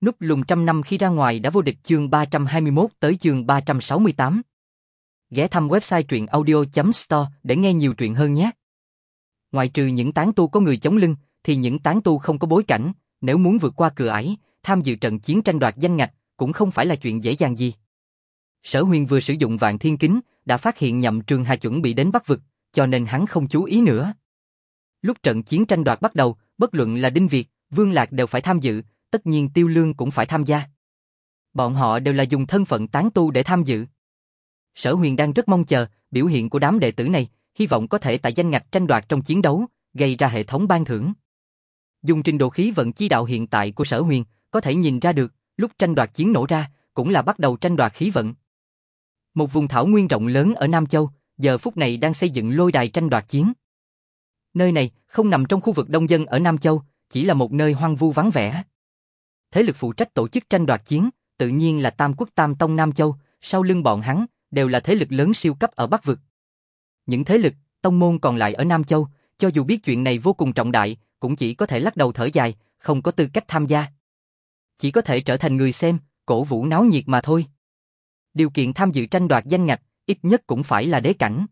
Núp lùn trăm năm khi ra ngoài đã vô địch chương 321 tới chương 368. Ghé thăm website truyện audio.store để nghe nhiều truyện hơn nhé. Ngoài trừ những tán tu có người chống lưng, thì những tán tu không có bối cảnh, nếu muốn vượt qua cửa ải, tham dự trận chiến tranh đoạt danh ngạch, cũng không phải là chuyện dễ dàng gì. Sở Huyền vừa sử dụng Vạn Thiên Kính, đã phát hiện Nhậm Trường Hà chuẩn bị đến Bắc Vực, cho nên hắn không chú ý nữa. Lúc trận chiến tranh đoạt bắt đầu, bất luận là Đinh Việt, Vương Lạc đều phải tham dự, tất nhiên Tiêu Lương cũng phải tham gia. Bọn họ đều là dùng thân phận tán tu để tham dự. Sở Huyền đang rất mong chờ biểu hiện của đám đệ tử này, hy vọng có thể tại danh ngạch tranh đoạt trong chiến đấu, gây ra hệ thống ban thưởng. Dùng trình độ khí vận chi đạo hiện tại của Sở Huyền, có thể nhìn ra được, lúc tranh đoạt chiến nổ ra, cũng là bắt đầu tranh đoạt khí vận. Một vùng thảo nguyên rộng lớn ở Nam Châu, giờ phút này đang xây dựng lôi đài tranh đoạt chiến. Nơi này không nằm trong khu vực đông dân ở Nam Châu, chỉ là một nơi hoang vu vắng vẻ. Thế lực phụ trách tổ chức tranh đoạt chiến, tự nhiên là Tam Quốc Tam Tông Nam Châu, sau lưng bọn hắn, đều là thế lực lớn siêu cấp ở Bắc Vực. Những thế lực, tông môn còn lại ở Nam Châu, cho dù biết chuyện này vô cùng trọng đại, cũng chỉ có thể lắc đầu thở dài, không có tư cách tham gia. Chỉ có thể trở thành người xem, cổ vũ náo nhiệt mà thôi. Điều kiện tham dự tranh đoạt danh ngạch, ít nhất cũng phải là đế cảnh.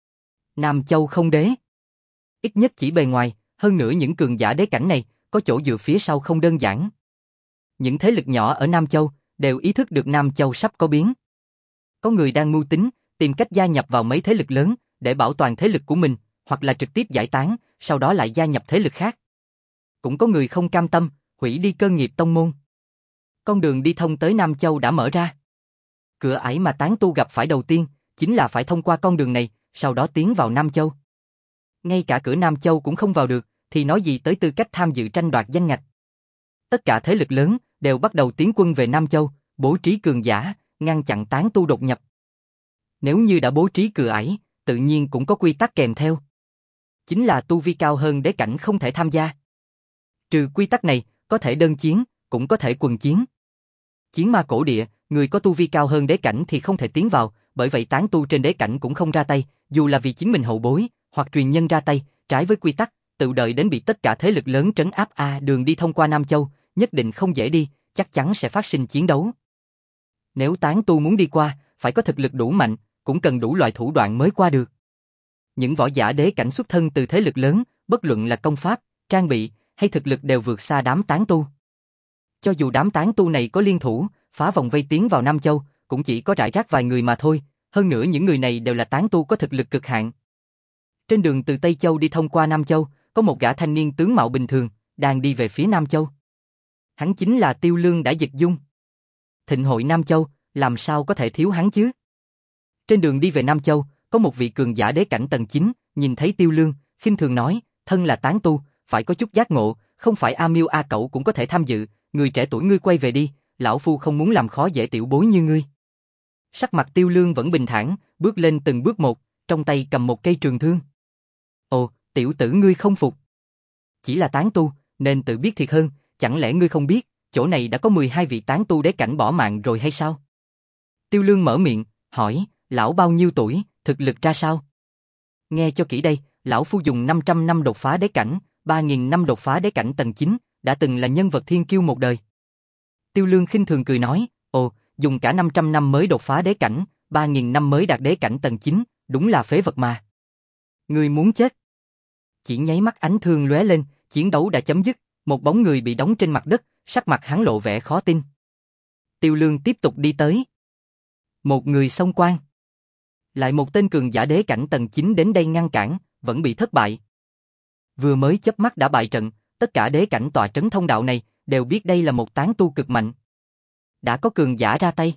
Nam Châu không đế. Ít nhất chỉ bề ngoài, hơn nữa những cường giả đế cảnh này, có chỗ dựa phía sau không đơn giản. Những thế lực nhỏ ở Nam Châu, đều ý thức được Nam Châu sắp có biến. Có người đang mưu tính, tìm cách gia nhập vào mấy thế lực lớn, để bảo toàn thế lực của mình, hoặc là trực tiếp giải tán, sau đó lại gia nhập thế lực khác. Cũng có người không cam tâm, hủy đi cơ nghiệp tông môn. Con đường đi thông tới Nam Châu đã mở ra. Cửa ải mà tán tu gặp phải đầu tiên, chính là phải thông qua con đường này, sau đó tiến vào Nam Châu. Ngay cả cửa Nam Châu cũng không vào được, thì nói gì tới tư cách tham dự tranh đoạt danh ngạch. Tất cả thế lực lớn, đều bắt đầu tiến quân về Nam Châu, bố trí cường giả, ngăn chặn tán tu đột nhập. Nếu như đã bố trí cửa ải, tự nhiên cũng có quy tắc kèm theo. Chính là tu vi cao hơn đế cảnh không thể tham gia. Trừ quy tắc này, có thể đơn chiến, cũng có thể quần chiến. Chiến ma cổ địa, người có tu vi cao hơn đế cảnh thì không thể tiến vào, bởi vậy tán tu trên đế cảnh cũng không ra tay, dù là vì chính mình hậu bối, hoặc truyền nhân ra tay, trái với quy tắc, tự đợi đến bị tất cả thế lực lớn trấn áp. Đường đi thông qua Nam Châu, nhất định không dễ đi, chắc chắn sẽ phát sinh chiến đấu. Nếu tán tu muốn đi qua, phải có thực lực đủ mạnh, cũng cần đủ loại thủ đoạn mới qua được. Những võ giả đế cảnh xuất thân từ thế lực lớn, bất luận là công pháp, trang bị, hay thực lực đều vượt xa đám tán tu. Cho dù đám tán tu này có liên thủ, phá vòng vây tiến vào Nam Châu, cũng chỉ có rải rác vài người mà thôi, hơn nữa những người này đều là tán tu có thực lực cực hạn. Trên đường từ Tây Châu đi thông qua Nam Châu, có một gã thanh niên tướng mạo bình thường, đang đi về phía Nam Châu. Hắn chính là Tiêu Lương đã dịch dung. Thịnh hội Nam Châu, làm sao có thể thiếu hắn chứ? Trên đường đi về Nam Châu, có một vị cường giả đế cảnh tầng 9, nhìn thấy Tiêu Lương, khinh thường nói, thân là tán tu, phải có chút giác ngộ, không phải A Miêu A Cẩu cũng có thể tham dự, người trẻ tuổi ngươi quay về đi, lão phu không muốn làm khó dễ tiểu bối như ngươi. Sắc mặt Tiêu Lương vẫn bình thản, bước lên từng bước một, trong tay cầm một cây trường thương. Ồ, tiểu tử ngươi không phục. Chỉ là tán tu, nên tự biết thiệt hơn, chẳng lẽ ngươi không biết, chỗ này đã có 12 vị tán tu đế cảnh bỏ mạng rồi hay sao? Tiêu Lương mở miệng, hỏi, lão bao nhiêu tuổi, thực lực ra sao? Nghe cho kỹ đây, lão phu dùng 500 năm đột phá đế cảnh, 3.000 năm đột phá đế cảnh tầng 9, đã từng là nhân vật thiên kiêu một đời. Tiêu Lương khinh thường cười nói, ồ, dùng cả 500 năm mới đột phá đế cảnh, 3.000 năm mới đạt đế cảnh tầng 9, đúng là phế vật mà. Ngươi muốn chết. Chỉ nháy mắt ánh thương lóe lên, chiến đấu đã chấm dứt, một bóng người bị đóng trên mặt đất, sắc mặt hắn lộ vẻ khó tin. Tiêu Lương tiếp tục đi tới. Một người xông quan. Lại một tên cường giả đế cảnh tầng 9 đến đây ngăn cản, vẫn bị thất bại. Vừa mới chớp mắt đã bại trận, tất cả đế cảnh tọa trấn thông đạo này, đều biết đây là một tán tu cực mạnh. Đã có cường giả ra tay.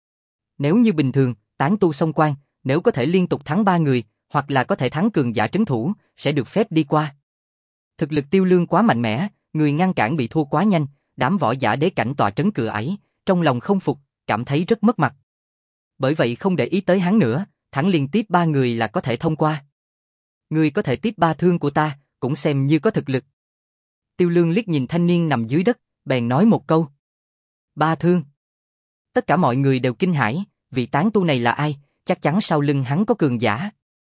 Nếu như bình thường, tán tu xông quan, nếu có thể liên tục thắng 3 người, hoặc là có thể thắng cường giả trấn thủ, sẽ được phép đi qua. Thực lực Tiêu Lương quá mạnh mẽ, người ngăn cản bị thua quá nhanh, đám võ giả đế cảnh tọa trấn cửa ải, trong lòng không phục, cảm thấy rất mất mặt. Bởi vậy không để ý tới hắn nữa, thắng liên tiếp 3 người là có thể thông qua. Ngươi có thể tiếp 3 thương của ta, cũng xem như có thực lực. Tiêu Lương liếc nhìn thanh niên nằm dưới đất, bèn nói một câu. 3 thương. Tất cả mọi người đều kinh hãi, vị tán tu này là ai, chắc chắn sau lưng hắn có cường giả.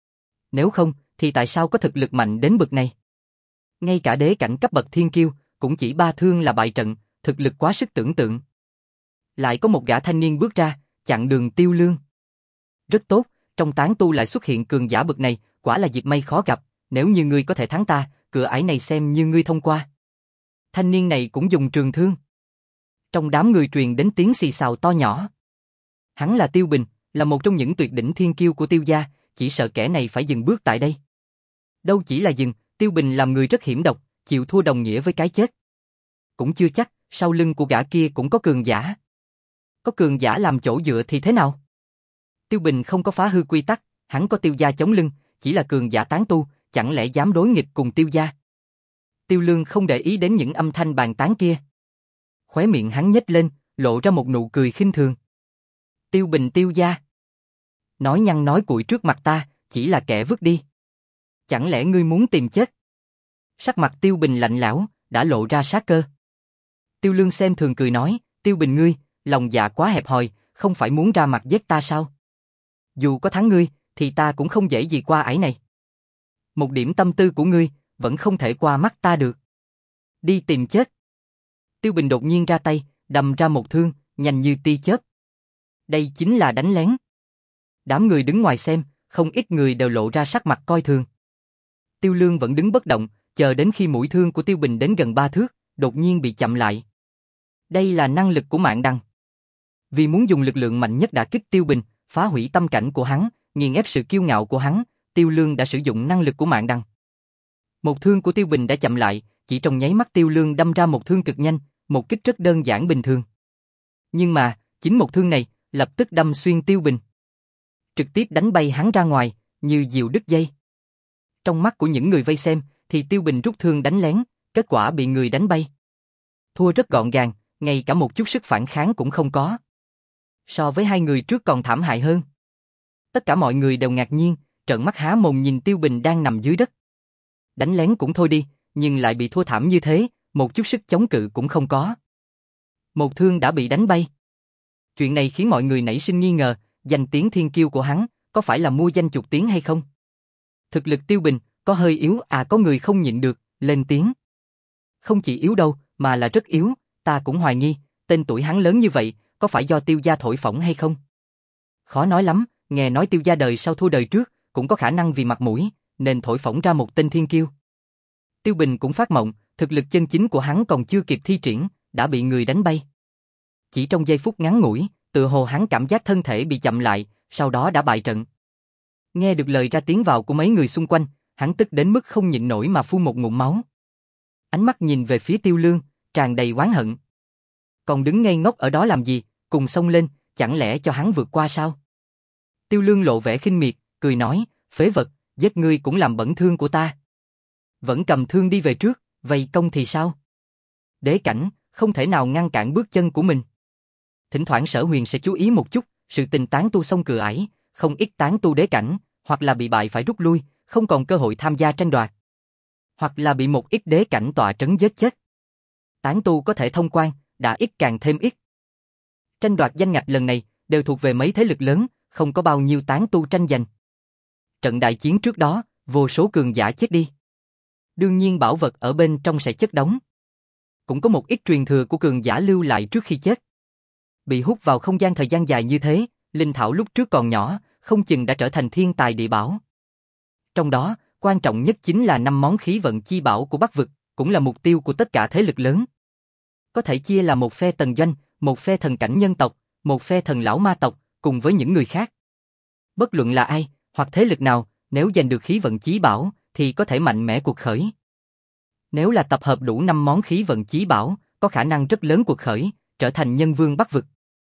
Nếu không, thì tại sao có thực lực mạnh đến bậc này? Ngay cả đế cảnh cấp bậc thiên kiêu, cũng chỉ 3 thương là bại trận, thực lực quá sức tưởng tượng. Lại có một gã thanh niên bước ra, chặn đường Tiêu Lương. Rất tốt, trong tán tu lại xuất hiện cường giả bậc này, quả là dịp may khó gặp, nếu như ngươi có thể thắng ta, cửa ải này xem như ngươi thông qua. Thanh niên này cũng dùng trường thương. Trong đám người truyền đến tiếng xì xào to nhỏ. Hắn là Tiêu Bình, là một trong những tuyệt đỉnh thiên kiêu của Tiêu gia, chỉ sợ kẻ này phải dừng bước tại đây. Đâu chỉ là dừng, Tiêu Bình làm người rất hiểm độc, chịu thua đồng nghĩa với cái chết. Cũng chưa chắc, sau lưng của gã kia cũng có cường giả. Có cường giả làm chỗ dựa thì thế nào? Tiêu Bình không có phá hư quy tắc, hắn có Tiêu gia chống lưng, chỉ là cường giả tán tu, chẳng lẽ dám đối nghịch cùng Tiêu gia? Tiêu Lương không để ý đến những âm thanh bàn tán kia. Khóe miệng hắn nhếch lên, lộ ra một nụ cười khinh thường. Tiêu Bình Tiêu gia. Nói nhăng nói cuội trước mặt ta, chỉ là kẻ vứt đi. Chẳng lẽ ngươi muốn tìm chết? Sắc mặt Tiêu Bình lạnh lẽo, đã lộ ra sát cơ. Tiêu Lương xem thường cười nói, Tiêu Bình ngươi, lòng dạ quá hẹp hòi, không phải muốn ra mặt giết ta sao? Dù có thắng ngươi, thì ta cũng không dễ gì qua ải này. Một điểm tâm tư của ngươi, vẫn không thể qua mắt ta được. Đi tìm chết. Tiêu Bình đột nhiên ra tay, đâm ra một thương, nhanh như tia chớp. Đây chính là đánh lén. Đám người đứng ngoài xem, không ít người đều lộ ra sắc mặt coi thường. Tiêu Lương vẫn đứng bất động, chờ đến khi mũi thương của Tiêu Bình đến gần 3 thước, đột nhiên bị chậm lại. Đây là năng lực của Mạn Đằng. Vì muốn dùng lực lượng mạnh nhất đả kích Tiêu Bình, phá hủy tâm cảnh của hắn, nghiền ép sự kiêu ngạo của hắn, Tiêu Lương đã sử dụng năng lực của Mạn Đằng. Một thương của Tiêu Bình đã chậm lại, chỉ trong nháy mắt Tiêu Lương đâm ra một thương cực nhanh, một kích rất đơn giản bình thường. Nhưng mà, chính một thương này, lập tức đâm xuyên Tiêu Bình. Trực tiếp đánh bay hắn ra ngoài, như diều đứt dây. Trong mắt của những người vây xem, thì Tiêu Bình rút thương đánh lén, kết quả bị người đánh bay. Thua rất gọn gàng, ngay cả một chút sức phản kháng cũng không có. So với hai người trước còn thảm hại hơn. Tất cả mọi người đều ngạc nhiên, trợn mắt há mồm nhìn Tiêu Bình đang nằm dưới đất. Đánh lén cũng thôi đi, nhưng lại bị thua thảm như thế, một chút sức chống cự cũng không có. Một thương đã bị đánh bay. Chuyện này khiến mọi người nảy sinh nghi ngờ, danh tiếng thiên kiêu của hắn, có phải là mua danh chuột tiếng hay không? Thực lực Tiêu Bình, có hơi yếu à? Có người không nhịn được, lên tiếng. Không chỉ yếu đâu, mà là rất yếu, ta cũng hoài nghi, tên tuổi hắn lớn như vậy, có phải do Tiêu gia thổi phỏng hay không? Khó nói lắm, nghe nói Tiêu gia đời sau thua đời trước, cũng có khả năng vì mặt mũi, nên thổi phỏng ra một tên thiên kiêu. Tiêu Bình cũng phát mộng, thực lực chân chính của hắn còn chưa kịp thi triển, đã bị người đánh bay. Chỉ trong giây phút ngắn ngủi, tựa hồ hắn cảm giác thân thể bị chậm lại, sau đó đã bại trận. Nghe được lời ra tiếng vào của mấy người xung quanh, hắn tức đến mức không nhịn nổi mà phun một ngụm máu. Ánh mắt nhìn về phía Tiêu Lương, tràn đầy oán hận. Còn đứng ngây ngốc ở đó làm gì, cùng xông lên, chẳng lẽ cho hắn vượt qua sao? Tiêu Lương lộ vẻ khinh miệt, cười nói, phế vật, giết ngươi cũng làm bẩn thương của ta. Vẫn cầm thương đi về trước, vây công thì sao? Đế cảnh, không thể nào ngăn cản bước chân của mình. Thỉnh thoảng Sở Huyền sẽ chú ý một chút, sự tình tán tu xông cửa ải, không ít tán tu đế cảnh, hoặc là bị bại phải rút lui, không còn cơ hội tham gia tranh đoạt. Hoặc là bị một ít đế cảnh tọa trấn giết chết. Tán tu có thể thông quan, đã ít càng thêm ít. Tranh đoạt danh ngạch lần này, đều thuộc về mấy thế lực lớn, không có bao nhiêu tán tu tranh giành. Trận đại chiến trước đó, vô số cường giả chết đi. Đương nhiên bảo vật ở bên trong sẽ chất đống. Cũng có một ít truyền thừa của cường giả lưu lại trước khi chết. Bị hút vào không gian thời gian dài như thế, linh thảo lúc trước còn nhỏ, không chừng đã trở thành thiên tài địa bảo. Trong đó, quan trọng nhất chính là 5 món khí vận chi bảo của Bắc vực, cũng là mục tiêu của tất cả thế lực lớn. Có thể chia là một phe tần doanh, một phe thần cảnh nhân tộc, một phe thần lão ma tộc, cùng với những người khác. Bất luận là ai, hoặc thế lực nào, nếu giành được khí vận chí bảo, thì có thể mạnh mẽ cuộc khởi. Nếu là tập hợp đủ 5 món khí vận chí bảo, có khả năng rất lớn cuộc khởi, trở thành nhân vương Bắc vực.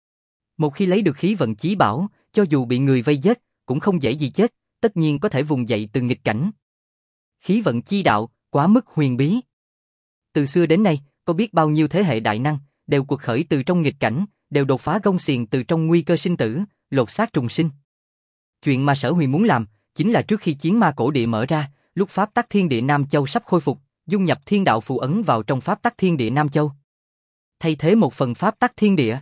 Một khi lấy được khí vận chí bảo, cho dù bị người vây giết, cũng không dễ gì chết, tất nhiên có thể vùng dậy từ nghịch cảnh. Khí vận chi đạo, quá mức huyền bí. Từ xưa đến nay, có biết bao nhiêu thế hệ đại năng, đều cuộc khởi từ trong nghịch cảnh, đều đột phá gông xiềng từ trong nguy cơ sinh tử, lột xác trùng sinh. Chuyện mà Sở Huyền muốn làm, chính là trước khi chiến ma cổ địa mở ra, lúc pháp tắc thiên địa Nam Châu sắp khôi phục, dung nhập thiên đạo phù ấn vào trong pháp tắc thiên địa Nam Châu. Thay thế một phần pháp tắc thiên địa.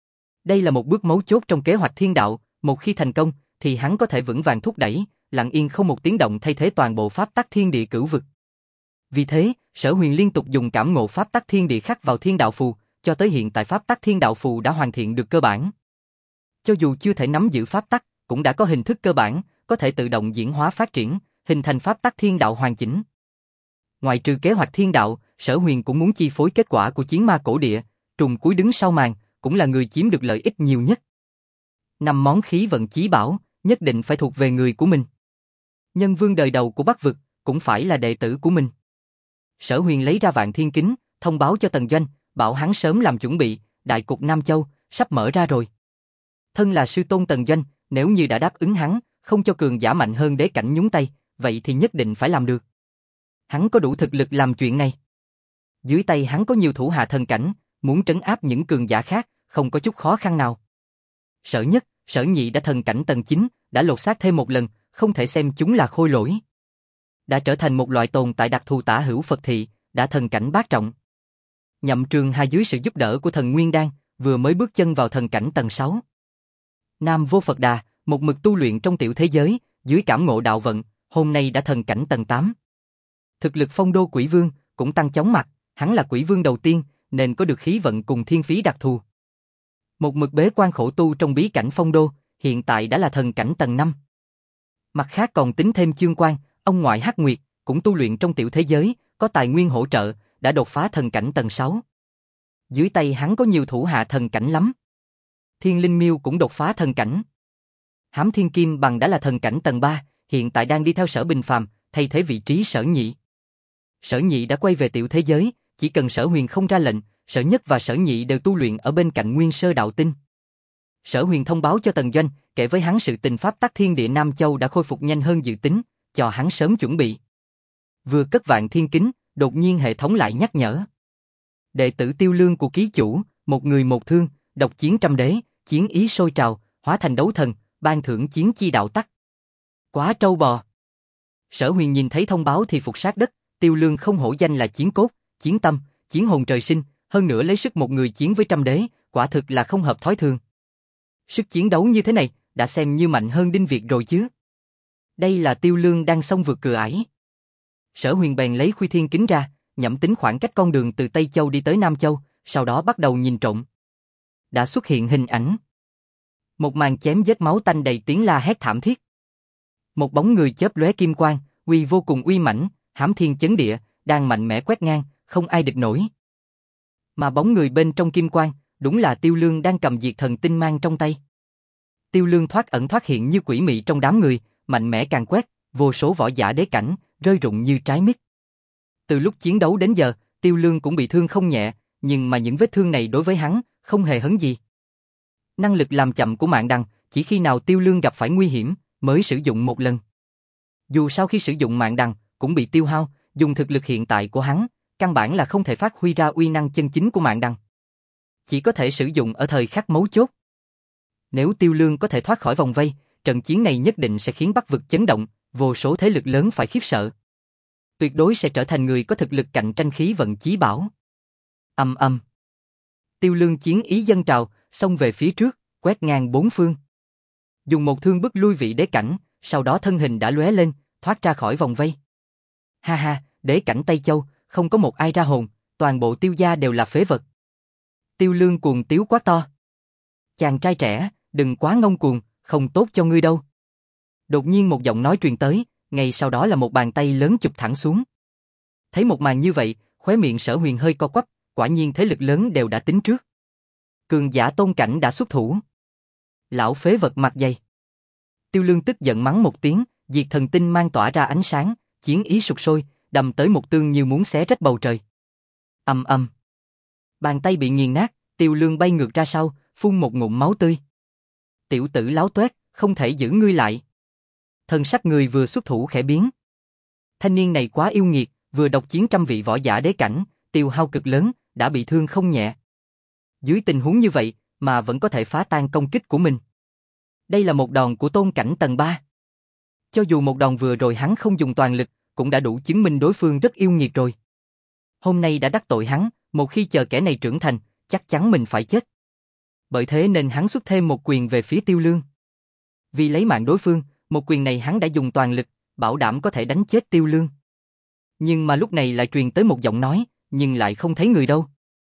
Đây là một bước mấu chốt trong kế hoạch thiên đạo, một khi thành công, thì hắn có thể vững vàng thúc đẩy, lặng yên không một tiếng động thay thế toàn bộ pháp tắc thiên địa cửu vực. Vì thế, Sở Huyền liên tục dùng cảm ngộ pháp tắc thiên địa khắc vào thiên đạo phù, cho tới hiện tại pháp tắc thiên đạo phù đã hoàn thiện được cơ bản. Cho dù chưa thể nắm giữ pháp tắc, cũng đã có hình thức cơ bản, có thể tự động diễn hóa phát triển, hình thành pháp tắc thiên đạo hoàn chỉnh. Ngoài trừ kế hoạch thiên đạo, Sở Huyền cũng muốn chi phối kết quả của chiến ma cổ địa, trùng cuối đứng sau màn, cũng là người chiếm được lợi ích nhiều nhất. 5 món khí vận chí bảo, nhất định phải thuộc về người của mình. Nhân vương đời đầu của Bắc vực, cũng phải là đệ tử của mình. Sở Huyền lấy ra Vạn Thiên Kính, thông báo cho Tần Doanh, bảo hắn sớm làm chuẩn bị, đại cục Nam Châu, sắp mở ra rồi. Thân là sư tôn Tần Doanh, nếu như đã đáp ứng hắn, không cho cường giả mạnh hơn đế cảnh nhúng tay, vậy thì nhất định phải làm được. Hắn có đủ thực lực làm chuyện này. Dưới tay hắn có nhiều thủ hạ thần cảnh, muốn trấn áp những cường giả khác, không có chút khó khăn nào. Sở Nhất, Sở Nhị đã thần cảnh tầng 9, đã lột xác thêm một lần, không thể xem chúng là khôi lỗi. Đã trở thành một loại tồn tại đặc thù tả hữu Phật thị, đã thần cảnh bát trọng. Nhậm Trường Hà dưới sự giúp đỡ của thần Nguyên Đan, vừa mới bước chân vào thần cảnh tầng 6. Nam Vô Phật Đà, một mực tu luyện trong tiểu thế giới, dưới cảm ngộ đạo vận, hôm nay đã thần cảnh tầng 8. Thực lực Phong Đô Quỷ Vương cũng tăng chóng mặt, hắn là quỷ vương đầu tiên, nên có được khí vận cùng thiên phí đặc thù. Một mực bế quan khổ tu trong bí cảnh Phong Đô, hiện tại đã là thần cảnh tầng 5. Mặt khác còn tính thêm Chương Quan, ông ngoại Hắc Nguyệt, cũng tu luyện trong tiểu thế giới, có tài nguyên hỗ trợ, đã đột phá thần cảnh tầng 6. Dưới tay hắn có nhiều thủ hạ thần cảnh lắm. Thiên Linh Miêu cũng đột phá thần cảnh. Hám Thiên Kim Bằng đã là thần cảnh tầng 3, hiện tại đang đi theo Sở Bình Phàm, thay thế vị trí Sở Nhị. Sở Nhị đã quay về tiểu thế giới, chỉ cần Sở Huyền không ra lệnh, Sở Nhất và Sở Nhị đều tu luyện ở bên cạnh Nguyên Sơ Đạo Tinh. Sở Huyền thông báo cho Tần Doanh, kể với hắn sự tình pháp tắc thiên địa Nam Châu đã khôi phục nhanh hơn dự tính, cho hắn sớm chuẩn bị. Vừa cất Vạn Thiên Kính, đột nhiên hệ thống lại nhắc nhở. Đệ tử Tiêu Lương của ký chủ, một người một thương, độc chiến trăm đế, chiến ý sôi trào, hóa thành đấu thần, ban thưởng chiến chi đạo tắc. Quá trâu bò. Sở Huyền nhìn thấy thông báo thì phục sát đất, Tiêu Lương không hổ danh là chiến cốt, chiến tâm, chiến hồn trời sinh, hơn nữa lấy sức một người chiến với trăm đế, quả thực là không hợp thói thường. Sức chiến đấu như thế này, đã xem như mạnh hơn Đinh Việt rồi chứ. Đây là Tiêu Lương đang xông vượt cửa ải. Sở Huyền bèn lấy Khuy Thiên Kính ra, nhẩm tính khoảng cách con đường từ Tây Châu đi tới Nam Châu, sau đó bắt đầu nhìn trộm. Đã xuất hiện hình ảnh. Một màn chém giết máu tanh đầy tiếng la hét thảm thiết. Một bóng người chớp lóe kim quang, uy vô cùng uy mãnh, hám thiên chấn địa, đang mạnh mẽ quét ngang, không ai địch nổi. Mà bóng người bên trong kim quang, đúng là Tiêu Lương đang cầm diệt thần tinh mang trong tay. Tiêu Lương thoát ẩn thoát hiện như quỷ mị trong đám người, mạnh mẽ càng quét, vô số võ giả đế cảnh, rơi rụng như trái mít. Từ lúc chiến đấu đến giờ, Tiêu Lương cũng bị thương không nhẹ, nhưng mà những vết thương này đối với hắn, không hề hấn gì. Năng lực làm chậm của Mạn Đằng, chỉ khi nào Tiêu Lương gặp phải nguy hiểm, mới sử dụng một lần. Dù sau khi sử dụng Mạn Đằng, cũng bị tiêu hao, dùng thực lực hiện tại của hắn, căn bản là không thể phát huy ra uy năng chân chính của Mạn Đằng. Chỉ có thể sử dụng ở thời khắc mấu chốt. Nếu Tiêu Lương có thể thoát khỏi vòng vây, trận chiến này nhất định sẽ khiến Bắc vực chấn động, vô số thế lực lớn phải khiếp sợ. Tuyệt đối sẽ trở thành người có thực lực cạnh tranh khí vận chí bảo. Ầm ầm. Tiêu Lương chiến ý dâng trào, xông về phía trước, quét ngang bốn phương. Dùng một thương bức lui vị đế cảnh, sau đó thân hình đã lóe lên, thoát ra khỏi vòng vây. Ha ha, đế cảnh Tây Châu, không có một ai ra hồn, toàn bộ Tiêu gia đều là phế vật. Tiêu Lương cuồng tiếu quá to. Chàng trai trẻ, đừng quá ngông cuồng, không tốt cho ngươi đâu. Đột nhiên một giọng nói truyền tới, ngay sau đó là một bàn tay lớn chụp thẳng xuống. Thấy một màn như vậy, khóe miệng Sở Huyền hơi co quắp, quả nhiên thế lực lớn đều đã tính trước. Cường giả tôn cảnh đã xuất thủ. Lão phế vật mặt dày. Tiêu Lương tức giận mắng một tiếng, diệt thần tinh mang tỏa ra ánh sáng, chiến ý sục sôi, đâm tới một tương như muốn xé rách bầu trời. Ầm ầm. Bàn tay bị nghiền nát, Tiêu Lương bay ngược ra sau, phun một ngụm máu tươi. Tiểu tử láo toét, không thể giữ ngươi lại. Thần sắc người vừa xuất thủ khẽ biến. Thanh niên này quá yêu nghiệt, vừa độc chiến trăm vị võ giả đế cảnh, tiêu hao cực lớn, đã bị thương không nhẹ. Dưới tình huống như vậy, mà vẫn có thể phá tan công kích của mình. Đây là một đòn của tôn cảnh tầng 3. Cho dù một đòn vừa rồi hắn không dùng toàn lực, cũng đã đủ chứng minh đối phương rất yêu nghiệt rồi. Hôm nay đã đắc tội hắn, một khi chờ kẻ này trưởng thành, chắc chắn mình phải chết. Bởi thế nên hắn xuất thêm một quyền về phía Tiêu Lương. Vì lấy mạng đối phương, một quyền này hắn đã dùng toàn lực, bảo đảm có thể đánh chết Tiêu Lương. Nhưng mà lúc này lại truyền tới một giọng nói, nhưng lại không thấy người đâu.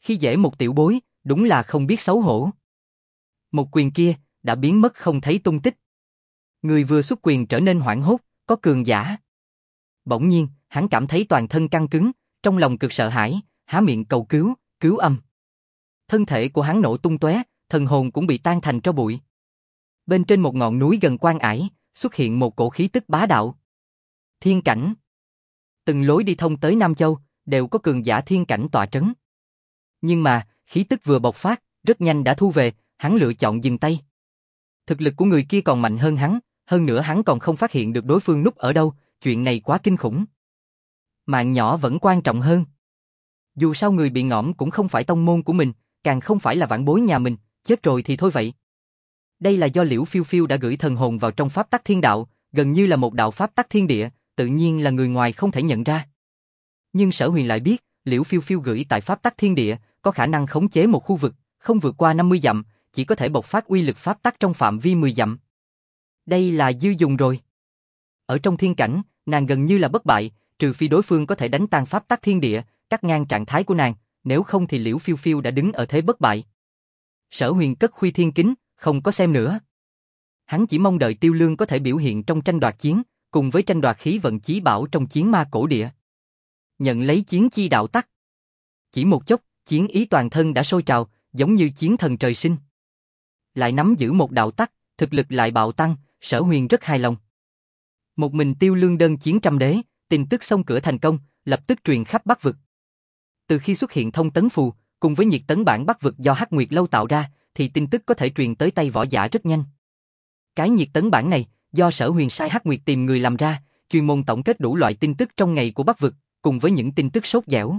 Khi dễ một tiểu bối, đúng là không biết xấu hổ. Một quyền kia, đã biến mất không thấy tung tích. Người vừa xuất quyền trở nên hoảng hốt, có cường giả. Bỗng nhiên, hắn cảm thấy toàn thân căng cứng, trong lòng cực sợ hãi, há miệng cầu cứu, cứu âm. Thân thể của hắn nổ tung tóe, thần hồn cũng bị tan thành tro bụi. Bên trên một ngọn núi gần Quan Ải, xuất hiện một cổ khí tức bá đạo. Thiên cảnh. Từng lối đi thông tới Nam Châu, đều có cường giả thiên cảnh tọa trấn. Nhưng mà, khí tức vừa bộc phát, rất nhanh đã thu về, hắn lựa chọn dừng tay. Thực lực của người kia còn mạnh hơn hắn, hơn nữa hắn còn không phát hiện được đối phương núp ở đâu, chuyện này quá kinh khủng. Mạng nhỏ vẫn quan trọng hơn. Dù sao người bị ngõm cũng không phải tông môn của mình, càng không phải là vãn bối nhà mình, chết rồi thì thôi vậy. Đây là do Liễu Phiêu Phiêu đã gửi thần hồn vào trong pháp tắc thiên đạo, gần như là một đạo pháp tắc thiên địa, tự nhiên là người ngoài không thể nhận ra. Nhưng Sở Huyền lại biết, Liễu Phiêu Phiêu gửi tại pháp tắc thiên địa, có khả năng khống chế một khu vực, không vượt qua 50 dặm, chỉ có thể bộc phát uy lực pháp tắc trong phạm vi 10 dặm. Đây là dư dùng rồi. Ở trong thiên cảnh, nàng gần như là bất bại, trừ phi đối phương có thể đánh tan pháp tắc thiên địa, cắt ngang trạng thái của nàng, nếu không thì Liễu Phiêu Phiêu đã đứng ở thế bất bại. Sở Huyền cất khuy thiên kính, không có xem nữa. Hắn chỉ mong đợi Tiêu Lương có thể biểu hiện trong tranh đoạt chiến, cùng với tranh đoạt khí vận chí bảo trong chiến ma cổ địa. Nhận lấy chiến chi đạo tắc. Chỉ một chốc, chiến ý toàn thân đã sôi trào, giống như chiến thần trời sinh. Lại nắm giữ một đạo tắc, thực lực lại bạo tăng, Sở Huyền rất hài lòng. Một mình Tiêu Lương đơn chiến trăm đế, tin tức xông cửa thành công, lập tức truyền khắp Bắc vực. Từ khi xuất hiện thông tấn phù, cùng với nhiệt tấn bản Bắc vực do Hắc Nguyệt Lâu tạo ra, thì tin tức có thể truyền tới tay võ giả rất nhanh. Cái nhiệt tấn bản này, do Sở Huyền sai Hắc Nguyệt tìm người làm ra, chuyên môn tổng kết đủ loại tin tức trong ngày của Bắc vực, cùng với những tin tức sốt dẻo.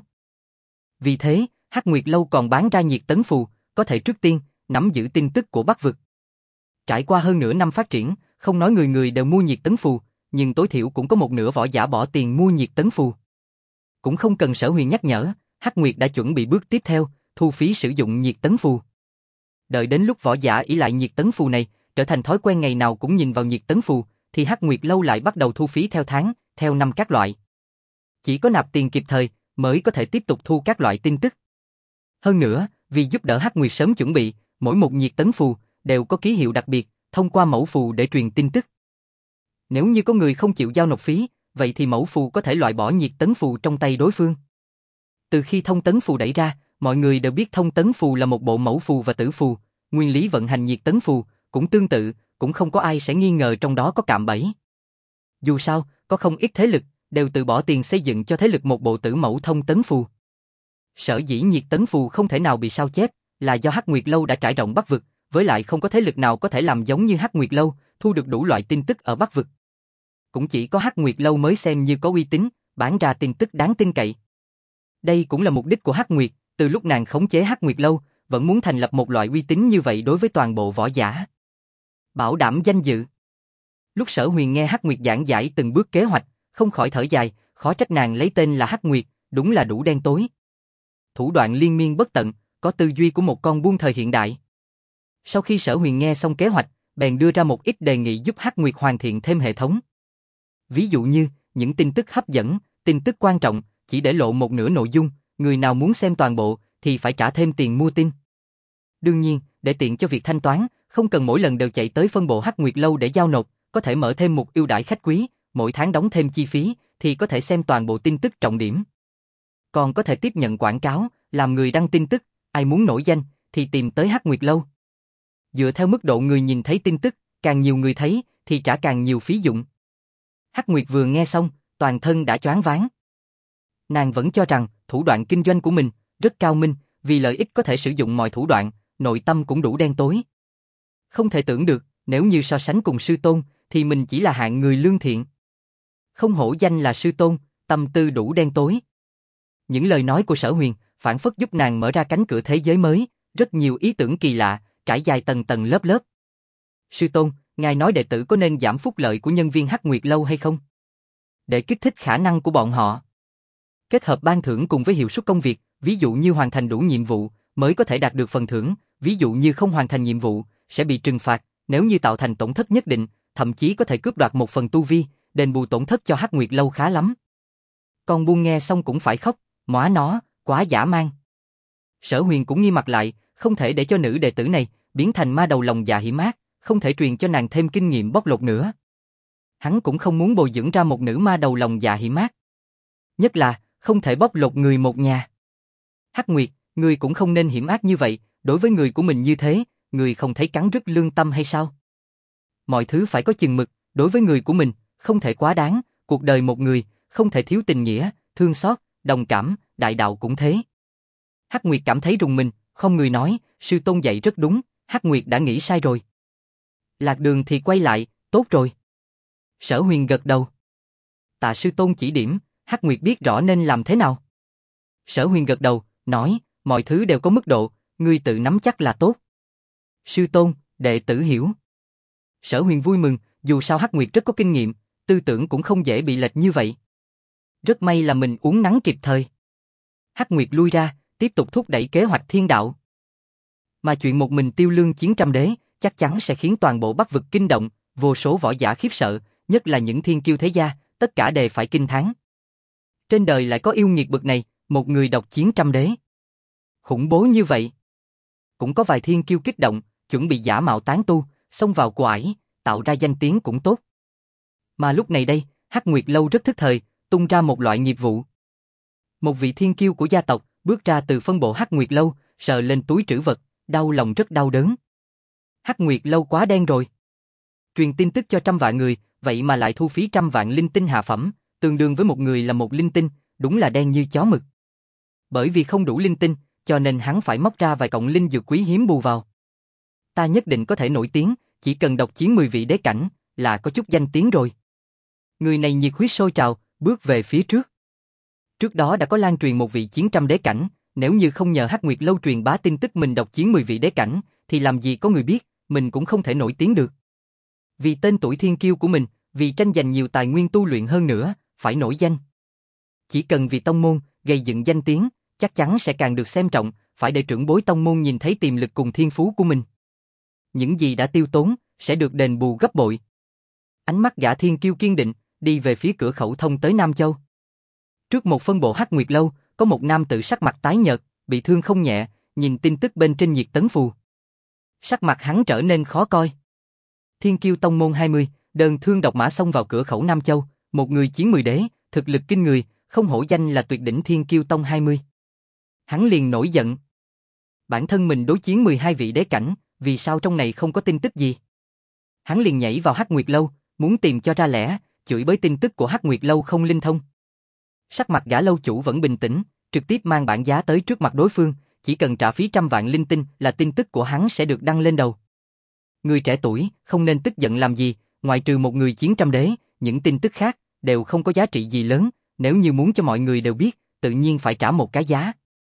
Vì thế, Hắc Nguyệt Lâu còn bán ra nhiệt tấn phù, có thể trước tiên nắm giữ tin tức của Bắc vực. Trải qua hơn nửa năm phát triển, không nói người người đều mua nhiệt tấn phù, nhưng tối thiểu cũng có một nửa võ giả bỏ tiền mua nhiệt tấn phù. Cũng không cần Sở Huyền nhắc nhở, Hắc Nguyệt đã chuẩn bị bước tiếp theo, thu phí sử dụng nhiệt tấn phù. Đợi đến lúc võ giả ỷ lại nhiệt tấn phù này, trở thành thói quen ngày nào cũng nhìn vào nhiệt tấn phù, thì Hắc Nguyệt Lâu lại bắt đầu thu phí theo tháng, theo năm các loại. Chỉ có nạp tiền kịp thời, mới có thể tiếp tục thu các loại tin tức. Hơn nữa, vì giúp đỡ Hắc Nguyệt sớm chuẩn bị, mỗi một nhiệt tấn phù đều có ký hiệu đặc biệt, thông qua mẫu phù để truyền tin tức. Nếu như có người không chịu giao nộp phí, vậy thì mẫu phù có thể loại bỏ nhiệt tấn phù trong tay đối phương. Từ khi thông tấn phù đẩy ra, mọi người đều biết thông tấn phù là một bộ mẫu phù và tử phù, nguyên lý vận hành nhiệt tấn phù cũng tương tự, cũng không có ai sẽ nghi ngờ trong đó có cạm bẫy. Dù sao, có không ít thế lực đều tự bỏ tiền xây dựng cho thế lực một bộ tử mẫu thông tấn phù. Sở dĩ nhiệt tấn phù không thể nào bị sao chép, là do Hắc Nguyệt Lâu đã trải rộng Bắc vực, với lại không có thế lực nào có thể làm giống như Hắc Nguyệt Lâu, thu được đủ loại tin tức ở Bắc vực. Cũng chỉ có Hắc Nguyệt Lâu mới xem như có uy tín, bán ra tin tức đáng tin cậy. Đây cũng là mục đích của Hắc Nguyệt, từ lúc nàng khống chế Hắc Nguyệt Lâu, vẫn muốn thành lập một loại uy tín như vậy đối với toàn bộ võ giả. Bảo đảm danh dự. Lúc Sở Huyền nghe Hắc Nguyệt giảng giải từng bước kế hoạch, không khỏi thở dài, khó trách nàng lấy tên là Hắc Nguyệt, đúng là đủ đen tối. Thủ đoạn liên miên bất tận, có tư duy của một con buôn thời hiện đại. Sau khi Sở Huyền nghe xong kế hoạch, bèn đưa ra một ít đề nghị giúp Hắc Nguyệt hoàn thiện thêm hệ thống. Ví dụ như, những tin tức hấp dẫn, tin tức quan trọng, chỉ để lộ một nửa nội dung, người nào muốn xem toàn bộ, thì phải trả thêm tiền mua tin. Đương nhiên, để tiện cho việc thanh toán, không cần mỗi lần đều chạy tới phân bộ Hắc Nguyệt Lâu để giao nộp, có thể mở thêm một ưu đãi khách quý, mỗi tháng đóng thêm chi phí, thì có thể xem toàn bộ tin tức trọng điểm. Còn có thể tiếp nhận quảng cáo, làm người đăng tin tức, ai muốn nổi danh, thì tìm tới Hắc Nguyệt Lâu. Dựa theo mức độ người nhìn thấy tin tức, càng nhiều người thấy, thì trả càng nhiều phí dụng. Hắc Nguyệt vừa nghe xong, toàn thân đã choáng váng. Nàng vẫn cho rằng, thủ đoạn kinh doanh của mình, rất cao minh, vì lợi ích có thể sử dụng mọi thủ đoạn, nội tâm cũng đủ đen tối. Không thể tưởng được, nếu như so sánh cùng sư tôn, thì mình chỉ là hạng người lương thiện. Không hổ danh là sư tôn, tâm tư đủ đen tối. Những lời nói của Sở Huyền, phảng phất giúp nàng mở ra cánh cửa thế giới mới, rất nhiều ý tưởng kỳ lạ, trải dài tầng tầng lớp lớp. Sư tôn, ngài nói đệ tử có nên giảm phúc lợi của nhân viên Hắc Nguyệt Lâu hay không? Để kích thích khả năng của bọn họ. Kết hợp ban thưởng cùng với hiệu suất công việc, ví dụ như hoàn thành đủ nhiệm vụ, mới có thể đạt được phần thưởng, ví dụ như không hoàn thành nhiệm vụ, sẽ bị trừng phạt, nếu như tạo thành tổn thất nhất định, thậm chí có thể cướp đoạt một phần tu vi, đền bù tổn thất cho Hắc Nguyệt Lâu khá lắm. Con buôn nghe xong cũng phải khóc, móa nó, quá dã man. Sở Huyền cũng nghiêm mặt lại, không thể để cho nữ đệ tử này biến thành ma đầu lòng dạ hiểm ác, không thể truyền cho nàng thêm kinh nghiệm bóc lột nữa. Hắn cũng không muốn bồi dưỡng ra một nữ ma đầu lòng dạ hiểm ác. Nhất là, không thể bóc lột người một nhà. Hắc Nguyệt, người cũng không nên hiểm ác như vậy, đối với người của mình như thế, người không thấy cắn rứt lương tâm hay sao? Mọi thứ phải có chừng mực, đối với người của mình, không thể quá đáng, cuộc đời một người, không thể thiếu tình nghĩa, thương xót, đồng cảm, đại đạo cũng thế. Hắc Nguyệt cảm thấy rùng mình, không người nói, sư tôn dạy rất đúng, Hắc Nguyệt đã nghĩ sai rồi. Lạc đường thì quay lại, tốt rồi. Sở Huyền gật đầu. Tạ sư tôn chỉ điểm, Hắc Nguyệt biết rõ nên làm thế nào. Sở Huyền gật đầu, nói, mọi thứ đều có mức độ, ngươi tự nắm chắc là tốt. Sư tôn, đệ tử hiểu. Sở Huyền vui mừng, dù sao Hắc Nguyệt rất có kinh nghiệm, tư tưởng cũng không dễ bị lệch như vậy. Rất may là mình uống nắng kịp thời. Hắc Nguyệt lui ra, tiếp tục thúc đẩy kế hoạch thiên đạo. Mà chuyện một mình Tiêu Lương chiến trăm đế, chắc chắn sẽ khiến toàn bộ Bắc vực kinh động, vô số võ giả khiếp sợ, nhất là những thiên kiêu thế gia, tất cả đều phải kinh thán. Trên đời lại có yêu nghiệt bậc này, một người độc chiến trăm đế. Khủng bố như vậy. Cũng có vài thiên kiêu kích động, chuẩn bị giả mạo tán tu, xông vào quải, tạo ra danh tiếng cũng tốt. Mà lúc này đây, Hắc Nguyệt Lâu rất thức thời, tung ra một loại nghiệp vụ. Một vị thiên kiêu của gia tộc bước ra từ phân bộ Hắc Nguyệt Lâu, sờ lên túi trữ vật, đau lòng rất đau đớn. Hắc Nguyệt Lâu quá đen rồi. Truyền tin tức cho 100 vạn người, vậy mà lại thu phí 100 vạn linh tinh hạ phẩm, tương đương với một người là một linh tinh, đúng là đen như chó mực. Bởi vì không đủ linh tinh, cho nên hắn phải móc ra vài cọng linh dược quý hiếm bù vào. Ta nhất định có thể nổi tiếng, chỉ cần độc chiến 10 vị đế cảnh, là có chút danh tiếng rồi. Người này nhiệt huyết sôi trào, bước về phía trước. Trước đó đã có lan truyền một vị chiến trăm đế cảnh, nếu như không nhờ Hắc Nguyệt Lâu truyền bá tin tức mình độc chiến 10 vị đế cảnh, thì làm gì có người biết, mình cũng không thể nổi tiếng được. Vì tên tuổi thiên kiêu của mình, vì tranh giành nhiều tài nguyên tu luyện hơn nữa, phải nổi danh. Chỉ cần vì tông môn, gây dựng danh tiếng, chắc chắn sẽ càng được xem trọng, phải để trưởng bối tông môn nhìn thấy tiềm lực cùng thiên phú của mình. Những gì đã tiêu tốn, sẽ được đền bù gấp bội. Ánh mắt gã thiên kiêu kiên định, đi về phía cửa khẩu thông tới Nam Châu. Trước một phân bộ Hắc Nguyệt Lâu, có một nam tử sắc mặt tái nhợt, bị thương không nhẹ, nhìn tin tức bên trên nhiệt tấn phù. Sắc mặt hắn trở nên khó coi. Thiên kiêu tông môn 20, đơn thương độc mã xông vào cửa khẩu Nam Châu, một người chiến 10 đế, thực lực kinh người, không hổ danh là tuyệt đỉnh thiên kiêu tông 20. Hắn liền nổi giận. Bản thân mình đối chiến 12 vị đế cảnh, vì sao trong này không có tin tức gì? Hắn liền nhảy vào Hắc Nguyệt Lâu, muốn tìm cho ra lẽ, chửi bới tin tức của Hắc Nguyệt Lâu không linh thông. Sắc mặt gã lâu chủ vẫn bình tĩnh, trực tiếp mang bản giá tới trước mặt đối phương, chỉ cần trả phí 100 vạn linh tinh là tin tức của hắn sẽ được đăng lên đầu. Người trẻ tuổi, không nên tức giận làm gì, ngoại trừ một người chiến trăm đế, những tin tức khác đều không có giá trị gì lớn, nếu như muốn cho mọi người đều biết, tự nhiên phải trả một cái giá.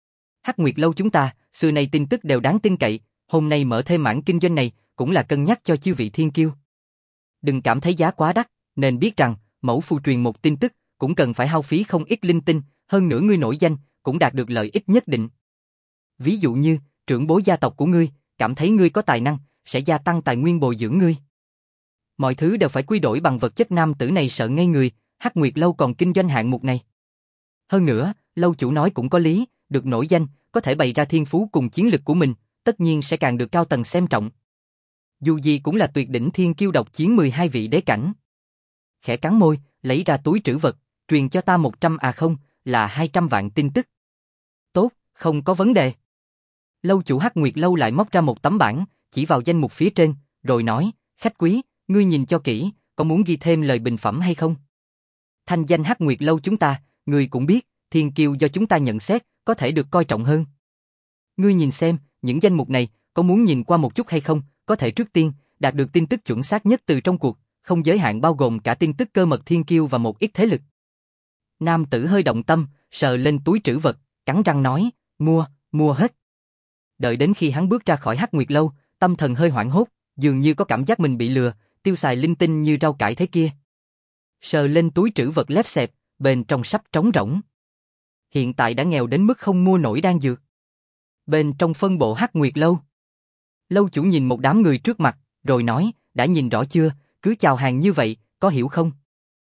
Hắc Nguyệt Lâu chúng ta, xưa nay tin tức đều đáng tin cậy, hôm nay mở thêm mảng kinh doanh này, cũng là cân nhắc cho chư vị thiên kiêu. Đừng cảm thấy giá quá đắt, nên biết rằng, mẫu phu truyền một tin tức, cũng cần phải hao phí không ít linh tinh, hơn nữa ngươi nổi danh, cũng đạt được lợi ích nhất định. Ví dụ như, trưởng bối gia tộc của ngươi, cảm thấy ngươi có tài năng, sẽ gia tăng tài nguyên bồi dưỡng ngươi. Mọi thứ đều phải quy đổi bằng vật chất. Nam tử này sợ ngây người, Hắc Nguyệt Lâu còn kinh doanh hạng mục này. Hơn nữa, lâu chủ nói cũng có lý, được nổi danh, có thể bày ra thiên phú cùng chiến lực của mình, tất nhiên sẽ càng được cao tầng xem trọng. Dù gì cũng là tuyệt đỉnh thiên kiêu độc chiến 12 vị đế cảnh. Khẽ cắn môi, lấy ra túi trữ vật, truyền cho ta 100 không, là 200 vạn tin tức. Tốt, không có vấn đề. Lâu chủ Hắc Nguyệt Lâu lại móc ra một tấm bảng, chỉ vào danh mục phía trên, rồi nói, khách quý, ngươi nhìn cho kỹ, có muốn ghi thêm lời bình phẩm hay không? Thanh danh Hắc Nguyệt Lâu chúng ta, ngươi cũng biết, thiên kiêu do chúng ta nhận xét, có thể được coi trọng hơn. Ngươi nhìn xem, những danh mục này, có muốn nhìn qua một chút hay không, có thể trước tiên, đạt được tin tức chuẩn xác nhất từ trong cuộc, không giới hạn bao gồm cả tin tức cơ mật thiên kiêu và một ít thế lực. Nam tử hơi động tâm, sờ lên túi trữ vật, cắn răng nói, mua hết. Đợi đến khi hắn bước ra khỏi Hắc Nguyệt Lâu, tâm thần hơi hoảng hốt, dường như có cảm giác mình bị lừa, tiêu xài linh tinh như rau cải thế kia. Sờ lên túi trữ vật lép xẹp, bên trong sắp trống rỗng. Hiện tại đã nghèo đến mức không mua nổi đan dược. Bên trong phân bộ Hắc Nguyệt Lâu, lâu chủ nhìn một đám người trước mặt, rồi nói, đã nhìn rõ chưa, cứ chào hàng như vậy, có hiểu không?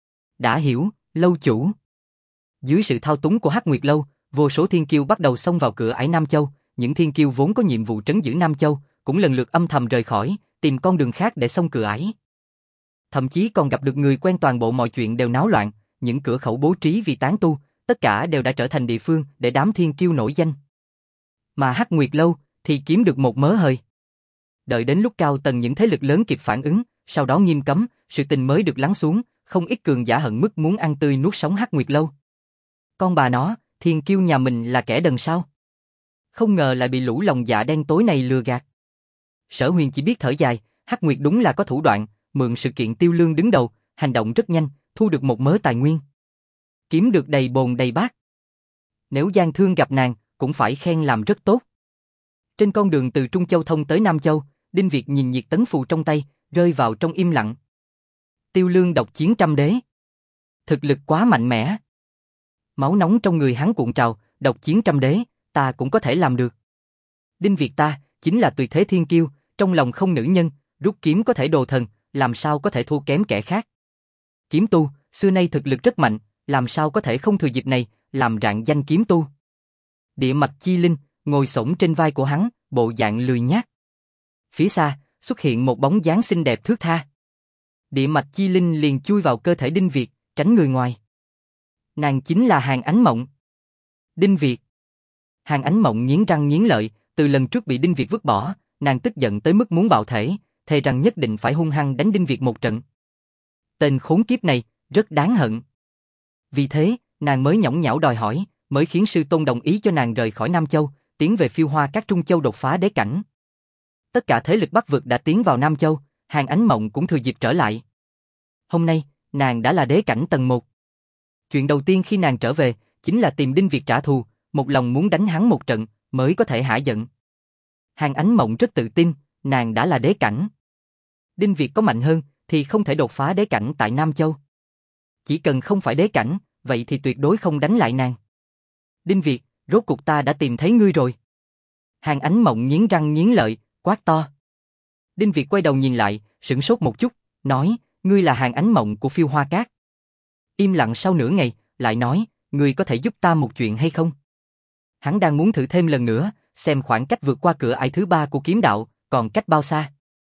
Đã hiểu, lâu chủ. Dưới sự thao túng của Hắc Nguyệt Lâu, vô số thiên kiêu bắt đầu xông vào cửa ải Nam Châu, những thiên kiêu vốn có nhiệm vụ trấn giữ Nam Châu, cũng lần lượt âm thầm rời khỏi, tìm con đường khác để xông cửa ải. Thậm chí còn gặp được người quen, toàn bộ mọi chuyện đều náo loạn, những cửa khẩu bố trí vì tán tu, tất cả đều đã trở thành địa phương để đám thiên kiêu nổi danh. Mà Hắc Nguyệt Lâu thì kiếm được một mớ hời. Đợi đến lúc cao tầng những thế lực lớn kịp phản ứng, sau đó nghiêm cấm, sự tình mới được lắng xuống, không ít cường giả hận mức muốn ăn tươi nuốt sống Hắc Nguyệt Lâu. Con bà nó, thiên kiêu nhà mình là kẻ đần sao? Không ngờ lại bị lũ lòng dạ đen tối này lừa gạt. Sở Huyền chỉ biết thở dài, Hắc Nguyệt đúng là có thủ đoạn, mượn sự kiện Tiêu Lương đứng đầu, hành động rất nhanh, thu được một mớ tài nguyên. Kiếm được đầy bồn đầy bát. Nếu Giang Thương gặp nàng, cũng phải khen làm rất tốt. Trên con đường từ Trung Châu thông tới Nam Châu, Đinh Việt nhìn nhiệt tấn phù trong tay, rơi vào trong im lặng. Tiêu Lương độc chiến trăm đế. Thực lực quá mạnh mẽ. Máu nóng trong người hắn cuộn trào, độc chiến trăm đế, ta cũng có thể làm được. Đinh Việt ta, chính là tuyệt thế thiên kiêu, trong lòng không nữ nhân, rút kiếm có thể đồ thần, làm sao có thể thua kém kẻ khác. Kiếm tu, xưa nay thực lực rất mạnh, làm sao có thể không thừa dịp này, làm rạng danh kiếm tu. Địa Mạch Chi Linh, ngồi xổm trên vai của hắn, bộ dạng lười nhác. Phía xa, xuất hiện một bóng dáng xinh đẹp thướt tha. Địa Mạch Chi Linh liền chui vào cơ thể Đinh Việt, tránh người ngoài. Nàng chính là Hàn Ánh Mộng. Đinh Việt. Hàn Ánh Mộng nghiến răng nghiến lợi, từ lần trước bị Đinh Việt vứt bỏ, nàng tức giận tới mức muốn bạo thể, thề rằng nhất định phải hung hăng đánh Đinh Việt một trận. Tên khốn kiếp này, rất đáng hận. Vì thế, nàng mới nhõng nhẽo đòi hỏi, mới khiến sư tôn đồng ý cho nàng rời khỏi Nam Châu, tiến về Phiêu Hoa Các Trung Châu đột phá đế cảnh. Tất cả thế lực Bắc vực đã tiến vào Nam Châu, Hàn Ánh Mộng cũng thừa dịp trở lại. Hôm nay, nàng đã là đế cảnh tầng 1. Chuyện đầu tiên khi nàng trở về, chính là tìm Đinh Việt trả thù, một lòng muốn đánh hắn một trận, mới có thể hả giận. Hàn Ánh Mộng rất tự tin, nàng đã là đế cảnh. Đinh Việt có mạnh hơn, thì không thể đột phá đế cảnh tại Nam Châu. Chỉ cần không phải đế cảnh, vậy thì tuyệt đối không đánh lại nàng. Đinh Việt, rốt cuộc ta đã tìm thấy ngươi rồi. Hàn Ánh Mộng nghiến răng nghiến lợi, quát to. Đinh Việt quay đầu nhìn lại, sửng sốt một chút, nói, ngươi là Hàn Ánh Mộng của Phiêu Hoa Các. Im lặng sau nửa ngày, lại nói, ngươi có thể giúp ta một chuyện hay không? Hắn đang muốn thử thêm lần nữa, xem khoảng cách vượt qua cửa ải thứ 3 của kiếm đạo, còn cách bao xa.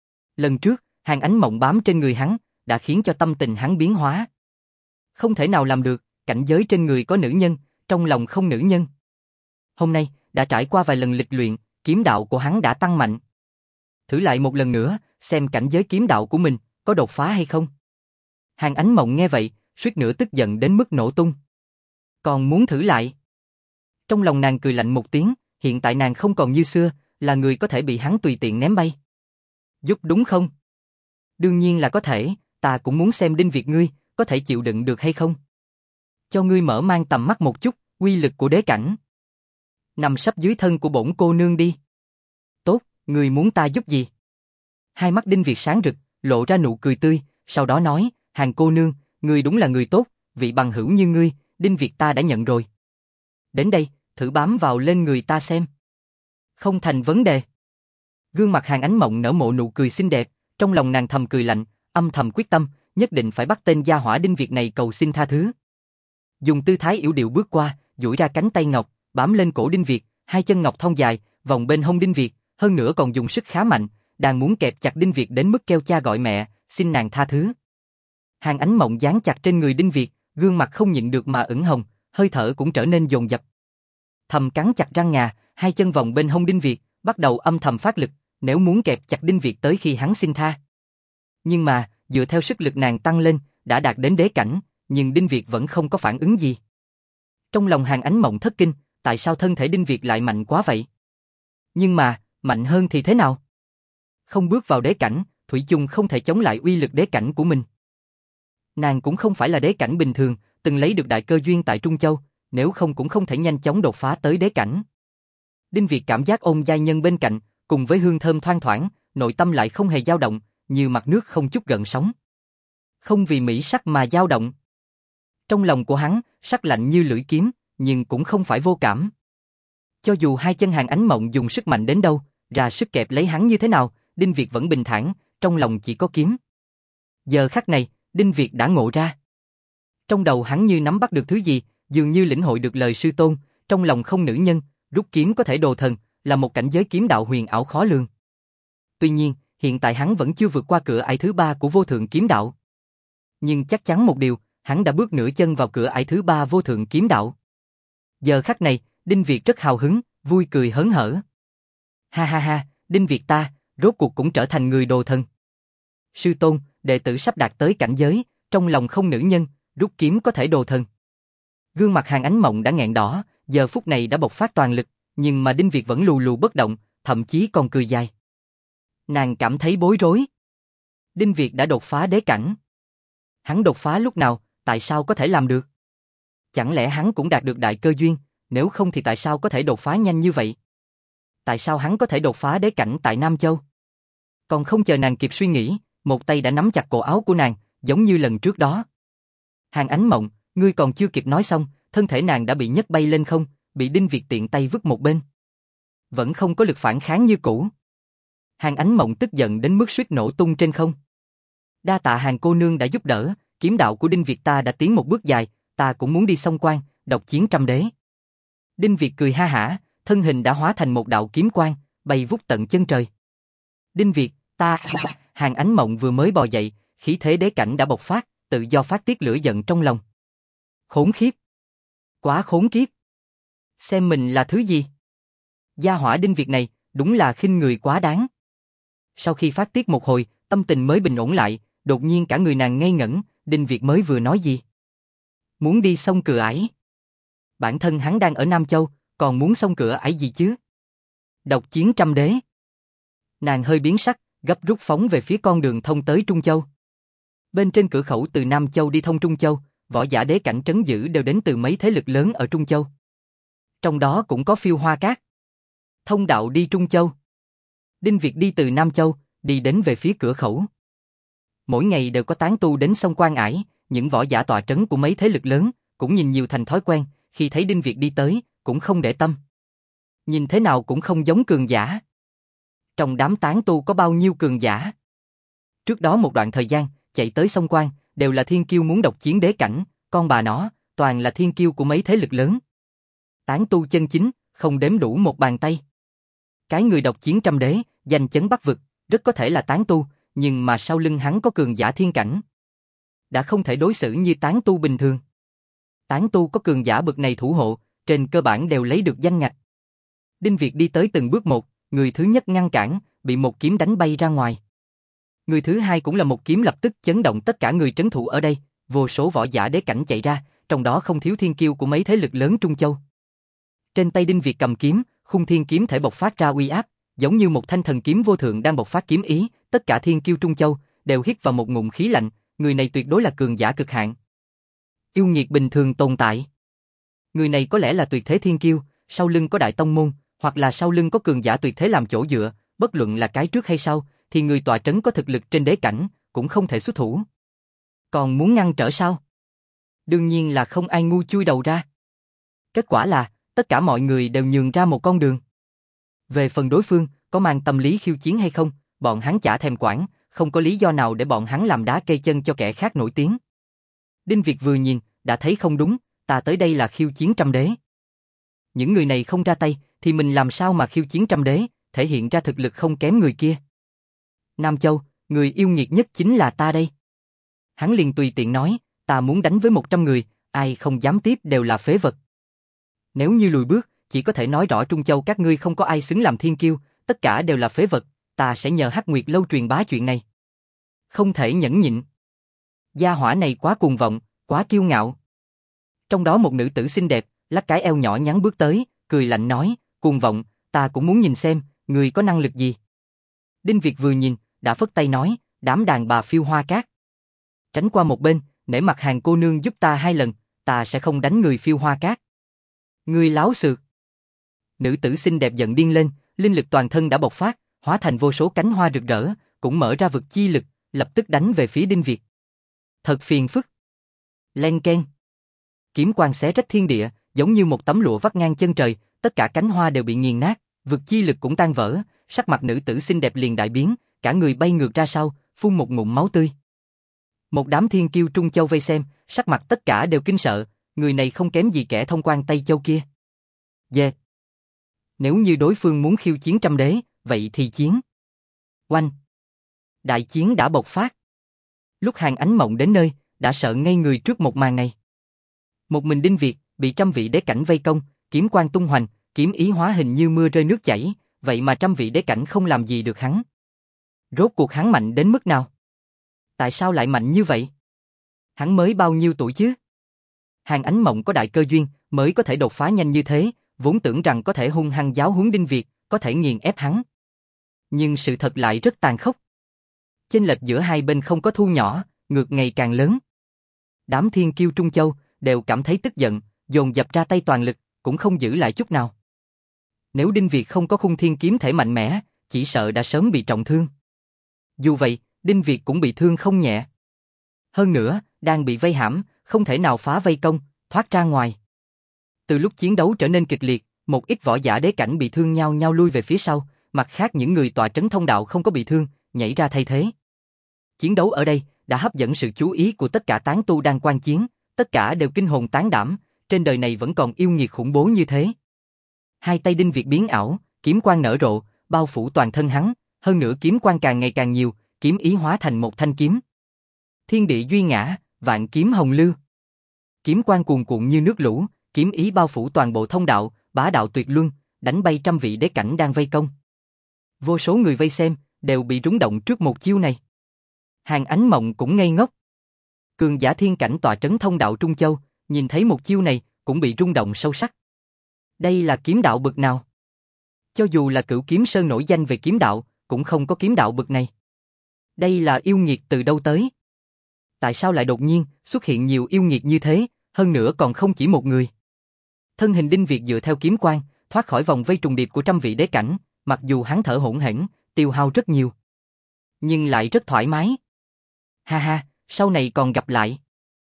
Lần trước, Hàn Ánh Mộng bám trên người hắn, đã khiến cho tâm tình hắn biến hóa. Không thể nào làm được, cảnh giới trên người có nữ nhân, trong lòng không nữ nhân. Hôm nay, đã trải qua vài lần lịch luyện, kiếm đạo của hắn đã tăng mạnh. Thử lại một lần nữa, xem cảnh giới kiếm đạo của mình, có đột phá hay không. Hàn Ánh Mộng nghe vậy, suýt nữa tức giận đến mức nổ tung. Còn muốn thử lại. Trong lòng nàng cười lạnh một tiếng, hiện tại nàng không còn như xưa, là người có thể bị hắn tùy tiện ném bay. Giúp đúng không? Đương nhiên là có thể, ta cũng muốn xem Đinh Việt ngươi, có thể chịu đựng được hay không. Cho ngươi mở mang tầm mắt một chút, uy lực của đế cảnh. Nằm sấp dưới thân của bổn cô nương đi. Tốt, ngươi muốn ta giúp gì? Hai mắt Đinh Việt sáng rực, lộ ra nụ cười tươi, sau đó nói, Hàn cô nương, ngươi đúng là người tốt, vị bằng hữu như ngươi, Đinh Việt ta đã nhận rồi. Đến đây, thử bám vào lên người ta xem. Không thành vấn đề. Gương mặt Hàn Ánh Mộng nở một nụ cười xinh đẹp, trong lòng nàng thầm cười lạnh, âm thầm quyết tâm, nhất định phải bắt tên gia hỏa Đinh Việt này cầu xin tha thứ. Dùng tư thái yểu điệu bước qua, duỗi ra cánh tay ngọc, bám lên cổ Đinh Việt, hai chân ngọc thon dài, vòng bên hông Đinh Việt, hơn nữa còn dùng sức khá mạnh, đang muốn kẹp chặt Đinh Việt đến mức kêu cha gọi mẹ, xin nàng tha thứ. Hàn Ánh Mộng dán chặt trên người Đinh Việt, gương mặt không nhịn được mà ửng hồng, hơi thở cũng trở nên dồn dập. Thầm cắn chặt răng ngà, hai chân vòng bên hông Đinh Việt, bắt đầu âm thầm phát lực, nếu muốn kẹp chặt Đinh Việt tới khi hắn xin tha. Nhưng mà, dựa theo sức lực nàng tăng lên, đã đạt đến đế cảnh, nhưng Đinh Việt vẫn không có phản ứng gì. Trong lòng Hàn Ánh Mộng thất kinh, tại sao thân thể Đinh Việt lại mạnh quá vậy? Nhưng mà, mạnh hơn thì thế nào? Không bước vào đế cảnh, thủy chung không thể chống lại uy lực đế cảnh của mình. Nàng cũng không phải là đế cảnh bình thường, từng lấy được đại cơ duyên tại Trung Châu, nếu không cũng không thể nhanh chóng đột phá tới đế cảnh. Đinh Việt cảm giác ôm giai nhân bên cạnh, cùng với hương thơm thoang thoảng, nội tâm lại không hề dao động, như mặt nước không chút gợn sóng. Không vì mỹ sắc mà dao động. Trong lòng của hắn, sắc lạnh như lưỡi kiếm, nhưng cũng không phải vô cảm. Cho dù hai chân Hàn Ánh Mộng dùng sức mạnh đến đâu, ra sức kẹp lấy hắn như thế nào, Đinh Việt vẫn bình thản, trong lòng chỉ có kiếm. Giờ khắc này, Đinh Việt đã ngộ ra. Trong đầu hắn như nắm bắt được thứ gì, dường như lĩnh hội được lời sư tôn, trong lòng không nữ nhân, rút kiếm có thể đồ thần, là một cảnh giới kiếm đạo huyền ảo khó lường. Tuy nhiên, hiện tại hắn vẫn chưa vượt qua cửa ải thứ 3 của vô thượng kiếm đạo. Nhưng chắc chắn một điều, hắn đã bước nửa chân vào cửa ải thứ 3 vô thượng kiếm đạo. Giờ khắc này, Đinh Việt rất hào hứng, vui cười hớn hở. Ha ha ha, Đinh Việt ta, rốt cuộc cũng trở thành người đồ thần. Sư tôn, đệ tử sắp đạt tới cảnh giới, trong lòng không nữ nhân, rút kiếm có thể đồ thần. Gương mặt Hàn Ánh Mộng đã nghẹn đỏ, giờ phút này đã bộc phát toàn lực, nhưng mà Đinh Việt vẫn lù lù bất động, thậm chí còn cười dài. Nàng cảm thấy bối rối. Đinh Việt đã đột phá đế cảnh. Hắn đột phá lúc nào, tại sao có thể làm được? Chẳng lẽ hắn cũng đạt được đại cơ duyên, nếu không thì tại sao có thể đột phá nhanh như vậy? Tại sao hắn có thể đột phá đế cảnh tại Nam Châu? Còn không chờ nàng kịp suy nghĩ, một tay đã nắm chặt cổ áo của nàng, giống như lần trước đó. Hàn Ánh Mộng, ngươi còn chưa kịp nói xong, thân thể nàng đã bị nhấc bay lên không, bị Đinh Việt tiện tay vứt một bên. Vẫn không có lực phản kháng như cũ. Hàn Ánh Mộng tức giận đến mức suýt nổ tung trên không. Đa tạ Hàn cô nương đã giúp đỡ, kiếm đạo của Đinh Việt ta đã tiến một bước dài, ta cũng muốn đi xông quan, độc chiến trăm đế. Đinh Việt cười ha hả, thân hình đã hóa thành một đạo kiếm quang, bay vút tận chân trời. Đinh Việt, ta... Hàn Ánh Mộng vừa mới bò dậy, khí thế đế cảnh đã bộc phát, tự do phát tiết lửa giận trong lòng. Khốn khiếp! Quá khốn kiếp! Xem mình là thứ gì? Gia hỏa Đinh Việt này, đúng là khinh người quá đáng. Sau khi phát tiết một hồi, tâm tình mới bình ổn lại, đột nhiên cả người nàng ngây ngẩn, Đinh Việt mới vừa nói gì? Muốn đi xông cửa ải. Bản thân hắn đang ở Nam Châu, còn muốn xông cửa ải gì chứ? Độc chiến trăm đế. Nàng hơi biến sắc, gấp rút phóng về phía con đường thông tới Trung Châu. Bên trên cửa khẩu từ Nam Châu đi thông Trung Châu, võ giả đế cảnh trấn giữ đều đến từ mấy thế lực lớn ở Trung Châu. Trong đó cũng có Phiêu Hoa Các. Thông đạo đi Trung Châu. Đinh Việt đi từ Nam Châu, đi đến về phía cửa khẩu. Mỗi ngày đều có tán tu đến sông Quan Ải, những võ giả tọa trấn của mấy thế lực lớn, cũng nhìn nhiều thành thói quen, khi thấy Đinh Việt đi tới, cũng không để tâm. Nhìn thế nào cũng không giống cường giả. Trong đám tán tu có bao nhiêu cường giả? Trước đó một đoạn thời gian, chạy tới sông Quan, đều là thiên kiêu muốn độc chiến đế cảnh, con bà nó, toàn là thiên kiêu của mấy thế lực lớn. Tán tu chân chính, không đếm đủ một bàn tay. Cái người độc chiến trăm đế, giành chấn Bắc vực, rất có thể là tán tu, nhưng mà sau lưng hắn có cường giả thiên cảnh. Đã không thể đối xử như tán tu bình thường. Tán tu có cường giả bậc này thủ hộ, trên cơ bản đều lấy được danh ngạch. Đinh Việt đi tới từng bước một, người thứ nhất ngăn cản, bị một kiếm đánh bay ra ngoài. Người thứ hai cũng là một kiếm lập tức chấn động tất cả người trấn thủ ở đây, vô số võ giả đế cảnh chạy ra, trong đó không thiếu thiên kiêu của mấy thế lực lớn Trung Châu. Trên tay Đinh Việt cầm kiếm, khung thiên kiếm thể bộc phát ra uy áp, giống như một thanh thần kiếm vô thượng đang bộc phát kiếm ý, tất cả thiên kiêu Trung Châu đều hít vào một ngụm khí lạnh, người này tuyệt đối là cường giả cực hạn. Yêu nghiệt bình thường tồn tại. Người này có lẽ là tuyệt thế thiên kiêu, sau lưng có đại tông môn, hoặc là sau lưng có cường giả tuyệt thế làm chỗ dựa, bất luận là cái trước hay sau, thì người tọa trấn có thực lực trên đế cảnh, cũng không thể xuất thủ. Còn muốn ngăn trở sao? Đương nhiên là không ai ngu chui đầu ra. Kết quả là, tất cả mọi người đều nhường ra một con đường. Về phần đối phương, có mang tâm lý khiêu chiến hay không, bọn hắn chả thèm quản, không có lý do nào để bọn hắn làm đá cây chân cho kẻ khác nổi tiếng. Đinh Việt vừa nhìn, đã thấy không đúng, ta tới đây là khiêu chiến trăm đế. Những người này không ra tay, thì mình làm sao mà khiêu chiến trăm đế, thể hiện ra thực lực không kém người kia. Nam Châu, người yêu nghiệt nhất chính là ta đây. Hắn liền tùy tiện nói, ta muốn đánh với 100 người, ai không dám tiếp đều là phế vật. Nếu như lùi bước, chỉ có thể nói rõ Trung Châu các ngươi không có ai xứng làm thiên kiêu, tất cả đều là phế vật, ta sẽ nhờ Hắc Nguyệt Lâu truyền bá chuyện này. Không thể nhẫn nhịn. Gia hỏa này quá cuồng vọng, quá kiêu ngạo. Trong đó một nữ tử xinh đẹp, lắc cái eo nhỏ nhắn bước tới, cười lạnh nói, cuồng vọng, ta cũng muốn nhìn xem, người có năng lực gì. Đinh Việt vừa nhìn, đã phất tay nói, đám đàn bà Phiêu Hoa Các. Tránh qua một bên, nể mặt Hàn cô nương giúp ta 2 lần, ta sẽ không đánh người Phiêu Hoa Các. Ngươi láo xược. Nữ tử xinh đẹp giận điên lên, linh lực toàn thân đã bộc phát, hóa thành vô số cánh hoa rực rỡ, cũng mở ra vực chi lực, lập tức đánh về phía Đinh Việt. Thật phiền phức. Len keng. Kiếm quang xé rách thiên địa, giống như một tấm lụa vắt ngang chân trời, tất cả cánh hoa đều bị nghiền nát, vực chi lực cũng tan vỡ, sắc mặt nữ tử xinh đẹp liền đại biến, cả người bay ngược ra sau, phun một ngụm máu tươi. Một đám thiên kiêu Trung Châu vây xem, sắc mặt tất cả đều kinh sợ, người này không kém gì kẻ thông quan Tây Châu kia. Dè. Nếu như đối phương muốn khiêu chiến trăm đế, vậy thì chiến. Oanh! Đại chiến đã bộc phát. Lúc Hàn Ánh Mộng đến nơi, đã sợ ngây người trước một màn này. Một mình Đinh Việt, bị trăm vị đế cảnh vây công, kiếm quang tung hoành, kiếm ý hóa hình như mưa rơi nước chảy, vậy mà trăm vị đế cảnh không làm gì được hắn. Rốt cuộc hắn mạnh đến mức nào? Tại sao lại mạnh như vậy? Hắn mới bao nhiêu tuổi chứ? Hàn Ánh Mộng có đại cơ duyên, mới có thể đột phá nhanh như thế, vốn tưởng rằng có thể hung hăng giáo huấn Đinh Việt, có thể nghiền ép hắn. Nhưng sự thật lại rất tàn khốc. Chênh lệch giữa hai bên không có thu nhỏ, ngược ngày càng lớn. Đám thiên kiêu Trung Châu đều cảm thấy tức giận, dồn dập ra tay toàn lực, cũng không giữ lại chút nào. Nếu Đinh Việt không có khung thiên kiếm thể mạnh mẽ, chỉ sợ đã sớm bị trọng thương. Dù vậy, Đinh Việt cũng bị thương không nhẹ. Hơn nữa, đang bị vây hãm, không thể nào phá vây công, thoát ra ngoài. Từ lúc chiến đấu trở nên kịch liệt, một ít võ giả đế cảnh bị thương nhau nhau lui về phía sau, mặt khác những người tọa trấn thông đạo không có bị thương, nhảy ra thay thế. Chiến đấu ở đây đã hấp dẫn sự chú ý của tất cả tán tu đang quan chiến, tất cả đều kinh hồn tán đảm, trên đời này vẫn còn yêu nghiệt khủng bố như thế. Hai tay Đinh Việt biến ảo, kiếm quang nở rộ, bao phủ toàn thân hắn, hơn nữa kiếm quang càng ngày càng nhiều, kiếm ý hóa thành một thanh kiếm. Thiên địa duy ngã, vạn kiếm hồng lưu. Kiếm quang cuồn cuộn như nước lũ, kiếm ý bao phủ toàn bộ thông đạo, bá đạo tuyệt luân, đánh bay trăm vị đế cảnh đang vây công. Vô số người vây xem đều bị rung động trước một chiêu này. Hàn Ánh Mộng cũng ngây ngốc. Cường giả thiên cảnh tọa trấn thông đạo Trung Châu, nhìn thấy một chiêu này cũng bị rung động sâu sắc. Đây là kiếm đạo bậc nào? Cho dù là Cửu Kiếm Sơn nổi danh về kiếm đạo, cũng không có kiếm đạo bậc này. Đây là yêu nghiệt từ đâu tới? Tại sao lại đột nhiên xuất hiện nhiều yêu nghiệt như thế, hơn nữa còn không chỉ một người? Thân hình Đinh Việt dựa theo kiếm quang, thoát khỏi vòng vây trùng điệp của trăm vị đế cảnh, mặc dù hắn thở hổn hển, tiêu hao rất nhiều, nhưng lại rất thoải mái. Ha ha, sau này còn gặp lại.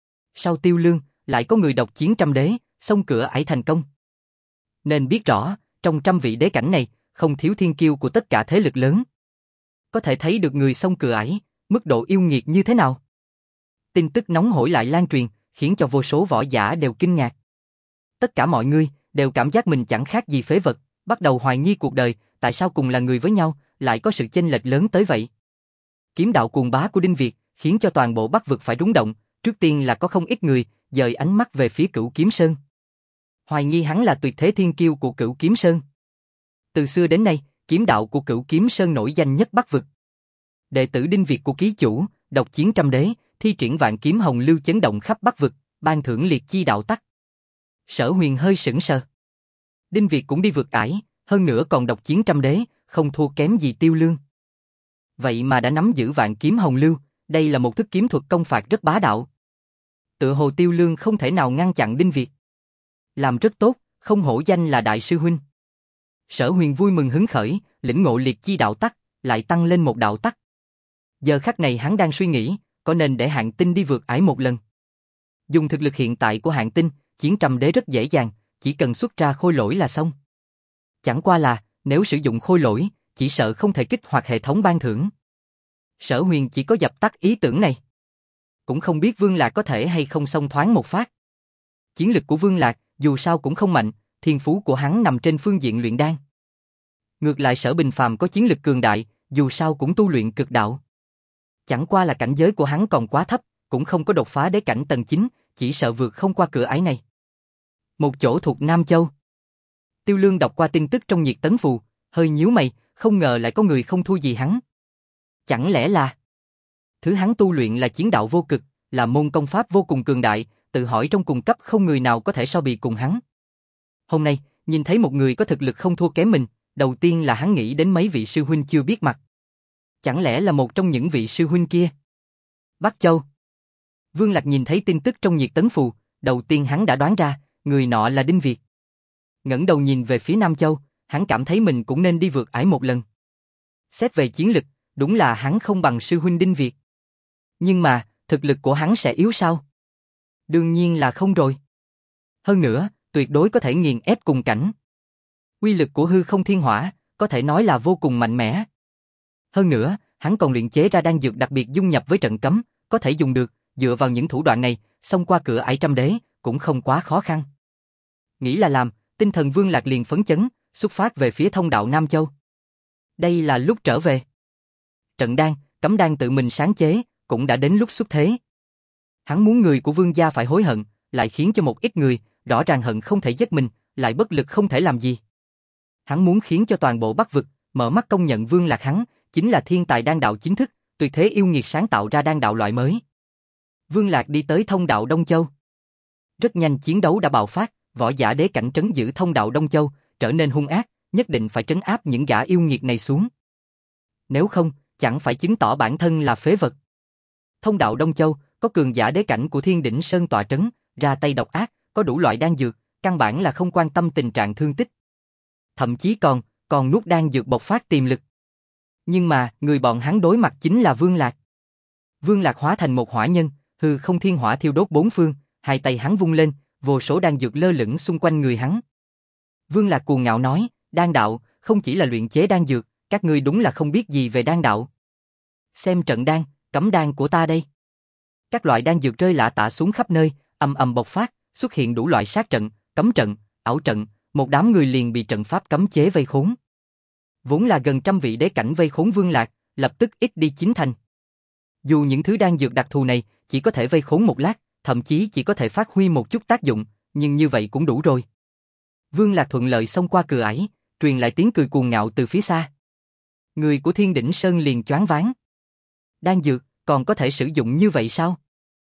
Sau Tiêu Lương, lại có người độc chiến trăm đế, xông cửa ải thành công. Nên biết rõ, trong trăm vị đế cảnh này, không thiếu thiên kiêu của tất cả thế lực lớn. Có thể thấy được người xông cửa ải, mức độ yêu nghiệt như thế nào. Tin tức nóng hổi lại lan truyền, khiến cho vô số võ giả đều kinh ngạc. Tất cả mọi người đều cảm giác mình chẳng khác gì phế vật, bắt đầu hoài nghi cuộc đời, tại sao cùng là người với nhau, lại có sự chênh lệch lớn tới vậy. Kiếm đạo cuồng bá của Đinh Việt khiến cho toàn bộ Bắc vực phải rúng động, trước tiên là có không ít người dời ánh mắt về phía Cửu Kiếm Sơn. Hoài nghi hắn là tuyệt thế thiên kiêu của Cửu Kiếm Sơn. Từ xưa đến nay, kiếm đạo của Cửu Kiếm Sơn nổi danh nhất Bắc vực. Đệ tử Đinh Việt của ký chủ, độc chiến trăm đế, thi triển vạn kiếm hồng lưu chấn động khắp Bắc vực, ban thưởng liệt chi đạo tắc. Sở Huyền hơi sững sờ. Đinh Việt cũng đi vượt ải, hơn nữa còn độc chiến trăm đế, không thua kém gì Tiêu Lương. Vậy mà đã nắm giữ vạn kiếm hồng lưu, đây là một thức kiếm thuật công phạt rất bá đạo. Tựa hồ Tiêu Lương không thể nào ngăn chặn Đinh Việt. Làm rất tốt, không hổ danh là đại sư huynh. Sở Huyền vui mừng hứng khởi, lĩnh ngộ liệt chi đạo tắc, lại tăng lên một đạo tắc. Giờ khắc này hắn đang suy nghĩ, có nên để Hạng Tinh đi vượt ải một lần. Dùng thực lực hiện tại của Hạng Tinh, chiến trăm đế rất dễ dàng, chỉ cần xuất ra khôi lỗi là xong. Chẳng qua là, nếu sử dụng khôi lỗi, chỉ sợ không thể kích hoạt hệ thống ban thưởng. Sở Huyền chỉ có dập tắt ý tưởng này. Cũng không biết Vương Lạc có thể hay không xông thoáng một phát. Chiến lực của Vương Lạc, dù sao cũng không mạnh, thiên phú của hắn nằm trên phương diện luyện đan. Ngược lại Sở Bình Phàm có chiến lực cường đại, dù sao cũng tu luyện cực đạo. Chẳng qua là cảnh giới của hắn còn quá thấp, cũng không có đột phá đế cảnh tầng 9, chỉ sợ vượt không qua cửa ải này. Một chỗ thuộc Nam Châu. Tiêu Lương đọc qua tin tức trong nhiệt tấn phù, hơi nhíu mày, không ngờ lại có người không thua gì hắn. Chẳng lẽ là... Thứ hắn tu luyện là chiến đạo vô cực, là môn công pháp vô cùng cường đại, tự hỏi trong cùng cấp không người nào có thể so bì cùng hắn. Hôm nay, nhìn thấy một người có thực lực không thua kém mình, đầu tiên là hắn nghĩ đến mấy vị sư huynh chưa biết mặt. Chẳng lẽ là một trong những vị sư huynh kia? Bắc Châu. Vương Lạc nhìn thấy tin tức trong nhiệt tấn phù, đầu tiên hắn đã đoán ra, người nọ là Đinh Việt. Ngẩng đầu nhìn về phía Nam Châu, hắn cảm thấy mình cũng nên đi vượt ải một lần. Xét về chiến lực, đúng là hắn không bằng sư huynh Đinh Việt. Nhưng mà, thực lực của hắn sẽ yếu sao? Đương nhiên là không rồi. Hơn nữa, tuyệt đối có thể nghiền ép cùng cảnh. Uy lực của hư không thiên hỏa, có thể nói là vô cùng mạnh mẽ. Hơn nữa, hắn còn luyện chế ra đan dược đặc biệt dung nhập với trận cấm, có thể dùng được, dựa vào những thủ đoạn này, xông qua cửa ải trăm đế, cũng không quá khó khăn. Nghĩ là làm, tinh thần Vương Lạc liền phấn chấn, xuất phát về phía thông đạo Nam Châu. Đây là lúc trở về. Trận đan, cấm đan tự mình sáng chế, cũng đã đến lúc xuất thế. Hắn muốn người của Vương gia phải hối hận, lại khiến cho một ít người, rõ ràng hận không thể giết mình, lại bất lực không thể làm gì. Hắn muốn khiến cho toàn bộ Bắc vực, mở mắt công nhận Vương Lạc hắn, chính là thiên tài đan đạo chính thức, tuyệt thế yêu nghiệt sáng tạo ra đan đạo loại mới. Vương Lạc đi tới thông đạo Đông Châu. Rất nhanh chiến đấu đã bạo phát, võ giả đế cảnh trấn giữ thông đạo Đông Châu, trở nên hung ác, nhất định phải trấn áp những gã yêu nghiệt này xuống. Nếu không, chẳng phải chứng tỏ bản thân là phế vật. Thông đạo Đông Châu, có cường giả đế cảnh của Thiên Đỉnh Sơn tọa trấn, ra tay độc ác, có đủ loại đan dược, căn bản là không quan tâm tình trạng thương tích. Thậm chí còn nuốt đan dược bộc phát tiềm lực. Nhưng mà, người bọn hắn đối mặt chính là Vương Lạc. Vương Lạc hóa thành một hỏa nhân, hư không thiên hỏa thiêu đốt bốn phương, hai tay hắn vung lên, vô số đan dược lơ lửng xung quanh người hắn. Vương Lạc cuồng ngạo nói, đan đạo, không chỉ là luyện chế đan dược, các ngươi đúng là không biết gì về đan đạo. Xem trận đan, cấm đan của ta đây. Các loại đan dược rơi lả tả xuống khắp nơi, ầm ầm bộc phát, xuất hiện đủ loại sát trận, cấm trận, ảo trận, một đám người liền bị trận pháp cấm chế vây khốn. Vốn là gần trăm vị đế cảnh vây khốn Vương Lạc, lập tức ít đi chín thành. Dù những thứ đan dược đặc thù này chỉ có thể vây khốn một lát, thậm chí chỉ có thể phát huy một chút tác dụng, nhưng như vậy cũng đủ rồi. Vương Lạc thuận lợi xông qua cửa ải, truyền lại tiếng cười cuồng ngạo từ phía xa. Người của Thiên Đỉnh Sơn liền choáng váng. Đan dược còn có thể sử dụng như vậy sao?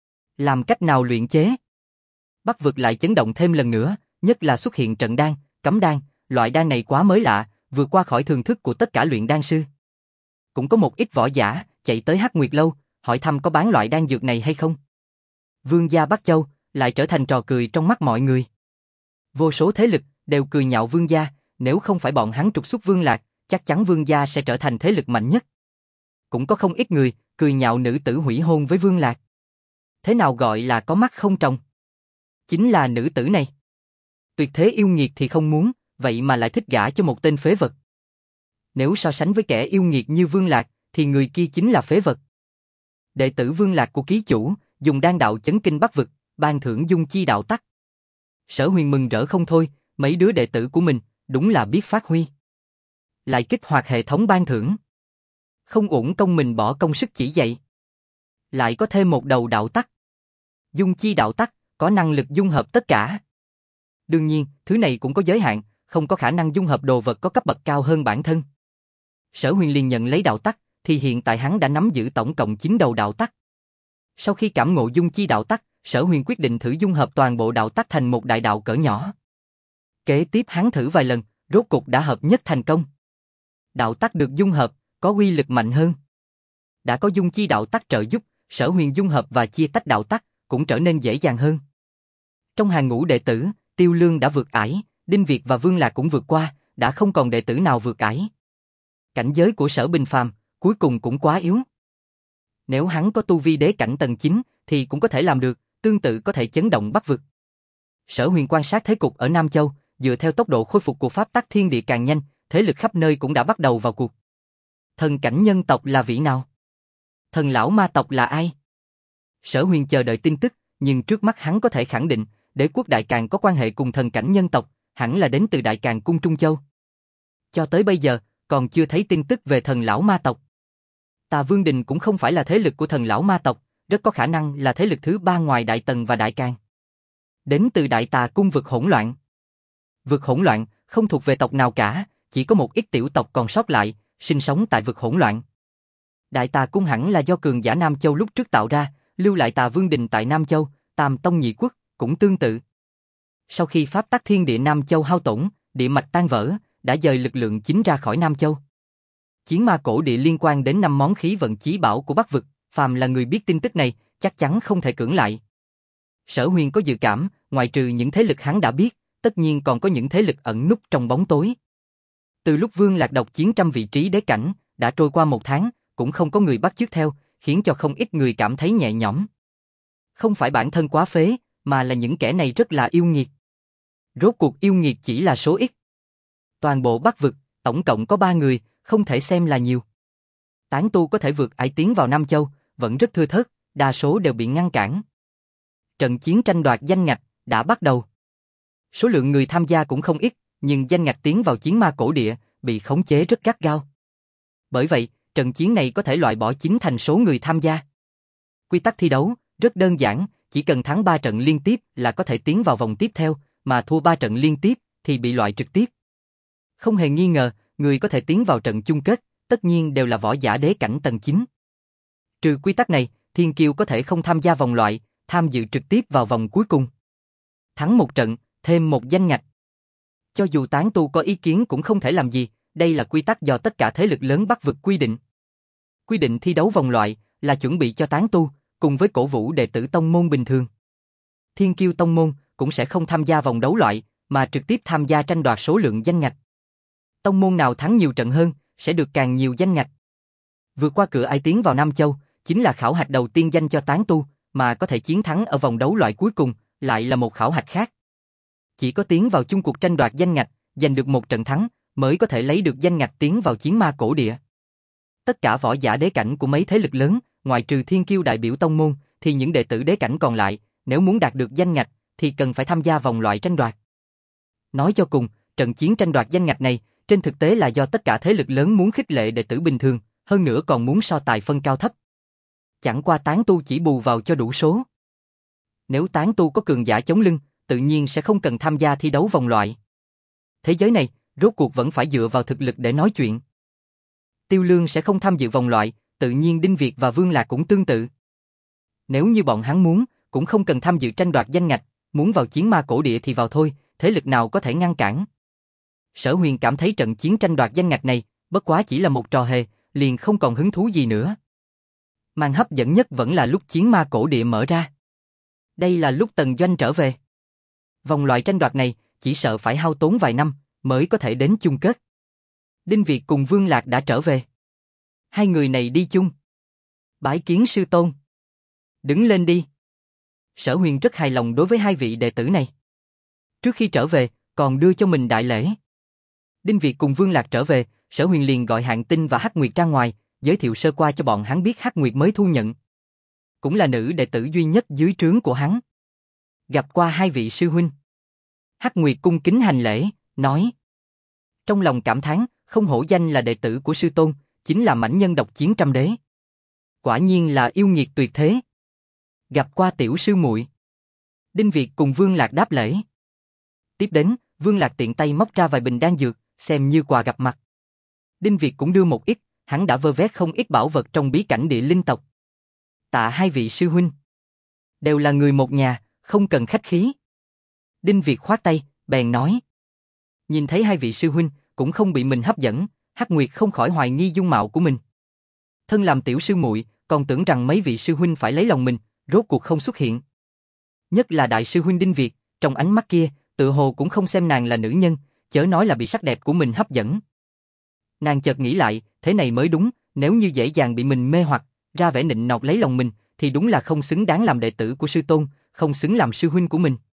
Làm cách nào luyện chế? Bắc vực lại chấn động thêm lần nữa, nhất là xuất hiện trận đan, cấm đan, loại đan này quá mới lạ, vượt qua khỏi thường thức của tất cả luyện đan sư. Cũng có một ít võ giả chạy tới Hắc Nguyệt Lâu, hỏi thăm có bán loại đan dược này hay không. Vương gia Bắc Châu lại trở thành trò cười trong mắt mọi người. Vô số thế lực đều cười nhạo Vương gia, nếu không phải bọn hắn trục xuất Vương Lạc, chắc chắn Vương gia sẽ trở thành thế lực mạnh nhất. Cũng có không ít người cười nhạo nữ tử hủy hôn với Vương Lạc. Thế nào gọi là có mắt không tròng? Chính là nữ tử này. Tuyệt thế yêu nghiệt thì không muốn, vậy mà lại thích gả cho một tên phế vật. Nếu so sánh với kẻ yêu nghiệt như Vương Lạc, thì người kia chính là phế vật. Đệ tử Vương Lạc của ký chủ, dùng đan đạo chấn kinh Bắc vực, ban thưởng dung chi đạo tắc. Sở Huyền mừng rỡ không thôi, mấy đứa đệ tử của mình, đúng là biết phát huy. Lại kích hoạt hệ thống ban thưởng. Không uổng công mình bỏ công sức chỉ dạy. Lại có thêm một đầu đạo tắc. Dung chi đạo tắc, có năng lực dung hợp tất cả. Đương nhiên, thứ này cũng có giới hạn, không có khả năng dung hợp đồ vật có cấp bậc cao hơn bản thân. Sở Huyền liền nhận lấy đạo tắc, thì hiện tại hắn đã nắm giữ tổng cộng 9 đầu đạo tắc. Sau khi cảm ngộ dung chi đạo tắc, Sở Huyền quyết định thử dung hợp toàn bộ đạo tắc thành một đại đạo cỡ nhỏ. Kế tiếp hắn thử vài lần, rốt cục đã hợp nhất thành công. Đạo tắc được dung hợp, có uy lực mạnh hơn. Đã có dung chi đạo tắc trợ giúp, Sở Huyền dung hợp và chia tách đạo tắc cũng trở nên dễ dàng hơn. Trong hàng ngũ đệ tử, Tiêu Lương đã vượt ải, Đinh Việt và Vương Lạc cũng vượt qua, đã không còn đệ tử nào vượt ải. Cảnh giới của Sở Bình Phàm cuối cùng cũng quá yếu. Nếu hắn có tu vi đế cảnh tầng 9 thì cũng có thể làm được, tương tự có thể chấn động Bắc vực. Sở Huyền quan sát thế cục ở Nam Châu, dựa theo tốc độ khôi phục của pháp tắc thiên địa càng nhanh, thế lực khắp nơi cũng đã bắt đầu vào cuộc. Thần cảnh nhân tộc là vị nào? Thần lão ma tộc là ai? Sở Huyền chờ đợi tin tức, nhưng trước mắt hắn có thể khẳng định, đế quốc Đại Càn có quan hệ cùng thần cảnh nhân tộc, hẳn là đến từ Đại Càn cung Trung Châu. Cho tới bây giờ, còn chưa thấy tin tức về thần lão ma tộc. Tà Vương Đình cũng không phải là thế lực của thần lão ma tộc, rất có khả năng là thế lực thứ ba ngoài Đại Tần và Đại Càn. Đến từ Đại Tà cung vực hỗn loạn. Vực hỗn loạn không thuộc về tộc nào cả, chỉ có một ít tiểu tộc còn sót lại, sinh sống tại vực hỗn loạn. Đại Tà cung hẳn là do cường giả Nam Châu lúc trước tạo ra, lưu lại Tà Vương Đình tại Nam Châu, Tam Tông Nhị Quốc cũng tương tự. Sau khi pháp tắc thiên địa Nam Châu hao tổn, địa mạch tan vỡ, đã dời lực lượng chính ra khỏi Nam Châu. Chiến ma cổ địa liên quan đến 5 món khí vận chí bảo của Bắc vực, phàm là người biết tin tức này, chắc chắn không thể cưỡng lại. Sở Huyền có dự cảm, ngoại trừ những thế lực hắn đã biết, tất nhiên còn có những thế lực ẩn núp trong bóng tối. Từ lúc Vương Lạc độc chiến trăm vị trí đế cảnh, đã trôi qua 1 tháng, cũng không có người bắt chước theo, khiến cho không ít người cảm thấy nhẹ nhõm. Không phải bản thân quá phế, mà là những kẻ này rất là yêu nghiệt. Rốt cuộc yêu nghiệt chỉ là số ít. Toàn bộ Bắc vực, tổng cộng có 3 người, không thể xem là nhiều. Tán tu có thể vượt ải tiến vào Nam Châu, vẫn rất thưa thớt, đa số đều bị ngăn cản. Trận chiến tranh đoạt danh ngạch đã bắt đầu. Số lượng người tham gia cũng không ít, nhưng danh ngạch tiến vào chiến ma cổ địa bị khống chế rất gắt gao. Bởi vậy, trận chiến này có thể loại bỏ 9 thành số người tham gia. Quy tắc thi đấu rất đơn giản, chỉ cần thắng 3 trận liên tiếp là có thể tiến vào vòng tiếp theo, mà thua 3 trận liên tiếp thì bị loại trực tiếp. Không hề nghi ngờ, người có thể tiến vào trận chung kết, tất nhiên đều là võ giả đế cảnh tầng 9. Trừ quy tắc này, thiên kiêu có thể không tham gia vòng loại, tham dự trực tiếp vào vòng cuối cùng. Thắng một trận, thêm một danh ngạch. Cho dù tán tu có ý kiến cũng không thể làm gì, đây là quy tắc do tất cả thế lực lớn Bắc vực quy định. Quy định thi đấu vòng loại là chuẩn bị cho tán tu, cùng với cổ vũ đệ tử tông môn bình thường. Thiên kiêu tông môn cũng sẽ không tham gia vòng đấu loại, mà trực tiếp tham gia tranh đoạt số lượng danh ngạch. Tông môn nào thắng nhiều trận hơn, sẽ được càng nhiều danh ngạch. Vượt qua cửa ải tiến vào Nam Châu, chính là khảo hạch đầu tiên dành cho tán tu, mà có thể chiến thắng ở vòng đấu loại cuối cùng, lại là một khảo hạch khác. Chỉ có tiến vào chung cuộc tranh đoạt danh ngạch, giành được một trận thắng, mới có thể lấy được danh ngạch tiến vào chiến ma cổ địa. Tất cả võ giả đế cảnh của mấy thế lực lớn, ngoại trừ thiên kiêu đại biểu tông môn, thì những đệ tử đế cảnh còn lại, nếu muốn đạt được danh ngạch, thì cần phải tham gia vòng loại tranh đoạt. Nói cho cùng, trận chiến tranh đoạt danh ngạch này, trên thực tế là do tất cả thế lực lớn muốn khích lệ đệ tử bình thường, hơn nữa còn muốn so tài phân cao thấp. Chẳng qua tán tu chỉ bù vào cho đủ số. Nếu tán tu có cường giả chống lưng, tự nhiên sẽ không cần tham gia thi đấu vòng loại. Thế giới này, rốt cuộc vẫn phải dựa vào thực lực để nói chuyện. Tiêu Lương sẽ không tham dự vòng loại, tự nhiên Đinh Việt và Vương Lạc cũng tương tự. Nếu như bọn hắn muốn, cũng không cần tham dự tranh đoạt danh ngạch, muốn vào chiến ma cổ địa thì vào thôi, thế lực nào có thể ngăn cản. Sở Huyền cảm thấy trận chiến tranh đoạt danh ngạch này, bất quá chỉ là một trò hề, liền không còn hứng thú gì nữa. Màn hấp dẫn nhất vẫn là lúc chiến ma cổ địa mở ra. Đây là lúc Tần Doanh trở về. Vòng loại tranh đoạt này, chỉ sợ phải hao tốn vài năm, mới có thể đến chung kết. Đinh Việt cùng Vương Lạc đã trở về. Hai người này đi chung. Bái kiến sư tôn. Đứng lên đi. Sở Huyền rất hài lòng đối với hai vị đệ tử này. Trước khi trở về, còn đưa cho mình đại lễ. Đinh Việt cùng Vương Lạc trở về, Sở Huyền liền gọi Hạng Tinh và Hắc Nguyệt ra ngoài, giới thiệu sơ qua cho bọn hắn biết Hắc Nguyệt mới thu nhận. Cũng là nữ đệ tử duy nhất dưới trướng của hắn. Gặp qua hai vị sư huynh. Hắc Nguyệt cung kính hành lễ, nói. Trong lòng cảm thán, không hổ danh là đệ tử của sư tôn, chính là mãnh nhân độc chiến trăm đế. Quả nhiên là yêu nghiệt tuyệt thế. Gặp qua tiểu sư muội. Đinh Việt cùng Vương Lạc đáp lễ. Tiếp đến, Vương Lạc tiện tay móc ra vài bình đan dược, xem như quà gặp mặt. Đinh Việt cũng đưa một ít, hắn đã vơ vét không ít bảo vật trong bí cảnh địa linh tộc. Tạ hai vị sư huynh. Đều là người một nhà, không cần khách khí. Đinh Việt khoát tay, bèn nói. Nhìn thấy hai vị sư huynh, cũng không bị mình hấp dẫn, Hắc Nguyệt không khỏi hoài nghi dung mạo của mình. Thân làm tiểu sư muội, còn tưởng rằng mấy vị sư huynh phải lấy lòng mình, rốt cuộc không xuất hiện. Nhất là đại sư huynh Đinh Việt, trong ánh mắt kia, tự hồ cũng không xem nàng là nữ nhân, chớ nói là bị sắc đẹp của mình hấp dẫn. Nàng chợt nghĩ lại, thế này mới đúng, nếu như dễ dàng bị mình mê hoặc, ra vẻ nịnh nọt lấy lòng mình, thì đúng là không xứng đáng làm đệ tử của sư tôn, không xứng làm sư huynh của mình.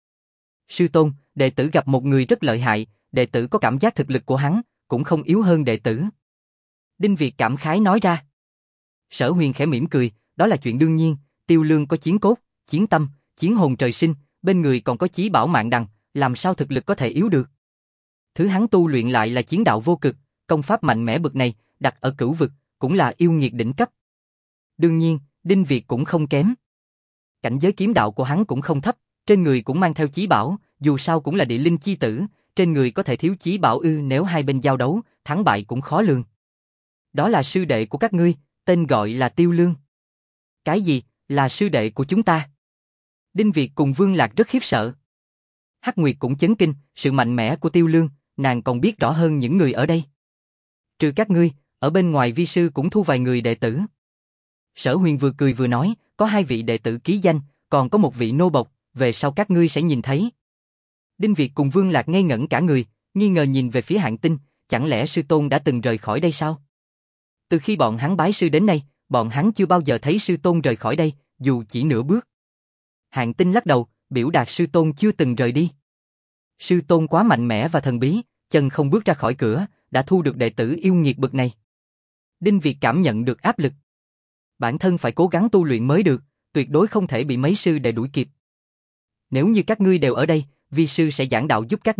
Sư tôn, đệ tử gặp một người rất lợi hại, đệ tử có cảm giác thực lực của hắn, cũng không yếu hơn đệ tử. Đinh Việt cảm khái nói ra. Sở Huyền khẽ mỉm cười, đó là chuyện đương nhiên, Tiêu Lương có chiến cốt, chiến tâm, chiến hồn trời sinh, bên người còn có chí bảo mạng đằng, làm sao thực lực có thể yếu được. Thứ hắn tu luyện lại là chiến đạo vô cực, công pháp mạnh mẽ bậc này, đặt ở cửu vực, cũng là yêu nghiệt đỉnh cấp. Đương nhiên, Đinh Việt cũng không kém. Cảnh giới kiếm đạo của hắn cũng không thấp, trên người cũng mang theo chí bảo, dù sao cũng là địa linh chi tử, trên người có thể thiếu chí bảo ư, nếu hai bên giao đấu, thắng bại cũng khó lường. Đó là sư đệ của các ngươi, tên gọi là Tiêu Lương. Cái gì, là sư đệ của chúng ta? Đinh Việt cùng Vương Lạc rất khiếp sợ. Hắc Nguyệt cũng chấn kinh, sự mạnh mẽ của Tiêu Lương, nàng còn biết rõ hơn những người ở đây. Trừ các ngươi, ở bên ngoài vi sư cũng thu vài người đệ tử. Sở Huyền vừa cười vừa nói, có hai vị đệ tử ký danh, còn có một vị nô bộc, về sau các ngươi sẽ nhìn thấy. Đinh Việt cùng Vương Lạc ngây ngẩn cả người, nghi ngờ nhìn về phía Hạng Tinh, chẳng lẽ sư tôn đã từng rời khỏi đây sao? Từ khi bọn hắn bái sư đến nay, bọn hắn chưa bao giờ thấy sư tôn rời khỏi đây, dù chỉ nửa bước. Hạng Tinh lắc đầu, biểu đạt sư tôn chưa từng rời đi. Sư tôn quá mạnh mẽ và thần bí, chân không bước ra khỏi cửa, đã thu được đệ tử yêu nghiệt bậc này. Đinh Việt cảm nhận được áp lực. Bản thân phải cố gắng tu luyện mới được, tuyệt đối không thể bị mấy sư đệ đuổi kịp. Nếu như các ngươi đều ở đây, vi sư sẽ giảng đạo giúp các ngươi,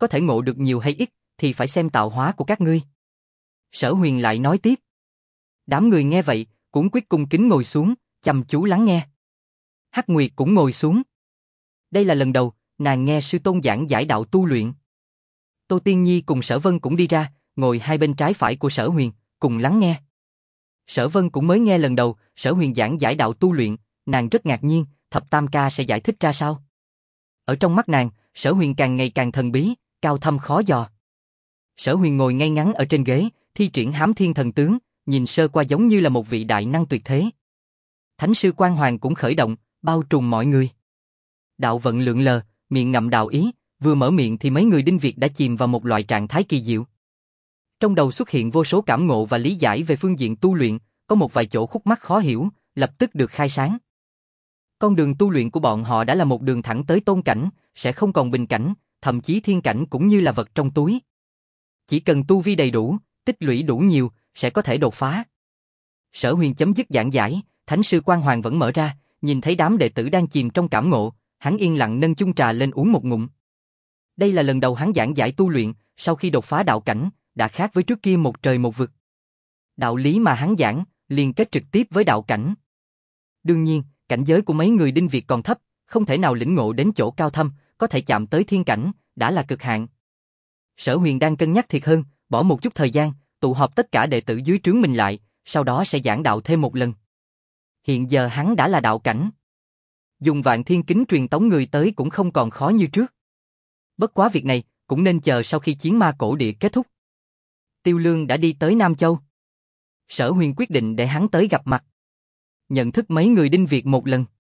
có thể ngộ được nhiều hay ít, thì phải xem tạo hóa của các ngươi. Sở Huyền lại nói tiếp. Đám người nghe vậy, cuống quýt cung kính ngồi xuống, chăm chú lắng nghe. Hắc Nguyệt cũng ngồi xuống. Đây là lần đầu, nàng nghe sư tôn giảng giải đạo tu luyện. Tô Tiên Nhi cùng Sở Vân cũng đi ra, ngồi hai bên trái phải của Sở Huyền, cùng lắng nghe. Sở Vân cũng mới nghe lần đầu, Sở Huyền giảng giải đạo tu luyện, nàng rất ngạc nhiên, Thập Tam Ca sẽ giải thích ra sao? Ở trong mắt nàng, Sở Huyền càng ngày càng thần bí, cao thâm khó dò. Sở Huyền ngồi ngay ngắn ở trên ghế, thi triển Hám Thiên Thần Tướng, nhìn sơ qua giống như là một vị đại năng tuyệt thế. Thánh sư Quan Hoàng cũng khởi động, bao trùm mọi người. Đạo vận lượn lờ, miệng ngậm đạo ý, vừa mở miệng thì mấy người Đinh Việt đã chìm vào một loại trạng thái kỳ diệu. Trong đầu xuất hiện vô số cảm ngộ và lý giải về phương diện tu luyện, có một vài chỗ khúc mắc khó hiểu, lập tức được khai sáng. Con đường tu luyện của bọn họ đã là một đường thẳng tới tôn cảnh, sẽ không còn bình cảnh, thậm chí thiên cảnh cũng như là vật trong túi. Chỉ cần tu vi đầy đủ, tích lũy đủ nhiều, sẽ có thể đột phá. Sở Huyền chấm dứt giảng giải, Thánh sư Quan Hoàng vẫn mở ra, nhìn thấy đám đệ tử đang chìm trong cảm ngộ, hắn yên lặng nâng chung trà lên uống một ngụm. Đây là lần đầu hắn giảng giải tu luyện, sau khi đột phá đạo cảnh, đã khác với trước kia một trời một vực. Đạo lý mà hắn giảng, liên kết trực tiếp với đạo cảnh. Đương nhiên, cảnh giới của mấy người Đinh Việt còn thấp, không thể nào lĩnh ngộ đến chỗ cao thâm, có thể chạm tới thiên cảnh, đã là cực hạn. Sở Huyền đang cân nhắc thiệt hơn, bỏ một chút thời gian, tụ họp tất cả đệ tử dưới trướng mình lại, sau đó sẽ giảng đạo thêm một lần. Hiện giờ hắn đã là đạo cảnh. Dùng Vạn Thiên Kính truyền tống người tới cũng không còn khó như trước. Bất quá việc này, cũng nên chờ sau khi chiến ma cổ địa kết thúc. Tiêu Lương đã đi tới Nam Châu. Sở Huyền quyết định để hắn tới gặp mặt. Nhận thức mấy người Đinh Việt một lần.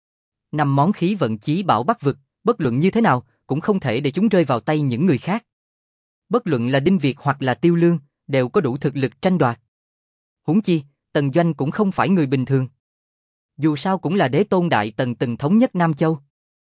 5 món khí vận chí bảo Bắc vực, bất luận như thế nào, cũng không thể để chúng rơi vào tay những người khác. Bất luận là Đinh Việt hoặc là Tiêu Lương, đều có đủ thực lực tranh đoạt. Huống chi, Tần Doanh cũng không phải người bình thường. Dù sao cũng là đế tôn đại tần từng thống nhất Nam Châu.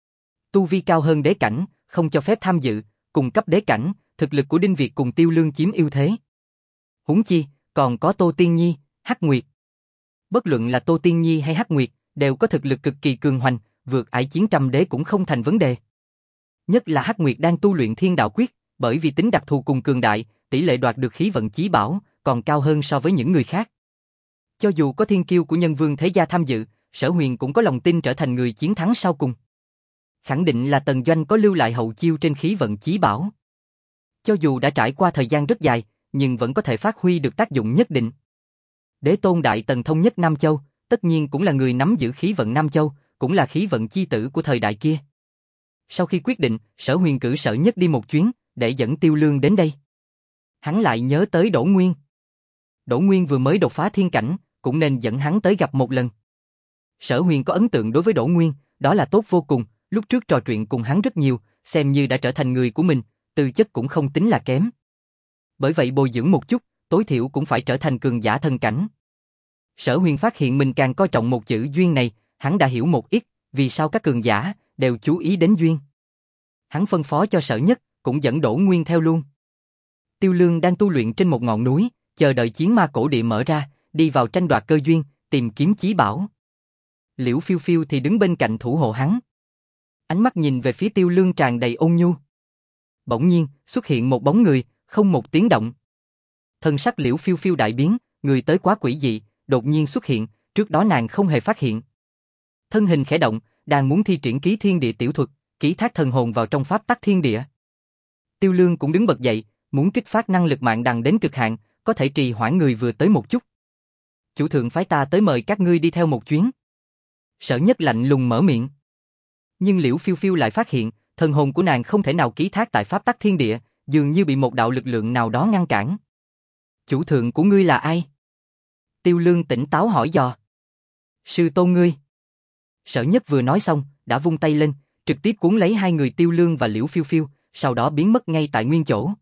Tu vi cao hơn đế cảnh, không cho phép tham dự, cùng cấp đế cảnh, thực lực của Đinh Việt cùng Tiêu Lương chiếm ưu thế. Huống chi, còn có Tô Tiên Nhi, Hắc Nguyệt. Bất luận là Tô Tiên Nhi hay Hắc Nguyệt, đều có thực lực cực kỳ cường hoành, vượt ải chiến trăm đế cũng không thành vấn đề. Nhất là Hắc Nguyệt đang tu luyện Thiên Đạo Quyết, bởi vì tính đặc thù cùng cường đại, tỷ lệ đoạt được khí vận chí bảo còn cao hơn so với những người khác. Cho dù có thiên kiêu của nhân vương thế gia tham dự, Sở Huyền cũng có lòng tin trở thành người chiến thắng sau cùng. Khẳng định là Tần Doanh có lưu lại hậu chiêu trên khí vận chí bảo. Cho dù đã trải qua thời gian rất dài, nhưng vẫn có thể phát huy được tác dụng nhất định. Đế tôn đại tần thông nhất Nam Châu, tất nhiên cũng là người nắm giữ khí vận Nam Châu, cũng là khí vận chi tử của thời đại kia. Sau khi quyết định, Sở Huyền cử Sở Nhất đi một chuyến, để dẫn Tiêu Lương đến đây. Hắn lại nhớ tới Đỗ Nguyên. Đỗ Nguyên vừa mới đột phá thiên cảnh, cũng nên dẫn hắn tới gặp một lần. Sở Huyền có ấn tượng đối với Đỗ Nguyên, đó là tốt vô cùng, lúc trước trò chuyện cùng hắn rất nhiều, xem như đã trở thành người của mình, tư chất cũng không tính là kém. Bởi vậy bồi dưỡng một chút, tối thiểu cũng phải trở thành cường giả thần cảnh. Sở Huyền phát hiện mình càng coi trọng một chữ duyên này, hắn đã hiểu một ít, vì sao các cường giả đều chú ý đến duyên. Hắn phân phó cho Sở Nhất, cũng dẫn Đỗ Nguyên theo luôn. Tiêu Lương đang tu luyện trên một ngọn núi, chờ đợi chiến ma cổ địa mở ra, đi vào tranh đoạt cơ duyên, tìm kiếm chí bảo. Liễu Phiêu Phiêu thì đứng bên cạnh thủ hộ hắn. Ánh mắt nhìn về phía Tiêu Lương tràn đầy ôn nhu. Bỗng nhiên, xuất hiện một bóng người, không một tiếng động. Thân sắc Liễu Phiêu Phiêu đại biến, người tới quá quỷ dị, đột nhiên xuất hiện, trước đó nàng không hề phát hiện. Thân hình khẽ động, đang muốn thi triển ký thiên địa tiểu thuật, ký thác thần hồn vào trong pháp tắc thiên địa. Tiêu Lương cũng đứng bật dậy, muốn kích phát năng lực mạng đằng đến cực hạn, có thể trì hoãn người vừa tới một chút. Chủ thượng phái ta tới mời các ngươi đi theo một chuyến. Sở Nhất lạnh lùng mở miệng. Nhưng Liễu Phiêu Phiêu lại phát hiện, thần hồn của nàng không thể nào ký thác tại pháp tắc thiên địa, dường như bị một đạo lực lượng nào đó ngăn cản. Chủ thượng của ngươi là ai? Tiêu Lương tỉnh táo hỏi dò. Sư tôn ngươi. Sở Nhất vừa nói xong, đã vung tay lên, trực tiếp cuốn lấy hai người Tiêu Lương và Liễu Phiêu Phiêu, sau đó biến mất ngay tại nguyên chỗ.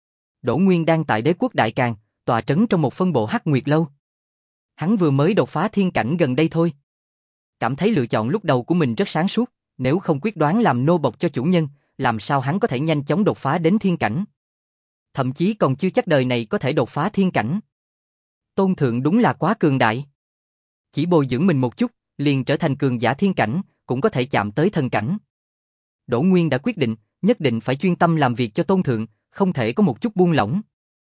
Đỗ Nguyên đang tại Đế quốc Đại Càn, tọa trấn trong một phân bộ Hắc Nguyệt lâu. Hắn vừa mới đột phá thiên cảnh gần đây thôi. Cảm thấy lựa chọn lúc đầu của mình rất sáng suốt, nếu không quyết đoán làm nô bộc cho chủ nhân, làm sao hắn có thể nhanh chóng đột phá đến thiên cảnh. Thậm chí còn chưa chắc đời này có thể đột phá thiên cảnh. Tôn thượng đúng là quá cường đại. Chỉ bồi dưỡng mình một chút, liền trở thành cường giả thiên cảnh, cũng có thể chạm tới thần cảnh. Đỗ Nguyên đã quyết định, nhất định phải chuyên tâm làm việc cho tôn thượng, không thể có một chút buông lỏng.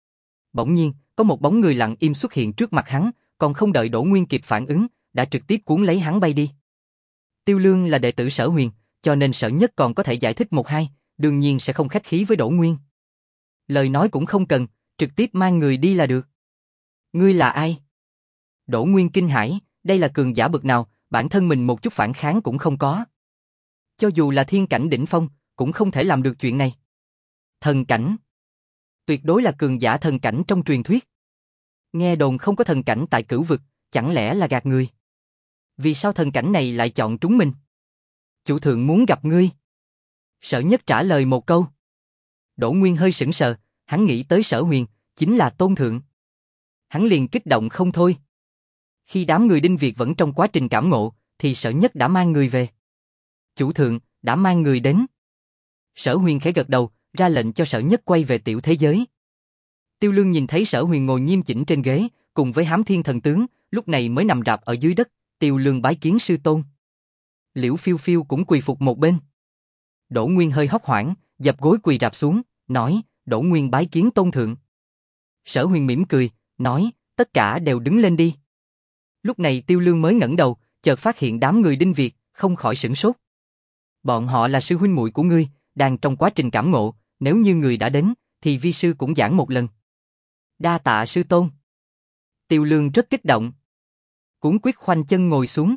Bỗng nhiên, có một bóng người lặng im xuất hiện trước mặt hắn, còn không đợi Đỗ Nguyên kịp phản ứng, đã trực tiếp cuốn lấy hắn bay đi. Tiêu Lương là đệ tử Sở Huyền, cho nên Sở Nhất còn có thể giải thích một hai, đương nhiên sẽ không khách khí với Đỗ Nguyên. Lời nói cũng không cần, trực tiếp mang người đi là được. Ngươi là ai? Đỗ Nguyên kinh hãi, đây là cường giả bậc nào, bản thân mình một chút phản kháng cũng không có. Cho dù là thiên cảnh đỉnh phong, cũng không thể làm được chuyện này. Thần cảnh. Tuyệt đối là cường giả thần cảnh trong truyền thuyết. Nghe đồn không có thần cảnh tại Cửu vực, chẳng lẽ là gạt người? Vì sao thần cảnh này lại chọn trúng mình? Chủ thượng muốn gặp ngươi. Sở Nhất trả lời một câu. Đỗ Nguyên hơi sững sờ, hắn nghĩ tới Sở Huyền, chính là tôn thượng. Hắn liền kích động không thôi. Khi đám người Đinh Việt vẫn trong quá trình cảm ngộ, thì Sở Nhất đã mang người về. Chủ thượng, đã mang người đến. Sở Huyền khẽ gật đầu, ra lệnh cho Sở Nhất quay về tiểu thế giới. Tiêu Lương nhìn thấy Sở Huyền ngồi nghiêm chỉnh trên ghế, cùng với Hám Thiên thần tướng, lúc này mới nằm rạp ở dưới đất. Tiêu Lương bái kiến sư tôn. Liễu Phiêu Phiêu cũng quỳ phục một bên. Đỗ Nguyên hơi hốt hoảng, dập gối quỳ rạp xuống, nói, Đỗ Nguyên bái kiến tôn thượng. Sở Huyền mỉm cười, nói, tất cả đều đứng lên đi. Lúc này Tiêu Lương mới ngẩng đầu, chợt phát hiện đám người Đinh Việt, không khỏi sửng sốt. Bọn họ là sư huynh muội của ngươi, đang trong quá trình cảm ngộ, nếu như người đã đến, thì vi sư cũng giảng một lần. Đa tạ sư tôn. Tiêu Lương rất kích động. Cuống quyết khoanh chân ngồi xuống.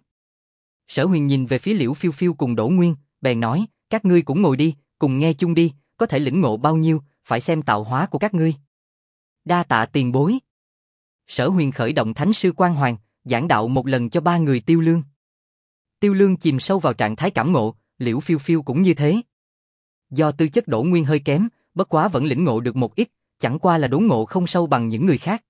Sở Huyền nhìn về phía Liễu Phiêu Phiêu cùng Đỗ Nguyên, bèn nói, các ngươi cũng ngồi đi, cùng nghe chung đi, có thể lĩnh ngộ bao nhiêu, phải xem tạo hóa của các ngươi. Đa tạ tiền bối. Sở Huyền khởi động Thánh sư Quan Hoàng, giảng đạo một lần cho ba người Tiêu Lương. Tiêu Lương chìm sâu vào trạng thái cảm ngộ, Liễu Phiêu Phiêu cũng như thế. Do tư chất Đỗ Nguyên hơi kém, bất quá vẫn lĩnh ngộ được một ít, chẳng qua là đốn ngộ không sâu bằng những người khác.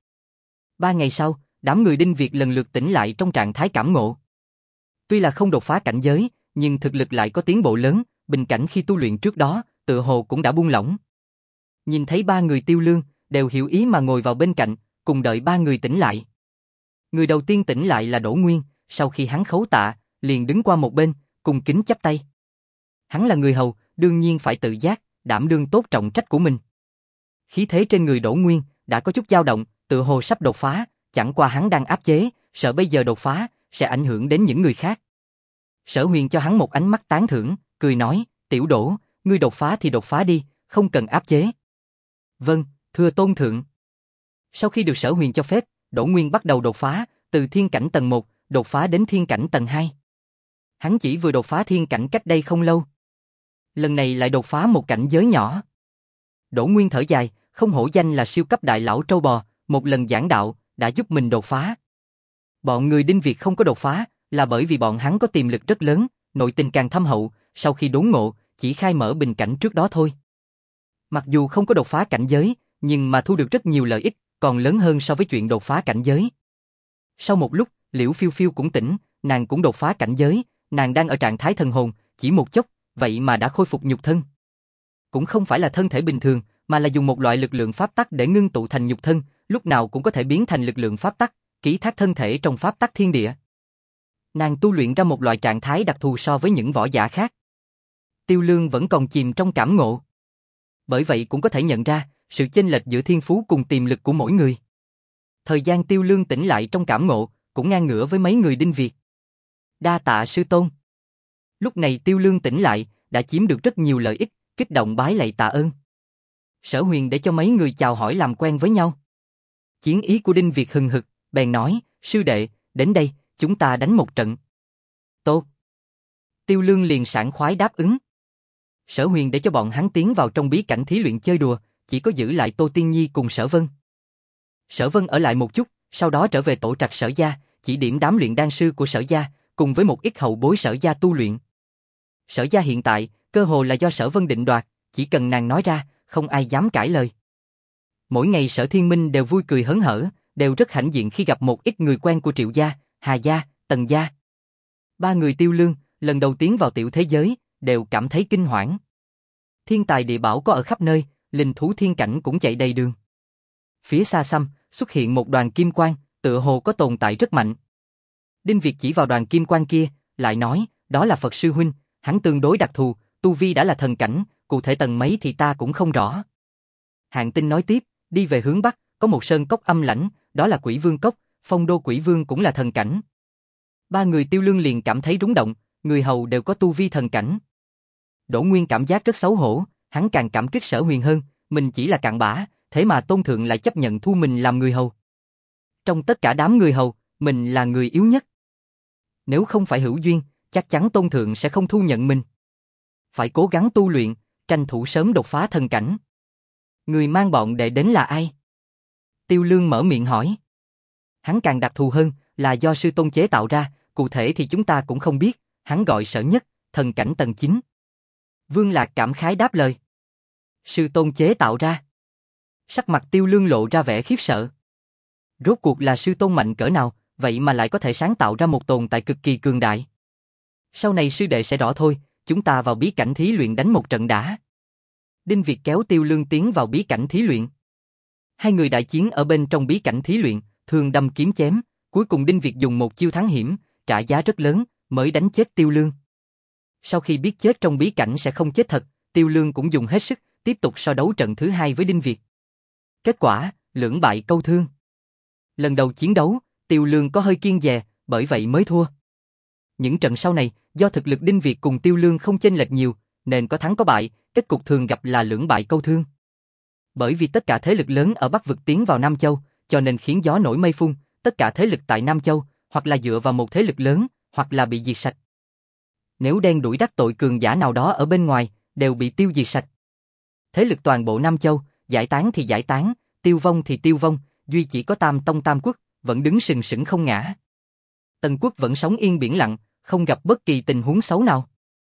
3 ngày sau, đám người Đinh Việt lần lượt tỉnh lại trong trạng thái cảm ngộ. Tuy là không đột phá cảnh giới, nhưng thực lực lại có tiến bộ lớn, bình cảnh khi tu luyện trước đó, tựa hồ cũng đã buông lỏng. Nhìn thấy ba người Tiêu Lương, đều hiểu ý mà ngồi vào bên cạnh, cùng đợi ba người tỉnh lại. Người đầu tiên tỉnh lại là Đỗ Nguyên, sau khi hắn khấu tạ, liền đứng qua một bên, cùng kính chắp tay. Hắn là người hầu, đương nhiên phải tự giác, đảm đương tốt trọng trách của mình. Khí thế trên người Đỗ Nguyên đã có chút dao động, tựa hồ sắp đột phá, chẳng qua hắn đang áp chế, sợ bây giờ đột phá sẽ ảnh hưởng đến những người khác. Sở Huyền cho hắn một ánh mắt tán thưởng, cười nói, Tiểu Đỗ, ngươi đột phá thì đột phá đi, không cần áp chế. Vâng, thưa tôn thượng. Sau khi được Sở Huyền cho phép, Đỗ Nguyên bắt đầu đột phá, từ thiên cảnh tầng 1, đột phá đến thiên cảnh tầng 2. Hắn chỉ vừa đột phá thiên cảnh cách đây không lâu. Lần này lại đột phá một cảnh giới nhỏ. Đỗ Nguyên thở dài, không hổ danh là siêu cấp đại lão trâu bò, một lần giảng đạo, đã giúp mình đột phá. Bọn người Đinh Việt không có đột phá, là bởi vì bọn hắn có tiềm lực rất lớn, nội tình càng thâm hậu, sau khi đốn ngộ, chỉ khai mở bình cảnh trước đó thôi. Mặc dù không có đột phá cảnh giới, nhưng mà thu được rất nhiều lợi ích, còn lớn hơn so với chuyện đột phá cảnh giới. Sau một lúc, Liễu Phiêu Phiêu cũng tỉnh, nàng cũng đột phá cảnh giới, nàng đang ở trạng thái thần hồn, chỉ một chốc, vậy mà đã khôi phục nhục thân. Cũng không phải là thân thể bình thường, mà là dùng một loại lực lượng pháp tắc để ngưng tụ thành nhục thân, lúc nào cũng có thể biến thành lực lượng pháp tắc, ký thác thân thể trong pháp tắc thiên địa. Nàng tu luyện ra một loại trạng thái đặc thù so với những võ giả khác. Tiêu Lương vẫn còn chìm trong cảm ngộ. Bởi vậy cũng có thể nhận ra sự chênh lệch giữa thiên phú cùng tiềm lực của mỗi người. Thời gian Tiêu Lương tỉnh lại trong cảm ngộ, cũng ngang ngửa với mấy người Đinh Việt. Đa tạ sư tôn. Lúc này Tiêu Lương tỉnh lại, đã chiếm được rất nhiều lợi ích, kích động bái lạy tạ ơn. Sở Huyền để cho mấy người chào hỏi làm quen với nhau. Chiến ý của Đinh Việt hừng hực, bèn nói, sư đệ, đến đây, chúng ta đánh một trận. Tốt. Tiêu Lương liền sảng khoái đáp ứng. Sở Huyền để cho bọn hắn tiến vào trong bí cảnh thí luyện chơi đùa, chỉ có giữ lại Tô Tiên Nhi cùng Sở Vân. Sở Vân ở lại một chút, sau đó trở về tổ trạch Sở gia, chỉ điểm đám luyện đan sư của Sở gia, cùng với một ít hậu bối Sở gia tu luyện. Sở gia hiện tại, cơ hồ là do Sở Vân định đoạt, chỉ cần nàng nói ra, không ai dám cãi lời. Mỗi ngày Sở Thiên Minh đều vui cười hớn hở, đều rất hãnh diện khi gặp một ít người quen của Triệu gia, Hà gia, Tần gia. Ba người Tiêu Lương, lần đầu tiến vào tiểu thế giới, đều cảm thấy kinh hoảng. Thiên tài địa bảo có ở khắp nơi, linh thú thiên cảnh cũng chạy đầy đường. Phía xa xăm, xuất hiện một đoàn kim quang, tựa hồ có tồn tại rất mạnh. Đinh Việt chỉ vào đoàn kim quang kia, lại nói, đó là Phật sư huynh, hắn tương đối đặc thù, tu vi đã là thần cảnh, cụ thể tầng mấy thì ta cũng không rõ. Hạng Tinh nói tiếp, đi về hướng bắc, có một sơn cốc âm lãnh, đó là Quỷ Vương Cốc, Phong Đô Quỷ Vương cũng là thần cảnh. Ba người Tiêu Lương liền cảm thấy rúng động, người hầu đều có tu vi thần cảnh. Đỗ Nguyên cảm giác rất xấu hổ, hắn càng cảm kích Sở Huyền hơn, mình chỉ là cặn bã, thế mà Tôn Thượng lại chấp nhận thu mình làm người hầu. Trong tất cả đám người hầu, mình là người yếu nhất. Nếu không phải hữu duyên, chắc chắn Tôn Thượng sẽ không thu nhận mình. Phải cố gắng tu luyện, tranh thủ sớm đột phá thần cảnh. Người mang bọn đệ đến là ai? Tiêu Lương mở miệng hỏi. Hắn càng đặc thù hơn, là do sư tôn chế tạo ra, cụ thể thì chúng ta cũng không biết, hắn gọi Sở Nhất, thần cảnh tầng 9. Vương Lạc cảm khái đáp lời. Sư tôn chế tạo ra. Sắc mặt Tiêu Lương lộ ra vẻ khiếp sợ. Rốt cuộc là sư tôn mạnh cỡ nào, vậy mà lại có thể sáng tạo ra một tồn tại cực kỳ cường đại. Sau này sư đệ sẽ rõ thôi, chúng ta vào bí cảnh thí luyện đánh một trận đã. Đinh Việt kéo Tiêu Lương tiến vào bí cảnh thí luyện. Hai người đại chiến ở bên trong bí cảnh thí luyện, thường đâm kiếm chém, cuối cùng Đinh Việt dùng một chiêu thắng hiểm, trả giá rất lớn, mới đánh chết Tiêu Lương. Sau khi biết chết trong bí cảnh sẽ không chết thật, Tiêu Lương cũng dùng hết sức, tiếp tục so đấu trận thứ hai với Đinh Việt. Kết quả, lưỡng bại câu thương. Lần đầu chiến đấu, Tiêu Lương có hơi kiêng dè, bởi vậy mới thua. Những trận sau này, do thực lực Đinh Việt cùng Tiêu Lương không chênh lệch nhiều, nên có thắng có bại, kết cục thường gặp là lưỡng bại câu thương. Bởi vì tất cả thế lực lớn ở Bắc vực tiến vào Nam Châu, cho nên khiến gió nổi mây phun, tất cả thế lực tại Nam Châu, hoặc là dựa vào một thế lực lớn, hoặc là bị diệt sạch. Nếu đen đuổi đắc tội cường giả nào đó ở bên ngoài, đều bị tiêu diệt sạch. Thế lực toàn bộ Nam Châu, giải tán thì giải tán, tiêu vong thì tiêu vong, duy chỉ có Tam Tông Tam Quốc, vẫn đứng sừng sững không ngã. Tần Quốc vẫn sống yên biển lặng, không gặp bất kỳ tình huống xấu nào.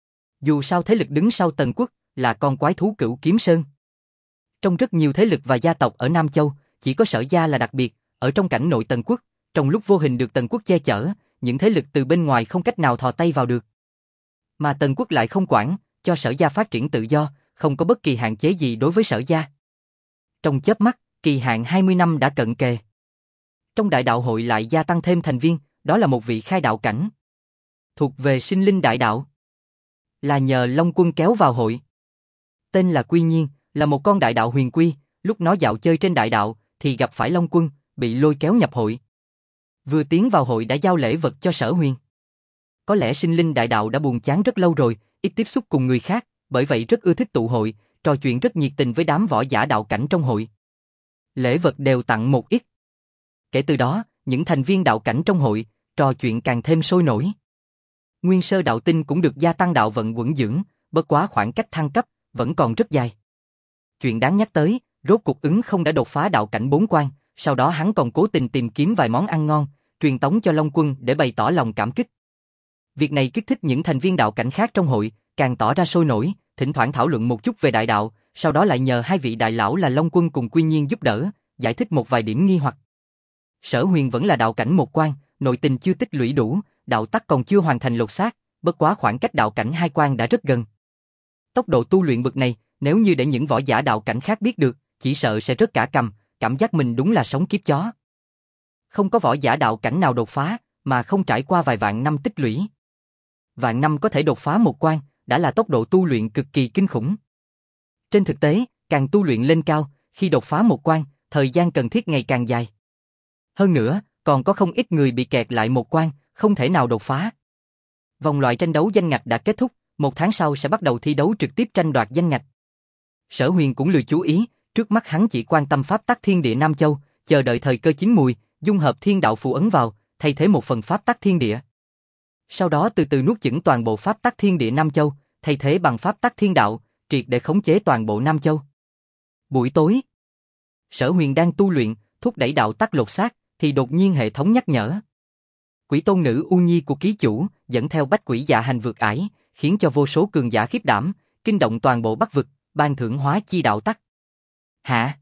Dù sao thế lực đứng sau Tần Quốc là con quái thú Cửu Kiếm Sơn. Trong rất nhiều thế lực và gia tộc ở Nam Châu, chỉ có Sở gia là đặc biệt, ở trong cảnh nội Tần Quốc, trong lúc vô hình được Tần Quốc che chở, những thế lực từ bên ngoài không cách nào thò tay vào được. Mà Tần Quốc lại không quản, cho Sở gia phát triển tự do, không có bất kỳ hạn chế gì đối với Sở gia. Trong chớp mắt, kỳ hạn 20 năm đã cận kề. Trong đại đạo hội lại gia tăng thêm thành viên, đó là một vị khai đạo cảnh. Thuộc về sinh linh đại đạo. Là nhờ Long Quân kéo vào hội. Tên là Quy Nhiên, là một con đại đạo huyền quy, lúc nó dạo chơi trên đại đạo, thì gặp phải Long Quân, bị lôi kéo nhập hội. Vừa tiến vào hội đã giao lễ vật cho Sở Huyền. Có lẽ sinh linh đại đạo đã buồn chán rất lâu rồi, ít tiếp xúc cùng người khác, bởi vậy rất ưa thích tụ hội, trò chuyện rất nhiệt tình với đám võ giả đạo cảnh trong hội. Lễ vật đều tặng một ít. Kể từ đó, những thành viên đạo cảnh trong hội, trò chuyện càng thêm sôi nổi. Nguyên sơ đạo tinh cũng được gia tăng đạo vận quẩn dưỡng, bất quá khoảng cách thăng cấp, vẫn còn rất dài. Chuyện đáng nhắc tới, rốt cuộc Ứng không đã đột phá đạo cảnh 4 quan, sau đó hắn còn cố tình tìm kiếm vài món ăn ngon, truyền tống cho Long Quân để bày tỏ lòng cảm kích. Việc này kích thích những thành viên đạo cảnh khác trong hội, càng tỏ ra sôi nổi, thỉnh thoảng thảo luận một chút về đại đạo, sau đó lại nhờ hai vị đại lão là Long Quân cùng Quy Nhiên giúp đỡ, giải thích một vài điểm nghi hoặc. Sở Huyền vẫn là đạo cảnh 1 quan, nội tình chưa tích lũy đủ, đạo tắc còn chưa hoàn thành lột xác, bất quá khoảng cách đạo cảnh 2 quan đã rất gần. Tốc độ tu luyện bậc này, nếu như để những võ giả đạo cảnh khác biết được, chỉ sợ sẽ rớt cả cằm, cảm giác mình đúng là sống kiếp chó. Không có võ giả đạo cảnh nào đột phá, mà không trải qua vài vạn năm tích lũy. Vạn năm có thể đột phá 1 quan, đã là tốc độ tu luyện cực kỳ kinh khủng. Trên thực tế, càng tu luyện lên cao, khi đột phá 1 quan, thời gian cần thiết ngày càng dài. Hơn nữa, còn có không ít người bị kẹt lại 1 quan, không thể nào đột phá. Vòng loại tranh đấu danh ngạch đã kết thúc, 1 tháng sau sẽ bắt đầu thi đấu trực tiếp tranh đoạt danh ngạch. Sở Huyền cũng lười chú ý, trước mắt hắn chỉ quan tâm pháp tắc thiên địa Nam Châu, chờ đợi thời cơ chín mùi, dung hợp thiên đạo phù ấn vào, thay thế một phần pháp tắc thiên địa. Sau đó từ từ nuốt chửng toàn bộ pháp tắc thiên địa Nam Châu, thay thế bằng pháp tắc thiên đạo, triệt để khống chế toàn bộ Nam Châu. Buổi tối, Sở Huyền đang tu luyện, thúc đẩy đạo tắc lột xác, thì đột nhiên hệ thống nhắc nhở. Quỷ tôn nữ U Nhi của ký chủ, dẫn theo bách quỷ dạ hành vượt ải, khiến cho vô số cường giả khiếp đảm, kinh động toàn bộ Bắc vực, ban thưởng hóa chi đạo tắc. Hả?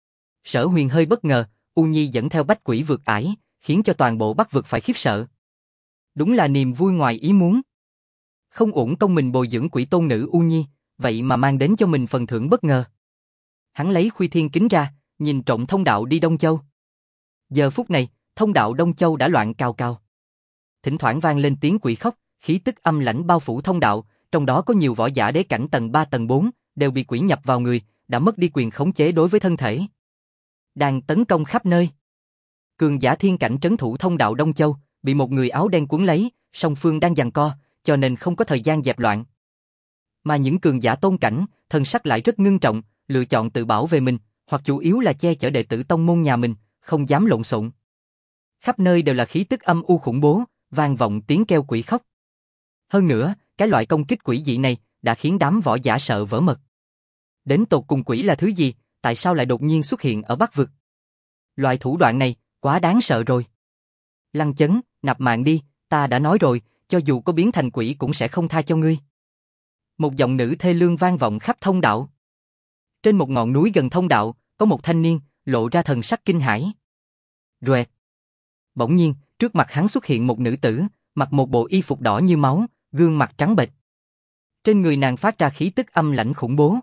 Sở Huyền hơi bất ngờ, U Nhi dẫn theo bách quỷ vượt ải, khiến cho toàn bộ Bắc vực phải khiếp sợ. Đúng là niềm vui ngoài ý muốn. Không uổng công mình bồi dưỡng quỷ tôn nữ U Nhi, vậy mà mang đến cho mình phần thưởng bất ngờ. Hắn lấy khuy thiên kính ra, nhìn trộm thông đạo đi Đông Châu. Giờ phút này, thông đạo Đông Châu đã loạn cào cào. Thỉnh thoảng vang lên tiếng quỷ khóc, khí tức âm lãnh bao phủ thông đạo, trong đó có nhiều võ giả đế cảnh tầng 3 tầng 4, đều bị quỷ nhập vào người, đã mất đi quyền khống chế đối với thân thể. Đang tấn công khắp nơi. Cường giả thiên cảnh trấn thủ thông đạo Đông Châu, bị một người áo đen cuốn lấy, song phương đang giằng co, cho nên không có thời gian dẹp loạn. Mà những cường giả tôn cảnh, thần sắc lại rất ngưng trọng, lựa chọn tự bảo vệ mình, hoặc chủ yếu là che chở đệ tử tông môn nhà mình, không dám lộn xộn. Khắp nơi đều là khí tức âm u khủng bố, vang vọng tiếng kêu quỷ khóc. Hơn nữa, cái loại công kích quỷ dị này đã khiến đám võ giả sợ vỡ mật. Đến tột cùng quỷ là thứ gì, tại sao lại đột nhiên xuất hiện ở Bắc vực? Loại thủ đoạn này, quá đáng sợ rồi. Lăng Chấn, nạp mạng đi, ta đã nói rồi, cho dù có biến thành quỷ cũng sẽ không tha cho ngươi. Một giọng nữ thê lương vang vọng khắp thông đạo. Trên một ngọn núi gần thông đạo, có một thanh niên, lộ ra thần sắc kinh hãi. Roẹt. Bỗng nhiên, trước mặt hắn xuất hiện một nữ tử, mặc một bộ y phục đỏ như máu, gương mặt trắng bệch. Trên người nàng phát ra khí tức âm lãnh khủng bố.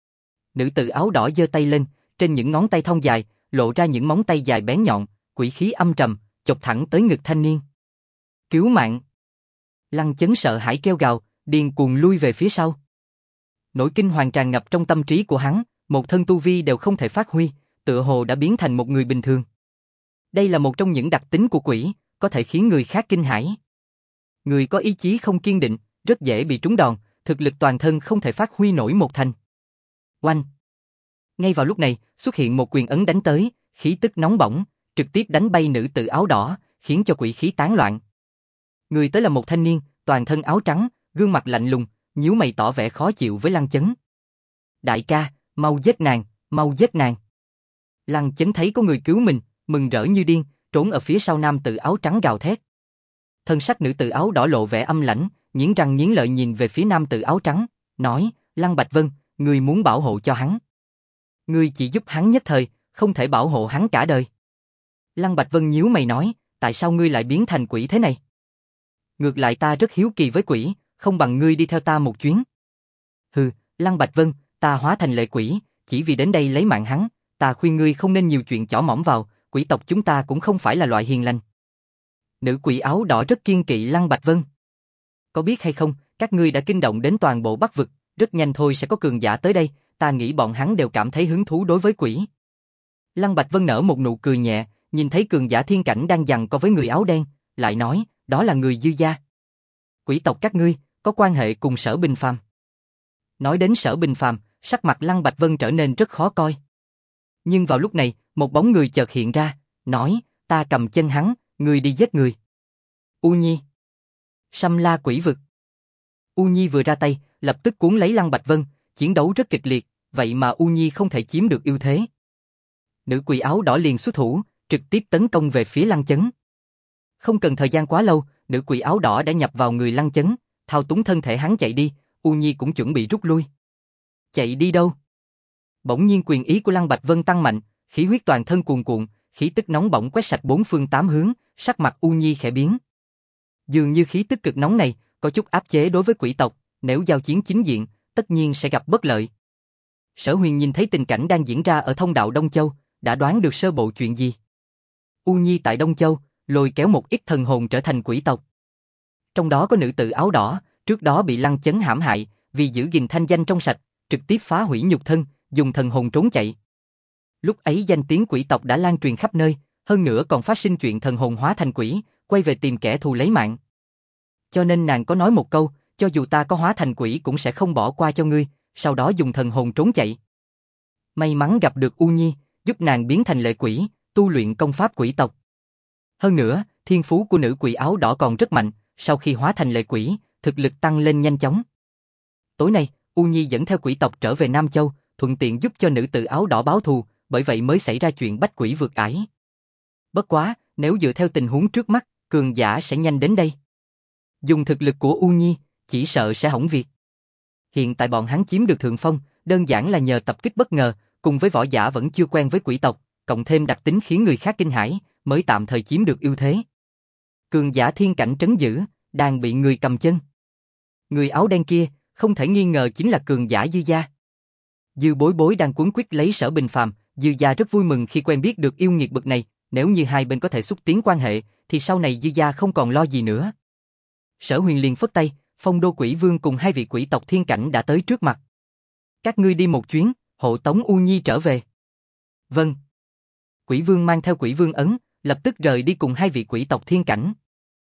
Nữ tử áo đỏ giơ tay lên, trên những ngón tay thon dài, lộ ra những móng tay dài bén nhọn, quỷ khí âm trầm, chộp thẳng tới ngực thanh niên. Cứu mạng! Lăng Chấn sợ hãi kêu gào, điên cuồng lui về phía sau. Nỗi kinh hoàng tràn ngập trong tâm trí của hắn, một thân tu vi đều không thể phát huy, tựa hồ đã biến thành một người bình thường. Đây là một trong những đặc tính của quỷ, có thể khiến người khác kinh hãi. Người có ý chí không kiên định, rất dễ bị trúng đòn, thực lực toàn thân không thể phát huy nổi một thành. Oanh! Ngay vào lúc này, xuất hiện một quyền ấn đánh tới, khí tức nóng bỏng, trực tiếp đánh bay nữ tử áo đỏ, khiến cho quỷ khí tán loạn. Người tới là một thanh niên, toàn thân áo trắng, gương mặt lạnh lùng, nhíu mày tỏ vẻ khó chịu với Lăng Chấn. Đại ca, mau giết nàng, mau giết nàng. Lăng Chấn thấy có người cứu mình, mừng rỡ như điên, trốn ở phía sau nam tử áo trắng gào thét. Thân sắc nữ tử áo đỏ lộ vẻ âm lãnh, nghiến răng nghiến lợi nhìn về phía nam tử áo trắng, nói, Lăng Bạch Vân, ngươi muốn bảo hộ cho hắn. Ngươi chỉ giúp hắn nhất thời, không thể bảo hộ hắn cả đời. Lăng Bạch Vân nhíu mày nói, tại sao ngươi lại biến thành quỷ thế này? Ngược lại ta rất hiếu kỳ với quỷ, không bằng ngươi đi theo ta một chuyến. Hừ, Lăng Bạch Vân, ta hóa thành lệ quỷ, chỉ vì đến đây lấy mạng hắn, ta khuyên ngươi không nên nhiều chuyện chỏ mỏng vào, quỷ tộc chúng ta cũng không phải là loại hiền lành. Nữ quỷ áo đỏ rất kiêng kỵ Lăng Bạch Vân. Có biết hay không, các ngươi đã kinh động đến toàn bộ Bắc vực, rất nhanh thôi sẽ có cường giả tới đây, ta nghĩ bọn hắn đều cảm thấy hứng thú đối với quỷ. Lăng Bạch Vân nở một nụ cười nhẹ, nhìn thấy cường giả thiên cảnh đang giằng co với người áo đen, lại nói, đó là người Dư gia. Quỷ tộc các ngươi, có quan hệ cùng Sở Bình Phàm. Nói đến Sở Bình Phàm, sắc mặt Lăng Bạch Vân trở nên rất khó coi. Nhưng vào lúc này, một bóng người chợt hiện ra, nói, ta cầm chân hắn, ngươi đi giết người. U Nhi. Sâm La quỷ vực. U Nhi vừa ra tay, lập tức cuốn lấy Lăng Bạch Vân, chiến đấu rất kịch liệt, vậy mà U Nhi không thể chiếm được ưu thế. Nữ quỷ áo đỏ liền xuất thủ, trực tiếp tấn công về phía Lăng Chấn. Không cần thời gian quá lâu, nữ quỷ áo đỏ đã nhập vào người Lăng Chấn, thao túng thân thể hắn chạy đi, U Nhi cũng chuẩn bị rút lui. Chạy đi đâu? Bỗng nhiên quyền ý của Lăng Bạch Vân tăng mạnh, khí huyết toàn thân cuồn cuộn, khí tức nóng bỏng quét sạch bốn phương tám hướng, sắc mặt U Nhi khẽ biến. Dường như khí tức cực nóng này có chút áp chế đối với quỷ tộc, nếu giao chiến chính diện, tất nhiên sẽ gặp bất lợi. Sở Huyền nhìn thấy tình cảnh đang diễn ra ở thông đạo Đông Châu, đã đoán được sơ bộ chuyện gì. U Nhi tại Đông Châu, lôi kéo một ít thần hồn trở thành quỷ tộc. Trong đó có nữ tử áo đỏ, trước đó bị Lăng Chấn hãm hại, vì giữ gìn thanh danh trong sạch, trực tiếp phá hủy nhục thân, dùng thần hồn trốn chạy. Lúc ấy danh tiếng quỷ tộc đã lan truyền khắp nơi, hơn nữa còn phát sinh chuyện thần hồn hóa thành quỷ, quay về tìm kẻ thù lấy mạng. Cho nên nàng có nói một câu, cho dù ta có hóa thành quỷ cũng sẽ không bỏ qua cho ngươi, sau đó dùng thần hồn trốn chạy. May mắn gặp được U Nhi, giúp nàng biến thành lệ quỷ, tu luyện công pháp quỷ tộc. Hơn nữa, thiên phú của nữ quỷ áo đỏ còn rất mạnh, sau khi hóa thành lệ quỷ, thực lực tăng lên nhanh chóng. Tối nay, U Nhi dẫn theo quỷ tộc trở về Nam Châu, thuận tiện giúp cho nữ tử áo đỏ báo thù, bởi vậy mới xảy ra chuyện bách quỷ vượt ải. Bất quá, nếu dựa theo tình huống trước mắt, cường giả sẽ nhanh đến đây. Dùng thực lực của U Nhi, chỉ sợ sẽ hỏng việc. Hiện tại bọn hắn chiếm được thượng phong, đơn giản là nhờ tập kích bất ngờ, cùng với võ giả vẫn chưa quen với quỷ tộc, cộng thêm đặc tính khiến người khác kinh hãi, mới tạm thời chiếm được ưu thế. Cường giả thiên cảnh trấn giữ, đang bị người cầm chân. Người áo đen kia, không thể nghi ngờ chính là cường giả Dư gia. Dư Bối Bối đang cuống quýt lấy Sở Bình Phàm, Dư gia rất vui mừng khi quen biết được yêu nghiệt bậc này, nếu như hai bên có thể xúc tiến quan hệ, thì sau này Dư gia không còn lo gì nữa. Sở Huyền liền phất tay, Phong Đô Quỷ Vương cùng hai vị quỷ tộc thiên cảnh đã tới trước mặt. Các ngươi đi một chuyến, hộ tống U Nhi trở về. Vâng. Quỷ vương mang theo quỷ vương ấn, lập tức rời đi cùng hai vị quỷ tộc thiên cảnh.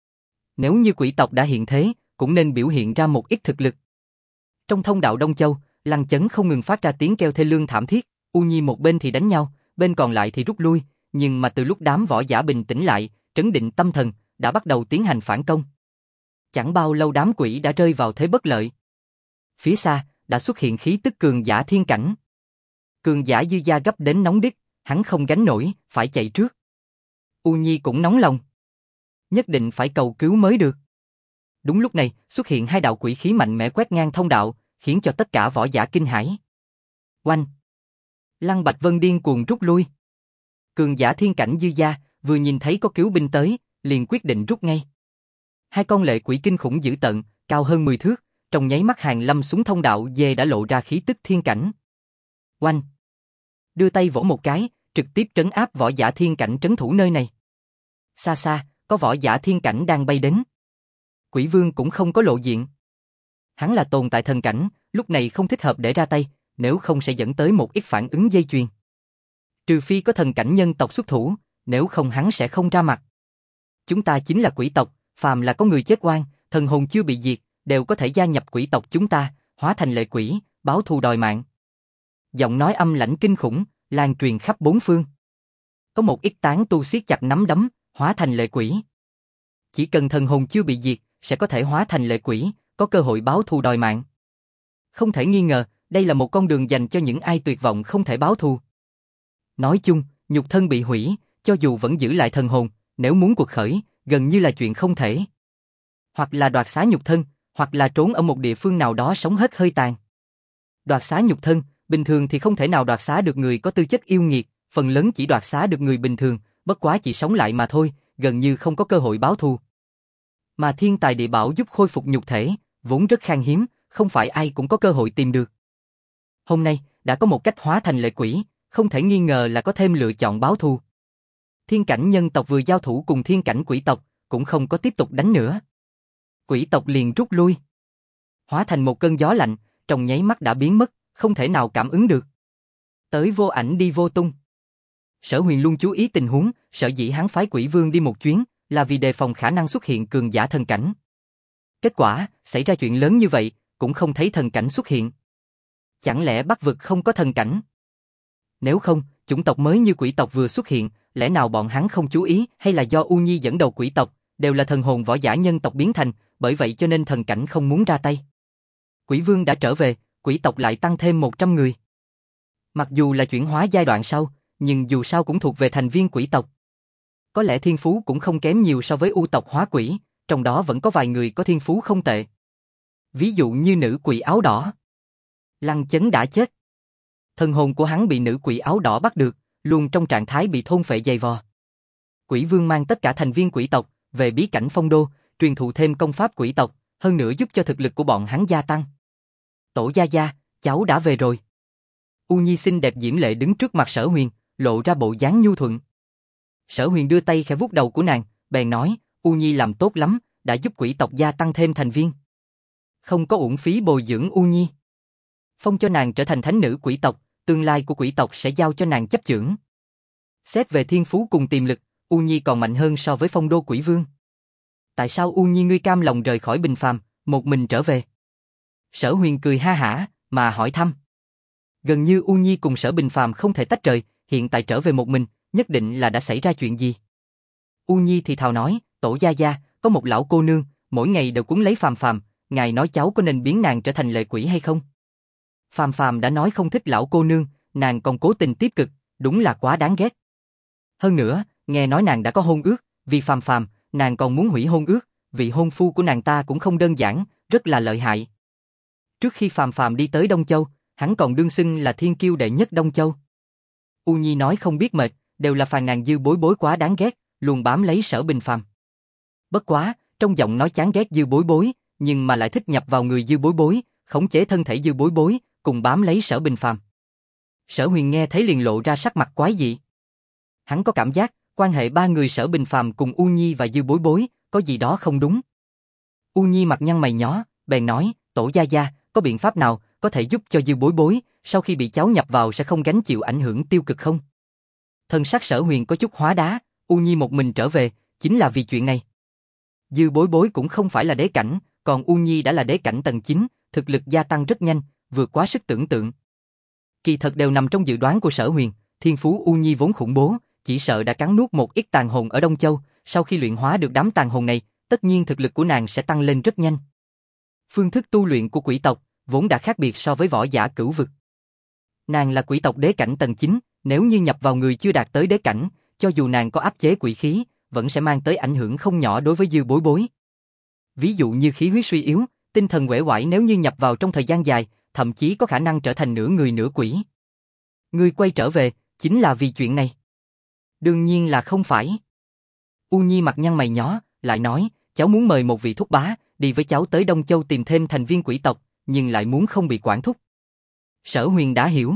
Nếu như quỷ tộc đã hiện thế, cũng nên biểu hiện ra một ít thực lực. Trong thông đạo Đông Châu, Lăng Chấn không ngừng phát ra tiếng kêu thê lương thảm thiết, U Nhi một bên thì đánh nhau, bên còn lại thì rút lui, nhưng mà từ lúc đám võ giả bình tĩnh lại, trấn định tâm thần, đã bắt đầu tiến hành phản công. Chẳng bao lâu đám quỷ đã rơi vào thế bất lợi. Phía xa, đã xuất hiện khí tức cường giả thiên cảnh. Cường giả dư gia gấp đến nóng đít, hắn không gánh nổi, phải chạy trước. U Nhi cũng nóng lòng. Nhất định phải cầu cứu mới được. Đúng lúc này, xuất hiện hai đạo quỷ khí mạnh mẽ quét ngang thông đạo, khiến cho tất cả võ giả kinh hãi. Oanh! Lăng Bạch Vân điên cuồng rút lui. Cường giả thiên cảnh dư gia, vừa nhìn thấy có cứu binh tới, liền quyết định rút ngay. Hai con lệ quỷ kinh khủng dữ tợn, cao hơn 10 thước, trong nháy mắt hàng lâm xuống thông đạo dê đã lộ ra khí tức thiên cảnh. Oanh! Đưa tay vỗ một cái, trực tiếp trấn áp võ giả thiên cảnh trấn thủ nơi này. Xa xa, có võ giả thiên cảnh đang bay đến. Quỷ vương cũng không có lộ diện. Hắn là tồn tại thần cảnh, lúc này không thích hợp để ra tay, nếu không sẽ dẫn tới một ít phản ứng dây chuyền. Trừ phi có thần cảnh nhân tộc xuất thủ, nếu không hắn sẽ không ra mặt. Chúng ta chính là quỷ tộc, phàm là có người chết oan, thần hồn chưa bị diệt, đều có thể gia nhập quỷ tộc chúng ta, hóa thành lệ quỷ, báo thù đòi mạng. Giọng nói âm lãnh kinh khủng, lan truyền khắp bốn phương. Có một ít tán tu siết chặt nắm đấm, hóa thành lệ quỷ. Chỉ cần thần hồn chưa bị diệt, sẽ có thể hóa thành lệ quỷ, có cơ hội báo thù đòi mạng. Không thể nghi ngờ, đây là một con đường dành cho những ai tuyệt vọng không thể báo thù. Nói chung, nhục thân bị hủy, cho dù vẫn giữ lại thần hồn, nếu muốn cuộc khởi, gần như là chuyện không thể. Hoặc là đoạt xá nhục thân, hoặc là trốn ở một địa phương nào đó sống hết hơi tàn. Đoạt xá nhục thân, bình thường thì không thể nào đoạt xá được người có tư chất yêu nghiệt, phần lớn chỉ đoạt xá được người bình thường, bất quá chỉ sống lại mà thôi, gần như không có cơ hội báo thù. Mà thiên tài địa bảo giúp khôi phục nhục thể, vốn rất khan hiếm, không phải ai cũng có cơ hội tìm được. Hôm nay, đã có một cách hóa thành lệ quỷ, không thể nghi ngờ là có thêm lựa chọn báo thù. Thiên cảnh nhân tộc vừa giao thủ cùng thiên cảnh quỷ tộc, cũng không có tiếp tục đánh nữa. Quỷ tộc liền rút lui. Hóa thành một cơn gió lạnh, trong nháy mắt đã biến mất, không thể nào cảm ứng được. Tới vô ảnh đi vô tung. Sở Huyền luôn chú ý tình huống, sở dĩ hắn phái quỷ vương đi một chuyến, là vì đề phòng khả năng xuất hiện cường giả thần cảnh. Kết quả, xảy ra chuyện lớn như vậy, cũng không thấy thần cảnh xuất hiện. Chẳng lẽ Bắc vực không có thần cảnh? Nếu không, chủng tộc mới như quỷ tộc vừa xuất hiện, lẽ nào bọn hắn không chú ý hay là do U Nhi dẫn đầu quỷ tộc, đều là thần hồn võ giả nhân tộc biến thành, bởi vậy cho nên thần cảnh không muốn ra tay. Quỷ vương đã trở về, quỷ tộc lại tăng thêm 100 người. Mặc dù là chuyển hóa giai đoạn sau, nhưng dù sao cũng thuộc về thành viên quỷ tộc. Có lẽ thiên phú cũng không kém nhiều so với U tộc hóa quỷ, trong đó vẫn có vài người có thiên phú không tệ. Ví dụ như nữ quỷ áo đỏ. Lăng Chấn đã chết. Thần hồn của hắn bị nữ quỷ áo đỏ bắt được, luôn trong trạng thái bị thôn phệ dày vò. Quỷ vương mang tất cả thành viên quỷ tộc về bí cảnh Phong Đô, truyền thụ thêm công pháp quỷ tộc, hơn nữa giúp cho thực lực của bọn hắn gia tăng. Tổ gia gia, cháu đã về rồi. U Nhi xinh đẹp diễm lệ đứng trước mặt Sở Huyền, lộ ra bộ dáng nhu thuận. Sở Huyền đưa tay khẽ vuốt đầu của nàng, bèn nói, U Nhi làm tốt lắm, đã giúp quỷ tộc gia tăng thêm thành viên. Không có uổng phí bồi dưỡng U Nhi. Phong cho nàng trở thành thánh nữ quỷ tộc, tương lai của quỷ tộc sẽ giao cho nàng chấp chưởng. Xét về thiên phú cùng tiềm lực, U Nhi còn mạnh hơn so với Phong Đô quỷ vương. Tại sao U Nhi ngươi cam lòng rời khỏi bình phàm, một mình trở về? Sở Huyền cười ha hả, mà hỏi thăm. Gần như U Nhi cùng Sở Bình Phàm không thể tách rời, hiện tại trở về một mình, nhất định là đã xảy ra chuyện gì. U Nhi thì thào nói, tổ gia gia, có một lão cô nương, mỗi ngày đều cuốn lấy Phàm Phàm, ngài nói cháu có nên biến nàng trở thành lệ quỷ hay không? Phàm Phàm đã nói không thích lão cô nương, nàng còn cố tình tiếp cực, đúng là quá đáng ghét. Hơn nữa, nghe nói nàng đã có hôn ước, vì Phàm Phàm, nàng còn muốn hủy hôn ước, vị hôn phu của nàng ta cũng không đơn giản, rất là lợi hại. Trước khi Phàm Phàm đi tới Đông Châu, hắn còn đương xưng là thiên kiêu đệ nhất Đông Châu. U Nhi nói không biết mệt, đều là phàn nàn Dư Bối Bối quá đáng ghét, luôn bám lấy Sở Bình Phàm. Bất quá, trong giọng nói chán ghét Dư Bối Bối, nhưng mà lại thích nhập vào người Dư Bối Bối, khống chế thân thể Dư Bối Bối, cùng bám lấy Sở Bình Phàm. Sở Huyền nghe thấy liền lộ ra sắc mặt quái dị. Hắn có cảm giác, quan hệ ba người Sở Bình Phàm cùng U Nhi và Dư Bối Bối, có gì đó không đúng. U Nhi mặt nhăn mày nhó, bèn nói, tổ gia gia, có biện pháp nào có thể giúp cho Dư Bối Bối, sau khi bị cháu nhập vào sẽ không gánh chịu ảnh hưởng tiêu cực không? Thân sắc Sở Huyền có chút hóa đá, U Nhi một mình trở về, chính là vì chuyện này. Dư Bối Bối cũng không phải là đế cảnh, còn U Nhi đã là đế cảnh tầng 9, thực lực gia tăng rất nhanh, vượt quá sức tưởng tượng. Kỳ thật đều nằm trong dự đoán của Sở Huyền, thiên phú U Nhi vốn khủng bố, chỉ sợ đã cắn nuốt một ít tàn hồn ở Đông Châu, sau khi luyện hóa được đám tàn hồn này, tất nhiên thực lực của nàng sẽ tăng lên rất nhanh. Phương thức tu luyện của quỷ tộc vốn đã khác biệt so với võ giả cửu vực. Nàng là quỷ tộc đế cảnh tầng 9, nếu như nhập vào người chưa đạt tới đế cảnh, cho dù nàng có áp chế quỷ khí, vẫn sẽ mang tới ảnh hưởng không nhỏ đối với Dư Bối Bối. Ví dụ như khí huyết suy yếu, tinh thần uể oải nếu như nhập vào trong thời gian dài, thậm chí có khả năng trở thành nửa người nửa quỷ. Ngươi quay trở về, chính là vì chuyện này. Đương nhiên là không phải. U Nhi mặt nhăn mày nhó, lại nói, cháu muốn mời một vị thúc bá, đi với cháu tới Đông Châu tìm thêm thành viên quỷ tộc, nhưng lại muốn không bị quản thúc. Sở Huyền đã hiểu.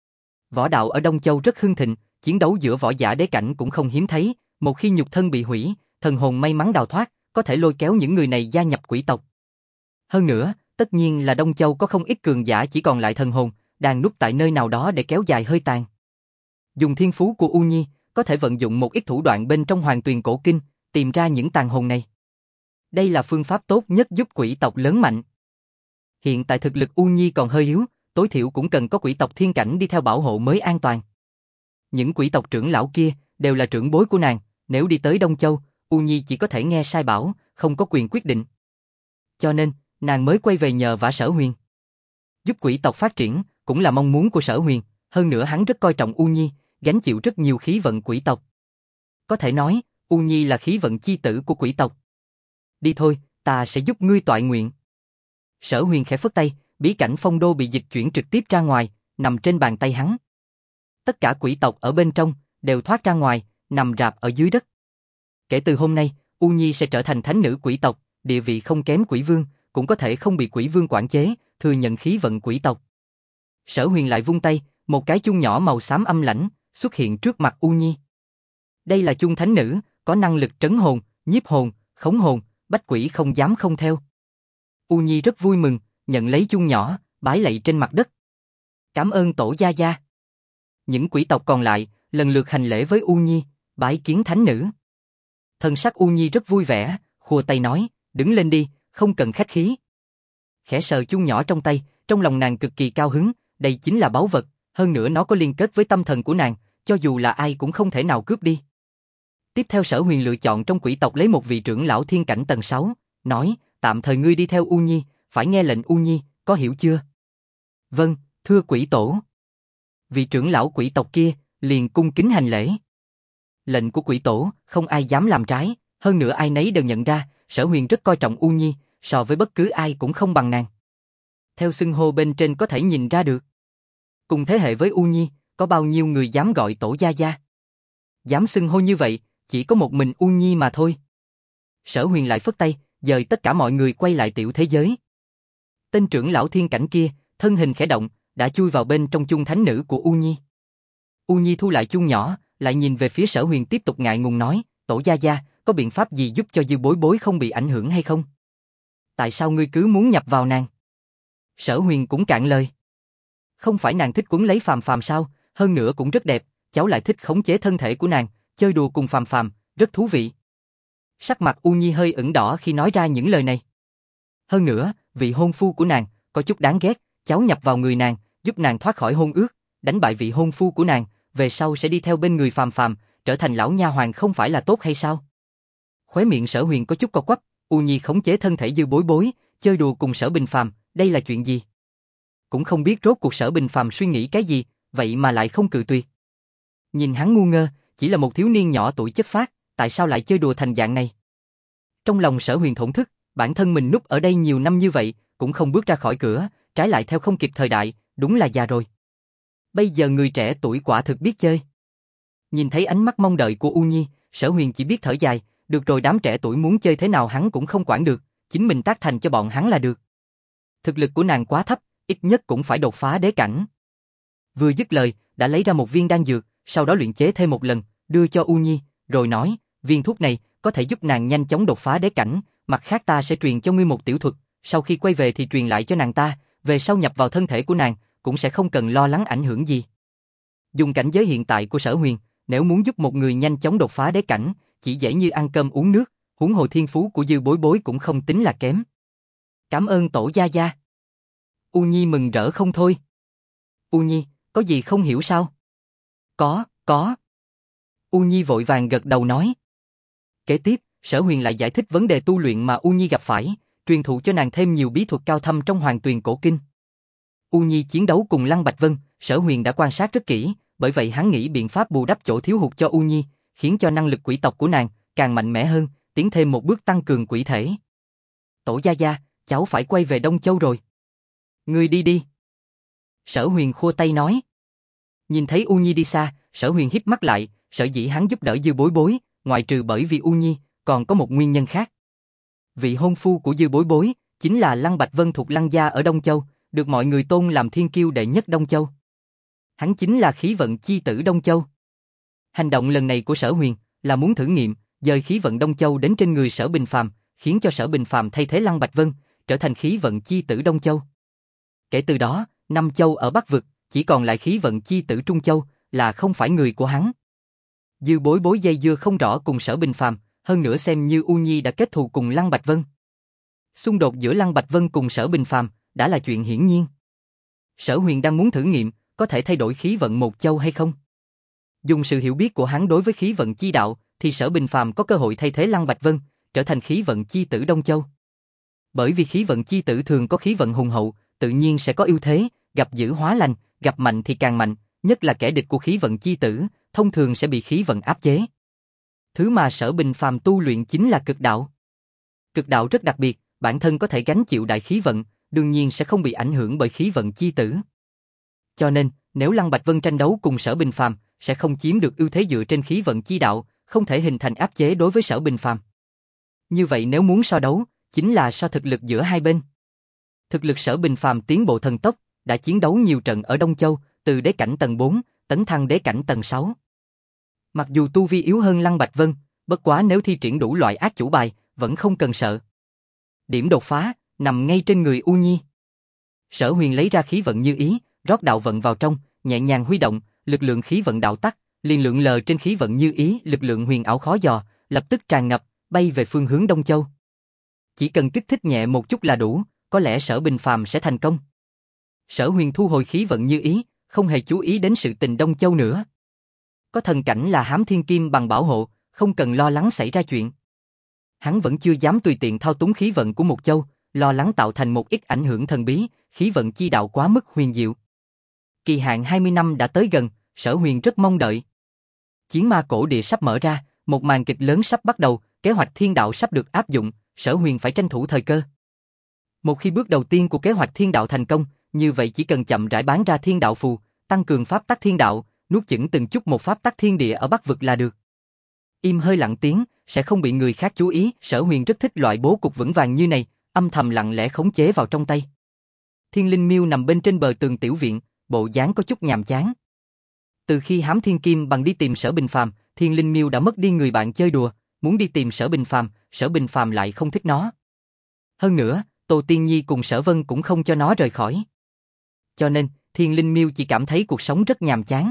Võ đạo ở Đông Châu rất hưng thịnh, chiến đấu giữa võ giả đế cảnh cũng không hiếm thấy, một khi nhục thân bị hủy, thần hồn may mắn đào thoát, có thể lôi kéo những người này gia nhập quỷ tộc. Hơn nữa, tất nhiên là Đông Châu có không ít cường giả chỉ còn lại thần hồn, đang núp tại nơi nào đó để kéo dài hơi tàn. Dùng thiên phú của U Nhi, có thể vận dụng một ít thủ đoạn bên trong Hoàng Tuyền Cổ Kinh, tìm ra những tàn hồn này. Đây là phương pháp tốt nhất giúp quỷ tộc lớn mạnh. Hiện tại thực lực U Nhi còn hơi yếu, tối thiểu cũng cần có quỷ tộc thiên cảnh đi theo bảo hộ mới an toàn. Những quỷ tộc trưởng lão kia đều là trưởng bối của nàng, nếu đi tới Đông Châu, U Nhi chỉ có thể nghe sai bảo, không có quyền quyết định. Cho nên, nàng mới quay về nhờ vả Sở Huyền. Giúp quỷ tộc phát triển, cũng là mong muốn của Sở Huyền, hơn nữa hắn rất coi trọng U Nhi, gánh chịu rất nhiều khí vận quỷ tộc. Có thể nói, U Nhi là khí vận chi tử của quỷ tộc. Đi thôi, ta sẽ giúp ngươi toại nguyện. Sở Huyền khẽ phất tay, bí cảnh phong đô bị dịch chuyển trực tiếp ra ngoài, nằm trên bàn tay hắn. Tất cả quỷ tộc ở bên trong, đều thoát ra ngoài, nằm rạp ở dưới đất. Kể từ hôm nay, U Nhi sẽ trở thành thánh nữ quỷ tộc, địa vị không kém quỷ vương, cũng có thể không bị quỷ vương quản chế, thừa nhận khí vận quỷ tộc. Sở Huyền lại vung tay, một cái chuông nhỏ màu xám âm lãnh xuất hiện trước mặt U Nhi. Đây là chuông thánh nữ, có năng lực trấn hồn, nhiếp hồn, khống hồn, bách quỷ không dám không theo. U Nhi rất vui mừng, nhận lấy chuông nhỏ, bái lạy trên mặt đất. Cảm ơn tổ gia gia. Những quỷ tộc còn lại lần lượt hành lễ với U Nhi, bái kiến thánh nữ. Thần sắc U Nhi rất vui vẻ, khua tay nói, đứng lên đi, không cần khách khí. Khẽ sờ chuông nhỏ trong tay, trong lòng nàng cực kỳ cao hứng, đây chính là báu vật, hơn nữa nó có liên kết với tâm thần của nàng, cho dù là ai cũng không thể nào cướp đi. Tiếp theo Sở Huyền lựa chọn trong quỷ tộc lấy một vị trưởng lão thiên cảnh tầng 6, nói, tạm thời ngươi đi theo U Nhi, phải nghe lệnh U Nhi, có hiểu chưa? Vâng, thưa quỷ tổ. Vị trưởng lão quỷ tộc kia liền cung kính hành lễ. Lệnh của quỷ tổ, không ai dám làm trái, hơn nữa ai nấy đều nhận ra, Sở Huyền rất coi trọng U Nhi, so với bất cứ ai cũng không bằng nàng. Theo xưng hô bên trên có thể nhìn ra được. Cùng thế hệ với U Nhi, có bao nhiêu người dám gọi tổ gia gia? Dám xưng hô như vậy, chỉ có một mình U Nhi mà thôi. Sở Huyền lại phất tay, dời tất cả mọi người quay lại tiểu thế giới. Tên trưởng lão thiên cảnh kia, thân hình khẽ động, đã chui vào bên trong chuông thánh nữ của U Nhi. U Nhi thu lại chuông nhỏ, lại nhìn về phía Sở Huyền tiếp tục ngại ngùng nói, tổ gia gia, có biện pháp gì giúp cho Dư Bối Bối không bị ảnh hưởng hay không? Tại sao ngươi cứ muốn nhập vào nàng? Sở Huyền cũng cạn lời. Không phải nàng thích quấn lấy Phàm Phàm sao, hơn nữa cũng rất đẹp, cháu lại thích khống chế thân thể của nàng, chơi đùa cùng Phàm Phàm, rất thú vị. Sắc mặt U Nhi hơi ửng đỏ khi nói ra những lời này. Hơn nữa, vị hôn phu của nàng, có chút đáng ghét, cháu nhập vào người nàng, giúp nàng thoát khỏi hôn ước, đánh bại vị hôn phu của nàng, về sau sẽ đi theo bên người Phàm Phàm, trở thành lão nha hoàn không phải là tốt hay sao? Khóe miệng Sở Huyền có chút co quắp, U Nhi khống chế thân thể Dư Bối Bối, chơi đùa cùng Sở Bình Phàm, đây là chuyện gì? Cũng không biết rốt cuộc Sở Bình Phàm suy nghĩ cái gì, vậy mà lại không cự tuyệt. Nhìn hắn ngu ngơ, chỉ là một thiếu niên nhỏ tuổi chất phác, tại sao lại chơi đùa thành dạng này? Trong lòng Sở Huyền thổn thức, bản thân mình núp ở đây nhiều năm như vậy, cũng không bước ra khỏi cửa, trái lại theo không kịp thời đại, đúng là già rồi. Bây giờ người trẻ tuổi quả thực biết chơi. Nhìn thấy ánh mắt mong đợi của U Nhi, Sở Huyền chỉ biết thở dài, được rồi, đám trẻ tuổi muốn chơi thế nào hắn cũng không quản được, chính mình tác thành cho bọn hắn là được. Thực lực của nàng quá thấp, ít nhất cũng phải đột phá đế cảnh. Vừa dứt lời, đã lấy ra một viên đan dược, sau đó luyện chế thêm một lần, đưa cho U Nhi, rồi nói, viên thuốc này có thể giúp nàng nhanh chóng đột phá đế cảnh, mặt khác ta sẽ truyền cho ngươi một tiểu thuật, sau khi quay về thì truyền lại cho nàng ta, về sau nhập vào thân thể của nàng, cũng sẽ không cần lo lắng ảnh hưởng gì. Dùng cảnh giới hiện tại của Sở Huyền, nếu muốn giúp một người nhanh chóng đột phá đế cảnh, chỉ dễ như ăn cơm uống nước, huống hồ thiên phú của Dư Bối Bối cũng không tính là kém. Cảm ơn tổ gia gia. U Nhi mừng rỡ không thôi. U Nhi, có gì không hiểu sao? Có. U Nhi vội vàng gật đầu nói. Kế tiếp, Sở Huyền lại giải thích vấn đề tu luyện mà U Nhi gặp phải, truyền thụ cho nàng thêm nhiều bí thuật cao thâm trong Hoàng Tuyền Cổ Kinh. U Nhi chiến đấu cùng Lăng Bạch Vân, Sở Huyền đã quan sát rất kỹ, bởi vậy hắn nghĩ biện pháp bù đắp chỗ thiếu hụt cho U Nhi, khiến cho năng lực quỷ tộc của nàng càng mạnh mẽ hơn, tiến thêm một bước tăng cường quỷ thể. Tổ gia gia, cháu phải quay về Đông Châu rồi. Ngươi đi đi. Sở Huyền khua tay nói. Nhìn thấy U Nhi đi xa, Sở Huyền híp mắt lại, sở dĩ hắn giúp đỡ Dư Bối Bối, ngoại trừ bởi vì U Nhi, còn có một nguyên nhân khác. Vị hôn phu của Dư Bối Bối chính là Lăng Bạch Vân thuộc Lăng gia ở Đông Châu, được mọi người tôn làm thiên kiêu đệ nhất Đông Châu. Hắn chính là khí vận chi tử Đông Châu. Hành động lần này của Sở Huyền là muốn thử nghiệm dời khí vận Đông Châu đến trên người Sở Bình Phàm, khiến cho Sở Bình Phàm thay thế Lăng Bạch Vân, trở thành khí vận chi tử Đông Châu. Kể từ đó, 5 châu ở Bắc vực chỉ còn lại khí vận chi tử Trung Châu, là không phải người của hắn. Dư Bối Bối dây dưa không rõ cùng Sở Bình Phàm, hơn nữa xem như U Nhi đã kết thù cùng Lăng Bạch Vân. Xung đột giữa Lăng Bạch Vân cùng Sở Bình Phàm đã là chuyện hiển nhiên. Sở Huyền đang muốn thử nghiệm có thể thay đổi khí vận một châu hay không. Dùng sự hiểu biết của hắn đối với khí vận chi đạo, thì Sở Bình Phàm có cơ hội thay thế Lăng Bạch Vân, trở thành khí vận chi tử Đông Châu. Bởi vì khí vận chi tử thường có khí vận hùng hậu, tự nhiên sẽ có ưu thế, gặp dữ hóa lành, gặp mạnh thì càng mạnh, nhất là kẻ địch của khí vận chi tử, thông thường sẽ bị khí vận áp chế. Thứ mà Sở Bình Phàm tu luyện chính là cực đạo. Cực đạo rất đặc biệt, bản thân có thể gánh chịu đại khí vận, đương nhiên sẽ không bị ảnh hưởng bởi khí vận chi tử. Cho nên, nếu Lăng Bạch Vân tranh đấu cùng Sở Bình Phàm, sẽ không chiếm được ưu thế dựa trên khí vận chi đạo, không thể hình thành áp chế đối với Sở Bình Phàm. Như vậy nếu muốn so đấu, chính là so thực lực giữa hai bên. Thực lực Sở Bình Phàm tiến bộ thần tốc, đã chiến đấu nhiều trận ở Đông Châu, từ đế cảnh tầng 4, tấn thăng đế cảnh tầng 6. Mặc dù tu vi yếu hơn Lăng Bạch Vân, bất quá nếu thi triển đủ loại ác chủ bài, vẫn không cần sợ. Điểm đột phá nằm ngay trên người U Nhi. Sở Huyền lấy ra khí vận như ý, rót đạo vận vào trong, nhẹ nhàng huy động, lực lượng khí vận đạo tắc, liền lượn lờ trên khí vận như ý, lực lượng huyền ảo khó dò, lập tức tràn ngập, bay về phương hướng Đông Châu. Chỉ cần kích thích nhẹ một chút là đủ, có lẽ Sở Bình Phàm sẽ thành công. Sở Huyền thu hồi khí vận như ý, không hề chú ý đến sự tình Đông Châu nữa. Có thần cảnh là Hám Thiên Kim bằng bảo hộ, không cần lo lắng xảy ra chuyện. Hắn vẫn chưa dám tùy tiện thao túng khí vận của một châu, lo lắng tạo thành một ít ảnh hưởng thần bí, khí vận chi đạo quá mức huyền diệu. Kỳ hạn 20 năm đã tới gần, Sở Huyền rất mong đợi. Chiến ma cổ địa sắp mở ra, một màn kịch lớn sắp bắt đầu, kế hoạch thiên đạo sắp được áp dụng, Sở Huyền phải tranh thủ thời cơ. Một khi bước đầu tiên của kế hoạch thiên đạo thành công, như vậy chỉ cần chậm rãi bán ra thiên đạo phù, tăng cường pháp tắc thiên đạo, nuốt chửng từng chút một pháp tắc thiên địa ở Bắc vực là được. Im hơi lặng tiếng, sẽ không bị người khác chú ý, Sở Huyền rất thích loại bố cục vững vàng như này, âm thầm lặng lẽ khống chế vào trong tay. Thiên Linh Miêu nằm bên trên bờ tường tiểu viện, bộ dáng có chút nhàm chán. Từ khi Hám Thiên Kim bằng đi tìm Sở Bình Phàm, Thiên Linh Miêu đã mất đi người bạn chơi đùa, muốn đi tìm Sở Bình Phàm lại không thích nó. Hơn nữa, Tô Tiên Nhi cùng Sở Vân cũng không cho nó rời khỏi. Cho nên, Thiên Linh Miêu chỉ cảm thấy cuộc sống rất nhàm chán.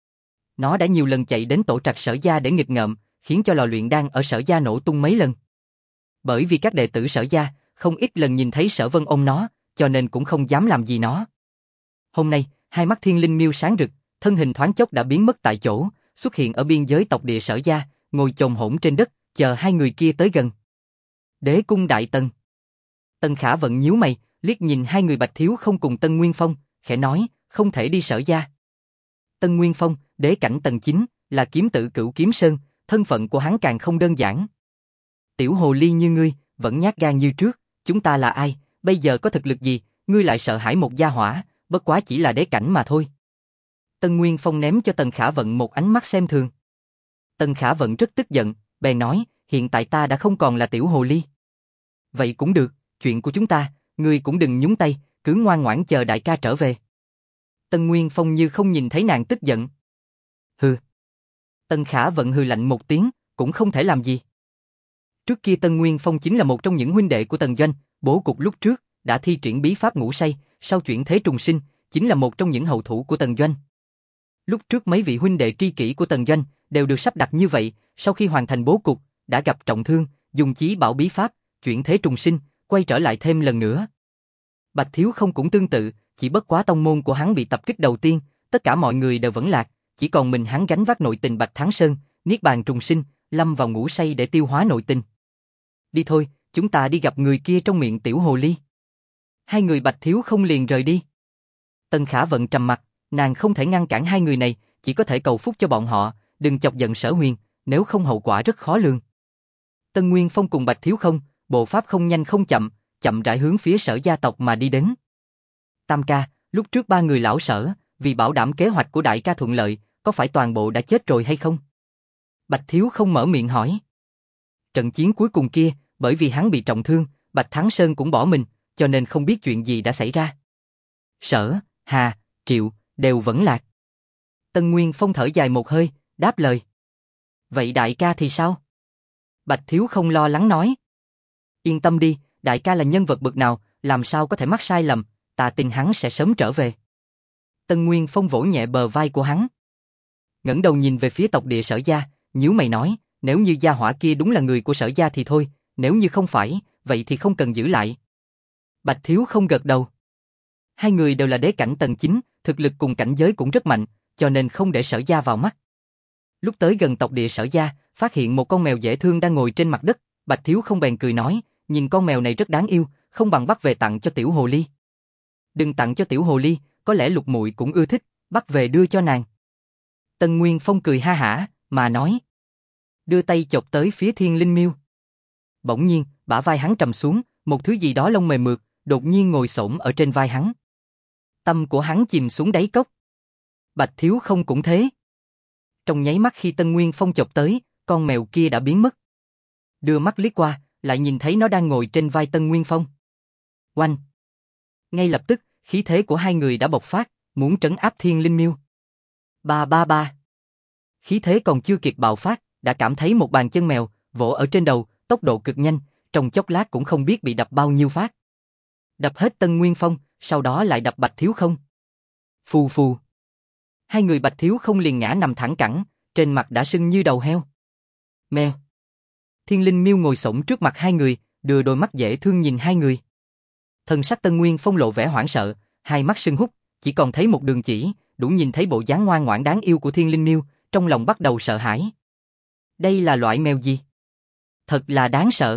Nó đã nhiều lần chạy đến tổ trạch Sở gia để nghịch ngợm, khiến cho lò luyện đan ở Sở gia nổ tung mấy lần. Bởi vì các đệ tử Sở gia không ít lần nhìn thấy Sở Vân ôm nó, cho nên cũng không dám làm gì nó. Hôm nay, hai mắt Thiên Linh Miêu sáng rực, thân hình thoáng chốc đã biến mất tại chỗ, xuất hiện ở biên giới tộc địa Sở gia, ngồi chồm hổm trên đất, chờ hai người kia tới gần. Đế cung đại tần. Tần Khả Vận nhíu mày, liếc nhìn hai người Bạch Thiếu Không cùng Tân Nguyên Phong, khẽ nói, không thể đi Sở gia. Tân Nguyên Phong, đế cảnh tầng 9, là kiếm tử Cửu Kiếm Sơn, thân phận của hắn càng không đơn giản. Tiểu hồ ly như ngươi, vẫn nhát gan như trước, chúng ta là ai, bây giờ có thực lực gì, ngươi lại sợ hãi một gia hỏa, bất quá chỉ là đế cảnh mà thôi. Tân Nguyên Phong ném cho Tần Khả Vận một ánh mắt xem thường. Tần Khả Vận rất tức giận, bèn nói, hiện tại ta đã không còn là tiểu hồ ly. Vậy cũng được, chuyện của chúng ta, ngươi cũng đừng nhúng tay, cứ ngoan ngoãn chờ đại ca trở về. Tân Nguyên Phong như không nhìn thấy nàng tức giận. Hừ. Tần Khả Vận hừ lạnh một tiếng, cũng không thể làm gì. Trước kia Tân Nguyên Phong chính là một trong những huynh đệ của Tần Doanh, bố cục lúc trước đã thi triển bí pháp ngủ say, sau chuyển thế trùng sinh, chính là một trong những hậu thủ của Tần Doanh. Lúc trước mấy vị huynh đệ tri kỷ của Tần Doanh đều được sắp đặt như vậy, sau khi hoàn thành bố cục, đã gặp trọng thương, dùng chí bảo bí pháp, chuyển thế trùng sinh, quay trở lại thêm lần nữa. Bạch Thiếu Không cũng tương tự, chỉ bất quá tông môn của hắn bị tập kích đầu tiên, tất cả mọi người đều vẫn lạc, chỉ còn mình hắn gánh vác nội tình Bạch Thắng Sơn, niết bàn trùng sinh, lâm vào ngủ say để tiêu hóa nội tình. Đi thôi, chúng ta đi gặp người kia trong miệng tiểu hồ ly. Hai người Bạch Thiếu Không liền rời đi. Tần Khả Vận trầm mặt, nàng không thể ngăn cản hai người này, chỉ có thể cầu phúc cho bọn họ, đừng chọc giận Sở Huyền, nếu không hậu quả rất khó lường. Tân Nguyên Phong cùng Bạch Thiếu Không, bộ pháp không nhanh không chậm, chậm rãi hướng phía Sở gia tộc mà đi đến. Tam ca, lúc trước ba người lão Sở, vì bảo đảm kế hoạch của đại ca thuận lợi, có phải toàn bộ đã chết rồi hay không? Bạch Thiếu Không mở miệng hỏi. Trận chiến cuối cùng kia, bởi vì hắn bị trọng thương, Bạch Thắng Sơn cũng bỏ mình, cho nên không biết chuyện gì đã xảy ra. Sở, Hà, Triệu, đều vẫn lạc. Tân Nguyên Phong thở dài một hơi, đáp lời. Vậy đại ca thì sao? Bạch Thiếu Không lo lắng nói. Yên tâm đi, đại ca là nhân vật bậc nào, làm sao có thể mắc sai lầm, ta tin hắn sẽ sớm trở về. Tân Nguyên Phong vỗ nhẹ bờ vai của hắn. Ngẩng đầu nhìn về phía tộc địa Sở gia, nhíu mày nói, nếu như gia hỏa kia đúng là người của Sở gia thì thôi, nếu như không phải, vậy thì không cần giữ lại. Bạch Thiếu Không gật đầu. Hai người đều là đế cảnh tầng 9, thực lực cùng cảnh giới cũng rất mạnh, cho nên không để Sở gia vào mắt. Lúc tới gần tộc địa Sở gia, phát hiện một con mèo dễ thương đang ngồi trên mặt đất, Bạch Thiếu Không bèn cười nói, nhìn con mèo này rất đáng yêu, không bằng bắt về tặng cho tiểu hồ ly. Đừng tặng cho tiểu hồ ly, có lẽ Lục muội cũng ưa thích, bắt về đưa cho nàng. Tân Nguyên Phong cười ha hả, mà nói. Đưa tay chộp tới phía Thiên Linh Miêu. Bỗng nhiên, bả vai hắn trầm xuống, một thứ gì đó lông mềm mượt, đột nhiên ngồi xổm ở trên vai hắn. Tâm của hắn chìm xuống đáy cốc. Bạch Thiếu Không cũng thế. Trong nháy mắt khi Tân Nguyên Phong chộp tới, con mèo kia đã biến mất. Đưa mắt liếc qua, lại nhìn thấy nó đang ngồi trên vai Tân Nguyên Phong. Oanh! Ngay lập tức, khí thế của hai người đã bộc phát, muốn trấn áp Thiên Linh Miêu. Ba ba ba! Khí thế còn chưa kịp bạo phát, đã cảm thấy một bàn chân mèo vỗ ở trên đầu, tốc độ cực nhanh, trong chốc lát cũng không biết bị đập bao nhiêu phát. Đập hết Tân Nguyên Phong, sau đó lại đập Bạch Thiếu Không. Phù phù. Hai người Bạch Thiếu Không liền ngã nằm thẳng cẳng, trên mặt đã sưng như đầu heo. Mèo. Thiên Linh Miêu ngồi xổm trước mặt hai người, đưa đôi mắt dễ thương nhìn hai người. Thần sắc Tân Nguyên Phong lộ vẻ hoảng sợ, hai mắt sưng húp, chỉ còn thấy một đường chỉ, đủ nhìn thấy bộ dáng ngoan ngoãn đáng yêu của Thiên Linh Miêu, trong lòng bắt đầu sợ hãi. Đây là loại mèo gì? Thật là đáng sợ.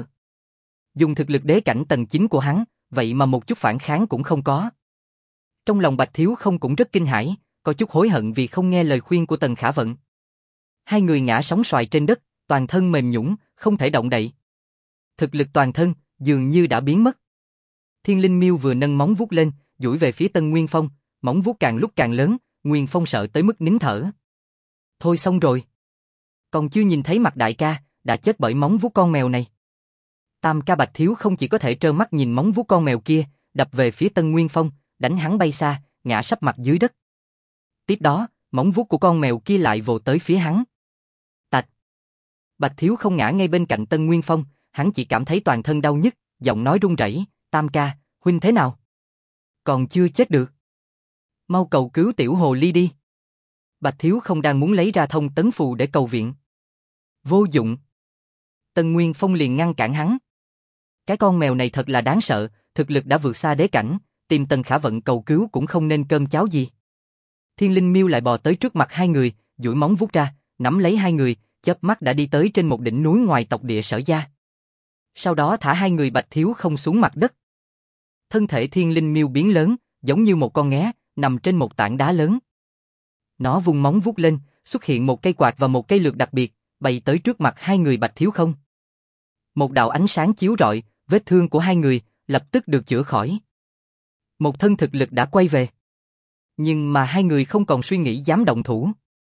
Dùng thực lực đế cảnh tầng 9 của hắn, vậy mà một chút phản kháng cũng không có. Trong lòng Bạch Thiếu Không cũng rất kinh hãi, có chút hối hận vì không nghe lời khuyên của Tần Khả Vận. Hai người ngã sóng xoài trên đất, toàn thân mềm nhũn, không thể động đậy. Thực lực toàn thân dường như đã biến mất. Thiên Linh Miêu vừa nâng móng vuốt lên, duỗi về phía Tân Nguyên Phong, móng vuốt càng lúc càng lớn, Nguyên Phong sợ tới mức nín thở. Thôi xong rồi. Còn chưa nhìn thấy mặt đại ca, đã chết bởi móng vuốt con mèo này. Tam ca Bạch Thiếu Không chỉ có thể trơ mắt nhìn móng vuốt con mèo kia, đập về phía Tân Nguyên Phong, đánh hắn bay xa, ngã sấp mặt dưới đất. Tiếp đó, móng vuốt của con mèo kia lại vồ tới phía hắn. Tạch. Bạch Thiếu Không ngã ngay bên cạnh Tân Nguyên Phong, hắn chỉ cảm thấy toàn thân đau nhức, giọng nói run rẩy, Tam ca, huynh thế nào? Còn chưa chết được. Mau cầu cứu tiểu hồ ly đi. Bạch Thiếu Không đang muốn lấy ra thông tấn phù để cầu viện. Vô dụng. Tân Nguyên Phong liền ngăn cản hắn. Cái con mèo này thật là đáng sợ, thực lực đã vượt xa đế cảnh, tìm Tần Khả Vận cầu cứu cũng không nên cơm cháo gì. Thiên Linh Miêu lại bò tới trước mặt hai người, duỗi móng vuốt ra, nắm lấy hai người, chớp mắt đã đi tới trên một đỉnh núi ngoài tộc địa Sở gia. Sau đó thả hai người Bạch Thiếu Không xuống mặt đất. Thân thể Thiên Linh Miêu biến lớn, giống như một con nghé, nằm trên một tảng đá lớn. Nó vung móng vuốt lên, xuất hiện một cây quạt và một cây lược đặc biệt, bay tới trước mặt hai người Bạch Thiếu Không. Một đạo ánh sáng chiếu rọi, vết thương của hai người lập tức được chữa khỏi. Một thân thực lực đã quay về. Nhưng mà hai người không còn suy nghĩ dám động thủ.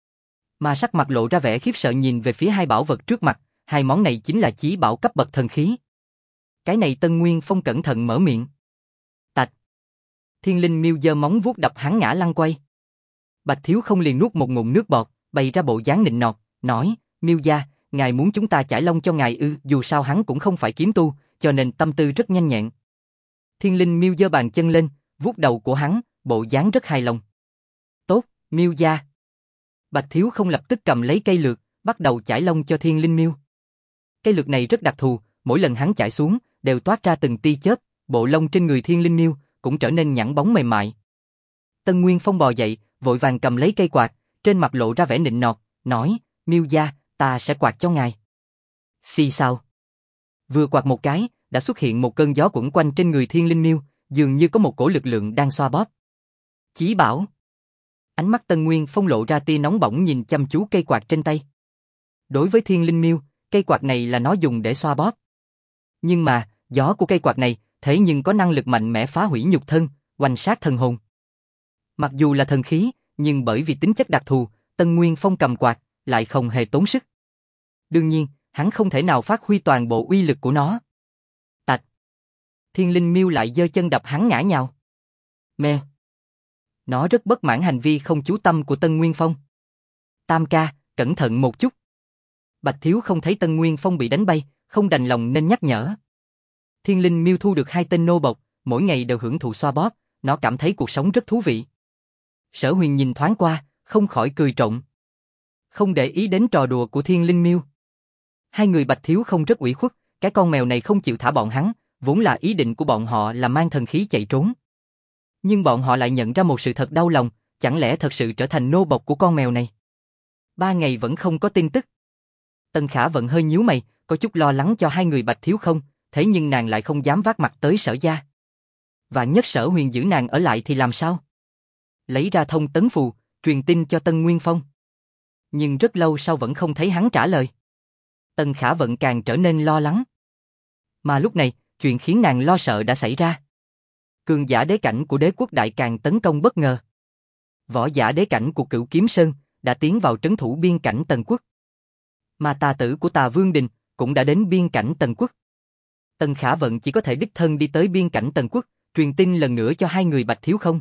Mà sắc mặt lộ ra vẻ khiếp sợ nhìn về phía hai bảo vật trước mặt, hai món này chính là chí bảo cấp bậc thần khí. Cái này Tân Nguyên Phong cẩn thận mở miệng. Tạch. Thiên Linh Miêu giơ móng vuốt đập hắn ngã lăn quay. Bạch Thiếu Không liền nuốt một ngụm nước bọt, bày ra bộ dáng nịnh nọt, nói, Miêu gia, ngài muốn chúng ta chải lông cho ngài ư? Dù sao hắn cũng không phải kiếm tu, cho nên tâm tư rất nhanh nhẹn. Thiên Linh Miêu giơ bàn chân lên, vuốt đầu của hắn, bộ dáng rất hài lòng. Tốt, Miêu gia. Bạch Thiếu Không lập tức cầm lấy cây lược, bắt đầu chải lông cho Thiên Linh Miêu. Cây lược này rất đặc thù, mỗi lần hắn chải xuống, đều toát ra từng tia chớp, bộ lông trên người Thiên Linh Miêu cũng trở nên nhẵn bóng mềm mại. Tân Nguyên Phong bò dậy, vội vàng cầm lấy cây quạt, trên mặt lộ ra vẻ nịnh nọt, nói, Miêu gia, ta sẽ quạt cho ngài. Xì sao? Vừa quạt một cái, đã xuất hiện một cơn gió quẩn quanh trên người Thiên Linh Miêu, dường như có một cổ lực lượng đang xoa bóp. Chí bảo. Ánh mắt Tân Nguyên Phong lộ ra tia nóng bỏng nhìn chăm chú cây quạt trên tay. Đối với Thiên Linh Miêu, cây quạt này là nó dùng để xoa bóp. Nhưng mà, gió của cây quạt này, thế nhưng có năng lực mạnh mẽ phá hủy nhục thân, oanh sát thần hồn. Mặc dù là thần khí, nhưng bởi vì tính chất đặc thù, Tân Nguyên Phong cầm quạt, lại không hề tốn sức. Đương nhiên, hắn không thể nào phát huy toàn bộ uy lực của nó. Tạch. Thiên Linh Miêu lại giơ chân đập hắn ngã nhào. Mẹ. Nó rất bất mãn hành vi không chú tâm của Tân Nguyên Phong. Tam ca, cẩn thận một chút. Bạch Thiếu Không thấy Tân Nguyên Phong bị đánh bay, không đành lòng nên nhắc nhở. Thiên Linh Miêu thu được 2 tên nô bộc, mỗi ngày đều hưởng thụ xoa bóp, nó cảm thấy cuộc sống rất thú vị. Sở Huyền nhìn thoáng qua, không khỏi cười trộm. Không để ý đến trò đùa của Thiên Linh Miêu. Hai người Bạch Thiếu Không rất ủy khuất, cái con mèo này không chịu thả bọn hắn, vốn là ý định của bọn họ là mang thần khí chạy trốn. Nhưng bọn họ lại nhận ra một sự thật đau lòng, chẳng lẽ thật sự trở thành nô bộc của con mèo này? 3 ngày vẫn không có tin tức. Tân Khả Vận hơi nhíu mày, có chút lo lắng cho hai người Bạch Thiếu Không, thế nhưng nàng lại không dám vác mặt tới Sở gia. Và nhất Sở Huyền giữ nàng ở lại thì làm sao? Lấy ra thông tấn phù, truyền tin cho Tân Nguyên Phong. Nhưng rất lâu sau vẫn không thấy hắn trả lời. Tân Khả Vận càng trở nên lo lắng. Mà lúc này, chuyện khiến nàng lo sợ đã xảy ra. Cường giả đế cảnh của đế quốc Đại Càn tấn công bất ngờ. Võ giả đế cảnh của Cửu Kiếm Sơn đã tiến vào trấn thủ biên cảnh Tần Quốc. Mà tà tử của Tà Vương Đình cũng đã đến biên cảnh Tần Quốc. Tân Khả Vận chỉ có thể đích thân đi tới biên cảnh Tần Quốc, truyền tin lần nữa cho hai người Bạch Thiếu Không.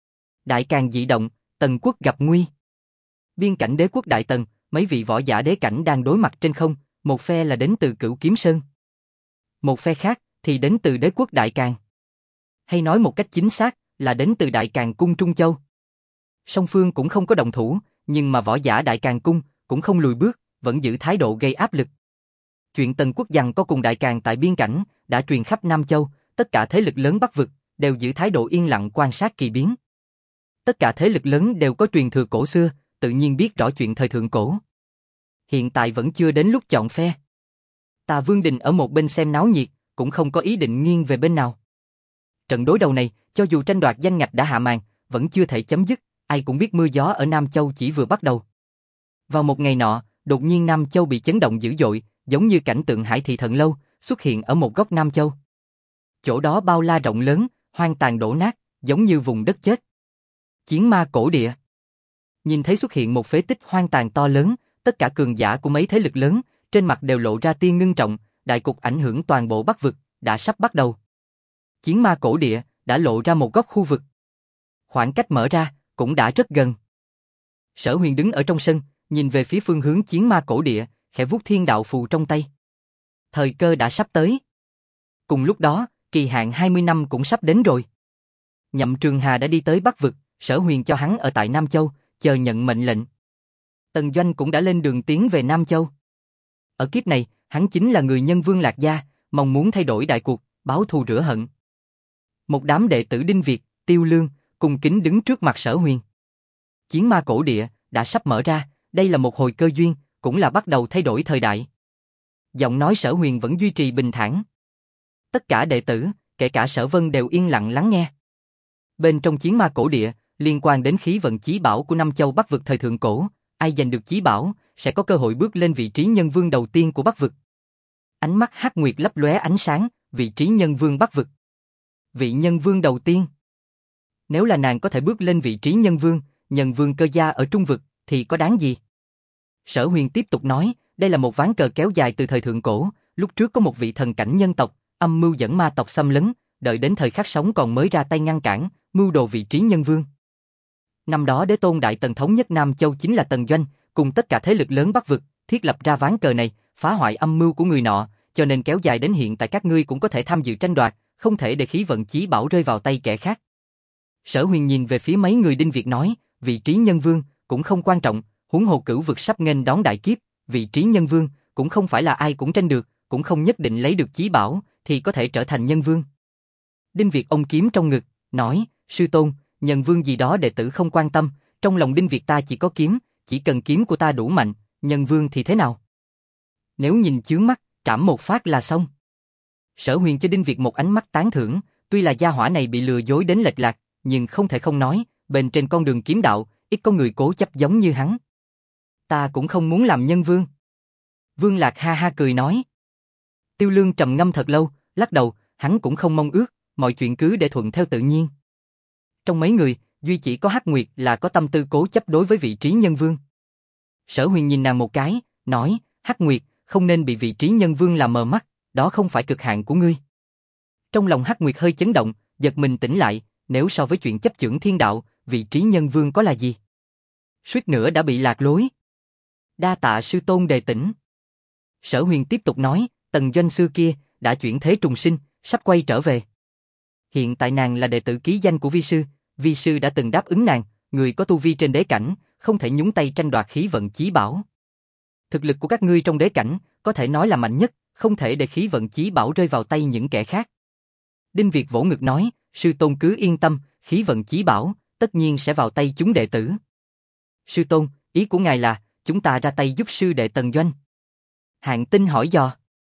Đại Càn dị động, Tần Quốc gặp nguy. Biên cảnh đế quốc Đại Tần, mấy vị võ giả đế cảnh đang đối mặt trên không, một phe là đến từ Cửu Kiếm Sơn. Một phe khác thì đến từ đế quốc Đại Càn. Hay nói một cách chính xác là đến từ Đại Càn Cung Trung Châu. Song phương cũng không có động thủ, nhưng mà võ giả Đại Càn Cung cũng không lùi bước, vẫn giữ thái độ gây áp lực. Chuyện Tần Quốc giằng co cùng Đại Càn tại biên cảnh đã truyền khắp Nam Châu, tất cả thế lực lớn Bắc vực đều giữ thái độ yên lặng quan sát kỳ biến. Tất cả thế lực lớn đều có truyền thừa cổ xưa, tự nhiên biết rõ chuyện thời thượng cổ. Hiện tại vẫn chưa đến lúc chọn phe. Tà Vương Đình ở một bên xem náo nhiệt, cũng không có ý định nghiêng về bên nào. Trận đối đầu này, cho dù tranh đoạt danh ngạch đã hạ màn, vẫn chưa thể chấm dứt, ai cũng biết mưa gió ở Nam Châu chỉ vừa bắt đầu. Vào một ngày nọ, đột nhiên Nam Châu bị chấn động dữ dội, giống như cảnh tượng Hải Thị Thần Lâu xuất hiện ở một góc Nam Châu. Chỗ đó bao la rộng lớn, hoang tàn đổ nát, giống như vùng đất chết. Chiến ma cổ địa. Nhìn thấy xuất hiện một phế tích hoang tàn to lớn, tất cả cường giả của mấy thế lực lớn, trên mặt đều lộ ra tia ngưng trọng, đại cục ảnh hưởng toàn bộ Bắc vực, đã sắp bắt đầu. Chiến ma cổ địa đã lộ ra một góc khu vực. Khoảng cách mở ra cũng đã rất gần. Sở Huyền đứng ở trong sân, nhìn về phía phương hướng chiến ma cổ địa, khẽ vuốt thiên đạo phù trong tay. Thời cơ đã sắp tới. Cùng lúc đó, kỳ hạn 20 năm cũng sắp đến rồi. Nhậm Trường Hà đã đi tới Bắc vực, Sở Huyền cho hắn ở tại Nam Châu, chờ nhận mệnh lệnh. Tần Doanh cũng đã lên đường tiến về Nam Châu. Ở kiếp này, hắn chính là người nhân vương Lạc Gia, mong muốn thay đổi đại cuộc, báo thù rửa hận. Một đám đệ tử Đinh Việt, Tiêu Lương, cùng kính đứng trước mặt Sở Huyền. Chiến ma cổ địa đã sắp mở ra, đây là một hồi cơ duyên, cũng là bắt đầu thay đổi thời đại. Giọng nói Sở Huyền vẫn duy trì bình thản. Tất cả đệ tử, kể cả Sở Vân đều yên lặng lắng nghe. Bên trong chiến ma cổ địa, liên quan đến khí vận chí bảo của Nam Châu Bắc vực thời thượng cổ, ai giành được chí bảo sẽ có cơ hội bước lên vị trí nhân vương đầu tiên của Bắc vực. Ánh mắt Hắc Nguyệt lấp lóe ánh sáng, vị trí nhân vương Bắc vực. Vị nhân vương đầu tiên. Nếu là nàng có thể bước lên vị trí nhân vương cơ gia ở Trung vực, thì có đáng gì? Sở Huyền tiếp tục nói, đây là một ván cờ kéo dài từ thời thượng cổ, lúc trước có một vị thần cảnh nhân tộc, âm mưu dẫn ma tộc xâm lấn, đợi đến thời khắc sống còn mới ra tay ngăn cản, mưu đồ vị trí nhân vương. Năm đó Đế Tôn Đại Tần thống nhất Nam Châu chính là Tần Doanh, cùng tất cả thế lực lớn Bắc vực, thiết lập ra ván cờ này, phá hoại âm mưu của người nọ, cho nên kéo dài đến hiện tại các ngươi cũng có thể tham dự tranh đoạt, không thể để khí vận chí bảo rơi vào tay kẻ khác. Sở Huyền nhìn về phía mấy người Đinh Việt nói, vị trí nhân vương cũng không quan trọng, huống hồ cửu vực sắp nghênh đón đại kiếp, vị trí nhân vương cũng không phải là ai cũng tranh được, cũng không nhất định lấy được chí bảo thì có thể trở thành nhân vương. Đinh Việt ôm kiếm trong ngực, nói, sư tôn, nhân vương gì đó đệ tử không quan tâm, trong lòng Đinh Việt ta chỉ có kiếm, chỉ cần kiếm của ta đủ mạnh, nhân vương thì thế nào? Nếu nhìn chướng mắt, trảm một phát là xong. Sở Huyền cho Đinh Việt một ánh mắt tán thưởng, tuy là gia hỏa này bị lừa dối đến lệch lạc, nhưng không thể không nói, bên trên con đường kiếm đạo, ít có người cố chấp giống như hắn. Ta cũng không muốn làm nhân vương. Vương Lạc ha ha cười nói. Tiêu Lương trầm ngâm thật lâu, lắc đầu, hắn cũng không mong ước, mọi chuyện cứ để thuận theo tự nhiên. Trong mấy người, duy chỉ có Hắc Nguyệt là có tâm tư cố chấp đối với vị trí nhân vương. Sở Huyền nhìn nàng một cái, nói, Hắc Nguyệt, không nên bị vị trí nhân vương làm mờ mắt, đó không phải cực hạn của ngươi. Trong lòng Hắc Nguyệt hơi chấn động, giật mình tỉnh lại, nếu so với chuyện chấp chưởng thiên đạo, vị trí nhân vương có là gì? Suýt nữa đã bị lạc lối. Đa tạ sư tôn đề tỉnh. Sở Huyền tiếp tục nói, Tần Doanh xưa kia, đã chuyển thế trùng sinh, sắp quay trở về. Hiện tại nàng là đệ tử ký danh của vi sư đã từng đáp ứng nàng, người có tu vi trên đế cảnh, không thể nhúng tay tranh đoạt khí vận chí bảo. Thực lực của các ngươi trong đế cảnh, có thể nói là mạnh nhất, không thể để khí vận chí bảo rơi vào tay những kẻ khác. Đinh Việt vỗ ngực nói, sư tôn cứ yên tâm, khí vận chí bảo, tất nhiên sẽ vào tay chúng đệ tử. Sư tôn, ý của ngài là, chúng ta ra tay giúp sư đệ Tần Doanh. Hạng Tinh hỏi dò.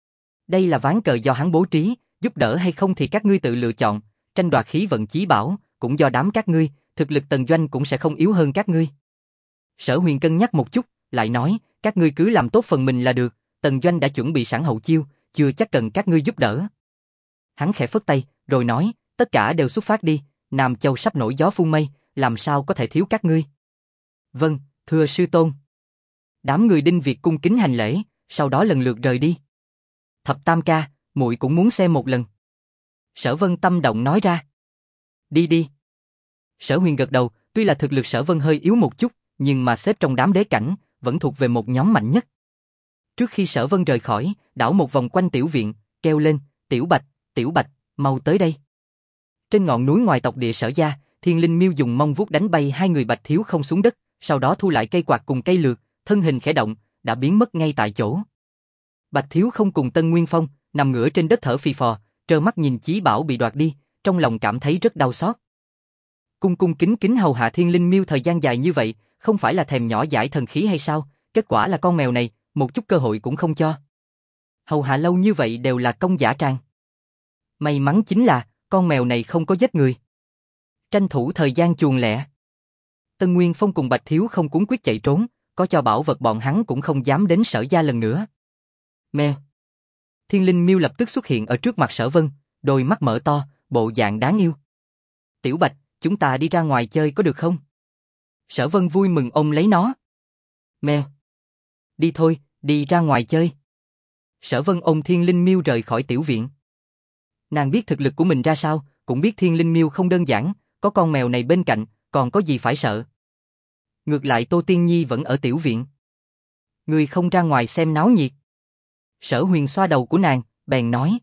Đây là ván cờ do hắn bố trí, giúp đỡ hay không thì các ngươi tự lựa chọn, tranh đoạt khí vận chí bảo, cũng do đám các ngươi, thực lực Tần Doanh cũng sẽ không yếu hơn các ngươi. Sở Huyền cân nhắc một chút, lại nói, các ngươi cứ làm tốt phần mình là được, Tần Doanh đã chuẩn bị sẵn hậu chiêu, chưa chắc cần các ngươi giúp đỡ. Hắn khẽ phất tay, rồi nói, tất cả đều xuất phát đi, Nam Châu sắp nổi gió phun mây, làm sao có thể thiếu các ngươi. Vâng, thưa sư tôn. Đám người Đinh Việt cung kính hành lễ, sau đó lần lượt rời đi. Thập Tam ca, muội cũng muốn xem một lần. Sở Vân tâm động nói ra. Đi đi. Sở Huyền gật đầu, tuy là thực lực Sở Vân hơi yếu một chút, nhưng mà xếp trong đám đế cảnh, vẫn thuộc về một nhóm mạnh nhất. Trước khi Sở Vân rời khỏi, đảo một vòng quanh tiểu viện, kêu lên, Tiểu Bạch, mau tới đây. Trên ngọn núi ngoài tộc địa Sở gia, Thiên Linh Miêu dùng mông vuốt đánh bay hai người Bạch Thiếu Không xuống đất, sau đó thu lại cây quạt cùng cây lược, thân hình khẽ động, đã biến mất ngay tại chỗ. Bạch Thiếu Không cùng Tân Nguyên Phong nằm ngửa trên đất thở phì phò, trơ mắt nhìn chí bảo bị đoạt đi, trong lòng cảm thấy rất đau xót. Cung cung kính kính hầu hạ Thiên Linh Miêu thời gian dài như vậy, không phải là thèm nhỏ dãi thần khí hay sao? Kết quả là con mèo này một chút cơ hội cũng không cho. Hầu hạ lâu như vậy đều là công giả trang. May mắn chính là con mèo này không có giết người. Tranh thủ thời gian chuồn lẹ. Tân Nguyên Phong cùng Bạch Thiếu Không cuống quyết chạy trốn, có cho bảo vật bọn hắn cũng không dám đến Sở gia lần nữa. Mèo. Thiên Linh Miêu lập tức xuất hiện ở trước mặt Sở Vân, đôi mắt mở to, bộ dạng đáng yêu. Tiểu Bạch, chúng ta đi ra ngoài chơi có được không? Sở Vân vui mừng ôm lấy nó. Mèo. Đi thôi, đi ra ngoài chơi. Sở Vân ôm Thiên Linh Miêu rời khỏi tiểu viện. Nàng biết thực lực của mình ra sao, cũng biết Thiên Linh Miêu không đơn giản, có con mèo này bên cạnh, còn có gì phải sợ. Ngược lại Tô Tiên Nhi vẫn ở tiểu viện. Người không ra ngoài xem náo nhiệt. Sở Huyền xoa đầu của nàng, bèn nói.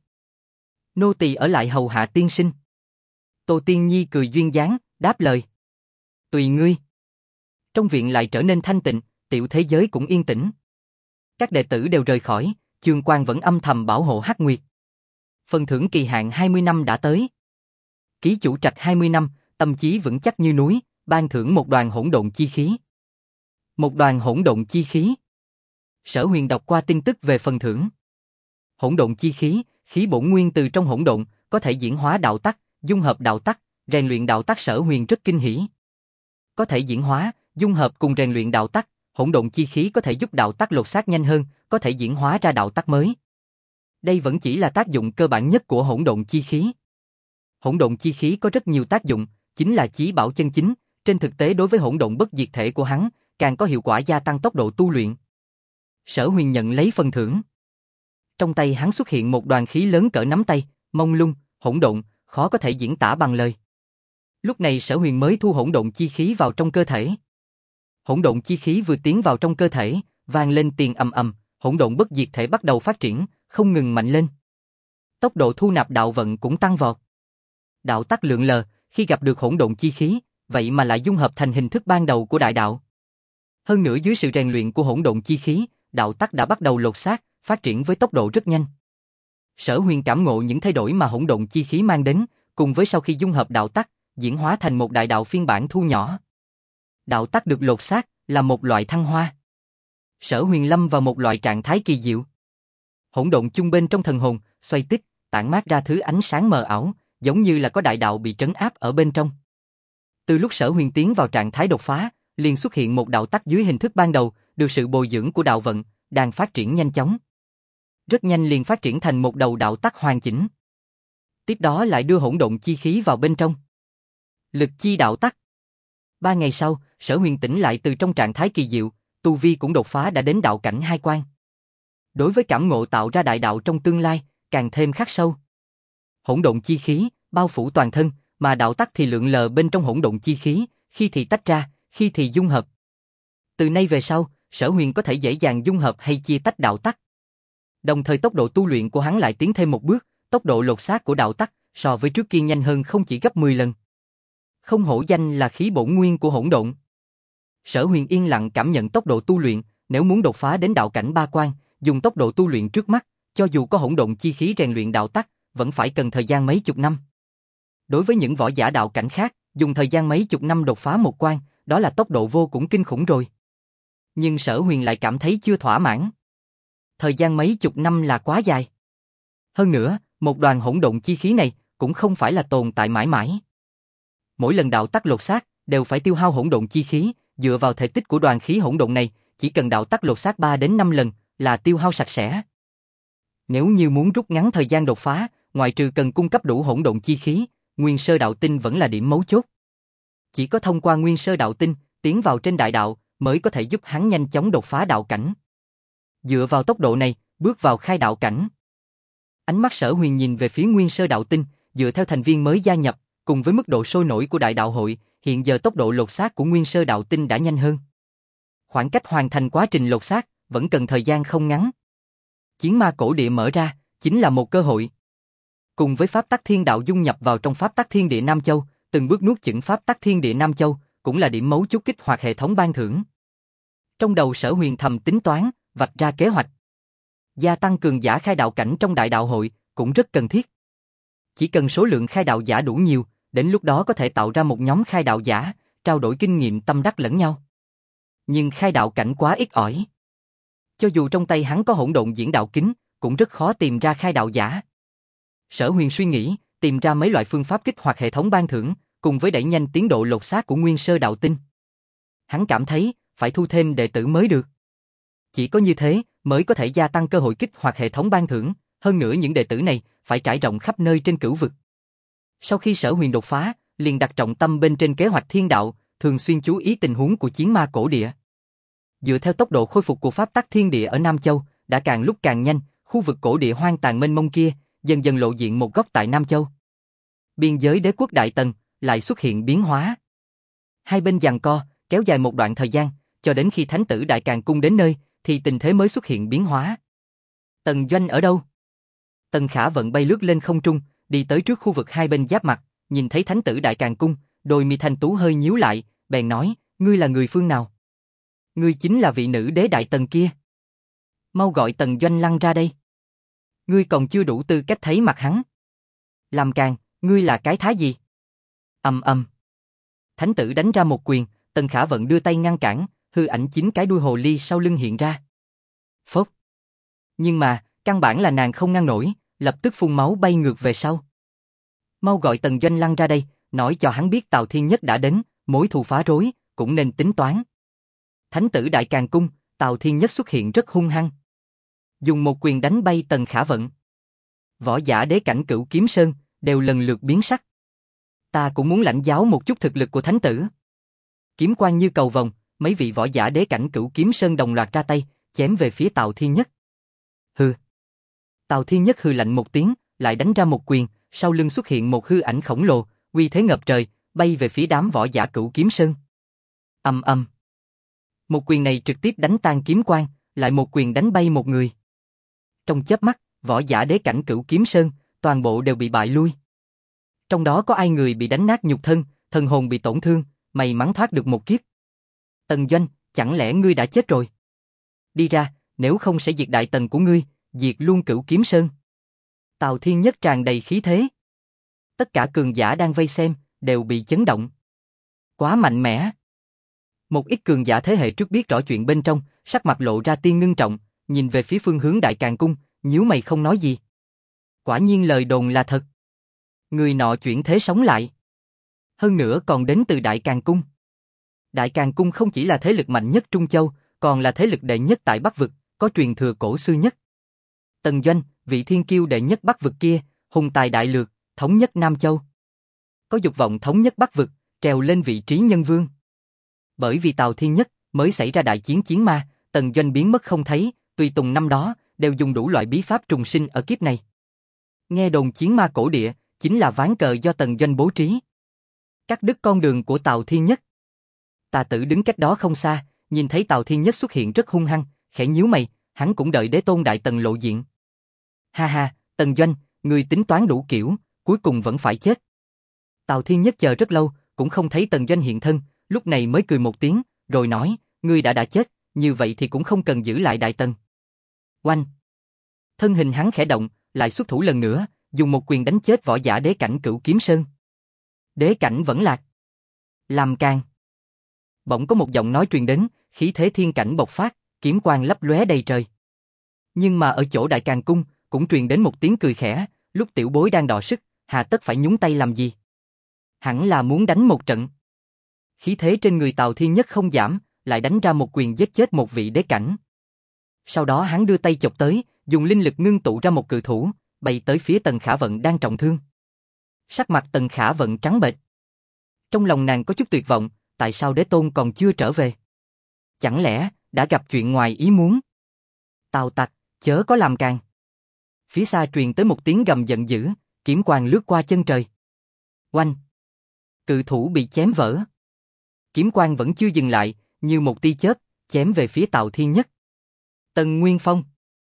Nô tỳ ở lại hầu hạ tiên sinh. Tô Tiên Nhi cười duyên dáng, đáp lời. Tùy ngươi. Trong viện lại trở nên thanh tịnh, tiểu thế giới cũng yên tĩnh. Các đệ tử đều rời khỏi, Chương Quang vẫn âm thầm bảo hộ Hắc Nguyệt. Phần thưởng kỳ hạn 20 năm đã tới. Ký chủ trạch 20 năm, tâm chí vững chắc như núi, ban thưởng một đoàn hỗn độn chi khí. Một đoàn hỗn độn chi khí. Sở Huyền đọc qua tin tức về phần thưởng. Hỗn độn chi khí, khí bổn nguyên từ trong hỗn độn, có thể diễn hóa đạo tắc, dung hợp đạo tắc, rèn luyện đạo tắc. Sở Huyền rất kinh hỉ. Có thể diễn hóa, dung hợp cùng rèn luyện đạo tắc, hỗn độn chi khí có thể giúp đạo tắc lột xác nhanh hơn, có thể diễn hóa ra đạo tắc mới. Đây vẫn chỉ là tác dụng cơ bản nhất của hỗn độn chi khí. Hỗn độn chi khí có rất nhiều tác dụng, chính là chí bảo chân chính, trên thực tế đối với hỗn độn bất diệt thể của hắn, càng có hiệu quả gia tăng tốc độ tu luyện. Sở Huyền nhận lấy phần thưởng. Trong tay hắn xuất hiện một đoàn khí lớn cỡ nắm tay, mông lung, hỗn độn, khó có thể diễn tả bằng lời. Lúc này Sở Huyền mới thu hỗn độn chi khí vào trong cơ thể. Hỗn độn chi khí vừa tiến vào trong cơ thể, vang lên tiếng ầm ầm, hỗn độn bất diệt thể bắt đầu phát triển, không ngừng mạnh lên. Tốc độ thu nạp đạo vận cũng tăng vọt. Đạo tắc lượn lờ, khi gặp được hỗn độn chi khí, vậy mà lại dung hợp thành hình thức ban đầu của đại đạo. Hơn nữa dưới sự rèn luyện của hỗn độn chi khí, đạo tắc đã bắt đầu lột xác, phát triển với tốc độ rất nhanh. Sở Huyền cảm ngộ những thay đổi mà hỗn độn chi khí mang đến, cùng với sau khi dung hợp đạo tắc, diễn hóa thành một đại đạo phiên bản thu nhỏ. Đạo tắc được lột xác là một loại thăng hoa. Sở Huyền lâm vào một loại trạng thái kỳ diệu. Hỗn độn chung bên trong thần hồn, xoay tích, tản mát ra thứ ánh sáng mờ ảo, giống như là có đại đạo bị trấn áp ở bên trong. Từ lúc Sở Huyền tiến vào trạng thái đột phá, liền xuất hiện một đạo tắc dưới hình thức ban đầu, được sự bồi dưỡng của đạo vận, đang phát triển nhanh chóng. Rất nhanh liền phát triển thành một đầu đạo tắc hoàn chỉnh. Tiếp đó lại đưa hỗn độn chi khí vào bên trong. Lực chi đạo tắc. 3 ngày sau, Sở Huyền tỉnh lại từ trong trạng thái kỳ diệu, tu vi cũng đột phá đã đến đạo cảnh 2 quan. Đối với cảm ngộ tạo ra đại đạo trong tương lai, càng thêm khắc sâu. Hỗn độn chi khí bao phủ toàn thân, mà đạo tắc thì lượn lờ bên trong hỗn độn chi khí, khi thì tách ra, khi thì dung hợp. Từ nay về sau, Sở Huyền có thể dễ dàng dung hợp hay chia tách đạo tắc. Đồng thời tốc độ tu luyện của hắn lại tiến thêm một bước, tốc độ lột xác của đạo tắc so với trước kia nhanh hơn không chỉ gấp 10 lần. Không hổ danh là khí bổn nguyên của hỗn độn. Sở Huyền yên lặng cảm nhận tốc độ tu luyện, nếu muốn đột phá đến đạo cảnh 3 quan, dùng tốc độ tu luyện trước mắt, cho dù có hỗn độn chi khí rèn luyện đạo tắc, vẫn phải cần thời gian mấy chục năm. Đối với những võ giả đạo cảnh khác, dùng thời gian mấy chục năm đột phá một quan, đó là tốc độ vô cùng kinh khủng rồi. Nhưng Sở Huyền lại cảm thấy chưa thỏa mãn. Thời gian mấy chục năm là quá dài. Hơn nữa, một đoàn hỗn độn chi khí này cũng không phải là tồn tại mãi mãi. Mỗi lần đạo tắc lột xác đều phải tiêu hao hỗn độn chi khí, dựa vào thể tích của đoàn khí hỗn độn này, chỉ cần đạo tắc lột xác 3 đến 5 lần là tiêu hao sạch sẽ. Nếu như muốn rút ngắn thời gian đột phá, ngoại trừ cần cung cấp đủ hỗn độn chi khí, nguyên sơ đạo tinh vẫn là điểm mấu chốt. Chỉ có thông qua nguyên sơ đạo tinh, tiến vào trên đại đạo, mới có thể giúp hắn nhanh chóng đột phá đạo cảnh. Dựa vào tốc độ này, bước vào khai đạo cảnh. Ánh mắt Sở Huyền nhìn về phía nguyên sơ đạo tinh, dựa theo thành viên mới gia nhập, cùng với mức độ sôi nổi của đại đạo hội, hiện giờ tốc độ lột xác của nguyên sơ đạo tinh đã nhanh hơn. Khoảng cách hoàn thành quá trình lột xác vẫn cần thời gian không ngắn. Chiến ma cổ địa mở ra, chính là một cơ hội. Cùng với pháp tắc thiên đạo dung nhập vào trong pháp tắc thiên địa Nam Châu, từng bước nuốt chửng pháp tắc thiên địa Nam Châu, cũng là điểm mấu chốt kích hoạt hệ thống ban thưởng. Trong đầu Sở Huyền thầm tính toán, vạch ra kế hoạch. Gia tăng cường giả khai đạo cảnh trong đại đạo hội cũng rất cần thiết. Chỉ cần số lượng khai đạo giả đủ nhiều, đến lúc đó có thể tạo ra một nhóm khai đạo giả, trao đổi kinh nghiệm tâm đắc lẫn nhau. Nhưng khai đạo cảnh quá ít ỏi. Cho dù trong tay hắn có hỗn độn diễn đạo kính, cũng rất khó tìm ra khai đạo giả. Sở Huyền suy nghĩ, tìm ra mấy loại phương pháp kích hoạt hệ thống ban thưởng, cùng với đẩy nhanh tiến độ lột xác của nguyên sơ đạo tinh. Hắn cảm thấy, phải thu thêm đệ tử mới được. Chỉ có như thế, mới có thể gia tăng cơ hội kích hoạt hệ thống ban thưởng, hơn nữa những đệ tử này, phải trải rộng khắp nơi trên cửu vực. Sau khi Sở Huyền đột phá, liền đặt trọng tâm bên trên kế hoạch thiên đạo, thường xuyên chú ý tình huống của chiến ma cổ địa. Dựa theo tốc độ khôi phục của pháp tắc thiên địa ở Nam Châu, đã càng lúc càng nhanh, khu vực cổ địa hoang tàn mênh mông kia, dần dần lộ diện một góc tại Nam Châu. Biên giới đế quốc Đại Tần lại xuất hiện biến hóa. Hai bên giằng co, kéo dài một đoạn thời gian, cho đến khi Thánh tử Đại Càn Cung đến nơi, thì tình thế mới xuất hiện biến hóa. Tần Doanh ở đâu? Tần Khả Vận bay lướt lên không trung, đi tới trước khu vực hai bên giáp mặt, nhìn thấy Thánh tử Đại Càn Cung, đôi mi thanh tú hơi nhíu lại, bèn nói, ngươi là người phương nào? Ngươi chính là vị nữ đế Đại Tần kia. Mau gọi Tần Doanh lăn ra đây. Ngươi còn chưa đủ tư cách thấy mặt hắn. Làm càn, ngươi là cái thá gì? Ầm ầm. Thánh tử đánh ra một quyền, Tần Khả Vận đưa tay ngăn cản, hư ảnh 9 cái đuôi hồ ly sau lưng hiện ra. Phốc. Nhưng mà, căn bản là nàng không ngăn nổi, lập tức phun máu bay ngược về sau. Mau gọi Tần Doanh lăn ra đây, nói cho hắn biết Tào Thiên Nhất đã đến, mối thù phá rối, cũng nên tính toán. Thánh tử Đại Càn Cung, Tào Thiên Nhất xuất hiện rất hung hăng. Dùng một quyền đánh bay Tần Khả Vận. Võ giả đế cảnh Cửu Kiếm Sơn, đều lần lượt biến sắc. Ta cũng muốn lãnh giáo một chút thực lực của thánh tử. Kiếm quang như cầu vồng, mấy vị võ giả đế cảnh Cửu Kiếm Sơn đồng loạt ra tay, chém về phía Tào Thiên Nhất. Hừ. Tào Thiên Nhất hừ lạnh một tiếng, lại đánh ra một quyền, sau lưng xuất hiện một hư ảnh khổng lồ, uy thế ngập trời, bay về phía đám võ giả Cửu Kiếm Sơn. Ầm ầm. Một quyền này trực tiếp đánh tan kiếm quang, lại một quyền đánh bay một người. Trong chớp mắt, võ giả đế cảnh Cửu Kiếm Sơn, toàn bộ đều bị bại lui. Trong đó có ai người bị đánh nát nhục thân, thần hồn bị tổn thương, may mắn thoát được một kiếp. Tần Doanh, chẳng lẽ ngươi đã chết rồi? Đi ra, nếu không sẽ diệt đại tần của ngươi, diệt luôn Cửu Kiếm Sơn. Tào Thiên Nhất tràn đầy khí thế. Tất cả cường giả đang vây xem, đều bị chấn động. Quá mạnh mẽ. Một ít cường giả thế hệ trước biết rõ chuyện bên trong, sắc mặt lộ ra tia ngưng trọng, nhìn về phía phương hướng Đại Càn Cung, nhíu mày không nói gì. Quả nhiên lời đồn là thật. Người nọ chuyển thế sống lại. Hơn nữa còn đến từ Đại Càn Cung. Đại Càn Cung không chỉ là thế lực mạnh nhất Trung Châu, còn là thế lực đệ nhất tại Bắc Vực, có truyền thừa cổ xưa nhất. Tần Doanh, vị thiên kiêu đệ nhất Bắc Vực kia, hùng tài đại lược, thống nhất Nam Châu. Có dục vọng thống nhất Bắc Vực, trèo lên vị trí nhân vương. Bởi vì Tào Thiên Nhất mới xảy ra đại chiến chiến ma, Tần Doanh biến mất không thấy, tùy tùng năm đó đều dùng đủ loại bí pháp trùng sinh ở kiếp này. Nghe đồn chiến ma cổ địa chính là ván cờ do Tần Doanh bố trí, cắt đứt con đường của Tào Thiên Nhất. Tà Tử đứng cách đó không xa, nhìn thấy Tào Thiên Nhất xuất hiện rất hung hăng, khẽ nhíu mày, hắn cũng đợi Đế Tôn Đại Tần lộ diện. Ha ha, Tần Doanh, người tính toán đủ kiểu, cuối cùng vẫn phải chết. Tào Thiên Nhất chờ rất lâu, cũng không thấy Tần Doanh hiện thân, lúc này mới cười một tiếng, rồi nói, ngươi đã chết, như vậy thì cũng không cần giữ lại Đại Tần. Oanh! Thân hình hắn khẽ động, lại xuất thủ lần nữa, dùng một quyền đánh chết võ giả đế cảnh Cửu Kiếm Sơn. Đế cảnh vẫn lạc. Làm càn. Bỗng có một giọng nói truyền đến, khí thế thiên cảnh bộc phát, kiếm quang lấp lóe đầy trời. Nhưng mà ở chỗ Đại Càn Cung, cũng truyền đến một tiếng cười khẽ, lúc tiểu bối đang đọ sức, hà tất phải nhúng tay làm gì? Hẳn là muốn đánh một trận. Khí thế trên người Tào Thiên Nhất không giảm, lại đánh ra một quyền giết chết một vị đế cảnh. Sau đó hắn đưa tay chộp tới, dùng linh lực ngưng tụ ra một cự thủ, bay tới phía Tần Khả Vận đang trọng thương. Sắc mặt Tần Khả Vận trắng bệch. Trong lòng nàng có chút tuyệt vọng, tại sao Đế Tôn còn chưa trở về? Chẳng lẽ đã gặp chuyện ngoài ý muốn? Tào tặc, chớ có làm càn. Phía xa truyền tới một tiếng gầm giận dữ, kiếm quang lướt qua chân trời. Oanh! Cự thủ bị chém vỡ. Kiếm quang vẫn chưa dừng lại, như một tia chớp, chém về phía Tào Thiên Nhất. Tân Nguyên Phong.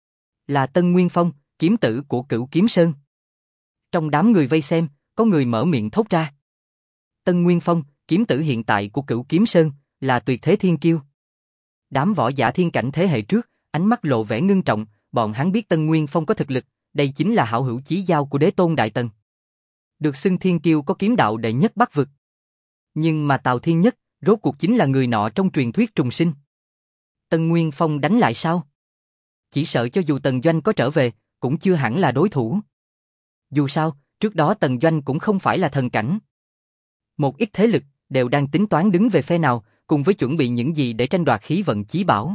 Là Tân Nguyên Phong, kiếm tử của Cửu Kiếm Sơn. Trong đám người vây xem, có người mở miệng thốt ra. Tân Nguyên Phong, kiếm tử hiện tại của Cửu Kiếm Sơn, là tuyệt thế thiên kiêu. Đám võ giả thiên cảnh thế hệ trước, ánh mắt lộ vẻ ngưng trọng, bọn hắn biết Tân Nguyên Phong có thực lực, đây chính là hảo hữu chí giao của Đế Tôn Đại Tần. Được xưng thiên kiêu có kiếm đạo đệ nhất Bắc Vực. Nhưng mà Tào Thiên Nhất, rốt cuộc chính là người nọ trong truyền thuyết trùng sinh. Tân Nguyên Phong đánh lại sao? Chỉ sợ cho dù Tần Doanh có trở về, cũng chưa hẳn là đối thủ. Dù sao, trước đó Tần Doanh cũng không phải là thần cảnh. Một ít thế lực đều đang tính toán đứng về phe nào, cùng với chuẩn bị những gì để tranh đoạt khí vận chí bảo.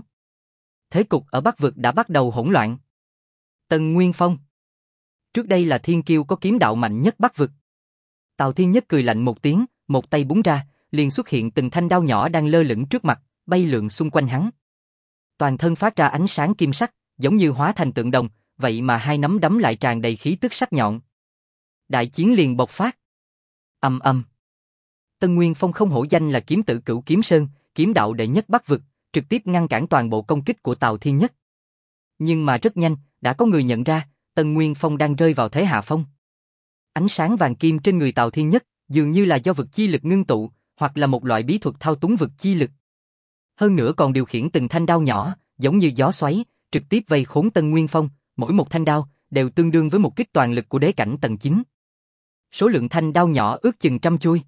Thế cục ở Bắc Vực đã bắt đầu hỗn loạn. Tần Nguyên Phong. Trước đây là thiên kiêu có kiếm đạo mạnh nhất Bắc Vực. Tào Thiên Nhất cười lạnh một tiếng, một tay búng ra, liền xuất hiện từng thanh đao nhỏ đang lơ lửng trước mặt, bay lượn xung quanh hắn. Toàn thân phát ra ánh sáng kim sắc, giống như hóa thành tượng đồng, vậy mà hai nắm đấm lại tràn đầy khí tức sắc nhọn. Đại chiến liền bộc phát. Ầm ầm. Tân Nguyên Phong không hổ danh là kiếm tử Cửu Kiếm Sơn, kiếm đạo đệ nhất Bắc Vực, trực tiếp ngăn cản toàn bộ công kích của Tào Thiên Nhất. Nhưng mà rất nhanh, đã có người nhận ra, Tân Nguyên Phong đang rơi vào thế hạ phong. Ánh sáng vàng kim trên người Tào Thiên Nhất, dường như là do vực chi lực ngưng tụ, hoặc là một loại bí thuật thao túng vực chi lực. Hơn nữa còn điều khiển từng thanh đao nhỏ, giống như gió xoáy, trực tiếp vây khốn Tân Nguyên Phong, mỗi một thanh đao đều tương đương với một kích toàn lực của đế cảnh tầng 9. Số lượng thanh đao nhỏ ước chừng 100 chuôi.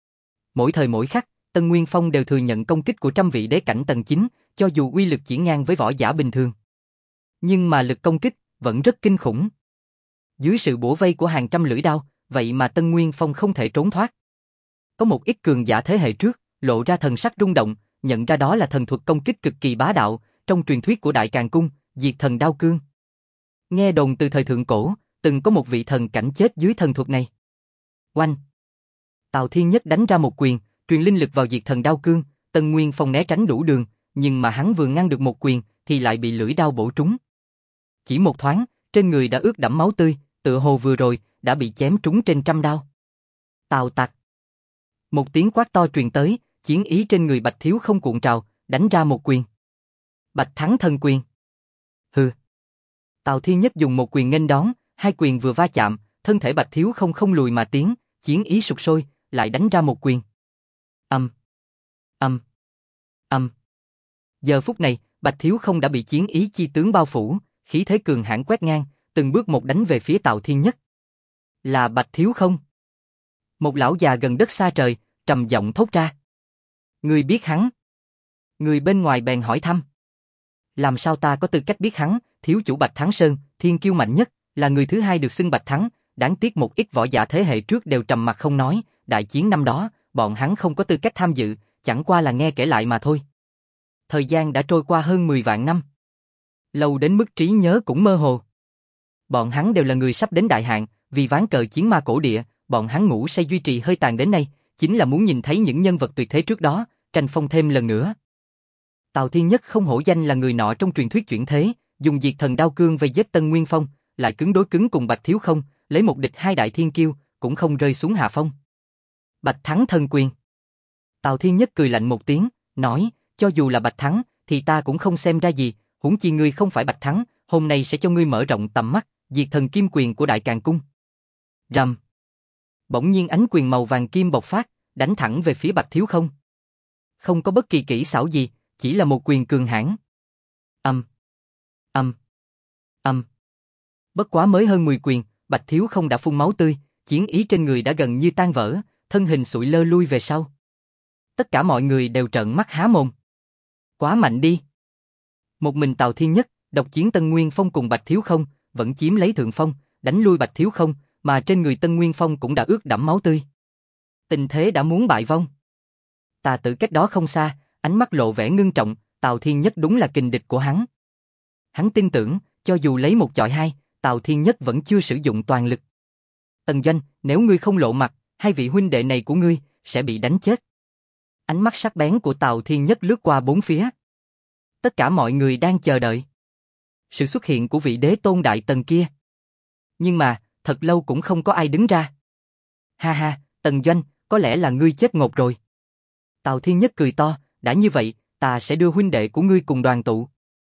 Mỗi thời mỗi khắc, Tân Nguyên Phong đều thừa nhận công kích của trăm vị đế cảnh tầng 9, cho dù uy lực chỉ ngang với võ giả bình thường. Nhưng mà lực công kích vẫn rất kinh khủng. Dưới sự bủa vây của hàng trăm lưỡi đao, vậy mà Tân Nguyên Phong không thể trốn thoát. Có một ít cường giả thế hệ trước, lộ ra thần sắc rung động, nhận ra đó là thần thuật công kích cực kỳ bá đạo, trong truyền thuyết của Đại Càn Cung, Diệt Thần Đao Cương. Nghe đồn từ thời thượng cổ, từng có một vị thần cảnh chết dưới thần thuật này. Oanh! Tào Thiên Nhất đánh ra một quyền, truyền linh lực vào Diệt Thần Đao Cương, Tân Nguyên Phong né tránh đủ đường, nhưng mà hắn vừa ngăn được một quyền, thì lại bị lưỡi đao bổ trúng. Chỉ một thoáng, trên người đã ướt đẫm máu tươi, tựa hồ vừa rồi đã bị chém trúng trên trăm đao. Tào tặc! Một tiếng quát to truyền tới, chiến ý trên người Bạch Thiếu Không cuộn trào, đánh ra một quyền. Bạch Thắng Thần Quyền. Hừ. Tào Thiên Nhất dùng một quyền nghênh đón, hai quyền vừa va chạm, thân thể Bạch Thiếu Không không lùi mà tiến, chiến ý sục sôi, lại đánh ra một quyền. Âm, âm, âm. Giờ phút này, Bạch Thiếu Không đã bị chiến ý chi tướng bao phủ, khí thế cường hãn quét ngang, từng bước một đánh về phía Tào Thiên Nhất. Là Bạch Thiếu Không. Một lão già gần đất xa trời, trầm giọng thốt ra. Ngươi biết hắn? Người bên ngoài bèn hỏi thăm. Làm sao ta có tư cách biết hắn? Thiếu chủ Bạch Thắng Sơn, thiên kiêu mạnh nhất, là người thứ hai được xưng Bạch Thắng. Đáng tiếc một ít võ giả thế hệ trước đều trầm mặc không nói. Đại chiến năm đó, bọn hắn không có tư cách tham dự, chẳng qua là nghe kể lại mà thôi. Thời gian đã trôi qua hơn 10 vạn năm. Lâu đến mức trí nhớ cũng mơ hồ. Bọn hắn đều là người sắp đến đại hạn, vì ván cờ chiến ma cổ địa, bọn hắn ngủ say duy trì hơi tàn đến nay, chính là muốn nhìn thấy những nhân vật tuyệt thế trước đó, tranh phong thêm lần nữa. Tào Thiên Nhất không hổ danh là người nọ trong truyền thuyết chuyển thế, dùng diệt thần đao cương vây giết Tân Nguyên Phong, lại cứng đối cứng cùng Bạch Thiếu Không, lấy một địch hai đại thiên kiêu, cũng không rơi xuống hạ phong. Bạch Thắng thần quyền. Tào Thiên Nhất cười lạnh một tiếng, nói, cho dù là Bạch Thắng, thì ta cũng không xem ra gì, huống chi ngươi không phải Bạch Thắng, hôm nay sẽ cho ngươi mở rộng tầm mắt, diệt thần kim quyền của Đại Càn Cung. Rầm. Bỗng nhiên ánh quyền màu vàng kim bộc phát, đánh thẳng về phía Bạch Thiếu Không. Không có bất kỳ kỹ xảo gì, chỉ là một quyền cường hãn. Âm. Âm. Âm. Bất quá mới hơn 10 quyền, Bạch Thiếu Không đã phun máu tươi, chiến ý trên người đã gần như tan vỡ, thân hình sụi lơ lui về sau. Tất cả mọi người đều trợn mắt há mồm. Quá mạnh đi. Một mình Tào Thiên Nhất, độc chiến Tân Nguyên Phong cùng Bạch Thiếu Không, vẫn chiếm lấy thượng phong, đánh lui Bạch Thiếu Không, mà trên người Tân Nguyên Phong cũng đã ướt đẫm máu tươi. Tình thế đã muốn bại vong. Tà Tử cách đó không xa, ánh mắt lộ vẻ ngưng trọng, Tào Thiên Nhất đúng là kình địch của hắn. Hắn tin tưởng, cho dù lấy một chọi hai, Tào Thiên Nhất vẫn chưa sử dụng toàn lực. Tần Doanh, nếu ngươi không lộ mặt, hai vị huynh đệ này của ngươi sẽ bị đánh chết. Ánh mắt sắc bén của Tào Thiên Nhất lướt qua bốn phía. Tất cả mọi người đang chờ đợi sự xuất hiện của vị đế tôn đại tần kia. Nhưng mà, thật lâu cũng không có ai đứng ra. Ha ha, Tần Doanh, có lẽ là ngươi chết ngột rồi. Tào Thiên Nhất cười to, đã như vậy, ta sẽ đưa huynh đệ của ngươi cùng đoàn tụ.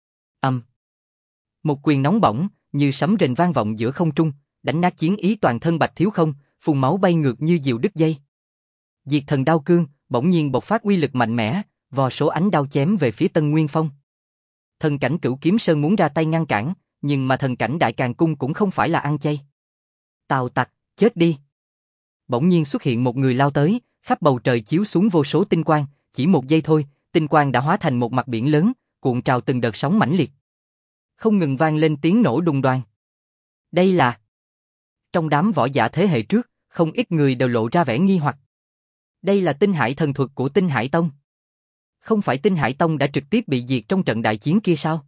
Một quyền nóng bỏng, như sấm rền vang vọng giữa không trung, đánh nát chiến ý toàn thân Bạch Thiếu Không, phun máu bay ngược như diều đứt dây. Diệt thần đao cương, bỗng nhiên bộc phát uy lực mạnh mẽ, vò số ánh đao chém về phía Tân Nguyên Phong. Thần cảnh Cửu Kiếm Sơn muốn ra tay ngăn cản, nhưng mà thần cảnh Đại Càn Cung cũng không phải là ăn chay. Tào tặc, chết đi. Bỗng nhiên xuất hiện một người lao tới, khắp bầu trời chiếu xuống vô số tinh quang, chỉ một giây thôi, tinh quang đã hóa thành một mặt biển lớn, cuộn trào từng đợt sóng mãnh liệt. Không ngừng vang lên tiếng nổ đùng đoàng. Đây là... Trong đám võ giả thế hệ trước, không ít người đều lộ ra vẻ nghi hoặc. Đây là Tinh Hải thần thuật của Tinh Hải Tông. Không phải Tinh Hải Tông đã trực tiếp bị diệt trong trận đại chiến kia sao?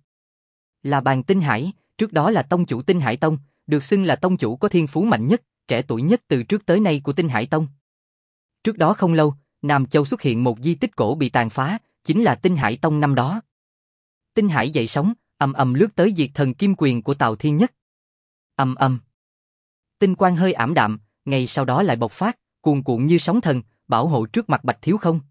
Là Bàn Tinh Hải, trước đó là tông chủ Tinh Hải Tông, được xưng là tông chủ có thiên phú mạnh nhất, trẻ tuổi nhất từ trước tới nay của Tinh Hải Tông. Trước đó không lâu, Nam Châu xuất hiện một di tích cổ bị tàn phá, chính là Tinh Hải Tông năm đó. Tinh Hải dậy sóng, ầm ầm lướt tới diệt thần kim quyền của Tào Thiên Nhất. Ầm ầm. Tinh quang hơi ảm đạm, ngay sau đó lại bộc phát, cuồn cuộn như sóng thần, bảo hộ trước mặt Bạch Thiếu Không.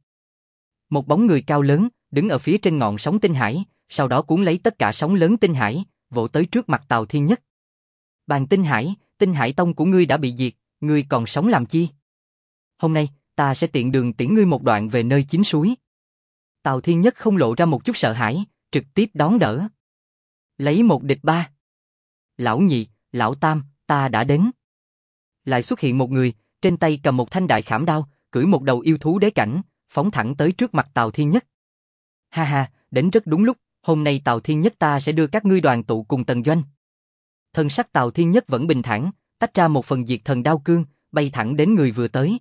Một bóng người cao lớn, đứng ở phía trên ngọn sóng Tinh Hải, sau đó cuốn lấy tất cả sóng lớn Tinh Hải, vỗ tới trước mặt Tào Thiên Nhất. Bàn Tinh Hải, Tinh Hải Tông của ngươi đã bị diệt, ngươi còn sống làm chi? Hôm nay, ta sẽ tiện đường tiễn ngươi một đoạn về nơi chính suối. Tào Thiên Nhất không lộ ra một chút sợ hãi, trực tiếp đón đỡ. Lấy một địch ba. Lão nhị, lão tam, ta đã đến. Lại xuất hiện một người, trên tay cầm một thanh đại khảm đao, cưỡi một đầu yêu thú đế cảnh, phóng thẳng tới trước mặt Tào Thiên Nhất. Ha ha, đến rất đúng lúc, hôm nay Tào Thiên Nhất ta sẽ đưa các ngươi đoàn tụ cùng Tần Doanh. Thân sắc Tào Thiên Nhất vẫn bình thản, tách ra một phần diệt thần đao cương, bay thẳng đến người vừa tới.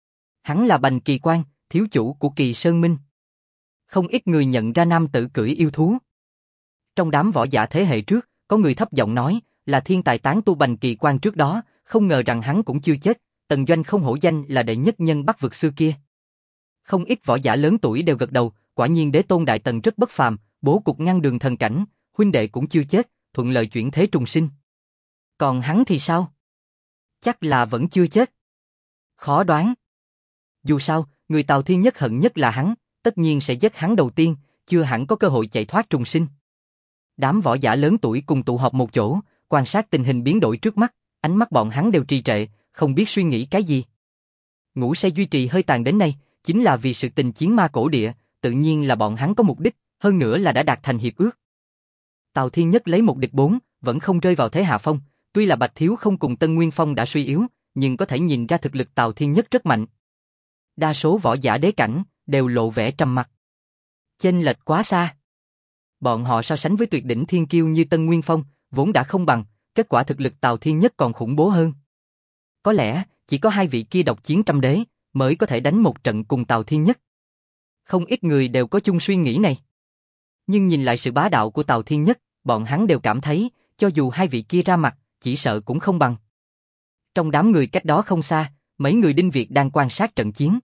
Hắn là Bành Kỳ Quan, thiếu chủ của Kỳ Sơn Minh. Không ít người nhận ra nam tử cưỡi yêu thú. Trong đám võ giả thế hệ trước, có người thấp giọng nói, là thiên tài tán tu Bành Kỳ Quan trước đó, không ngờ rằng hắn cũng chưa chết, Tần Doanh không hổ danh là đệ nhất nhân Bắc vực xưa kia. Không ít võ giả lớn tuổi đều gật đầu, quả nhiên đế tôn đại tần rất bất phàm, bố cục ngăn đường thần cảnh, huynh đệ cũng chưa chết, thuận lợi chuyển thế trùng sinh. Còn hắn thì sao? Chắc là vẫn chưa chết. Khó đoán. Dù sao, người Tào Thiên Nhất hận nhất là hắn, tất nhiên sẽ giết hắn đầu tiên, chưa hẳn có cơ hội chạy thoát trùng sinh. Đám võ giả lớn tuổi cùng tụ họp một chỗ, quan sát tình hình biến đổi trước mắt, ánh mắt bọn hắn đều trì trệ, không biết suy nghĩ cái gì. Ngũ Say duy trì hơi tàn đến nay, chính là vì sự tình chiến ma cổ địa, tự nhiên là bọn hắn có mục đích, hơn nữa là đã đạt thành hiệp ước. Tào Thiên Nhất lấy 1 địch 4, vẫn không rơi vào thế hạ phong, tuy là Bạch Thiếu Không cùng Tân Nguyên Phong đã suy yếu, nhưng có thể nhìn ra thực lực Tào Thiên Nhất rất mạnh. Đa số võ giả đế cảnh đều lộ vẻ trầm mặc. Chênh lệch quá xa. Bọn họ so sánh với tuyệt đỉnh thiên kiêu như Tân Nguyên Phong, vốn đã không bằng, kết quả thực lực Tào Thiên Nhất còn khủng bố hơn. Có lẽ, chỉ có 2 vị kia độc chiến trăm đế, mới có thể đánh một trận cùng Tào Thiên Nhất. Không ít người đều có chung suy nghĩ này. Nhưng nhìn lại sự bá đạo của Tào Thiên Nhất, bọn hắn đều cảm thấy, cho dù 2 vị kia ra mặt, chỉ sợ cũng không bằng. Trong đám người cách đó không xa, mấy người Đinh Việt đang quan sát trận chiến.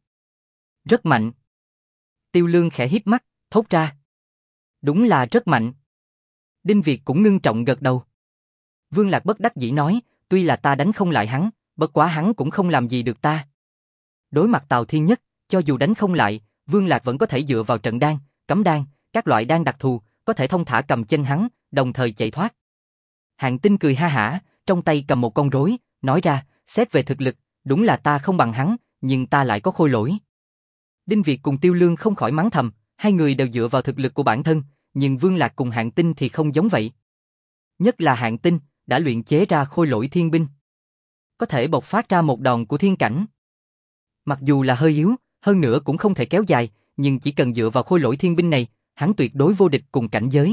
Rất mạnh. Tiêu Lương khẽ híp mắt, thốt ra. Đúng là rất mạnh. Đinh Việt cũng ngưng trọng gật đầu. Vương Lạc bất đắc dĩ nói, tuy là ta đánh không lại hắn, bất quá hắn cũng không làm gì được ta. Đối mặt Tào Thiên Nhất, cho dù đánh không lại, Vương Lạc vẫn có thể dựa vào trận đan, cấm đan, các loại đan đặc thù, có thể thông thả cầm chân hắn, đồng thời chạy thoát. Hạng Tinh cười ha hả, trong tay cầm một con rối, nói ra, xét về thực lực, đúng là ta không bằng hắn, nhưng ta lại có khôi lỗi. Đinh Việt cùng Tiêu Lương không khỏi mắng thầm, hai người đều dựa vào thực lực của bản thân, nhưng Vương Lạc cùng Hạng Tinh thì không giống vậy. Nhất là Hạng Tinh, đã luyện chế ra khôi lỗi thiên binh. Có thể bộc phát ra một đòn của thiên cảnh. Mặc dù là hơi yếu, hơn nữa cũng không thể kéo dài, nhưng chỉ cần dựa vào khôi lỗi thiên binh này, hắn tuyệt đối vô địch cùng cảnh giới.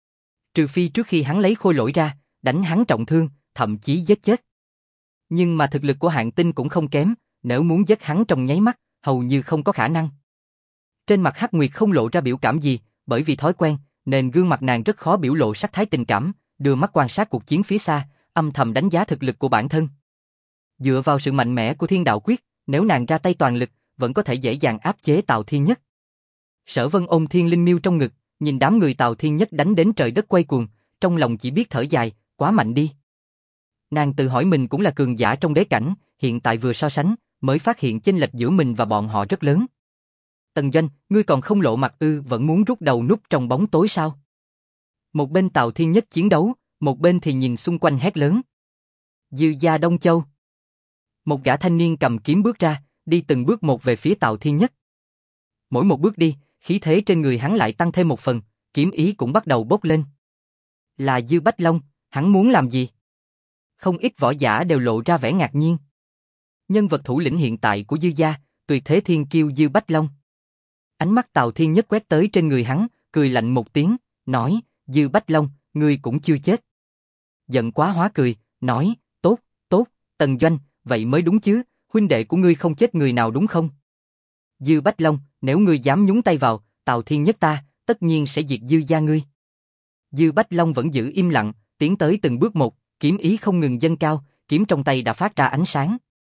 Trừ phi trước khi hắn lấy khôi lỗi ra, đánh hắn trọng thương, thậm chí giết chết. Nhưng mà thực lực của Hạng Tinh cũng không kém, nếu muốn giết hắn trong nháy mắt, hầu như không có khả năng. Trên mặt Hắc Nguyệt không lộ ra biểu cảm gì, bởi vì thói quen, nên gương mặt nàng rất khó biểu lộ sắc thái tình cảm, đưa mắt quan sát cuộc chiến phía xa, âm thầm đánh giá thực lực của bản thân. Dựa vào sự mạnh mẽ của Thiên Đạo Quyết, nếu nàng ra tay toàn lực, vẫn có thể dễ dàng áp chế Tào Thiên Nhất. Sở Vân ôm Thiên Linh Miêu trong ngực, nhìn đám người Tào Thiên Nhất đánh đến trời đất quay cuồng, trong lòng chỉ biết thở dài, quá mạnh đi. Nàng tự hỏi mình cũng là cường giả trong đế cảnh, hiện tại vừa so sánh, mới phát hiện chênh lệch giữa mình và bọn họ rất lớn. Tần Doanh, ngươi còn không lộ mặt ư, vẫn muốn rút đầu núp trong bóng tối sao? Một bên Tào Thiên Nhất chiến đấu, một bên thì nhìn xung quanh hét lớn. Dư gia Đông Châu. Một gã thanh niên cầm kiếm bước ra, đi từng bước một về phía Tào Thiên Nhất. Mỗi một bước đi, khí thế trên người hắn lại tăng thêm một phần, kiếm ý cũng bắt đầu bốc lên. Là Dư Bách Long, hắn muốn làm gì? Không ít võ giả đều lộ ra vẻ ngạc nhiên. Nhân vật thủ lĩnh hiện tại của Dư gia, tuyệt thế thiên kiêu Dư Bách Long. Ánh mắt Tào Thiên Nhất quét tới trên người hắn, cười lạnh một tiếng, nói, Dư Bách Long, ngươi cũng chưa chết. Giận quá hóa cười, nói, tốt, tốt, Tần Doanh, vậy mới đúng chứ, huynh đệ của ngươi không chết người nào đúng không? Dư Bách Long, nếu ngươi dám nhúng tay vào, Tào Thiên Nhất ta, tất nhiên sẽ diệt Dư gia ngươi. Dư Bách Long vẫn giữ im lặng, tiến tới từng bước một, kiếm ý không ngừng dâng cao, kiếm trong tay đã phát ra ánh sáng.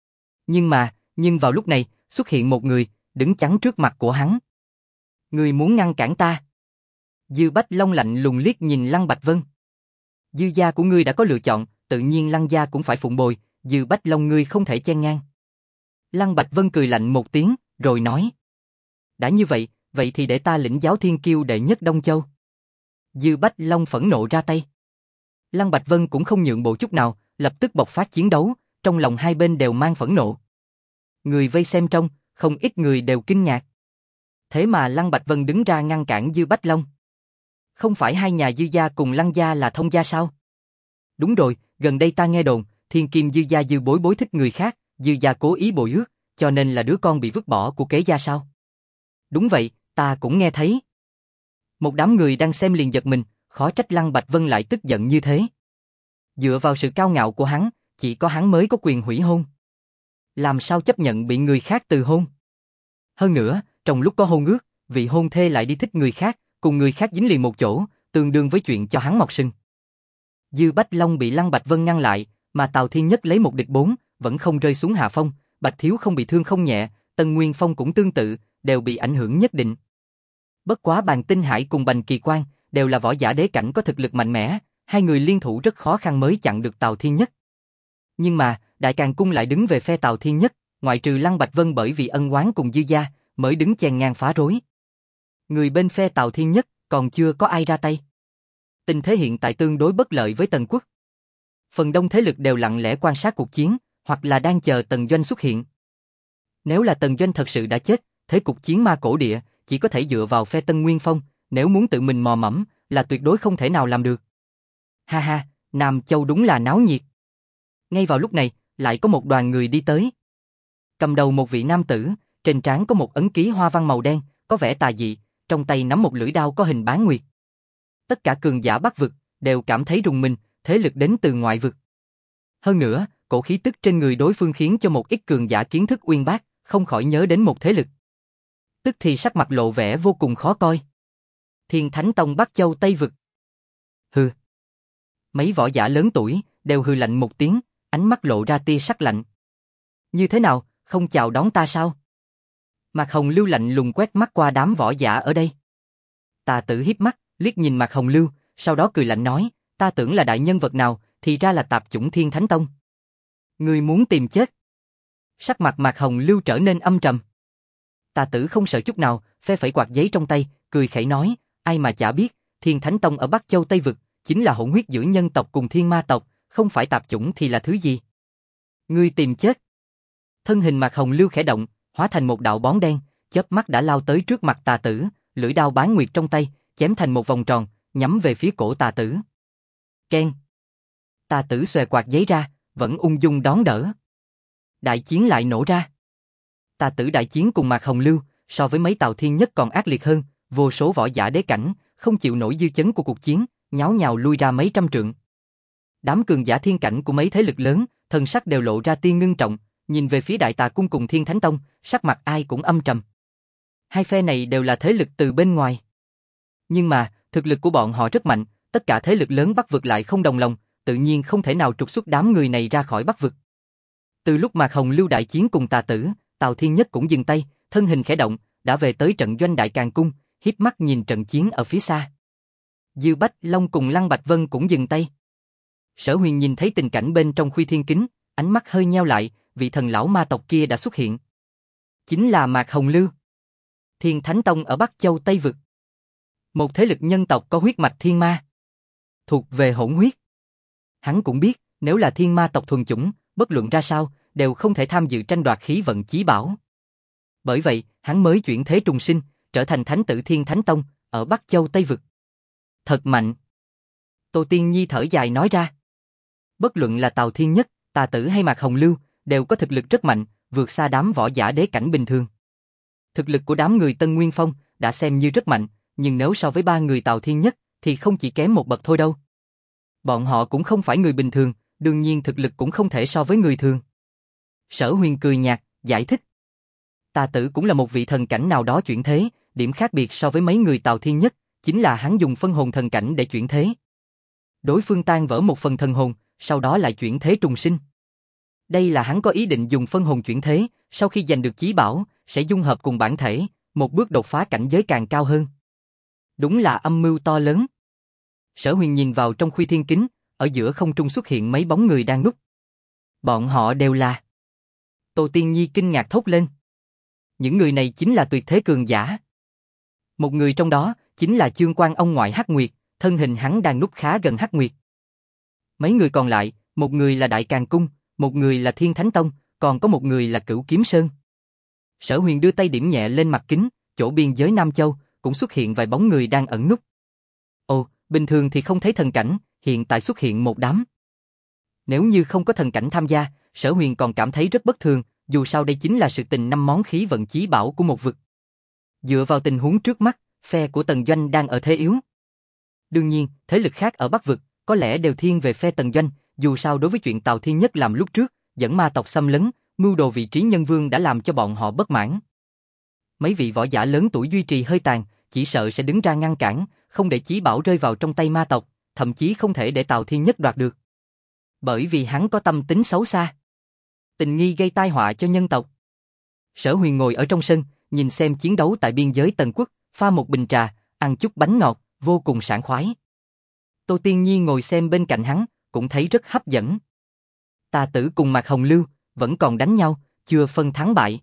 Nhưng vào lúc này, xuất hiện một người, đứng chắn trước mặt của hắn. Ngươi muốn ngăn cản ta? Dư Bách Long lạnh lùng liếc nhìn Lăng Bạch Vân. Dư gia của ngươi đã có lựa chọn, tự nhiên Lăng gia cũng phải phụng bồi, Dư Bách Long ngươi không thể chen ngang. Lăng Bạch Vân cười lạnh một tiếng, rồi nói. Đã như vậy, vậy thì để ta lĩnh giáo thiên kiêu đệ nhất Đông Châu. Dư Bách Long phẫn nộ ra tay. Lăng Bạch Vân cũng không nhượng bộ chút nào, lập tức bộc phát chiến đấu, trong lòng hai bên đều mang phẫn nộ. Người vây xem trong, không ít người đều kinh ngạc. Thế mà Lăng Bạch Vân đứng ra ngăn cản Dư Bách Long. Không phải hai nhà Dư gia cùng Lăng gia là thông gia sao? Đúng rồi, gần đây ta nghe đồn, thiên kim Dư gia Dư Bối Bối thích người khác, Dư gia cố ý bội ước, cho nên là đứa con bị vứt bỏ của kế gia sao? Đúng vậy, ta cũng nghe thấy. Một đám người đang xem liền giật mình, khó trách Lăng Bạch Vân lại tức giận như thế. Dựa vào sự cao ngạo của hắn, chỉ có hắn mới có quyền hủy hôn. Làm sao chấp nhận bị người khác từ hôn? Hơn nữa, trong lúc có hôn ước, vị hôn thê lại đi thích người khác, cùng người khác dính liền một chỗ, tương đương với chuyện cho hắn mọc sừng. Dư Bách Long bị Lăng Bạch Vân ngăn lại, mà Tào Thiên Nhất lấy 1 địch 4, vẫn không rơi xuống hạ phong, Bạch Thiếu không bị thương không nhẹ, Tân Nguyên Phong cũng tương tự, đều bị ảnh hưởng nhất định. Bất quá Bàn Tinh Hải cùng Bành Kỳ Quang đều là võ giả đế cảnh có thực lực mạnh mẽ, hai người liên thủ rất khó khăn mới chặn được Tào Thiên Nhất. Nhưng mà, Đại Càn Cung lại đứng về phe Tào Thiên Nhất, ngoại trừ Lăng Bạch Vân bởi vì ân oán cùng Dư gia, mới đứng chèn ngang phá rối. Người bên phe Tào Thiên Nhất còn chưa có ai ra tay. Tình thế hiện tại tương đối bất lợi với Tần Quốc. Phần đông thế lực đều lặng lẽ quan sát cuộc chiến, hoặc là đang chờ Tần Doanh xuất hiện. Nếu là Tần Doanh thật sự đã chết, thế cục chiến ma cổ địa chỉ có thể dựa vào phe Tân Nguyên Phong, nếu muốn tự mình mò mẫm là tuyệt đối không thể nào làm được. Ha ha, Nam Châu đúng là náo nhiệt. Ngay vào lúc này, lại có một đoàn người đi tới. Cầm đầu một vị nam tử, trên trán có một ấn ký hoa văn màu đen, có vẻ tà dị, trong tay nắm một lưỡi đao có hình bán nguyệt. Tất cả cường giả Bắc vực đều cảm thấy rùng mình, thế lực đến từ ngoại vực. Hơn nữa, cổ khí tức trên người đối phương khiến cho một ít cường giả kiến thức uyên bác, không khỏi nhớ đến một thế lực. Tức thì sắc mặt lộ vẻ vô cùng khó coi. Thiên Thánh Tông Bắc Châu Tây vực. Hừ. Mấy võ giả lớn tuổi đều hừ lạnh một tiếng, ánh mắt lộ ra tia sắc lạnh. Như thế nào, không chào đón ta sao? Mạc Hồng Lưu lạnh lùng quét mắt qua đám võ giả ở đây. Tà Tử híp mắt, liếc nhìn Mạc Hồng Lưu, sau đó cười lạnh nói, ta tưởng là đại nhân vật nào, thì ra là tạp chủng Thiên Thánh Tông. Ngươi muốn tìm chết? Sắc mặt Mạc Hồng Lưu trở nên âm trầm. Tà Tử không sợ chút nào, phe phẩy quạt giấy trong tay, cười khẩy nói, ai mà chả biết, Thiên Thánh Tông ở Bắc Châu Tây vực chính là hỗn huyết giữa nhân tộc cùng thiên ma tộc, không phải tạp chủng thì là thứ gì? Ngươi tìm chết. Thân hình Mạc Hồng Lưu khẽ động, hóa thành một đạo bóng đen, chớp mắt đã lao tới trước mặt Tà Tử, lưỡi đao bán nguyệt trong tay, chém thành một vòng tròn, nhắm về phía cổ Tà Tử. Keng. Tà Tử xòe quạt giấy ra, vẫn ung dung đón đỡ. Đại chiến lại nổ ra. Tà Tử đại chiến cùng Mạc Hồng Lưu, so với mấy Tào Thiên Nhất còn ác liệt hơn, vô số võ giả đế cảnh, không chịu nổi dư chấn của cuộc chiến, nháo nhào lui ra mấy trăm trượng. Đám cường giả thiên cảnh của mấy thế lực lớn, thần sắc đều lộ ra tia ngưng trọng, nhìn về phía Đại Tà Cung cùng Thiên Thánh Tông, sắc mặt ai cũng âm trầm. Hai phe này đều là thế lực từ bên ngoài. Nhưng mà, thực lực của bọn họ rất mạnh, tất cả thế lực lớn Bắc vực lại không đồng lòng, tự nhiên không thể nào trục xuất đám người này ra khỏi Bắc vực. Từ lúc Mạc Hồng Lưu đại chiến cùng Tà Tử, Tào Thiên Nhất cũng dừng tay, thân hình khẽ động, đã về tới trận doanh Đại Càn Cung, híp mắt nhìn trận chiến ở phía xa. Dư Bách Long cùng Lăng Bạch Vân cũng dừng tay. Sở Huyền nhìn thấy tình cảnh bên trong Khuy Thiên Kính, ánh mắt hơi nheo lại, vị thần lão ma tộc kia đã xuất hiện. Chính là Mạc Hồng Lưu. Thiên Thánh Tông ở Bắc Châu Tây vực. Một thế lực nhân tộc có huyết mạch thiên ma. Thuộc về hỗn huyết. Hắn cũng biết, nếu là thiên ma tộc thuần chủng, bất luận ra sao, đều không thể tham dự tranh đoạt khí vận chí bảo. Bởi vậy, hắn mới chuyển thế trùng sinh, trở thành thánh tử Thiên Thánh Tông, ở Bắc Châu Tây vực. Thật mạnh. Tô Tiên Nhi thở dài nói ra. Bất luận là Tào Thiên Nhất, Tà Tử hay Mạc Hồng Lưu, đều có thực lực rất mạnh, vượt xa đám võ giả đế cảnh bình thường. Thực lực của đám người Tân Nguyên Phong đã xem như rất mạnh, nhưng nếu so với ba người Tào Thiên Nhất, thì không chỉ kém một bậc thôi đâu. Bọn họ cũng không phải người bình thường, đương nhiên thực lực cũng không thể so với người thường. Sở Huyền cười nhạt, giải thích. Tà Tử cũng là một vị thần cảnh nào đó chuyển thế, điểm khác biệt so với mấy người Tào Thiên Nhất, chính là hắn dùng phân hồn thần cảnh để chuyển thế. Đối phương tan vỡ một phần thần hồn, sau đó lại chuyển thế trùng sinh. Đây là hắn có ý định dùng phân hồn chuyển thế, sau khi giành được chí bảo, sẽ dung hợp cùng bản thể, một bước đột phá cảnh giới càng cao hơn. Đúng là âm mưu to lớn. Sở Huyền nhìn vào trong Khuy Thiên Kính, ở giữa không trung xuất hiện mấy bóng người đang núp. Bọn họ đều là... Tô Tiên Nhi kinh ngạc thốt lên. Những người này chính là tuyệt thế cường giả. Một người trong đó chính là Chương Quan ông ngoại Hắc Nguyệt, thân hình hắn đang núp khá gần Hắc Nguyệt. Mấy người còn lại, một người là Đại Càn Cung, một người là Thiên Thánh Tông, còn có một người là Cửu Kiếm Sơn. Sở Huyền đưa tay điểm nhẹ lên mặt kính, chỗ biên giới Nam Châu, cũng xuất hiện vài bóng người đang ẩn núp. Ồ, bình thường thì không thấy thần cảnh, hiện tại xuất hiện một đám. Nếu như không có thần cảnh tham gia, Sở Huyền còn cảm thấy rất bất thường, dù sao đây chính là sự tình năm món khí vận chí bảo của một vực. Dựa vào tình huống trước mắt, phe của Tần Doanh đang ở thế yếu. Đương nhiên, thế lực khác ở Bắc vực có lẽ đều thiên về phe Tần Doanh, dù sao đối với chuyện Tào Thiên Nhất làm lúc trước, dẫn ma tộc xâm lấn, mưu đồ vị trí nhân vương đã làm cho bọn họ bất mãn. Mấy vị võ giả lớn tuổi duy trì hơi tàn, chỉ sợ sẽ đứng ra ngăn cản, không để chí bảo rơi vào trong tay ma tộc, thậm chí không thể để Tào Thiên Nhất đoạt được. Bởi vì hắn có tâm tính xấu xa. Tình nghi gây tai họa cho nhân tộc. Sở Huyền ngồi ở trong sân, nhìn xem chiến đấu tại biên giới Tần Quốc, pha một bình trà, ăn chút bánh ngọt, vô cùng sảng khoái. Tô Tiên Nhi ngồi xem bên cạnh hắn, cũng thấy rất hấp dẫn. Tà Tử cùng Mạc Hồng Lưu vẫn còn đánh nhau, chưa phân thắng bại.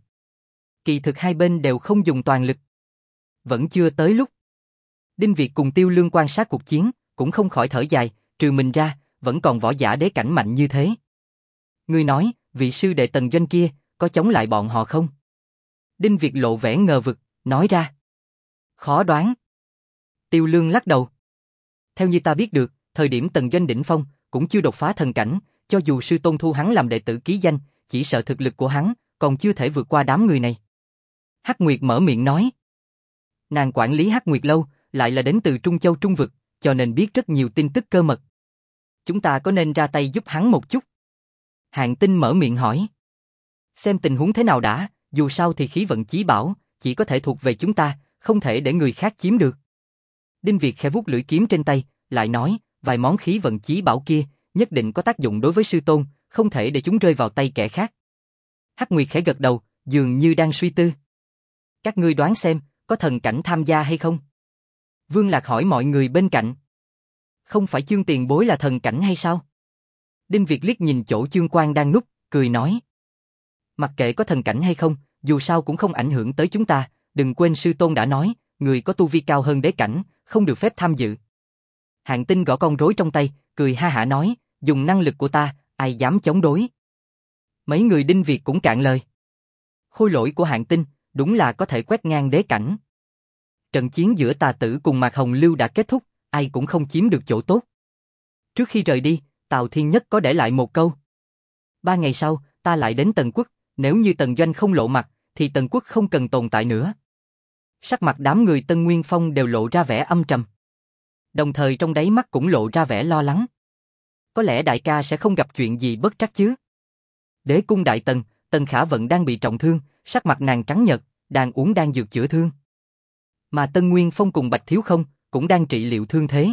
Kỳ thực hai bên đều không dùng toàn lực. Vẫn chưa tới lúc. Đinh Việt cùng Tiêu Lương quan sát cuộc chiến, cũng không khỏi thở dài, trừ mình ra, vẫn còn võ giả đế cảnh mạnh như thế. Ngươi nói, vị sư đệ Tần Doanh kia, có chống lại bọn họ không? Đinh Việt lộ vẻ ngờ vực, nói ra. Khó đoán. Tiêu Lương lắc đầu. Theo như ta biết được, thời điểm Tần Doanh đỉnh phong, cũng chưa đột phá thần cảnh, cho dù sư tôn thu hắn làm đệ tử ký danh, chỉ sợ thực lực của hắn, còn chưa thể vượt qua đám người này. Hắc Nguyệt mở miệng nói. Nàng quản lý Hắc Nguyệt Lâu, lại là đến từ Trung Châu Trung Vực, cho nên biết rất nhiều tin tức cơ mật. Chúng ta có nên ra tay giúp hắn một chút? Hạng Tinh mở miệng hỏi. Xem tình huống thế nào đã, dù sao thì khí vận chí bảo, chỉ có thể thuộc về chúng ta, không thể để người khác chiếm được. Đinh Việt khẽ vuốt lưỡi kiếm trên tay, lại nói, vài món khí vận chí bảo kia, nhất định có tác dụng đối với sư tôn, không thể để chúng rơi vào tay kẻ khác. Hắc Nguyệt khẽ gật đầu, dường như đang suy tư. Các ngươi đoán xem, có thần cảnh tham gia hay không? Vương Lạc hỏi mọi người bên cạnh. Không phải Chương tiền bối là thần cảnh hay sao? Đinh Việt liếc nhìn chỗ Chương Quang đang núp, cười nói. Mặc kệ có thần cảnh hay không, dù sao cũng không ảnh hưởng tới chúng ta, đừng quên sư tôn đã nói, người có tu vi cao hơn đế cảnh, không được phép tham dự. Hạng Tinh gõ con rối trong tay, cười ha hả nói, dùng năng lực của ta, ai dám chống đối. Mấy người Đinh Việt cũng cạn lời. Khôi lỗi của Hạng Tinh, đúng là có thể quét ngang đế cảnh. Trận chiến giữa Tà Tử cùng Mạc Hồng Lưu đã kết thúc, ai cũng không chiếm được chỗ tốt. Trước khi rời đi, Tào Thiên Nhất có để lại một câu. 3 ngày sau, ta lại đến Tần Quốc, nếu như Tần Doanh không lộ mặt, thì Tần Quốc không cần tồn tại nữa. Sắc mặt đám người Tân Nguyên Phong đều lộ ra vẻ âm trầm. Đồng thời trong đáy mắt cũng lộ ra vẻ lo lắng. Có lẽ đại ca sẽ không gặp chuyện gì bất trắc chứ. Đế cung Đại Tần, Tần Khả Vận đang bị trọng thương, sắc mặt nàng trắng nhợt, đang uống đan dược chữa thương. Mà Tân Nguyên Phong cùng Bạch Thiếu Không cũng đang trị liệu thương thế.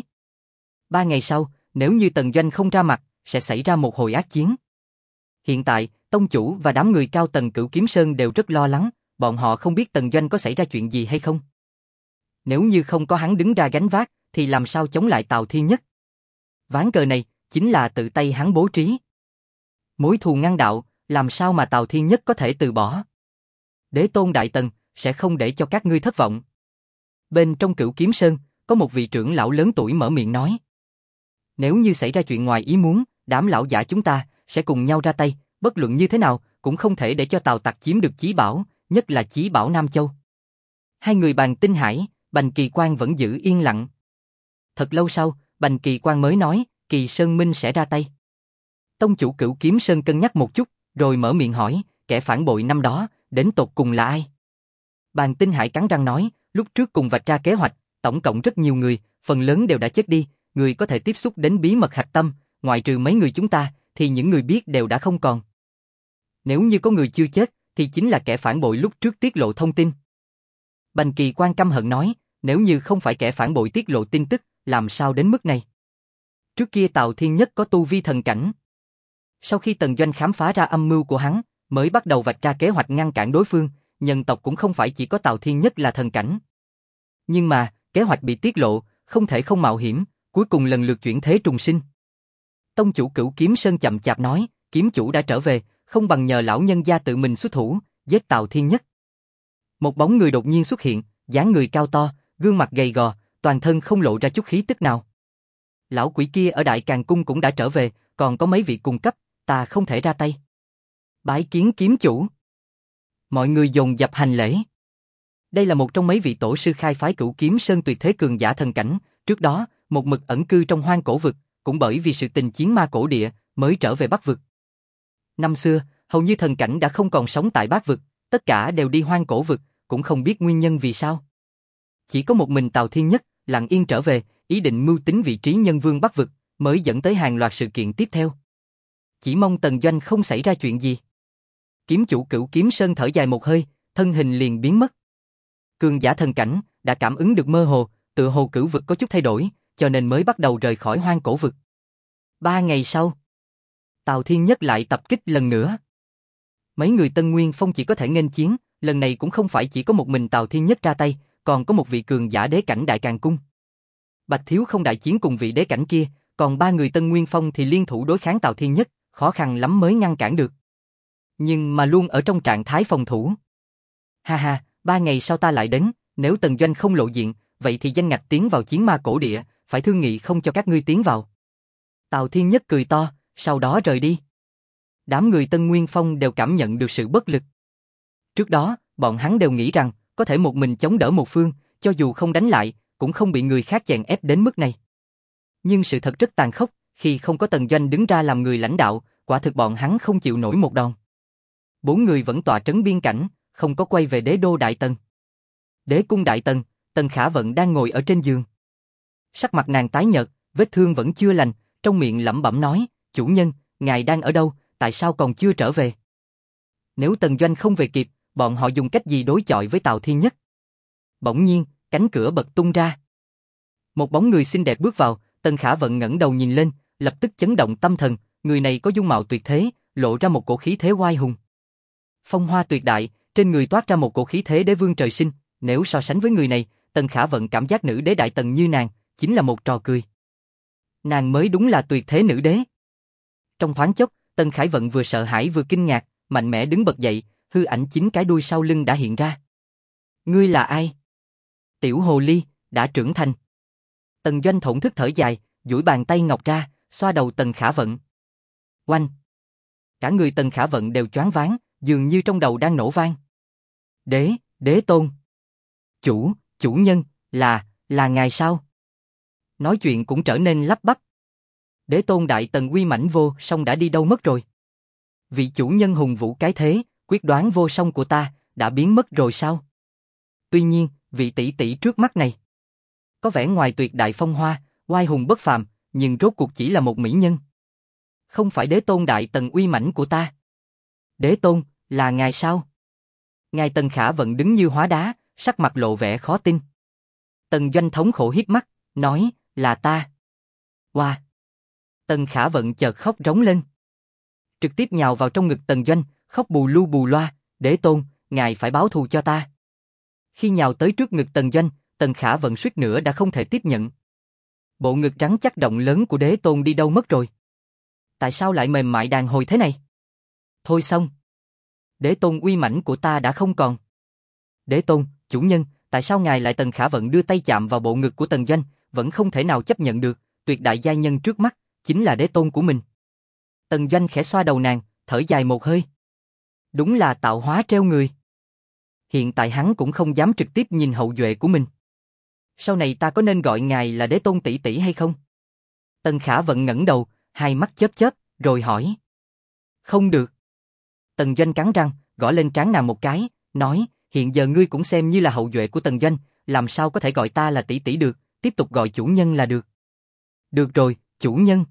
3 ngày sau, nếu như Tần Doanh không ra mặt, sẽ xảy ra một hồi ác chiến. Hiện tại, tông chủ và đám người cao tầng Cửu Kiếm Sơn đều rất lo lắng, bọn họ không biết Tần Doanh có xảy ra chuyện gì hay không. Nếu như không có hắn đứng ra gánh vác, thì làm sao chống lại Tào Thiên Nhất? Ván cờ này, chính là tự tay hắn bố trí. Mối thù ngăn đạo, làm sao mà Tào Thiên Nhất có thể từ bỏ? Đế tôn Đại Tần, sẽ không để cho các ngươi thất vọng. Bên trong Cửu Kiếm Sơn, có một vị trưởng lão lớn tuổi mở miệng nói. Nếu như xảy ra chuyện ngoài ý muốn, đám lão giả chúng ta sẽ cùng nhau ra tay, bất luận như thế nào, cũng không thể để cho Tào Tặc chiếm được chí bảo, nhất là chí bảo Nam Châu. Hai người Bàn Tinh Hải, Bành Kỳ Quang vẫn giữ yên lặng. Thật lâu sau, Bành Kỳ Quang mới nói, Kỳ Sơn Minh sẽ ra tay. Tông chủ Cửu Kiếm Sơn cân nhắc một chút, rồi mở miệng hỏi, kẻ phản bội năm đó, đến tột cùng là ai? Bàn Tinh Hải cắn răng nói, lúc trước cùng vạch ra kế hoạch, tổng cộng rất nhiều người, phần lớn đều đã chết đi, người có thể tiếp xúc đến bí mật hạch tâm, ngoại trừ mấy người chúng ta, thì những người biết đều đã không còn. Nếu như có người chưa chết, thì chính là kẻ phản bội lúc trước tiết lộ thông tin. Bành Kỳ Quang căm hận nói, nếu như không phải kẻ phản bội tiết lộ tin tức, làm sao đến mức này? Trước kia Tào Thiên Nhất có tu vi thần cảnh. Sau khi Tần Doanh khám phá ra âm mưu của hắn, mới bắt đầu vạch ra kế hoạch ngăn cản đối phương, nhân tộc cũng không phải chỉ có Tào Thiên Nhất là thần cảnh. Nhưng mà, kế hoạch bị tiết lộ, không thể không mạo hiểm, cuối cùng lần lượt chuyển thế trùng sinh. Tông chủ Cửu Kiếm Sơn chậm chạp nói, kiếm chủ đã trở về, không bằng nhờ lão nhân gia tự mình xuất thủ, giết Tào Thiên Nhất. Một bóng người đột nhiên xuất hiện, dáng người cao to, gương mặt gầy gò, toàn thân không lộ ra chút khí tức nào. Lão quỷ kia ở Đại Càn Cung cũng đã trở về, còn có mấy vị cùng cấp, ta không thể ra tay. Bái kiến kiếm chủ. Mọi người dồn dập hành lễ. Đây là một trong mấy vị tổ sư khai phái Cửu Kiếm Sơn tuyệt thế cường giả thần cảnh, trước đó, một mực ẩn cư trong hoang cổ vực, cũng bởi vì sự tình chiến ma cổ địa, mới trở về Bắc vực. Năm xưa, hầu như thần cảnh đã không còn sống tại Bắc vực, tất cả đều đi hoang cổ vực, cũng không biết nguyên nhân vì sao. Chỉ có một mình Tào Thiên Nhất, lặng yên trở về, ý định mưu tính vị trí nhân vương Bắc vực, mới dẫn tới hàng loạt sự kiện tiếp theo. Chỉ mong Tần Doanh không xảy ra chuyện gì. Kiếm chủ Cửu Kiếm Sơn thở dài một hơi, thân hình liền biến mất. Cường giả thần cảnh, đã cảm ứng được mơ hồ, tựa hồ cửu vực có chút thay đổi, cho nên mới bắt đầu rời khỏi hoang cổ vực. 3 ngày sau, Tào Thiên Nhất lại tập kích lần nữa. Mấy người Tân Nguyên Phong chỉ có thể nghênh chiến, lần này cũng không phải chỉ có một mình Tào Thiên Nhất ra tay, còn có một vị cường giả đế cảnh Đại Càn Cung. Bạch Thiếu Không đại chiến cùng vị đế cảnh kia, còn 3 người Tân Nguyên Phong thì liên thủ đối kháng Tào Thiên Nhất, khó khăn lắm mới ngăn cản được. Nhưng mà luôn ở trong trạng thái phòng thủ. Ha ha, 3 ngày sau ta lại đến, nếu Tần Doanh không lộ diện, vậy thì danh ngạch tiến vào chiến ma cổ địa, phải thương nghị không cho các ngươi tiến vào. Tào Thiên Nhất cười to, sau đó rời đi. Đám người Tân Nguyên Phong đều cảm nhận được sự bất lực. Trước đó, bọn hắn đều nghĩ rằng có thể một mình chống đỡ một phương, cho dù không đánh lại, cũng không bị người khác chèn ép đến mức này. Nhưng sự thật rất tàn khốc, khi không có Tần Doanh đứng ra làm người lãnh đạo, quả thực bọn hắn không chịu nổi một đòn. 4 người vẫn tọa trấn biên cảnh, không có quay về đế đô Đại Tần. Đế cung Đại Tần, Tần Khả Vận đang ngồi ở trên giường. Sắc mặt nàng tái nhợt, vết thương vẫn chưa lành, trong miệng lẩm bẩm nói, chủ nhân, ngài đang ở đâu, tại sao còn chưa trở về? Nếu Tần Doanh không về kịp, bọn họ dùng cách gì đối chọi với Tào Thiên Nhất? Bỗng nhiên, cánh cửa bật tung ra. Một bóng người xinh đẹp bước vào, Tần Khả Vận ngẩng đầu nhìn lên, lập tức chấn động tâm thần, người này có dung mạo tuyệt thế, lộ ra một cổ khí thế oai hùng. Phong hoa tuyệt đại, trên người toát ra một cổ khí thế đế vương trời sinh, nếu so sánh với người này, Tần Khả Vận cảm giác nữ đế Đại Tần như nàng, chính là một trò cười. Nàng mới đúng là tuyệt thế nữ đế. Trong thoáng chốc, Tần Khả Vận vừa sợ hãi vừa kinh ngạc, mạnh mẽ đứng bật dậy, hư ảnh 9 cái đuôi sau lưng đã hiện ra. Ngươi là ai? Tiểu hồ ly, đã trưởng thành. Tần Doanh thổn thức thở dài, duỗi bàn tay ngọc ra, xoa đầu Tần Khả Vận. Oanh! Cả người Tần Khả Vận đều choáng váng, dường như trong đầu đang nổ vang. Đế tôn. Chủ nhân, là ngài sao? Nói chuyện cũng trở nên lắp bắp. Đế tôn Đại Tần uy mãnh vô song đã đi đâu mất rồi? Vị chủ nhân hùng vũ cái thế, quyết đoán vô song của ta, đã biến mất rồi sao? Tuy nhiên, vị tỷ tỷ trước mắt này, có vẻ ngoài tuyệt đại phong hoa, oai hùng bất phàm, nhưng rốt cuộc chỉ là một mỹ nhân. Không phải đế tôn Đại Tần uy mãnh của ta. Đế tôn, là ngài sao? Ngài Tần Khả Vận đứng như hóa đá, sắc mặt lộ vẻ khó tin. Tần Doanh thống khổ hiếp mắt, nói, là ta. Wow! Tần Khả Vận chợt khóc rống lên. Trực tiếp nhào vào trong ngực Tần Doanh, khóc bù loa, đế tôn, ngài phải báo thù cho ta. Khi nhào tới trước ngực Tần Doanh, Tần Khả Vận suýt nữa đã không thể tiếp nhận. Bộ ngực trắng chắc rộng lớn của đế tôn đi đâu mất rồi? Tại sao lại mềm mại đàn hồi thế này? Thôi xong. Đế tôn uy mãnh của ta đã không còn. Đế tôn, chủ nhân, tại sao ngài lại? Tần Khả Vận đưa tay chạm vào bộ ngực của Tần Doanh, vẫn không thể nào chấp nhận được, tuyệt đại giai nhân trước mắt, chính là đế tôn của mình. Tần Doanh khẽ xoa đầu nàng, thở dài một hơi. Đúng là tạo hóa treo người. Hiện tại hắn cũng không dám trực tiếp nhìn hậu duệ của mình. Sau này ta có nên gọi ngài là đế tôn tỷ tỷ hay không? Tần Khả Vận ngẩng đầu, hai mắt chớp, rồi hỏi. Không được. Tần Doanh cắn răng, gõ lên trán nàng một cái, nói, hiện giờ ngươi cũng xem như là hậu duệ của Tần Doanh, làm sao có thể gọi ta là tỷ tỷ được, tiếp tục gọi chủ nhân là được. Được rồi, chủ nhân.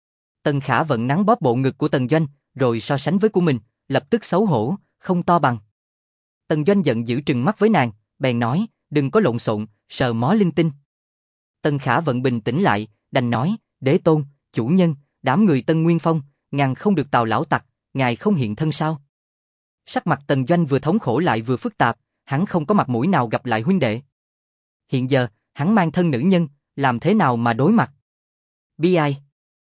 Tần Khả Vận nắn bóp bộ ngực của Tần Doanh, rồi so sánh với của mình, lập tức xấu hổ, không to bằng. Tần Doanh giận dữ trừng mắt với nàng, bèn nói, đừng có lộn xộn, sờ mó linh tinh. Tần Khả Vận bình tĩnh lại, đành nói, đế tôn, chủ nhân, đám người Tân Nguyên Phong, ngàn không được Tào lão tặc, ngài không hiện thân sao? Sắc mặt Tần Doanh vừa thống khổ lại vừa phức tạp, hắn không có mặt mũi nào gặp lại huynh đệ. Hiện giờ, hắn mang thân nữ nhân, làm thế nào mà đối mặt? Bi ai?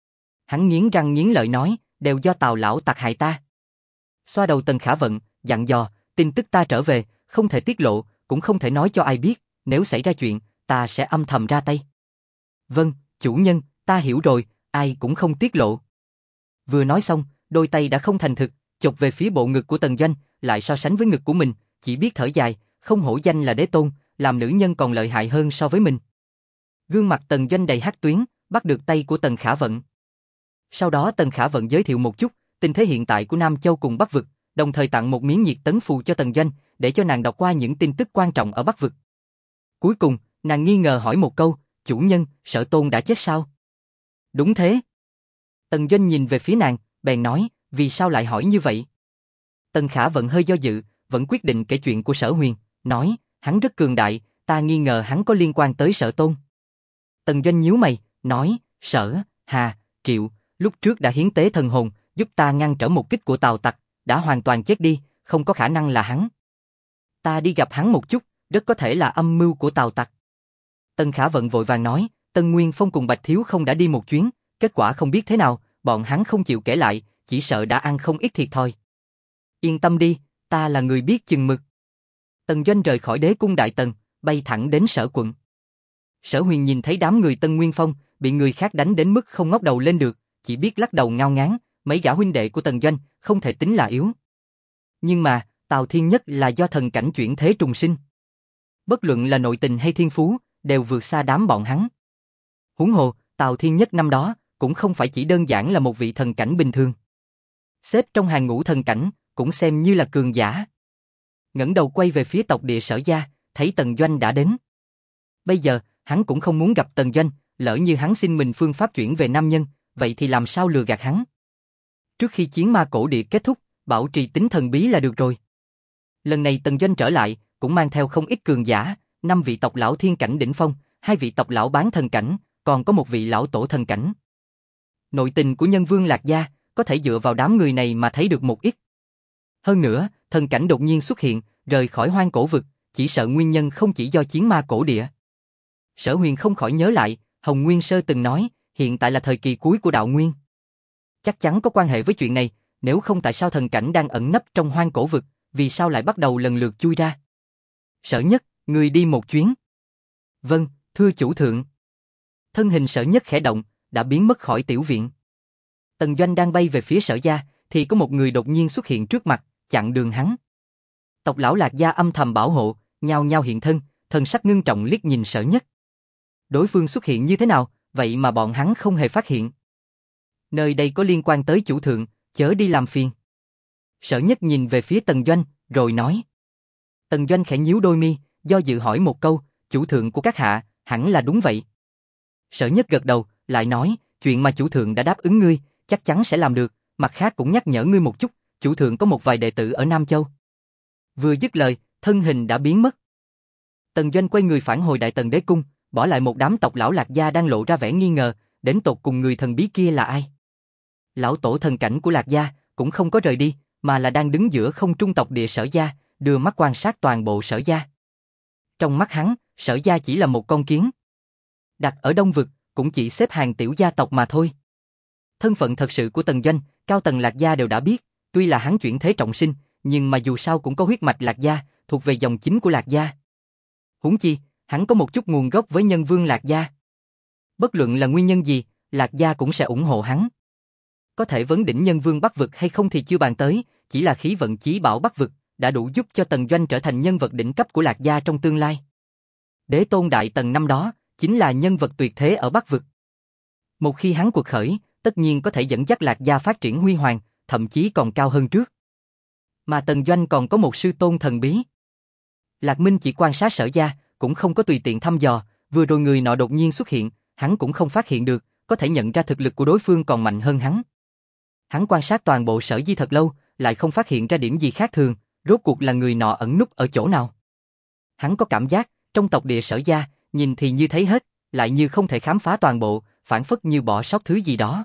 Hắn nghiến răng nghiến lợi nói, đều do Tào lão tặc hại ta. Xoa đầu Tần Khả Vận, dặn dò, tin tức ta trở về, không thể tiết lộ, cũng không thể nói cho ai biết, nếu xảy ra chuyện, ta sẽ âm thầm ra tay. Vâng, chủ nhân, ta hiểu rồi, ai cũng không tiết lộ. Vừa nói xong, đôi tay đã không thành thực, chộp về phía bộ ngực của Tần Doanh, lại so sánh với ngực của mình, chỉ biết thở dài, không hổ danh là đế tôn, làm nữ nhân còn lợi hại hơn so với mình. Gương mặt Tần Doanh đầy hắc tuyến, bắt được tay của Tần Khả Vận. Sau đó Tần Khả Vận giới thiệu một chút tình thế hiện tại của Nam Châu cùng Bắc Vực, đồng thời tặng một miếng nhiệt tấn phù cho Tần Doanh, để cho nàng đọc qua những tin tức quan trọng ở Bắc Vực. Cuối cùng, nàng nghi ngờ hỏi một câu, chủ nhân, Sở Tôn đã chết sao? Đúng thế. Tần Doanh nhìn về phía nàng, bèn nói, vì sao lại hỏi như vậy? Tần Khả Vận hơi do dự, vẫn quyết định kể chuyện của Sở Huyền, nói, hắn rất cường đại, ta nghi ngờ hắn có liên quan tới Sở Tôn. Tần Doanh nhíu mày, nói, Sở, Hà, Triệu, lúc trước đã hiến tế thần hồn, giúp ta ngăn trở một kích của Tào tặc, đã hoàn toàn chết đi, không có khả năng là hắn. Ta đi gặp hắn một chút, rất có thể là âm mưu của Tào tặc. Tần Khả Vận vội vàng nói, Tân Nguyên Phong cùng Bạch Thiếu không đã đi một chuyến, kết quả không biết thế nào, bọn hắn không chịu kể lại, chỉ sợ đã ăn không ít thiệt thòi. Yên tâm đi, ta là người biết chừng mực. Tần Doanh rời khỏi đế cung Đại Tần, bay thẳng đến Sở quận. Sở Huyền nhìn thấy đám người Tân Nguyên Phong bị người khác đánh đến mức không ngóc đầu lên được, chỉ biết lắc đầu ngao ngán, mấy gã huynh đệ của Tần Doanh không thể tính là yếu. Nhưng mà, Tào Thiên Nhất là do thần cảnh chuyển thế trùng sinh. Bất luận là nội tình hay thiên phú, đều vượt xa đám bọn hắn. Huống hồ, Tào Thiên Nhất năm đó, cũng không phải chỉ đơn giản là một vị thần cảnh bình thường. Xếp trong hàng ngũ thần cảnh, cũng xem như là cường giả. Ngẩng đầu quay về phía tộc địa Sở gia, thấy Tần Doanh đã đến. Bây giờ, hắn cũng không muốn gặp Tần Doanh, lỡ như hắn xin mình phương pháp chuyển về nam nhân, vậy thì làm sao lừa gạt hắn. Trước khi chiến ma cổ địa kết thúc, bảo trì tính thần bí là được rồi. Lần này Tần Doanh trở lại, cũng mang theo không ít cường giả, 5 vị tộc lão thiên cảnh đỉnh phong, 2 vị tộc lão bán thần cảnh, còn có một vị lão tổ thần cảnh. Nội tình của Nhân Vương Lạc Gia, có thể dựa vào đám người này mà thấy được một ít. Hơn nữa, thần cảnh đột nhiên xuất hiện, rời khỏi hoang cổ vực, chỉ sợ nguyên nhân không chỉ do chiến ma cổ địa. Sở Huyền không khỏi nhớ lại, Hồng Nguyên Sơ từng nói, hiện tại là thời kỳ cuối của đạo nguyên. Chắc chắn có quan hệ với chuyện này, nếu không tại sao thần cảnh đang ẩn nấp trong hoang cổ vực, vì sao lại bắt đầu lần lượt chui ra. Sở Nhất, người đi một chuyến. Vâng, thưa chủ thượng. Thân hình Sở Nhất khẽ động, đã biến mất khỏi tiểu viện. Tần Doanh đang bay về phía Sở gia, thì có một người đột nhiên xuất hiện trước mặt, chặn đường hắn. Tộc lão Lạc Gia âm thầm bảo hộ, nhao nhao hiện thân, thần sắc ngưng trọng liếc nhìn Sở Nhất. Đối phương xuất hiện như thế nào, vậy mà bọn hắn không hề phát hiện. Nơi đây có liên quan tới chủ thượng, chớ đi làm phiền. Sở Nhất nhìn về phía Tần Doanh, rồi nói. Tần Doanh khẽ nhíu đôi mi, do dự hỏi một câu, chủ thượng của các hạ, hẳn là đúng vậy. Sở Nhất gật đầu, lại nói, chuyện mà chủ thượng đã đáp ứng ngươi, chắc chắn sẽ làm được, mặt khác cũng nhắc nhở ngươi một chút, chủ thượng có một vài đệ tử ở Nam Châu. Vừa dứt lời, thân hình đã biến mất. Tần Doanh quay người phản hồi Đại Tần Đế Cung, bỏ lại một đám tộc lão Lạc Gia đang lộ ra vẻ nghi ngờ, đến tột cùng người thần bí kia là ai. Lão tổ thần cảnh của Lạc Gia cũng không có rời đi, mà là đang đứng giữa không trung tộc địa Sở gia, đưa mắt quan sát toàn bộ Sở gia. Trong mắt hắn, Sở gia chỉ là một con kiến. Đặt ở Đông Vực, cũng chỉ xếp hàng tiểu gia tộc mà thôi. Thân phận thật sự của Tần Doanh, cao tầng Lạc Gia đều đã biết, tuy là hắn chuyển thế trọng sinh, nhưng mà dù sao cũng có huyết mạch Lạc Gia, thuộc về dòng chính của Lạc Gia. Huống chi, hắn có một chút nguồn gốc với Nhân Vương Lạc Gia. Bất luận là nguyên nhân gì, Lạc Gia cũng sẽ ủng hộ hắn. Có thể vấn đỉnh Nhân Vương Bắc Vực hay không thì chưa bàn tới, chỉ là khí vận chí bảo Bắc Vực, đã đủ giúp cho Tần Doanh trở thành nhân vật đỉnh cấp của Lạc Gia trong tương lai. Đế tôn Đại Tần năm đó, chính là nhân vật tuyệt thế ở Bắc Vực. Một khi hắn cuộc khởi, tất nhiên có thể dẫn dắt Lạc Gia phát triển huy hoàng, thậm chí còn cao hơn trước. Mà Tần Doanh còn có một sư tôn thần bí. Lạc Minh chỉ quan sát Sở gia, cũng không có tùy tiện thăm dò, vừa rồi người nọ đột nhiên xuất hiện, hắn cũng không phát hiện được, có thể nhận ra thực lực của đối phương còn mạnh hơn hắn. Hắn quan sát toàn bộ Sở Di thật lâu, lại không phát hiện ra điểm gì khác thường, rốt cuộc là người nọ ẩn núp ở chỗ nào. Hắn có cảm giác, trong tộc địa Sở gia, nhìn thì như thấy hết, lại như không thể khám phá toàn bộ, phản phất như bỏ sót thứ gì đó.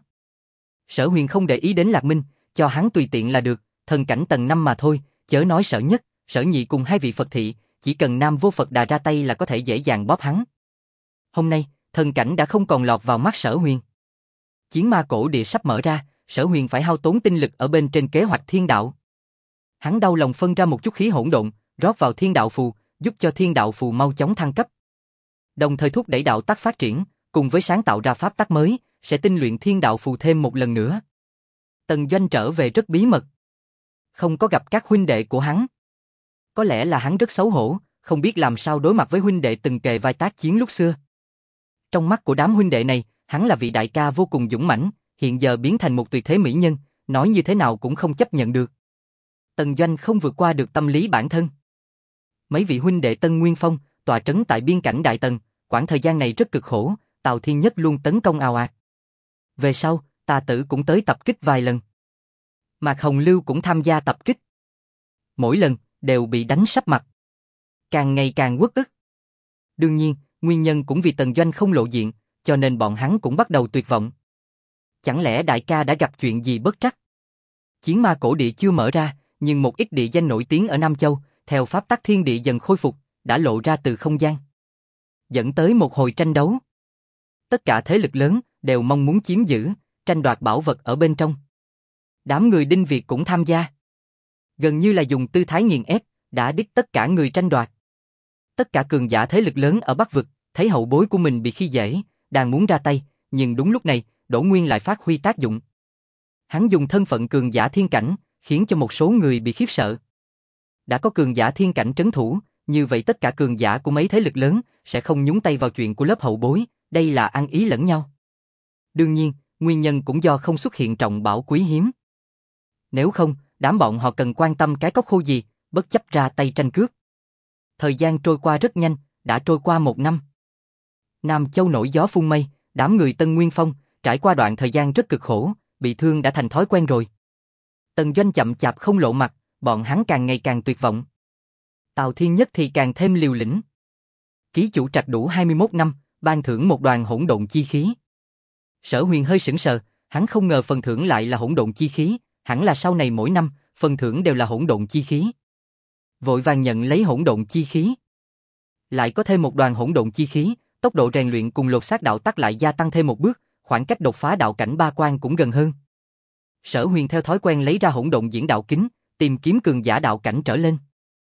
Sở Huyền không để ý đến Lạc Minh, cho hắn tùy tiện là được, thần cảnh tầng 5 mà thôi, chớ nói Sở Nhất, Sở Nhị cùng 2 vị Phật thị, chỉ cần Nam Vô Phật Đà ra tay là có thể dễ dàng bóp hắn. Hôm nay, thần cảnh đã không còn lọt vào mắt Sở Huyền. Chiến ma cổ địa sắp mở ra, Sở Huyền phải hao tốn tinh lực ở bên trên kế hoạch thiên đạo. Hắn đau lòng phân ra một chút khí hỗn độn, rót vào thiên đạo phù, giúp cho thiên đạo phù mau chóng thăng cấp. Đồng thời thúc đẩy đạo tắc phát triển, cùng với sáng tạo ra pháp tắc mới, sẽ tinh luyện thiên đạo phù thêm một lần nữa. Tần Doanh trở về rất bí mật, không có gặp các huynh đệ của hắn. Có lẽ là hắn rất xấu hổ, không biết làm sao đối mặt với huynh đệ từng kề vai tác chiến lúc xưa. Trong mắt của đám huynh đệ này, hắn là vị đại ca vô cùng dũng mãnh, hiện giờ biến thành một tuyệt thế mỹ nhân, nói như thế nào cũng không chấp nhận được. Tần Doanh không vượt qua được tâm lý bản thân. Mấy vị huynh đệ Tân Nguyên Phong, tọa trấn tại biên cảnh Đại Tần, quãng thời gian này rất cực khổ, Tào Thiên Nhất luôn tấn công ào ạt. Về sau, Tà Tử cũng tới tập kích vài lần. Mạc Hồng Lưu cũng tham gia tập kích. Mỗi lần, đều bị đánh sấp mặt. Càng ngày càng uất ức. Đương nhiên, nguyên nhân cũng vì Tần Doanh không lộ diện, cho nên bọn hắn cũng bắt đầu tuyệt vọng. Chẳng lẽ đại ca đã gặp chuyện gì bất trắc? Chiến ma cổ địa chưa mở ra, nhưng một ít địa danh nổi tiếng ở Nam Châu, theo pháp tắc thiên địa dần khôi phục, đã lộ ra từ không gian. Dẫn tới một hồi tranh đấu. Tất cả thế lực lớn đều mong muốn chiếm giữ, tranh đoạt bảo vật ở bên trong. Đám người Đinh Việt cũng tham gia. Gần như là dùng tư thái nghiền ép, đã đích tất cả người tranh đoạt. Tất cả cường giả thế lực lớn ở Bắc Vực, thấy hậu bối của mình bị khi dễ, đang muốn ra tay, nhưng đúng lúc này, Đỗ Nguyên lại phát huy tác dụng. Hắn dùng thân phận cường giả thiên cảnh, khiến cho một số người bị khiếp sợ. Đã có cường giả thiên cảnh trấn thủ, như vậy tất cả cường giả của mấy thế lực lớn sẽ không nhúng tay vào chuyện của lớp hậu bối, đây là ăn ý lẫn nhau. Đương nhiên, nguyên nhân cũng do không xuất hiện trọng bảo quý hiếm. Nếu không, đám bọn họ cần quan tâm cái cốc khô gì, bất chấp ra tay tranh cướp. Thời gian trôi qua rất nhanh, đã trôi qua 1 năm. Nam Châu nổi gió phun mây, đám người Tân Nguyên Phong, trải qua đoạn thời gian rất cực khổ, bị thương đã thành thói quen rồi. Tần Doanh chậm chạp không lộ mặt, bọn hắn càng ngày càng tuyệt vọng. Tào Thiên Nhất thì càng thêm liều lĩnh. Ký chủ trạch đủ 21 năm, ban thưởng một đoàn hỗn độn chi khí. Sở Huyền hơi sững sờ, hắn không ngờ phần thưởng lại là hỗn độn chi khí, hẳn là sau này mỗi năm, phần thưởng đều là hỗn độn chi khí. Vội vàng nhận lấy hỗn độn chi khí. Lại có thêm một đoàn hỗn độn chi khí, tốc độ rèn luyện cùng lột xác đạo tắc lại gia tăng thêm một bước, khoảng cách đột phá đạo cảnh 3 quan cũng gần hơn. Sở Huyền theo thói quen lấy ra hỗn độn diễn đạo kính, tìm kiếm cường giả đạo cảnh trở lên.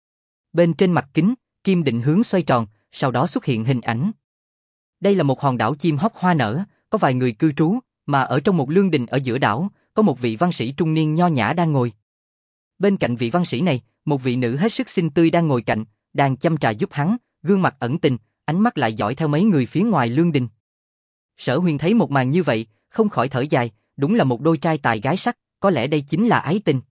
Bên trên mặt kính, kim định hướng xoay tròn, sau đó xuất hiện hình ảnh. Đây là một hòn đảo chim hót hoa nở, có vài người cư trú, mà ở trong một lương đình ở giữa đảo, có một vị văn sĩ trung niên nho nhã đang ngồi. Bên cạnh vị văn sĩ này, một vị nữ hết sức xinh tươi đang ngồi cạnh, đang châm trà giúp hắn, gương mặt ẩn tình, ánh mắt lại dõi theo mấy người phía ngoài lương đình. Sở Huyền thấy một màn như vậy, không khỏi thở dài, đúng là một đôi trai tài gái sắc, có lẽ đây chính là ái tình.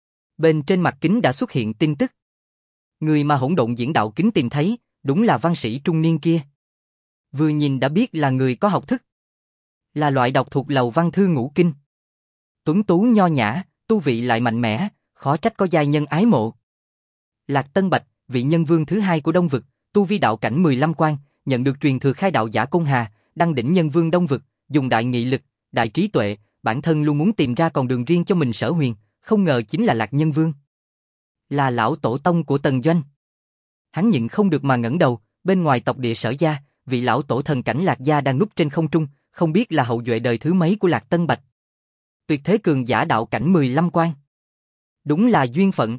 Bên trên mặt kính đã xuất hiện tin tức. Người mà hỗn độn diễn đạo kính tìm thấy, đúng là văn sĩ trung niên kia. Vừa nhìn đã biết là người có học thức. Là loại đọc thuộc lầu văn thư ngũ kinh. Tuấn tú nho nhã, tu vị lại mạnh mẽ, khó trách có giai nhân ái mộ. Lạc Tân Bạch, vị nhân vương thứ 2 của Đông Vực, tu vi đạo cảnh 15 quan, nhận được truyền thừa khai đạo giả Côn Hà, đăng đỉnh nhân vương Đông Vực, dùng đại nghị lực, đại trí tuệ, bản thân luôn muốn tìm ra con đường riêng cho mình. Sở Huyền, không ngờ chính là Lạc Nhân Vương. Là lão tổ tông của Tần Doanh. Hắn nhịn không được mà ngẩng đầu, bên ngoài tộc địa Sở gia, vị lão tổ thần cảnh Lạc gia đang núp trên không trung, không biết là hậu duệ đời thứ mấy của Lạc Tân Bạch. Tuyệt thế cường giả đạo cảnh 15 quan. Đúng là duyên phận.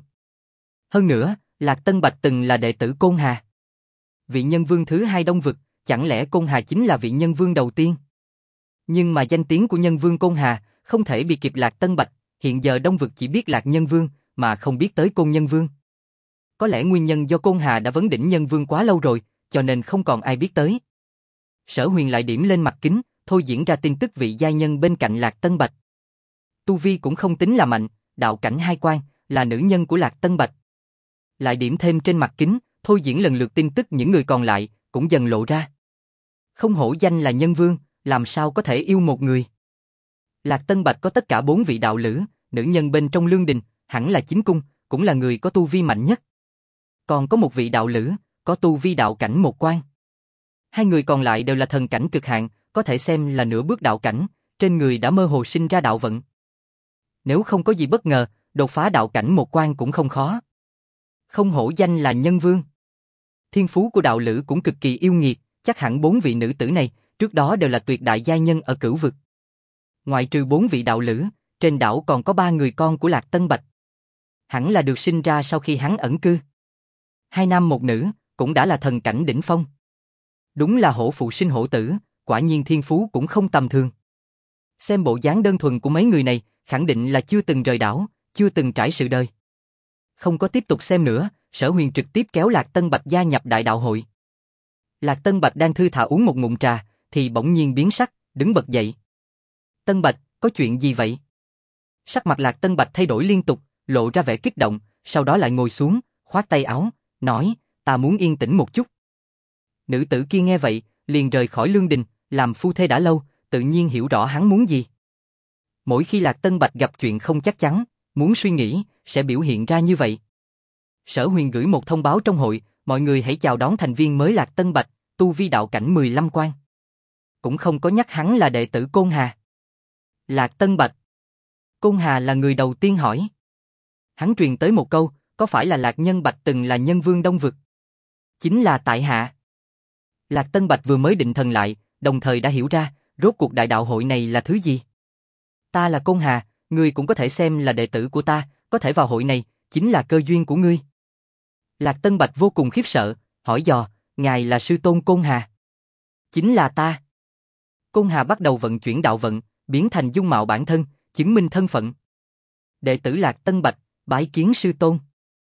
Hơn nữa, Lạc Tân Bạch từng là đệ tử Côn Hà. Vị nhân vương thứ 2 Đông Vực, chẳng lẽ Côn Hà chính là vị nhân vương đầu tiên? Nhưng mà danh tiếng của nhân vương Côn Hà không thể bị kịp Lạc Tân Bạch, hiện giờ Đông Vực chỉ biết Lạc Nhân Vương, mà không biết tới Côn Nhân Vương. Có lẽ nguyên nhân do Côn Hà đã vấn đỉnh nhân vương quá lâu rồi, cho nên không còn ai biết tới. Sở Huyền lại điểm lên mặt kính, thôi diễn ra tin tức vị giai nhân bên cạnh Lạc Tân Bạch. Tu vi cũng không tính là mạnh, đạo cảnh 2 quan, là nữ nhân của Lạc Tân Bạch. Lại điểm thêm trên mặt kính, thôi diễn lần lượt tin tức những người còn lại, cũng dần lộ ra. Không hổ danh là nhân vương, làm sao có thể yêu một người. Lạc Tân Bạch có tất cả 4 vị đạo lữ, nữ nhân bên trong lương đình, hẳn là chính cung, cũng là người có tu vi mạnh nhất. Còn có một vị đạo lữ, có tu vi đạo cảnh 1 quan. 2 người còn lại đều là thần cảnh cực hạn, có thể xem là nửa bước đạo cảnh, trên người đã mơ hồ sinh ra đạo vận. Nếu không có gì bất ngờ, đột phá đạo cảnh 1 quan cũng không khó. Không hổ danh là nhân vương. Thiên phú của đạo lữ cũng cực kỳ yêu nghiệt, chắc hẳn 4 vị nữ tử này, trước đó đều là tuyệt đại giai nhân ở Cửu Vực. Ngoại trừ 4 vị đạo lữ, trên đảo còn có 3 người con của Lạc Tân Bạch. Hẳn là được sinh ra sau khi hắn ẩn cư. 2 nam 1 nữ, cũng đã là thần cảnh đỉnh phong. Đúng là hổ phụ sinh hổ tử, quả nhiên thiên phú cũng không tầm thường. Xem bộ dáng đơn thuần của mấy người này, khẳng định là chưa từng rời đảo, chưa từng trải sự đời. Không có tiếp tục xem nữa, Sở Huyền trực tiếp kéo Lạc Tân Bạch gia nhập đại đạo hội. Lạc Tân Bạch đang thư thả uống một ngụm trà, thì bỗng nhiên biến sắc, đứng bật dậy. Tân Bạch, có chuyện gì vậy? Sắc mặt Lạc Tân Bạch thay đổi liên tục, lộ ra vẻ kích động, sau đó lại ngồi xuống, khoác tay áo, nói, ta muốn yên tĩnh một chút. Nữ tử kia nghe vậy, liền rời khỏi lương đình, làm phu thê đã lâu, tự nhiên hiểu rõ hắn muốn gì. Mỗi khi Lạc Tân Bạch gặp chuyện không chắc chắn, muốn suy nghĩ, sẽ biểu hiện ra như vậy. Sở Huyền gửi một thông báo trong hội, mọi người hãy chào đón thành viên mới Lạc Tân Bạch, tu vi đạo cảnh 15 quan. Cũng không có nhắc hắn là đệ tử Côn Hà. Lạc Tân Bạch. Côn Hà là người đầu tiên hỏi. Hắn truyền tới một câu, có phải là Lạc Nhân Bạch từng là nhân vương Đông Vực? Chính là tại hạ. Lạc Tân Bạch vừa mới định thần lại, đồng thời đã hiểu ra, rốt cuộc đại đạo hội này là thứ gì. Ta là Côn Hà, ngươi cũng có thể xem là đệ tử của ta, có thể vào hội này, chính là cơ duyên của ngươi. Lạc Tân Bạch vô cùng khiếp sợ, hỏi dò, ngài là sư tôn Côn Hà? Chính là ta. Côn Hà bắt đầu vận chuyển đạo vận, biến thành dung mạo bản thân, chứng minh thân phận. Đệ tử Lạc Tân Bạch, bái kiến sư tôn.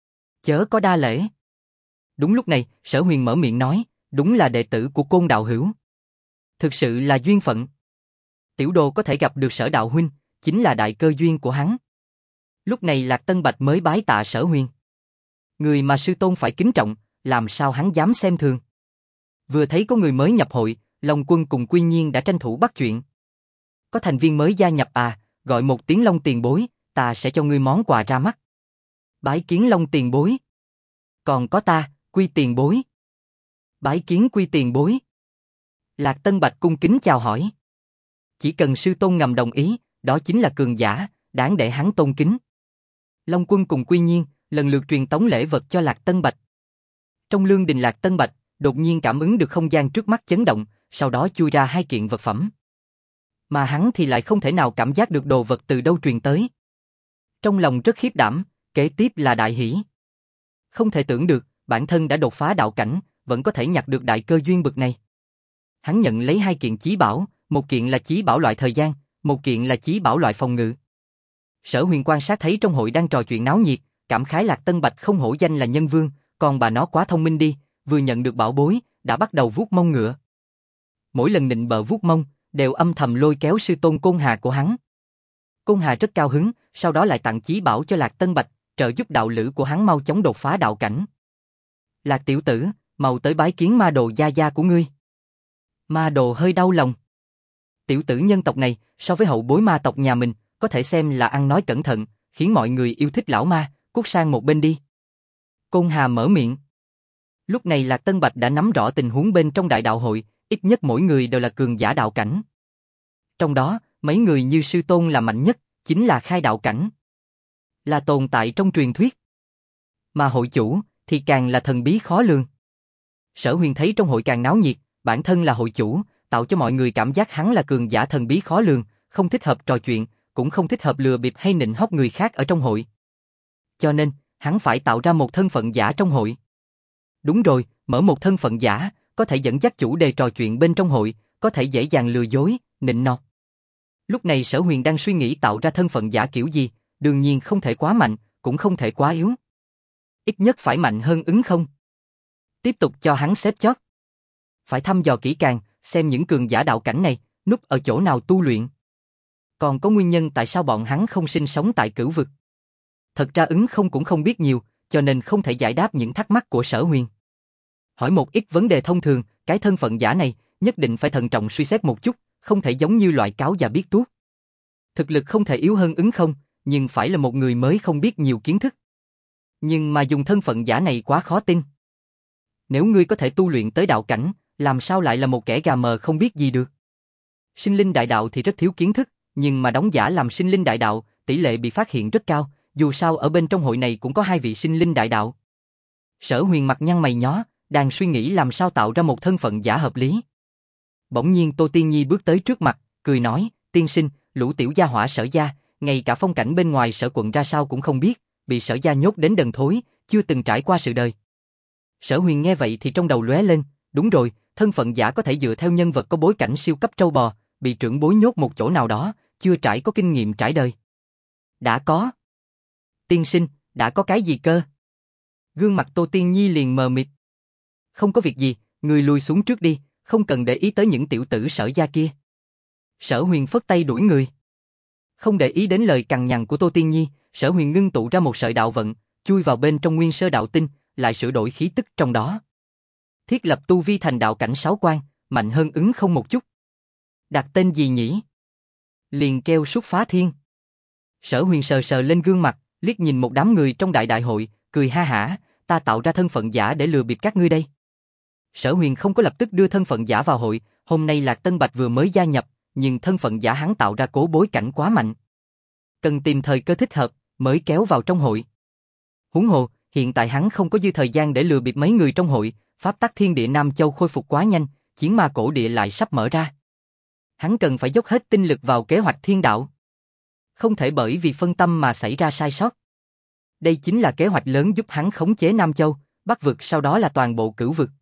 chớ có đa lễ. Đúng lúc này, Sở Huyền mở miệng nói, đúng là đệ tử của Côn đạo hữu. Thực sự là duyên phận. Tiểu đồ có thể gặp được Sở đạo huynh, chính là đại cơ duyên của hắn. Lúc này Lạc Tân Bạch mới bái tạ Sở Huyền. Người mà sư tôn phải kính trọng, làm sao hắn dám xem thường. Vừa thấy có người mới nhập hội, Long Quân cùng Quy Nhiên đã tranh thủ bắt chuyện. Có thành viên mới gia nhập à, gọi một tiếng Long tiền bối, ta sẽ cho ngươi món quà ra mắt. Bái kiến Long tiền bối. Còn có ta, Quy tiền bối. Bái kiến Quy tiền bối. Lạc Tân Bạch cung kính chào hỏi. Chỉ cần sư tôn ngầm đồng ý, đó chính là cường giả, đáng để hắn tôn kính. Long Quân cùng Quy Nhiên lần lượt truyền tống lễ vật cho Lạc Tân Bạch. Trong lương đình Lạc Tân Bạch, đột nhiên cảm ứng được không gian trước mắt chấn động, sau đó chui ra 2 kiện vật phẩm. Mà hắn thì lại không thể nào cảm giác được đồ vật từ đâu truyền tới. Trong lòng rất khiếp đảm, kế tiếp là đại hỷ. Không thể tưởng được, bản thân đã đột phá đạo cảnh, vẫn có thể nhặt được đại cơ duyên bực này. Hắn nhận lấy 2 kiện chí bảo, một kiện là chí bảo loại thời gian, một kiện là chí bảo loại phòng ngự. Sở Huyền quan sát thấy trong hội đang trò chuyện náo nhiệt, cảm khái Lạc Tân Bạch không hổ danh là nhân vương, còn bà nó quá thông minh đi, vừa nhận được bảo bối, đã bắt đầu vuốt mông ngựa. Mỗi lần nịnh bợ vuốt mông, đều âm thầm lôi kéo sư tôn Côn Hà của hắn. Côn Hà rất cao hứng, sau đó lại tặng chí bảo cho Lạc Tân Bạch, trợ giúp đạo lữ của hắn mau chóng đột phá đạo cảnh. Lạc tiểu tử, mau tới bái kiến ma đồ gia gia của ngươi. Ma đồ hơi đau lòng. Tiểu tử nhân tộc này, so với hậu bối ma tộc nhà mình, có thể xem là ăn nói cẩn thận, khiến mọi người yêu thích lão ma, cút sang một bên đi. Côn Hà mở miệng. Lúc này Lạc Tân Bạch đã nắm rõ tình huống bên trong đại đạo hội, ít nhất mỗi người đều là cường giả đạo cảnh. Trong đó, mấy người như sư tôn là mạnh nhất, chính là khai đạo cảnh. Là tồn tại trong truyền thuyết. Mà hội chủ, thì càng là thần bí khó lường. Sở Huyền thấy trong hội càng náo nhiệt, bản thân là hội chủ, tạo cho mọi người cảm giác hắn là cường giả thần bí khó lường, không thích hợp trò chuyện, cũng không thích hợp lừa bịp hay nịnh hót người khác ở trong hội. Cho nên, hắn phải tạo ra một thân phận giả trong hội. Đúng rồi, mở một thân phận giả, có thể dẫn dắt chủ đề trò chuyện bên trong hội, có thể dễ dàng lừa dối, nịnh nọt. Lúc này Sở Huyền đang suy nghĩ tạo ra thân phận giả kiểu gì, đương nhiên không thể quá mạnh, cũng không thể quá yếu. Ít nhất phải mạnh hơn ứng không. Tiếp tục cho hắn xếp chót. Phải thăm dò kỹ càng, xem những cường giả đạo cảnh này, núp ở chỗ nào tu luyện. Còn có nguyên nhân tại sao bọn hắn không sinh sống tại cửu vực. Thật ra ứng không cũng không biết nhiều, cho nên không thể giải đáp những thắc mắc của Sở Huyền. Hỏi một ít vấn đề thông thường, cái thân phận giả này, nhất định phải thận trọng suy xét một chút, không thể giống như loại cáo già biết tuốt. Thực lực không thể yếu hơn ứng không, nhưng phải là một người mới không biết nhiều kiến thức. Nhưng mà dùng thân phận giả này quá khó tin. Nếu ngươi có thể tu luyện tới đạo cảnh, làm sao lại là một kẻ gà mờ không biết gì được. Sinh linh đại đạo thì rất thiếu kiến thức, nhưng mà đóng giả làm sinh linh đại đạo, tỷ lệ bị phát hiện rất cao, dù sao ở bên trong hội này cũng có 2 vị sinh linh đại đạo. Sở Huyền mặt nhăn mày nhó, đang suy nghĩ làm sao tạo ra một thân phận giả hợp lý. Bỗng nhiên Tô Tiên Nhi bước tới trước mặt, cười nói, tiên sinh, lũ tiểu gia hỏa Sở gia, ngay cả phong cảnh bên ngoài Sở quận ra sao cũng không biết, bị Sở gia nhốt đến đần thối, chưa từng trải qua sự đời. Sở Huyền nghe vậy thì trong đầu lóe lên, đúng rồi, thân phận giả có thể dựa theo nhân vật có bối cảnh siêu cấp trâu bò, bị trưởng bối nhốt một chỗ nào đó, chưa trải có kinh nghiệm trải đời. Đã có. Tiên sinh, đã có cái gì cơ? Gương mặt Tô Tiên Nhi liền mờ mịt. Không có việc gì, người lùi xuống trước đi, không cần để ý tới những tiểu tử Sở gia kia. Sở Huyền phất tay đuổi người. Không để ý đến lời cằn nhằn của Tô Tiên Nhi, Sở Huyền ngưng tụ ra một sợi đạo vận, chui vào bên trong nguyên sơ đạo tinh, lại sửa đổi khí tức trong đó. Thiết lập tu vi thành đạo cảnh 6 quan, mạnh hơn ứng không một chút. Đặt tên gì nhỉ? Liền kêu Xuất Phá Thiên. Sở Huyền sờ sờ lên gương mặt, liếc nhìn một đám người trong đại hội, cười ha hả, ta tạo ra thân phận giả để lừa bịp các ngươi đây. Sở Huyền không có lập tức đưa thân phận giả vào hội, hôm nay Lạc Tân Bạch vừa mới gia nhập, nhưng thân phận giả hắn tạo ra cố bối cảnh quá mạnh. Cần tìm thời cơ thích hợp, mới kéo vào trong hội. Huống hồ, hiện tại hắn không có dư thời gian để lừa bịp mấy người trong hội, pháp tắc thiên địa Nam Châu khôi phục quá nhanh, chiến ma cổ địa lại sắp mở ra. Hắn cần phải dốc hết tinh lực vào kế hoạch thiên đạo. Không thể bởi vì phân tâm mà xảy ra sai sót. Đây chính là kế hoạch lớn giúp hắn khống chế Nam Châu, Bắc vực sau đó là toàn bộ cửu vực.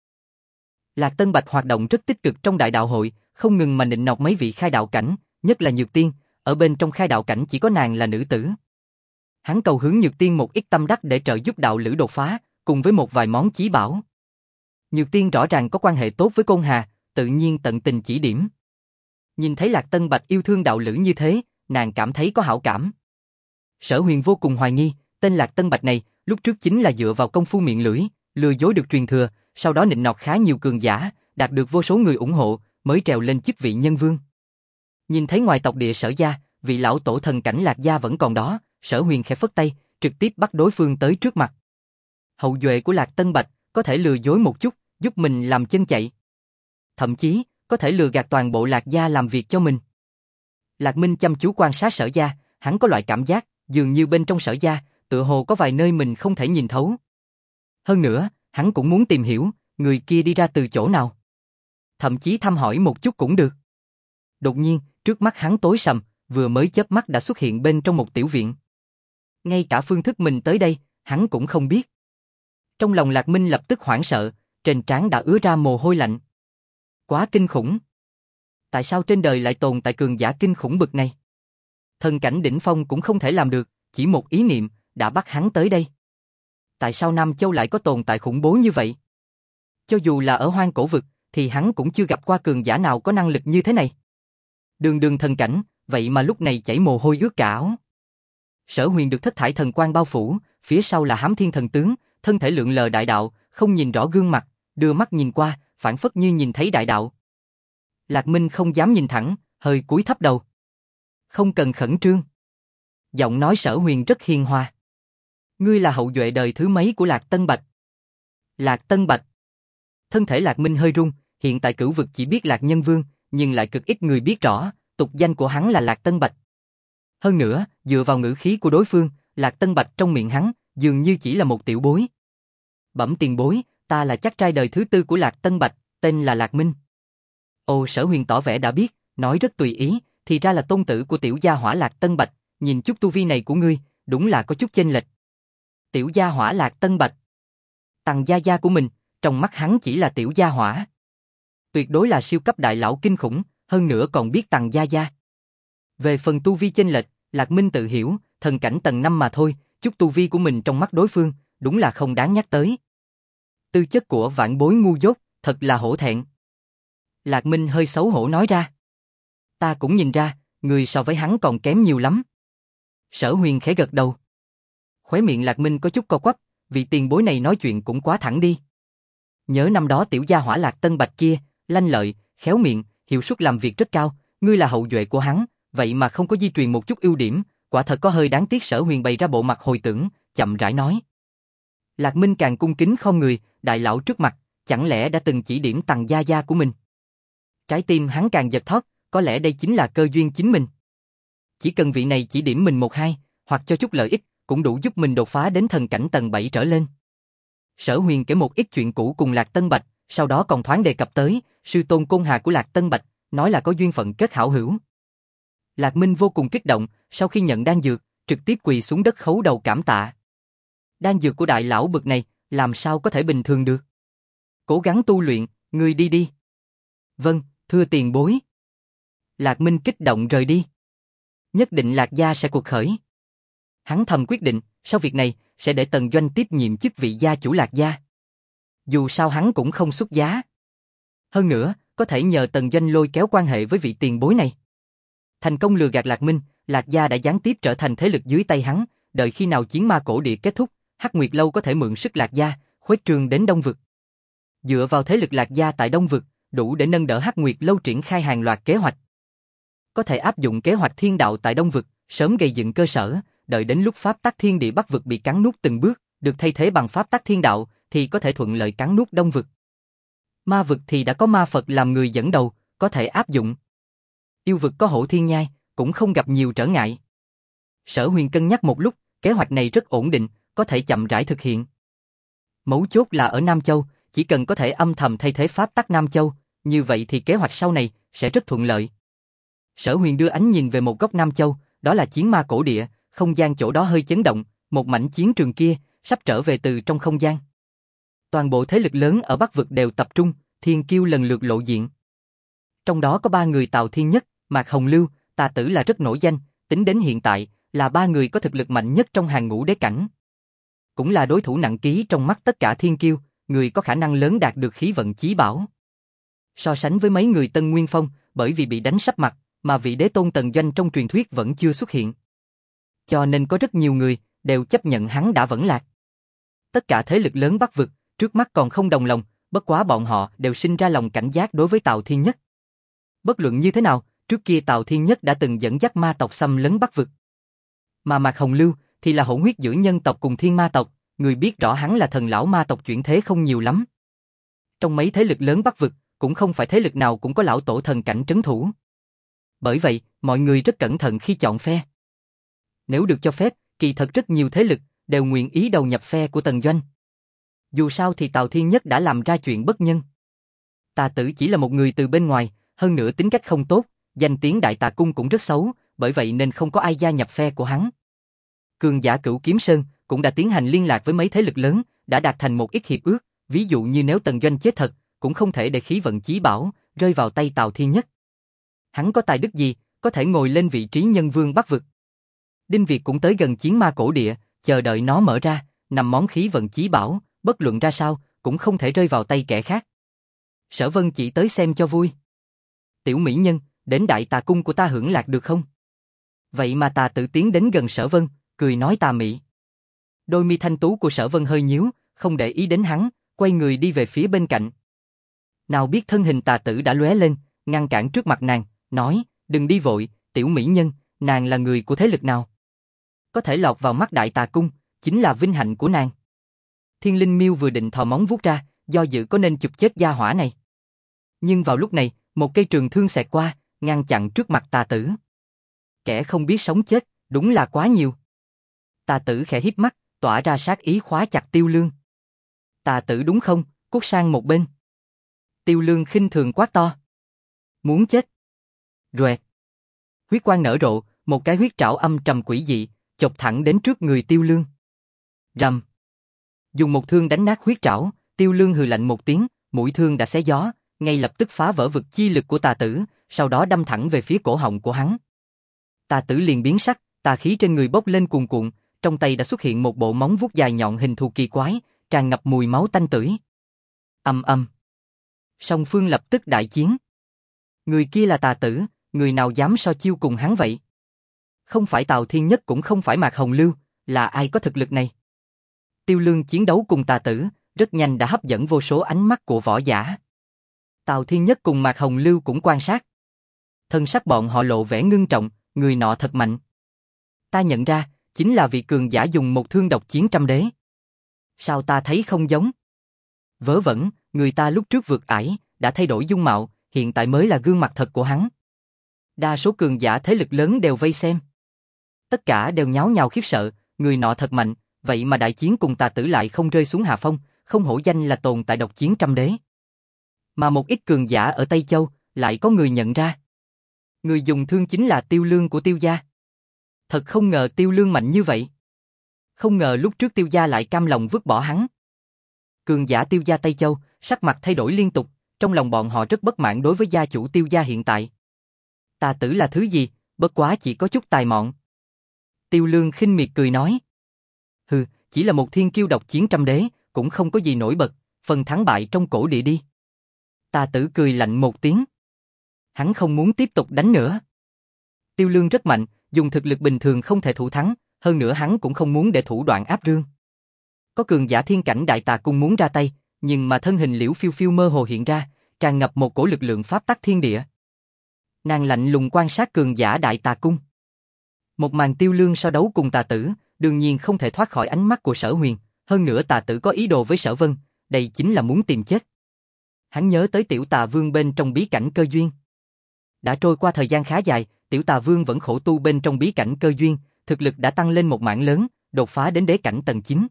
Lạc Tân Bạch hoạt động rất tích cực trong đại đạo hội, không ngừng mà nịnh nọt mấy vị khai đạo cảnh, nhất là Nhược Tiên, ở bên trong khai đạo cảnh chỉ có nàng là nữ tử. Hắn cầu hướng Nhược Tiên một ít tâm đắc để trợ giúp đạo lữ đột phá, cùng với một vài món chí bảo. Nhược Tiên rõ ràng có quan hệ tốt với Côn Hà, tự nhiên tận tình chỉ điểm. Nhìn thấy Lạc Tân Bạch yêu thương đạo lữ như thế, nàng cảm thấy có hảo cảm. Sở Huyền vô cùng hoài nghi, tên Lạc Tân Bạch này, lúc trước chính là dựa vào công phu miệng lưỡi, lừa dối được truyền thừa, sau đó nịnh nọt khá nhiều cường giả, đạt được vô số người ủng hộ, mới trèo lên chức vị nhân vương. Nhìn thấy ngoài tộc địa Sở gia, vị lão tổ thần cảnh Lạc gia vẫn còn đó, Sở Huyền khẽ phất tay, trực tiếp bắt đối phương tới trước mặt. Hậu duệ của Lạc Tân Bạch có thể lừa dối một chút, giúp mình làm chân chạy. Thậm chí, có thể lừa gạt toàn bộ Lạc gia làm việc cho mình. Lạc Minh chăm chú quan sát Sở gia, hắn có loại cảm giác, dường như bên trong Sở gia, tựa hồ có vài nơi mình không thể nhìn thấu. Hơn nữa, hắn cũng muốn tìm hiểu, người kia đi ra từ chỗ nào. Thậm chí thăm hỏi một chút cũng được. Đột nhiên, trước mắt hắn tối sầm, vừa mới chớp mắt đã xuất hiện bên trong một tiểu viện. Ngay cả phương thức mình tới đây, hắn cũng không biết. Trong lòng Lạc Minh lập tức hoảng sợ, trên trán đã ứa ra mồ hôi lạnh. Quá kinh khủng. Tại sao trên đời lại tồn tại cường giả kinh khủng bực này? Thần cảnh đỉnh phong cũng không thể làm được, chỉ một ý niệm, đã bắt hắn tới đây. Tại sao Nam Châu lại có tồn tại khủng bố như vậy? Cho dù là ở hoang cổ vực, thì hắn cũng chưa gặp qua cường giả nào có năng lực như thế này. Đường đường thần cảnh, vậy mà lúc này chảy mồ hôi ướt cả áo. Sở Huyền được thất thải thần quang bao phủ, phía sau là Hám Thiên thần tướng, thân thể lượn lờ đại đạo, không nhìn rõ gương mặt, đưa mắt nhìn qua, phảng phất như nhìn thấy đại đạo. Lạc Minh không dám nhìn thẳng, hơi cúi thấp đầu. Không cần khẩn trương. Giọng nói Sở Huyền rất hiền hòa. Ngươi là hậu duệ đời thứ mấy của Lạc Tân Bạch? Lạc Tân Bạch. Thân thể Lạc Minh hơi rung, hiện tại cửu vực chỉ biết Lạc Nhân Vương, nhưng lại cực ít người biết rõ, tục danh của hắn là Lạc Tân Bạch. Hơn nữa, dựa vào ngữ khí của đối phương, Lạc Tân Bạch trong miệng hắn, dường như chỉ là một tiểu bối. Bẩm tiền bối, ta là chắc trai đời thứ tư của Lạc Tân Bạch, tên là Lạc Minh. Ồ, Sở Huyền tỏ vẻ đã biết, nói rất tùy ý, thì ra là tôn tử của tiểu gia hỏa Lạc Tân Bạch, nhìn chút tu vi này của ngươi, đúng là có chút chênh lệch. Tiểu gia hỏa Lạc Tân Bạch. Tằng gia gia của mình, trong mắt hắn chỉ là tiểu gia hỏa. Tuyệt đối là siêu cấp đại lão kinh khủng, hơn nữa còn biết Tằng gia gia. Về phần tu vi chênh lệch, Lạc Minh tự hiểu, thần cảnh tầng 5 mà thôi, chút tu vi của mình trong mắt đối phương, đúng là không đáng nhắc tới. Tư chất của vạn bối ngu dốt, thật là hổ thẹn. Lạc Minh hơi xấu hổ nói ra. Ta cũng nhìn ra, người so với hắn còn kém nhiều lắm. Sở Huyền khẽ gật đầu. Khóe miệng Lạc Minh có chút co quắp, vị tiền bối này nói chuyện cũng quá thẳng đi. Nhớ năm đó tiểu gia hỏa Lạc Tân Bạch kia, lanh lợi, khéo miệng, hiệu suất làm việc rất cao, ngươi là hậu duệ của hắn, vậy mà không có di truyền một chút ưu điểm, quả thật có hơi đáng tiếc. Sở Huyền bày ra bộ mặt hồi tưởng, chậm rãi nói. Lạc Minh càng cung kính không người, đại lão trước mặt, chẳng lẽ đã từng chỉ điểm Tằng gia gia của mình. Trái tim hắn càng giật thót, có lẽ đây chính là cơ duyên chính mình. Chỉ cần vị này chỉ điểm mình một hai, hoặc cho chút lợi ích, cũng đủ giúp mình đột phá đến thần cảnh tầng 7 trở lên. Sở Huyền kể một ít chuyện cũ cùng Lạc Tân Bạch, sau đó còn thoáng đề cập tới sư tôn Côn Hà của Lạc Tân Bạch, nói là có duyên phận kết hảo hữu. Lạc Minh vô cùng kích động, sau khi nhận đan dược, trực tiếp quỳ xuống đất khấu đầu cảm tạ. Đan dược của đại lão bực này, làm sao có thể bình thường được? Cố gắng tu luyện, ngươi đi đi. Vâng, thưa tiền bối. Lạc Minh kích động rời đi. Nhất định Lạc gia sẽ cuộc khởi. Hắn thầm quyết định, sau việc này, sẽ để Tần Doanh tiếp nhiệm chức vị gia chủ Lạc gia. Dù sao hắn cũng không xuất giá. Hơn nữa, có thể nhờ Tần Doanh lôi kéo quan hệ với vị tiền bối này. Thành công lừa gạt Lạc Minh, Lạc gia đã gián tiếp trở thành thế lực dưới tay hắn, đợi khi nào chiến ma cổ địa kết thúc, Hắc Nguyệt Lâu có thể mượn sức Lạc gia, khuếch trương đến Đông Vực. Dựa vào thế lực Lạc gia tại Đông Vực, đủ để nâng đỡ Hắc Nguyệt Lâu triển khai hàng loạt kế hoạch. Có thể áp dụng kế hoạch thiên đạo tại Đông Vực, sớm gây dựng cơ sở, đợi đến lúc pháp tắc thiên địa Bắc Vực bị cắn nuốt từng bước, được thay thế bằng pháp tắc thiên đạo, thì có thể thuận lợi cắn nuốt Đông Vực. Ma vực thì đã có ma Phật làm người dẫn đầu, có thể áp dụng. Yêu vực có Hổ Thiên Nhai, cũng không gặp nhiều trở ngại. Sở Huyền cân nhắc một lúc, kế hoạch này rất ổn định, có thể chậm rãi thực hiện. Mấu chốt là ở Nam Châu, chỉ cần có thể âm thầm thay thế pháp tắc Nam Châu, như vậy thì kế hoạch sau này sẽ rất thuận lợi. Sở Huyền đưa ánh nhìn về một góc Nam Châu, đó là chiến ma cổ địa, không gian chỗ đó hơi chấn động, một mảnh chiến trường kia sắp trở về từ trong không gian. Toàn bộ thế lực lớn ở Bắc vực đều tập trung, thiên kiêu lần lượt lộ diện. Trong đó có 3 người Tào Thiên Nhất, Mạc Hồng Lưu, Tà Tử là rất nổi danh, tính đến hiện tại, là ba người có thực lực mạnh nhất trong hàng ngũ đế cảnh. Cũng là đối thủ nặng ký trong mắt tất cả thiên kiêu, người có khả năng lớn đạt được khí vận chí bảo. So sánh với mấy người Tân Nguyên Phong, bởi vì bị đánh sấp mặt, mà vị đế tôn Tần Doanh trong truyền thuyết vẫn chưa xuất hiện. Cho nên có rất nhiều người đều chấp nhận hắn đã vẫn lạc. Tất cả thế lực lớn Bắc vực, trước mắt còn không đồng lòng, bất quá bọn họ đều sinh ra lòng cảnh giác đối với Tào Thiên Nhất. Bất luận như thế nào, trước kia Tào Thiên Nhất đã từng dẫn dắt ma tộc xâm lấn Bắc vực. Mà Mạc Hồng Lưu thì là hỗn huyết giữa nhân tộc cùng thiên ma tộc, người biết rõ hắn là thần lão ma tộc chuyển thế không nhiều lắm. Trong mấy thế lực lớn Bắc vực, cũng không phải thế lực nào cũng có lão tổ thần cảnh trấn thủ. Bởi vậy, mọi người rất cẩn thận khi chọn phe. Nếu được cho phép, kỳ thật rất nhiều thế lực đều nguyện ý đầu nhập phe của Tần Doanh. Dù sao thì Tào Thiên Nhất đã làm ra chuyện bất nhân. Tà Tử chỉ là một người từ bên ngoài, hơn nữa tính cách không tốt, danh tiếng Đại Tà Cung cũng rất xấu, bởi vậy nên không có ai gia nhập phe của hắn. Cường giả Cửu Kiếm Sơn cũng đã tiến hành liên lạc với mấy thế lực lớn, đã đạt thành một ít hiệp ước, ví dụ như nếu Tần Doanh chết thật, cũng không thể để khí vận chí bảo rơi vào tay Tào Thiên Nhất. Hắn có tài đức gì, có thể ngồi lên vị trí nhân vương Bắc vực. Đinh Việt cũng tới gần chiến ma cổ địa, chờ đợi nó mở ra, nằm món khí vận chí bảo, bất luận ra sao, cũng không thể rơi vào tay kẻ khác. Sở Vân chỉ tới xem cho vui. Tiểu mỹ nhân, đến Đại Tà Cung của ta hưởng lạc được không? Vậy mà Tà Tử tiến đến gần Sở Vân, cười nói tà mị. Đôi mi thanh tú của Sở Vân hơi nhíu, không để ý đến hắn, quay người đi về phía bên cạnh. Nào biết thân hình Tà Tử đã lóe lên, ngăn cản trước mặt nàng, nói, đừng đi vội, tiểu mỹ nhân, nàng là người của thế lực nào? Có thể lọt vào mắt Đại Tà Cung, chính là vinh hạnh của nàng. Thiên Linh Miêu vừa định thò móng vuốt ra, do dự có nên chụp chết gia hỏa này. Nhưng vào lúc này, một cây trường thương xẹt qua, ngăn chặn trước mặt Tà Tử. Kẻ không biết sống chết, đúng là quá nhiều. Tà Tử khẽ híp mắt, tỏa ra sát ý khóa chặt Tiêu Lương. Tà Tử đúng không, cút sang một bên. Tiêu Lương khinh thường quát to. Muốn chết. Roẹt. Huyết quang nở rộ, một cái huyết trảo âm trầm quỷ dị, chộp thẳng đến trước người Tiêu Lương. Rầm. Dùng một thương đánh nát huyết trảo, Tiêu Lương hừ lạnh một tiếng, mũi thương đã xé gió, ngay lập tức phá vỡ vực chi lực của Tà Tử, sau đó đâm thẳng về phía cổ họng của hắn. Tà Tử liền biến sắc, tà khí trên người bốc lên cuồn cuộn, trong tay đã xuất hiện một bộ móng vuốt dài nhọn hình thù kỳ quái, tràn ngập mùi máu tanh tưởi. Ầm ầm. Song phương lập tức đại chiến. Người kia là Tà Tử, người nào dám so chiêu cùng hắn vậy? Không phải Tào Thiên Nhất cũng không phải Mạc Hồng Lưu, là ai có thực lực này? Tiêu Lương chiến đấu cùng Tà Tử, rất nhanh đã hấp dẫn vô số ánh mắt của võ giả. Tào Thiên Nhất cùng Mạc Hồng Lưu cũng quan sát. Thân sắc bọn họ lộ vẻ ngưng trọng, người nọ thật mạnh. Ta nhận ra, chính là vị cường giả dùng một thương độc chiến trăm đế. Sao ta thấy không giống? Vớ vẩn, người ta lúc trước vượt ải, đã thay đổi dung mạo, hiện tại mới là gương mặt thật của hắn. Đa số cường giả thế lực lớn đều vây xem. Tất cả đều nháo nhào khiếp sợ, người nọ thật mạnh, vậy mà đại chiến cùng Tà Tử lại không rơi xuống hạ phong, không hổ danh là tồn tại độc chiến trăm đế. Mà một ít cường giả ở Tây Châu, lại có người nhận ra. Người dùng thương chính là Tiêu Lương của Tiêu gia. Thật không ngờ Tiêu Lương mạnh như vậy. Không ngờ lúc trước Tiêu gia lại cam lòng vứt bỏ hắn. Cường giả Tiêu gia Tây Châu, sắc mặt thay đổi liên tục, trong lòng bọn họ rất bất mãn đối với gia chủ Tiêu gia hiện tại. Tà Tử là thứ gì, bất quá chỉ có chút tài mọn. Tiêu Lương khinh miệt cười nói. Hừ, chỉ là một thiên kiêu độc chiến trăm đế, cũng không có gì nổi bật, phần thắng bại trong cổ địa đi. Tà Tử cười lạnh một tiếng. Hắn không muốn tiếp tục đánh nữa. Tiêu Lương rất mạnh, dùng thực lực bình thường không thể thủ thắng, hơn nữa hắn cũng không muốn để thủ đoạn áp rương. Có cường giả thiên cảnh Đại Tà Cung muốn ra tay, nhưng mà thân hình Liễu Phiêu Phiêu mơ hồ hiện ra, tràn ngập một cổ lực lượng pháp tắc thiên địa. Nàng lạnh lùng quan sát cường giả Đại Tà Cung. Một màn Tiêu Lương so đấu cùng Tà Tử, đương nhiên không thể thoát khỏi ánh mắt của Sở Huyền, hơn nữa Tà Tử có ý đồ với Sở Vân, đây chính là muốn tìm chết. Hắn nhớ tới Tiểu Tà Vương bên trong bí cảnh cơ duyên. Đã trôi qua thời gian khá dài, Tiểu Tà Vương vẫn khổ tu bên trong bí cảnh cơ duyên, thực lực đã tăng lên một mảng lớn, đột phá đến đế cảnh tầng 9.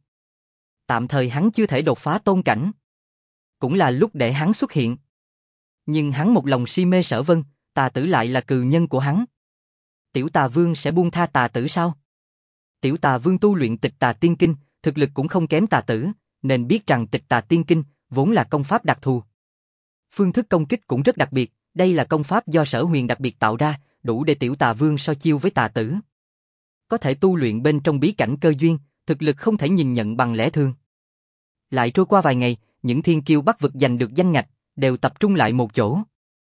Tạm thời hắn chưa thể đột phá tôn cảnh. Cũng là lúc để hắn xuất hiện. Nhưng hắn một lòng si mê Sở Vân, Tà Tử lại là cừu nhân của hắn. Tiểu Tà Vương sẽ buông tha Tà Tử sao? Tiểu Tà Vương tu luyện Tịch Tà Tiên Kinh, thực lực cũng không kém Tà Tử, nên biết rằng Tịch Tà Tiên Kinh vốn là công pháp đặc thù. Phương thức công kích cũng rất đặc biệt, đây là công pháp do Sở Huyền đặc biệt tạo ra, đủ để Tiểu Tà Vương so chiêu với Tà Tử. Có thể tu luyện bên trong bí cảnh cơ duyên, thực lực không thể nhìn nhận bằng lẽ thường. Lại trôi qua vài ngày, những thiên kiêu Bắc vực giành được danh ngạch, đều tập trung lại một chỗ.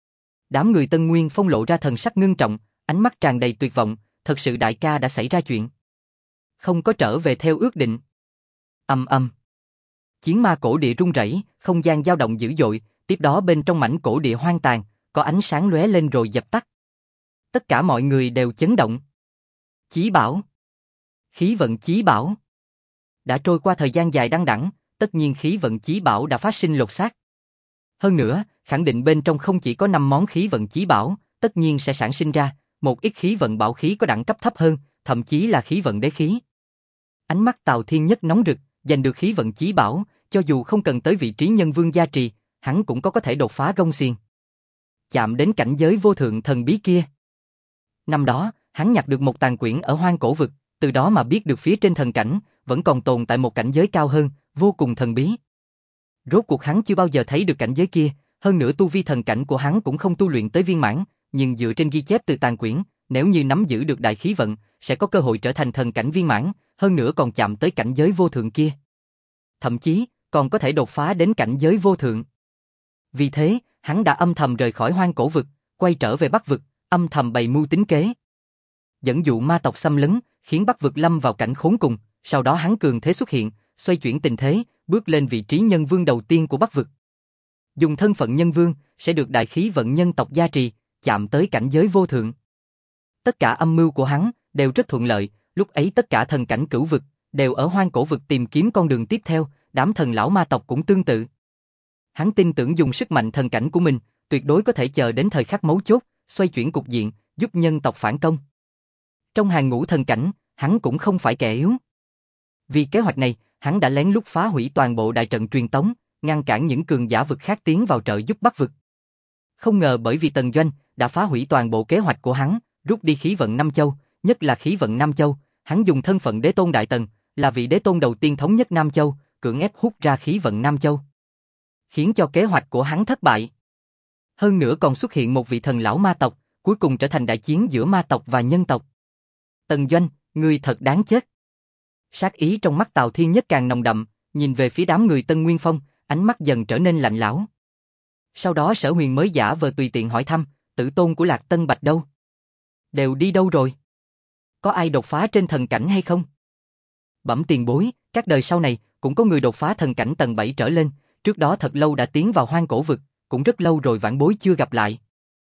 Đám người Tân Nguyên Phong lộ ra thần sắc ngưng trọng, ánh mắt tràn đầy tuyệt vọng, thật sự đại ca đã xảy ra chuyện. Không có trở về theo ước định. Ầm ầm. Chiến ma cổ địa rung rẩy, không gian dao động dữ dội, tiếp đó bên trong mảnh cổ địa hoang tàn, có ánh sáng lóe lên rồi dập tắt. Tất cả mọi người đều chấn động. Chí bảo. Khí vận chí bảo. Đã trôi qua thời gian dài đăng đẵng, tất nhiên khí vận chí bảo đã phát sinh lột xác. Hơn nữa, khẳng định bên trong không chỉ có 5 món khí vận chí bảo, tất nhiên sẽ sản sinh ra một ít khí vận bảo khí có đẳng cấp thấp hơn, thậm chí là khí vận đế khí. Ánh mắt Tào Thiên Nhất nóng rực, giành được khí vận chí bảo, cho dù không cần tới vị trí nhân vương gia trì, hắn cũng có thể đột phá gông xiềng. Chạm đến cảnh giới vô thượng thần bí kia. Năm đó, hắn nhặt được một tàn quyển ở hoang cổ vực, từ đó mà biết được phía trên thần cảnh, vẫn còn tồn tại một cảnh giới cao hơn, vô cùng thần bí. Rốt cuộc hắn chưa bao giờ thấy được cảnh giới kia, hơn nữa tu vi thần cảnh của hắn cũng không tu luyện tới viên mãn, nhưng dựa trên ghi chép từ tàn quyển, nếu như nắm giữ được đại khí vận, sẽ có cơ hội trở thành thần cảnh viên mãn, hơn nữa còn chạm tới cảnh giới vô thượng kia. Thậm chí, còn có thể đột phá đến cảnh giới vô thượng. Vì thế, hắn đã âm thầm rời khỏi hoang cổ vực, quay trở về Bắc vực, âm thầm bày mưu tính kế. Dẫn dụ ma tộc xâm lấn, khiến Bắc vực lâm vào cảnh khốn cùng, sau đó hắn cường thế xuất hiện, xoay chuyển tình thế, bước lên vị trí nhân vương đầu tiên của Bắc vực. Dùng thân phận nhân vương, sẽ được đại khí vận nhân tộc gia trì, chạm tới cảnh giới vô thượng. Tất cả âm mưu của hắn đều rất thuận lợi, lúc ấy tất cả thần cảnh cửu vực đều ở hoang cổ vực tìm kiếm con đường tiếp theo, đám thần lão ma tộc cũng tương tự. Hắn tin tưởng dùng sức mạnh thần cảnh của mình, tuyệt đối có thể chờ đến thời khắc mấu chốt, xoay chuyển cục diện, giúp nhân tộc phản công. Trong hàng ngũ thần cảnh, hắn cũng không phải kẻ yếu. Vì kế hoạch này, hắn đã lén lút phá hủy toàn bộ đại trận truyền tống, ngăn cản những cường giả vực khác tiến vào trợ giúp Bắc vực. Không ngờ bởi vì Tần Doanh đã phá hủy toàn bộ kế hoạch của hắn, rút đi khí vận Nam Châu, nhất là khí vận Nam Châu, hắn dùng thân phận đế tôn Đại Tần, là vị đế tôn đầu tiên thống nhất Nam Châu, cưỡng ép hút ra khí vận Nam Châu, khiến cho kế hoạch của hắn thất bại. Hơn nữa còn xuất hiện một vị thần lão ma tộc, cuối cùng trở thành đại chiến giữa ma tộc và nhân tộc. Tần Doanh, ngươi thật đáng chết. Sát ý trong mắt Tào Thiên Nhất càng nồng đậm, nhìn về phía đám người Tân Nguyên Phong, ánh mắt dần trở nên lạnh lẽo. Sau đó Sở Huyền mới giả vờ tùy tiện hỏi thăm, tử tôn của Lạc Tân Bạch đâu? Đều đi đâu rồi? Có ai đột phá trên thần cảnh hay không? Bẩm tiền bối, các đời sau này cũng có người đột phá thần cảnh tầng 7 trở lên, trước đó thật lâu đã tiến vào hoang cổ vực, cũng rất lâu rồi vãn bối chưa gặp lại.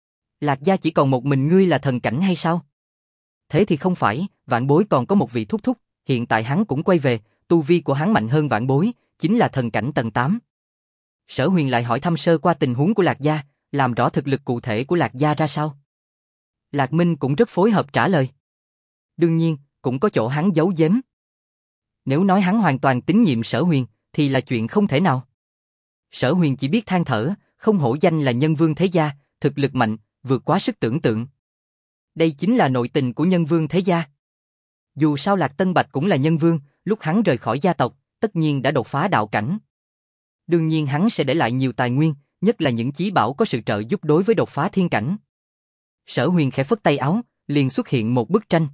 Lạc gia chỉ còn một mình ngươi là thần cảnh hay sao? Thế thì không phải, vãn bối còn có một vị thúc thúc, hiện tại hắn cũng quay về, tu vi của hắn mạnh hơn vãn bối, chính là thần cảnh tầng 8. Sở Huyền lại hỏi thăm sơ qua tình huống của Lạc gia, làm rõ thực lực cụ thể của Lạc gia ra sao. Lạc Minh cũng rất phối hợp trả lời. Đương nhiên, cũng có chỗ hắn giấu giếm. Nếu nói hắn hoàn toàn tín nhiệm Sở Huyền, thì là chuyện không thể nào. Sở Huyền chỉ biết than thở, không hổ danh là nhân vương thế gia, thực lực mạnh, vượt quá sức tưởng tượng. Đây chính là nội tình của nhân vương thế gia. Dù sao Lạc Tân Bạch cũng là nhân vương, lúc hắn rời khỏi gia tộc, tất nhiên đã đột phá đạo cảnh. Đương nhiên hắn sẽ để lại nhiều tài nguyên, nhất là những chí bảo có sự trợ giúp đối với đột phá thiên cảnh. Sở Huyền khẽ phất tay áo, liền xuất hiện một bức tranh.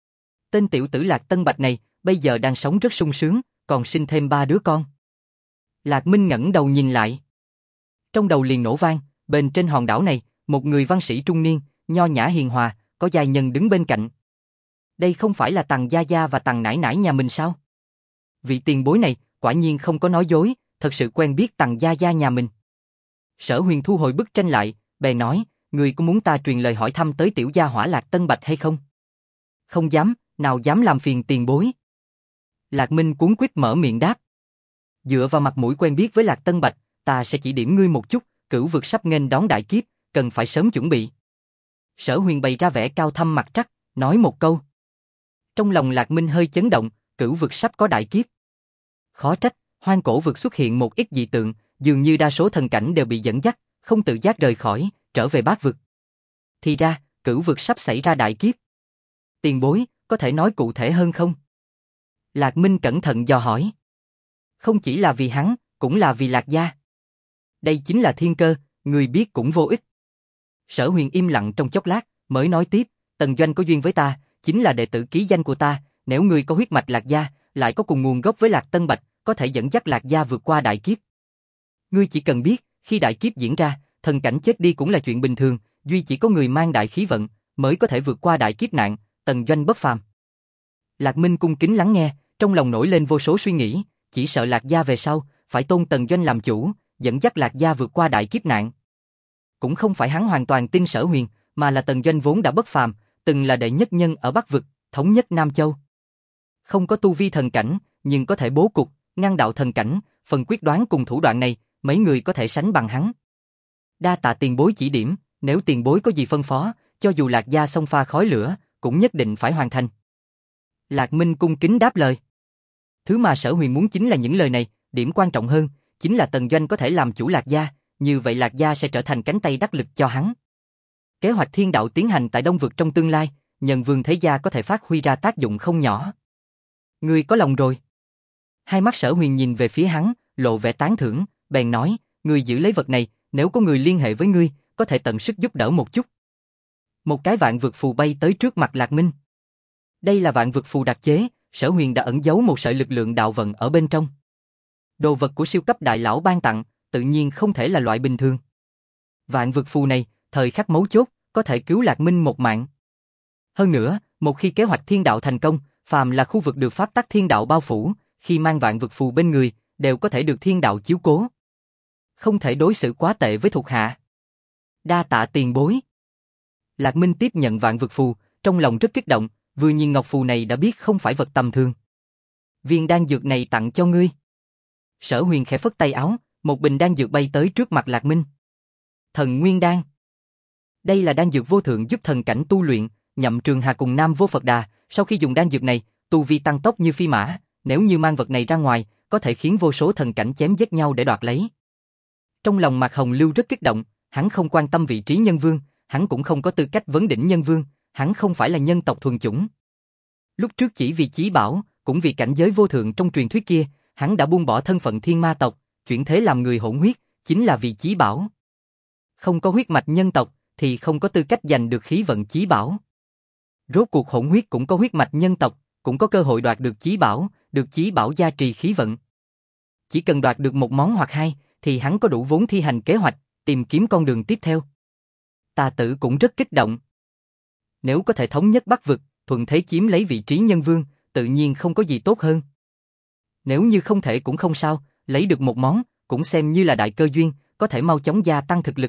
Tên tiểu tử Lạc Tân Bạch này, bây giờ đang sống rất sung sướng, còn sinh thêm 3 đứa con. Lạc Minh ngẩng đầu nhìn lại. Trong đầu liền nổ vang, bên trên hòn đảo này, một người văn sĩ trung niên, nho nhã hiền hòa, có giai nhân đứng bên cạnh. Đây không phải là Tằng gia gia và Tằng nải nải nhà mình sao? Vị tiền bối này, quả nhiên không có nói dối, thật sự quen biết Tằng gia gia nhà mình. Sở Huyền thu hồi bức tranh lại, bèn nói, người có muốn ta truyền lời hỏi thăm tới tiểu gia hỏa Lạc Tân Bạch hay không? Không dám, nào dám làm phiền tiền bối. Lạc Minh cuống quýt mở miệng đáp. Dựa vào mặt mũi quen biết với Lạc Tân Bạch, ta sẽ chỉ điểm ngươi một chút, cửu vực sắp nghênh đón đại kiếp, cần phải sớm chuẩn bị. Sở Huyền bày ra vẻ cao thâm mặt trắc, nói một câu. Trong lòng Lạc Minh hơi chấn động, cửu vực sắp có đại kiếp. Khó trách, hoang cổ vực xuất hiện một ít dị tượng, dường như đa số thần cảnh đều bị dẫn dắt, không tự giác rời khỏi, trở về bát vực. Thì ra, cửu vực sắp xảy ra đại kiếp. Tiền bối, có thể nói cụ thể hơn không? Lạc Minh cẩn thận dò hỏi. Không chỉ là vì hắn, cũng là vì Lạc gia. Đây chính là thiên cơ, người biết cũng vô ích. Sở Huyền im lặng trong chốc lát, mới nói tiếp, Tần Doanh có duyên với ta, chính là đệ tử ký danh của ta, nếu ngươi có huyết mạch Lạc gia, lại có cùng nguồn gốc với Lạc Tân Bạch, có thể dẫn dắt Lạc gia vượt qua đại kiếp. Ngươi chỉ cần biết, khi đại kiếp diễn ra, thần cảnh chết đi cũng là chuyện bình thường, duy chỉ có người mang đại khí vận mới có thể vượt qua đại kiếp nạn, Tần Doanh bất phàm. Lạc Minh cung kính lắng nghe, trong lòng nổi lên vô số suy nghĩ, chỉ sợ Lạc gia về sau phải tôn Tần Doanh làm chủ, dẫn dắt Lạc gia vượt qua đại kiếp nạn. Cũng không phải hắn hoàn toàn tin Sở Huyền, mà là Tần Doanh vốn đã bất phàm, từng là đệ nhất nhân ở Bắc vực, thống nhất Nam Châu. Không có tu vi thần cảnh, nhưng có thể bố cục, ngăn đạo thần cảnh, phần quyết đoán cùng thủ đoạn này, mấy người có thể sánh bằng hắn. Đa tạ tiền bối chỉ điểm, nếu tiền bối có gì phân phó, cho dù Lạc gia xông pha khói lửa, cũng nhất định phải hoàn thành. Lạc Minh cung kính đáp lời. Thứ mà Sở Huyền muốn chính là những lời này, điểm quan trọng hơn, chính là Tần Doanh có thể làm chủ Lạc gia, như vậy Lạc gia sẽ trở thành cánh tay đắc lực cho hắn. Kế hoạch thiên đạo tiến hành tại Đông vực trong tương lai, Nhân Vương thế gia có thể phát huy ra tác dụng không nhỏ. Ngươi có lòng rồi. Hai mắt Sở Huyền nhìn về phía hắn, lộ vẻ tán thưởng, bèn nói, ngươi giữ lấy vật này, nếu có người liên hệ với ngươi, có thể tận sức giúp đỡ một chút. Một cái vạn vực phù bay tới trước mặt Lạc Minh. Đây là vạn vực phù đặc chế, Sở Huyền đã ẩn giấu một sợi lực lượng đạo vận ở bên trong. Đồ vật của siêu cấp đại lão ban tặng, tự nhiên không thể là loại bình thường. Vạn vực phù này, thời khắc mấu chốt, có thể cứu Lạc Minh một mạng. Hơn nữa, một khi kế hoạch thiên đạo thành công, phàm là khu vực được pháp tắc thiên đạo bao phủ, khi mang vạn vực phù bên người, đều có thể được thiên đạo chiếu cố. Không thể đối xử quá tệ với thuộc hạ. Đa tạ tiền bối. Lạc Minh tiếp nhận vạn vực phù, trong lòng rất kích động, vừa nhìn ngọc phù này đã biết không phải vật tầm thường. Viên đan dược này tặng cho ngươi. Sở Huyền khẽ phất tay áo, một bình đan dược bay tới trước mặt Lạc Minh. Thần Nguyên Đan. Đây là đan dược vô thượng giúp thần cảnh tu luyện, Nhậm Trường Hà cùng Nam Vô Phật Đà, sau khi dùng đan dược này, tu vi tăng tốc như phi mã, nếu như mang vật này ra ngoài, có thể khiến vô số thần cảnh chém giết nhau để đoạt lấy. Trong lòng Mạc Hồng Lưu rất kích động, hắn không quan tâm vị trí nhân vương, hắn cũng không có tư cách vấn đỉnh nhân vương, hắn không phải là nhân tộc thuần chủng. Lúc trước chỉ vì chí bảo, cũng vì cảnh giới vô thượng trong truyền thuyết kia, hắn đã buông bỏ thân phận thiên ma tộc, chuyển thế làm người hỗn huyết, chính là vì chí bảo. Không có huyết mạch nhân tộc, thì không có tư cách giành được khí vận chí bảo. Rốt cuộc hỗn huyết cũng có huyết mạch nhân tộc, cũng có cơ hội đoạt được chí bảo gia trì khí vận. Chỉ cần đoạt được một món hoặc hai, thì hắn có đủ vốn thi hành kế hoạch, tìm kiếm con đường tiếp theo. Tà Tử cũng rất kích động. Nếu có thể thống nhất Bắc vực, thuận thế chiếm lấy vị trí nhân vương, tự nhiên không có gì tốt hơn. Nếu như không thể cũng không sao, lấy được một món, cũng xem như là đại cơ duyên, có thể mau chóng gia tăng thực lực.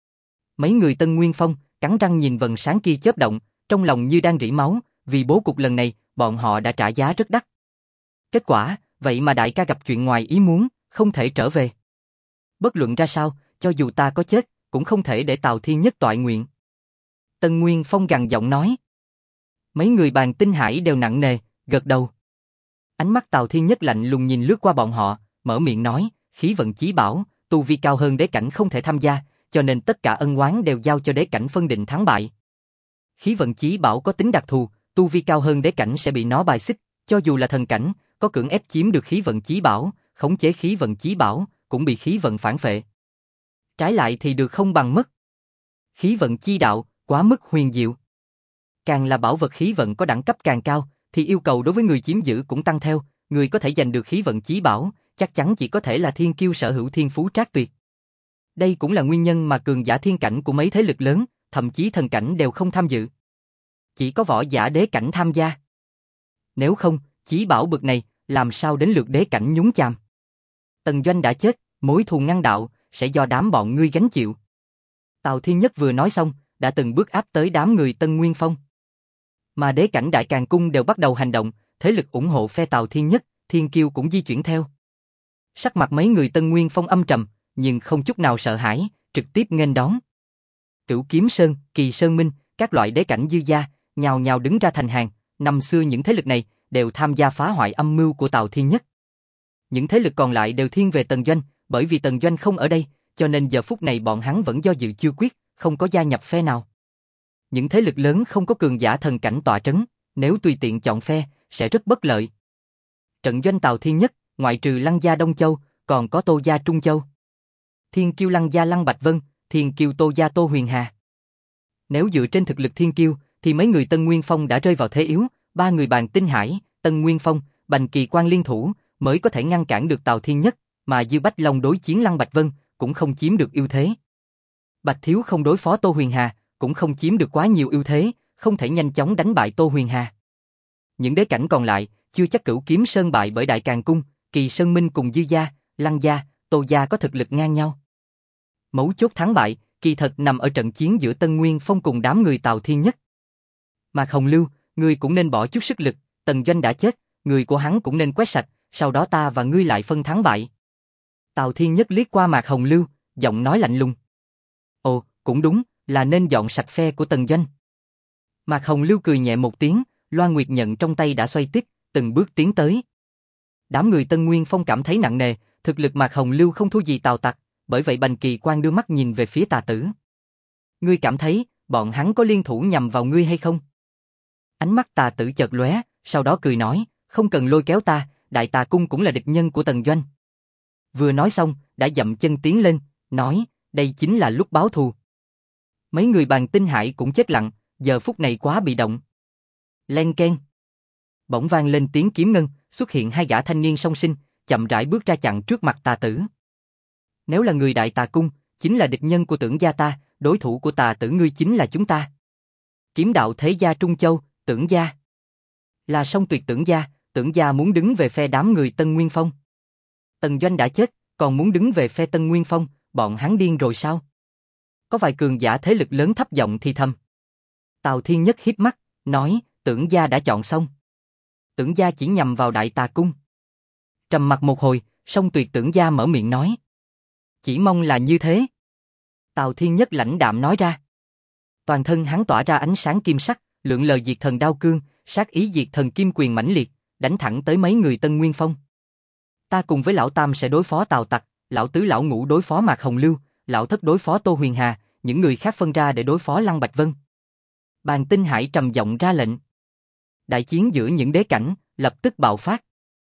Mấy người Tân Nguyên Phong, cắn răng nhìn vầng sáng kia chớp động, trong lòng như đang rỉ máu, vì bố cục lần này, bọn họ đã trả giá rất đắt. Kết quả, vậy mà đại ca gặp chuyện ngoài ý muốn, không thể trở về. Bất luận ra sao, cho dù ta có chết, cũng không thể để Tào Thiên Nhất toại nguyện. Tân Nguyên Phong gằn giọng nói. Mấy người Bàn Tinh Hải đều nặng nề, gật đầu. Ánh mắt Tào Thiên Nhất lạnh lùng nhìn lướt qua bọn họ, mở miệng nói, khí vận chí bảo, tu vi cao hơn đế cảnh không thể tham gia, cho nên tất cả ân oán đều giao cho đế cảnh phân định thắng bại. Khí vận chí bảo có tính đặc thù, tu vi cao hơn đế cảnh sẽ bị nó bài xích, cho dù là thần cảnh, có cưỡng ép chiếm được khí vận chí bảo, khống chế khí vận chí bảo, cũng bị khí vận phản phệ. Trái lại thì được không bằng mất. Khí vận chi đạo, quá mức huyền diệu. Càng là bảo vật khí vận có đẳng cấp càng cao, thì yêu cầu đối với người chiếm giữ cũng tăng theo, người có thể giành được khí vận chí bảo, chắc chắn chỉ có thể là thiên kiêu sở hữu thiên phú trác tuyệt. Đây cũng là nguyên nhân mà cường giả thiên cảnh của mấy thế lực lớn, thậm chí thần cảnh đều không tham dự. Chỉ có võ giả đế cảnh tham gia. Nếu không, chí bảo bực này, làm sao đến lượt đế cảnh nhúng chàm. Tần Doanh đã chết, mối thù ngăn đạo, sẽ do đám bọn ngươi gánh chịu. Tào Thiên Nhất vừa nói xong, đã từng bước áp tới đám người Tân Nguyên Phong. Mà đế cảnh Đại Càn Cung đều bắt đầu hành động, thế lực ủng hộ phe Tào Thiên Nhất, thiên kiêu cũng di chuyển theo. Sắc mặt mấy người Tân Nguyên Phong âm trầm, nhưng không chút nào sợ hãi, trực tiếp nghênh đón. Cửu Kiếm Sơn, Kỳ Sơn Minh, các loại đế cảnh dư gia, nhào nhào đứng ra thành hàng, năm xưa những thế lực này đều tham gia phá hoại âm mưu của Tào Thiên Nhất. Những thế lực còn lại đều thiên về Tần Doanh, bởi vì Tần Doanh không ở đây, cho nên giờ phút này bọn hắn vẫn do dự chưa quyết, không có gia nhập phe nào. Những thế lực lớn không có cường giả thần cảnh tọa trấn, nếu tùy tiện chọn phe, sẽ rất bất lợi. Trận doanh Tào Thiên Nhất, ngoại trừ Lăng gia Đông Châu, còn có Tô gia Trung Châu. Thiên kiêu Lăng gia Lăng Bạch Vân, thiên kiêu Tô gia Tô Huyền Hà. Nếu dựa trên thực lực thiên kiêu, thì mấy người Tân Nguyên Phong đã rơi vào thế yếu, ba người Bàn Tinh Hải, Tân Nguyên Phong, Bành Kỳ Quang liên thủ mới có thể ngăn cản được Tào Thiên Nhất, mà Dư Bách Long đối chiến Lăng Bạch Vân cũng không chiếm được ưu thế. Bạch Thiếu không đối phó Tô Huyền Hà, cũng không chiếm được quá nhiều ưu thế, không thể nhanh chóng đánh bại Tô Huyền Hà. Những đế cảnh còn lại, chưa chắc Cửu Kiếm Sơn bại bởi Đại Càn Cung, Kỳ Sơn Minh cùng Dư gia, Lăng gia, Tô gia có thực lực ngang nhau. Mấu chốt thắng bại, kỳ thật nằm ở trận chiến giữa Tân Nguyên Phong cùng đám người Tào Thiên Nhất. Mạc Hồng Lưu, ngươi cũng nên bỏ chút sức lực, Tần Doanh đã chết, người của hắn cũng nên quét sạch, sau đó ta và ngươi lại phân thắng bại. Tào Thiên Nhất liếc qua Mạc Hồng Lưu, giọng nói lạnh lùng. Ồ, cũng đúng, là nên dọn sạch phe của Tần Doanh. Mạc Hồng Lưu cười nhẹ một tiếng, loan nguyệt nhận trong tay đã xoay tít, từng bước tiến tới. Đám người Tân Nguyên Phong cảm thấy nặng nề, thực lực Mạc Hồng Lưu không thua gì Tào Tặc, bởi vậy Bành Kỳ Quang đưa mắt nhìn về phía Tà Tử. Ngươi cảm thấy, bọn hắn có liên thủ nhằm vào ngươi hay không? Ánh mắt Tà Tử chợt lóe, sau đó cười nói, không cần lôi kéo ta, Đại Tà Cung cũng là địch nhân của Tần Doanh. Vừa nói xong, đã dậm chân tiến lên, nói, đây chính là lúc báo thù. Mấy người Bàn Tinh Hải cũng chết lặng, giờ phút này quá bị động. Len keng. Bỗng vang lên tiếng kiếm ngân, xuất hiện hai gã thanh niên song sinh, chậm rãi bước ra chặn trước mặt Tà Tử. Nếu là người Đại Tà Cung, chính là địch nhân của Tưởng gia ta, đối thủ của Tà Tử ngươi chính là chúng ta. Kiếm đạo thế gia Trung Châu, Tưởng gia. Là song tuyệt Tưởng gia muốn đứng về phe đám người Tân Nguyên Phong. Tần Doanh đã chết, còn muốn đứng về phe Tân Nguyên Phong, bọn hắn điên rồi sao? Có vài cường giả thế lực lớn thấp giọng thì thầm. Tào Thiên Nhất híp mắt, nói, Tưởng gia đã chọn xong. Tưởng gia chỉ nhằm vào Đại Tà Cung. Trầm mặc một hồi, song tuyệt Tưởng gia mở miệng nói. Chỉ mong là như thế. Tào Thiên Nhất lãnh đạm nói ra. Toàn thân hắn tỏa ra ánh sáng kim sắc, lượn lờ diệt thần đao cương, sát ý diệt thần kim quyền mãnh liệt, đánh thẳng tới mấy người Tân Nguyên Phong. Ta cùng với lão Tam sẽ đối phó Tào Tặc, lão Tứ lão Ngũ đối phó Mạc Hồng Lưu, lão Thất đối phó Tô Huyền Hà, những người khác phân ra để đối phó Lăng Bạch Vân. Bàn Tinh Hải trầm giọng ra lệnh. Đại chiến giữa những đế cảnh lập tức bạo phát.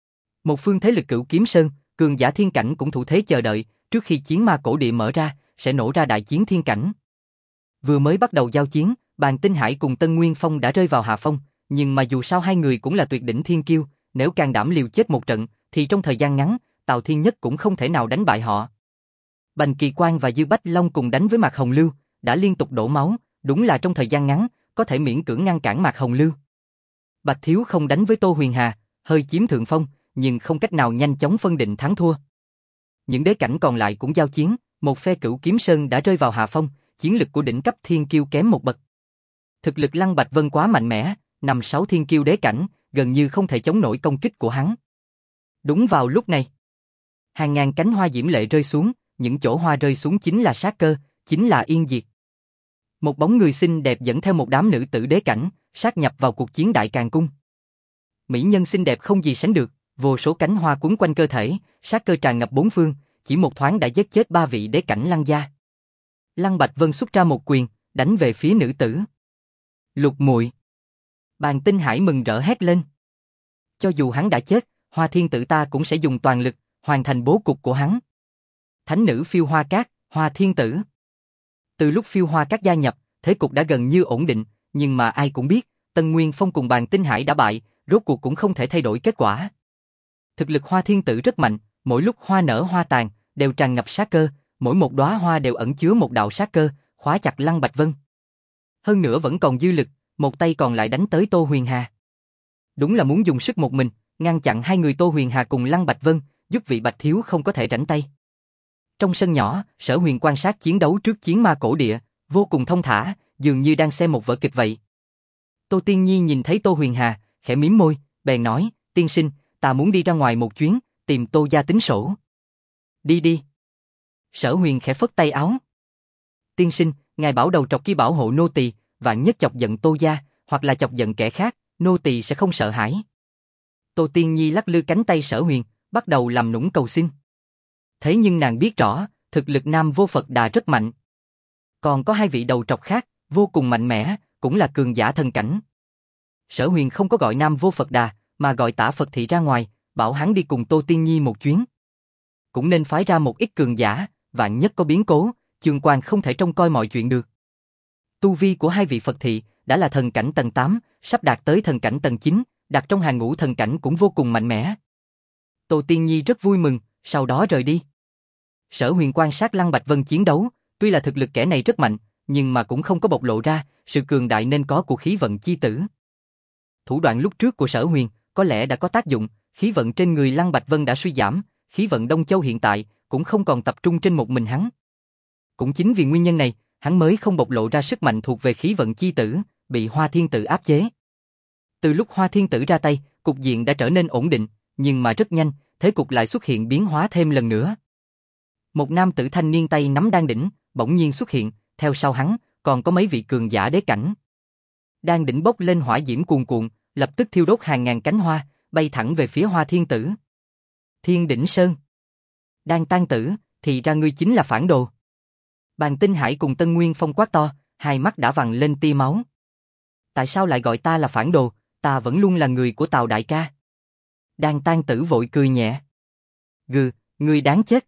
Một phương thế lực Cửu Kiếm Sơn, cường giả thiên cảnh cũng thủ thế chờ đợi, trước khi chiến ma cổ địa mở ra, sẽ nổ ra đại chiến thiên cảnh. Vừa mới bắt đầu giao chiến, Bàn Tinh Hải cùng Tân Nguyên Phong đã rơi vào hạ phong, nhưng mà dù sao hai người cũng là tuyệt đỉnh thiên kiêu, nếu can đảm liều chết một trận, thì trong thời gian ngắn, Tào Thiên Nhất cũng không thể nào đánh bại họ. Bành Kỳ Quang và Dư Bách Long cùng đánh với Mạc Hồng Lưu, đã liên tục đổ máu, đúng là trong thời gian ngắn, có thể miễn cưỡng ngăn cản Mạc Hồng Lưu. Bạch Thiếu không đánh với Tô Huyền Hà, hơi chiếm thượng phong, nhưng không cách nào nhanh chóng phân định thắng thua. Những đế cảnh còn lại cũng giao chiến, một phe Cửu Kiếm Sơn đã rơi vào hạ phong, chiến lực của đỉnh cấp thiên kiêu kém một bậc. Thực lực Lăng Bạch Vân quá mạnh mẽ, 5-6 thiên kiêu đế cảnh, gần như không thể chống nổi công kích của hắn. Đúng vào lúc này, hàng ngàn cánh hoa diễm lệ rơi xuống, những chỗ hoa rơi xuống chính là sát cơ, chính là yên diệt. Một bóng người xinh đẹp dẫn theo một đám nữ tử đế cảnh, sát nhập vào cuộc chiến Đại Càn Cung. Mỹ nhân xinh đẹp không gì sánh được, vô số cánh hoa quấn quanh cơ thể, sát cơ tràn ngập bốn phương, chỉ một thoáng đã giết chết 3 vị đế cảnh Lăng gia. Lăng Bạch Vân xuất ra một quyền, đánh về phía nữ tử. Lục muội. Bàn Tinh Hải mừng rỡ hét lên. Cho dù hắn đã chết, Hoa Thiên Tử ta cũng sẽ dùng toàn lực, hoàn thành bố cục của hắn. Thánh nữ Phiêu Hoa Cát, Hoa Thiên Tử. Từ lúc Phiêu Hoa Cát gia nhập, thế cục đã gần như ổn định, nhưng mà ai cũng biết, Tân Nguyên Phong cùng Bàn Tinh Hải đã bại, rốt cuộc cũng không thể thay đổi kết quả. Thực lực Hoa Thiên Tử rất mạnh, mỗi lúc hoa nở hoa tàn, đều tràn ngập sát cơ, mỗi một đóa hoa đều ẩn chứa một đạo sát cơ, khóa chặt Lăng Bạch Vân. Hơn nữa vẫn còn dư lực, một tay còn lại đánh tới Tô Huyền Hà. Đúng là muốn dùng sức một mình, ngăn chặn hai người Tô Huyền Hà cùng Lăng Bạch Vân, giúp vị Bạch Thiếu không có thể rảnh tay. Trong sân nhỏ, Sở Huyền quan sát chiến đấu trước chiến ma cổ địa, vô cùng thông thả, dường như đang xem một vở kịch vậy. Tô Tiên Nhi nhìn thấy Tô Huyền Hà, khẽ mím môi, bèn nói, tiên sinh, ta muốn đi ra ngoài một chuyến, tìm Tô gia tính sổ. Đi đi. Sở Huyền khẽ phất tay áo. Tiên sinh, ngài bảo đầu trọc kia bảo hộ nô tỳ, vạn nhất chọc giận Tô gia, hoặc là chọc giận kẻ khác, nô tỳ sẽ không sợ hãi. Tô Tiên Nhi lắc lư cánh tay Sở Huyền, bắt đầu làm nũng cầu xin. Thế nhưng nàng biết rõ, thực lực Nam Vô Phật Đà rất mạnh. Còn có hai vị đầu trọc khác, vô cùng mạnh mẽ, cũng là cường giả thần cảnh. Sở Huyền không có gọi Nam Vô Phật Đà, mà gọi Tả Phật Thị ra ngoài, bảo hắn đi cùng Tô Tiên Nhi một chuyến. Cũng nên phái ra một ít cường giả, vạn nhất có biến cố, Chương Quang không thể trông coi mọi chuyện được. Tu vi của hai vị Phật Thị, đã là thần cảnh tầng 8, sắp đạt tới thần cảnh tầng 9, đặt trong hàng ngũ thần cảnh cũng vô cùng mạnh mẽ. Tô Tiên Nhi rất vui mừng, sau đó rời đi. Sở Huyền quan sát Lăng Bạch Vân chiến đấu, tuy là thực lực kẻ này rất mạnh, nhưng mà cũng không có bộc lộ ra sự cường đại nên có của khí vận chi tử. Thủ đoạn lúc trước của Sở Huyền có lẽ đã có tác dụng, khí vận trên người Lăng Bạch Vân đã suy giảm, khí vận Đông Châu hiện tại cũng không còn tập trung trên một mình hắn. Cũng chính vì nguyên nhân này, hắn mới không bộc lộ ra sức mạnh thuộc về khí vận chi tử, bị Hoa Thiên Tử áp chế. Từ lúc Hoa Thiên Tử ra tay, cục diện đã trở nên ổn định, nhưng mà rất nhanh, thế cục lại xuất hiện biến hóa thêm lần nữa. Một nam tử thanh niên tay nắm đan đỉnh, bỗng nhiên xuất hiện, theo sau hắn, còn có mấy vị cường giả đế cảnh. Đan đỉnh bốc lên hỏa diễm cuồn cuộn, lập tức thiêu đốt hàng ngàn cánh hoa, bay thẳng về phía Hoa Thiên Tử. Thiên Đỉnh Sơn. Đan Tan Tử, thì ra ngươi chính là phản đồ. Bàn Tinh Hải cùng Tân Nguyên Phong quát to, hai mắt đã vằn lên tia máu. Tại sao lại gọi ta là phản đồ, ta vẫn luôn là người của Tào đại ca. Đan Tan Tử vội cười nhẹ. Gừ, ngươi đáng chết.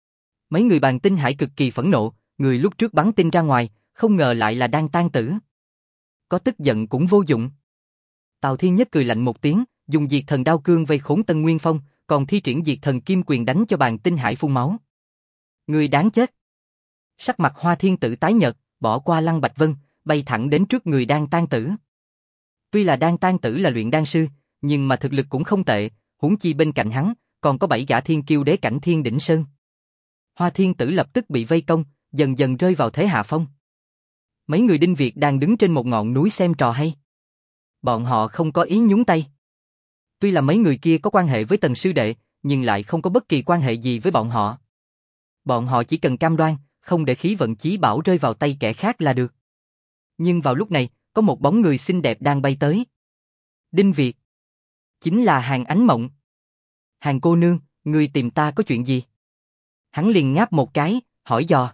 Mấy người Bàn Tinh Hải cực kỳ phẫn nộ, người lúc trước bắn tin ra ngoài, không ngờ lại là Đan Tan Tử. Có tức giận cũng vô dụng. Tào Thiên Nhất cười lạnh một tiếng, dùng diệt thần đao cương vây khốn Tân Nguyên Phong, còn thi triển diệt thần kim quyền đánh cho Bàn Tinh Hải phun máu. Người đáng chết. Sắc mặt Hoa Thiên Tử tái nhợt, bỏ qua Lăng Bạch Vân, bay thẳng đến trước người Đan Tan Tử. Tuy là Đan Tan Tử là luyện đan sư, nhưng mà thực lực cũng không tệ, huống chi bên cạnh hắn còn có 7 gã thiên kiêu đế cảnh Thiên Đỉnh Sơn. Hoa Thiên Tử lập tức bị vây công, dần dần rơi vào thế hạ phong. Mấy người Đinh Việt đang đứng trên một ngọn núi xem trò hay. Bọn họ không có ý nhúng tay. Tuy là mấy người kia có quan hệ với Tần sư đệ, nhưng lại không có bất kỳ quan hệ gì với bọn họ. Bọn họ chỉ cần cam đoan, không để khí vận chí bảo rơi vào tay kẻ khác là được. Nhưng vào lúc này, có một bóng người xinh đẹp đang bay tới. Đinh Việt. Chính là Hàn Ánh Mộng. Hàn cô nương, ngươi tìm ta có chuyện gì? Hắn liền ngáp một cái, hỏi dò.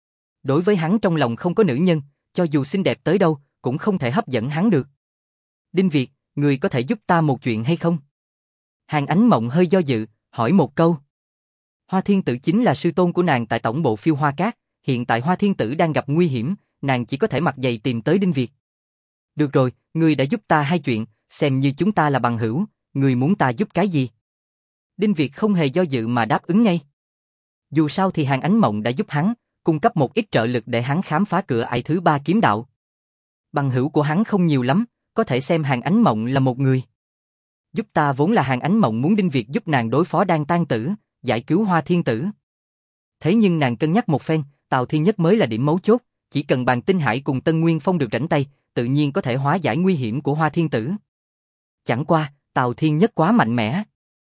Đối với hắn trong lòng không có nữ nhân, cho dù xinh đẹp tới đâu, cũng không thể hấp dẫn hắn được. Đinh Việt, ngươi có thể giúp ta một chuyện hay không? Hàn Ánh Mộng hơi do dự, hỏi một câu. Hoa Thiên Tử chính là sư tôn của nàng tại tổng bộ Phiêu Hoa Cát, hiện tại Hoa Thiên Tử đang gặp nguy hiểm, nàng chỉ có thể mặt dày tìm tới Đinh Việt. Được rồi, ngươi đã giúp ta hai chuyện, xem như chúng ta là bằng hữu, ngươi muốn ta giúp cái gì? Đinh Việt không hề do dự mà đáp ứng ngay. Dù sao thì Hàn Ánh Mộng đã giúp hắn, cung cấp một ít trợ lực để hắn khám phá cửa ải thứ 3 kiếm đạo. Bằng hữu của hắn không nhiều lắm, có thể xem Hàn Ánh Mộng là một người. Giúp ta vốn là Hàn Ánh Mộng muốn Đinh Việt giúp nàng đối phó Đan Tan Tử, giải cứu Hoa Thiên Tử. Thế nhưng nàng cân nhắc một phen, Tào Thiên Nhất mới là điểm mấu chốt, chỉ cần Bàn Tinh Hải cùng Tân Nguyên Phong được rảnh tay, tự nhiên có thể hóa giải nguy hiểm của Hoa Thiên Tử. Chẳng qua, Tào Thiên Nhất quá mạnh mẽ.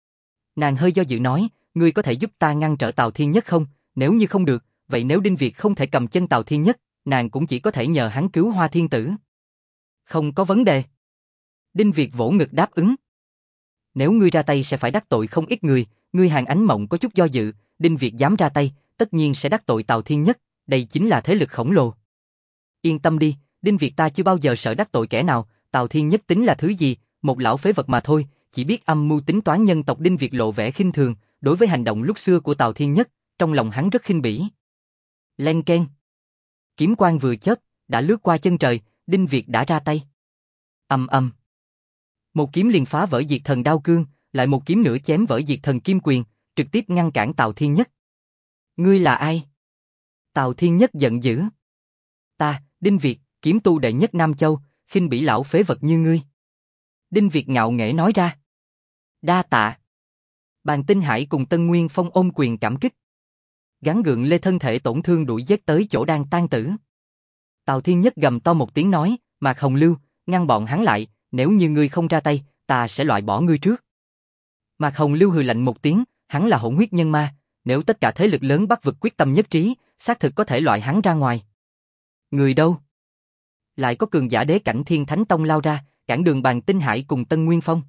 Nàng hơi do dự nói, ngươi có thể giúp ta ngăn trở Tào Thiên Nhất không? Nếu như không được, vậy nếu Đinh Việt không thể cầm chân Tào Thiên Nhất, nàng cũng chỉ có thể nhờ hắn cứu Hoa Thiên Tử. Không có vấn đề. Đinh Việt vỗ ngực đáp ứng. Nếu ngươi ra tay sẽ phải đắc tội không ít người, ngươi Hàn Ánh Mộng có chút do dự, Đinh Việt dám ra tay, tất nhiên sẽ đắc tội Tào Thiên Nhất, đây chính là thế lực khổng lồ. Yên tâm đi, Đinh Việt ta chưa bao giờ sợ đắc tội kẻ nào, Tào Thiên Nhất tính là thứ gì, một lão phế vật mà thôi, chỉ biết âm mưu tính toán nhân tộc. Đinh Việt lộ vẻ khinh thường, đối với hành động lúc xưa của Tào Thiên Nhất, trong lòng hắn rất khinh bỉ. Len keng. Kiếm quang vừa chớp, đã lướt qua chân trời, Đinh Việt đã ra tay. Ầm ầm. Một kiếm liền phá vỡ diệt thần đao cương, lại một kiếm nữa chém vỡ diệt thần kim quyền, trực tiếp ngăn cản Tào Thiên Nhất. Ngươi là ai? Tào Thiên Nhất giận dữ. Ta, Đinh Việt, kiếm tu đệ nhất Nam Châu, khinh bỉ lão phế vật như ngươi. Đinh Việt ngạo nghễ nói ra. Đa tạ. Bàn Tinh Hải cùng Tân Nguyên Phong ôm quyền cảm kích. Gắng gượng lê thân thể tổn thương đuổi giết tới chỗ Đan Tan Tử. Tào Thiên Nhất gầm to một tiếng nói, Mạc Hồng Lưu, ngăn bọn hắn lại, nếu như ngươi không ra tay, ta sẽ loại bỏ ngươi trước. Mạc Hồng Lưu hừ lạnh một tiếng, hắn là hỗn huyết nhân ma, nếu tất cả thế lực lớn Bắc vực quyết tâm nhất trí, xác thực có thể loại hắn ra ngoài. Người đâu? Lại có cường giả đế cảnh Thiên Thánh Tông lao ra, cản đường Bàn Tinh Hải cùng Tân Nguyên Phong.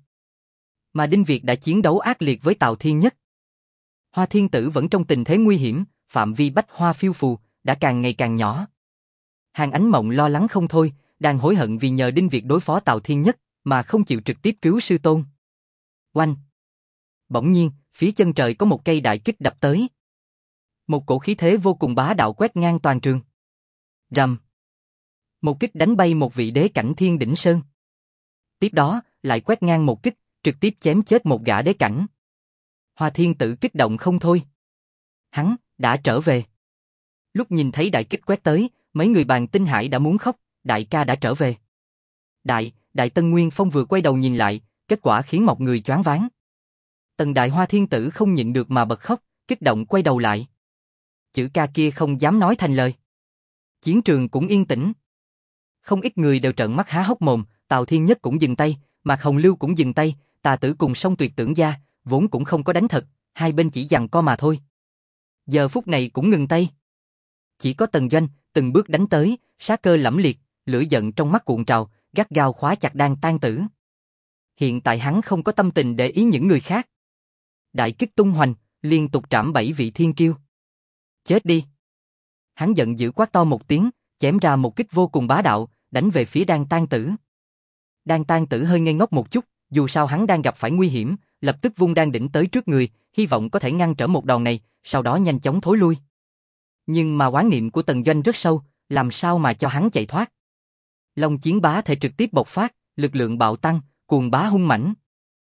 Mà Đinh Việt đã chiến đấu ác liệt với Tào Thiên Nhất. Hoa Thiên Tử vẫn trong tình thế nguy hiểm, phạm vi bách hoa phiêu phù, đã càng ngày càng nhỏ. Hàn Ánh Mộng lo lắng không thôi, đang hối hận vì nhờ Đinh Việt đối phó Tào Thiên Nhất, mà không chịu trực tiếp cứu sư tôn. Oanh! Bỗng nhiên, phía chân trời có một cây đại kích đập tới. Một cổ khí thế vô cùng bá đạo quét ngang toàn trường. Rầm! Một kích đánh bay một vị đế cảnh Thiên Đỉnh Sơn. Tiếp đó, lại quét ngang một kích, trực tiếp chém chết một gã đế cảnh. Hoa Thiên Tử kích động không thôi. Hắn đã trở về. Lúc nhìn thấy đại kích quét tới, mấy người Bàn Tinh Hải đã muốn khóc, đại ca đã trở về. Đại Tân Nguyên Phong vừa quay đầu nhìn lại, kết quả khiến một người choáng váng. Tần đại Hoa Thiên Tử không nhịn được mà bật khóc, kích động quay đầu lại. Chữ ca kia không dám nói thành lời. Chiến trường cũng yên tĩnh. Không ít người đều trợn mắt há hốc mồm, Tào Thiên Nhất cũng dừng tay, Mạc Hồng Lưu cũng dừng tay, Tà Tử cùng Song Tuyệt Tưởng gia, vốn cũng không có đánh thật, hai bên chỉ giằng co mà thôi. Giờ phút này cũng ngừng tay. Chỉ có Tần Doanh, từng bước đánh tới, sát cơ lẫm liệt, lửa giận trong mắt cuộn trào, gắt gao khóa chặt Đan Tan Tử. Hiện tại hắn không có tâm tình để ý những người khác. Đại kích tung hoành, liên tục trảm 7 vị thiên kiêu. Chết đi! Hắn giận dữ quát to một tiếng, chém ra một kích vô cùng bá đạo, đánh về phía Đan Tan Tử. Đan Tan Tử hơi ngây ngốc một chút, dù sao hắn đang gặp phải nguy hiểm, lập tức vung đan đỉnh tới trước người, hy vọng có thể ngăn trở một đòn này, sau đó nhanh chóng thối lui. Nhưng mà oán niệm của Tần Doanh rất sâu, làm sao mà cho hắn chạy thoát. Long chiến bá thể trực tiếp bộc phát, lực lượng bạo tăng, cuồng bá hung mãnh.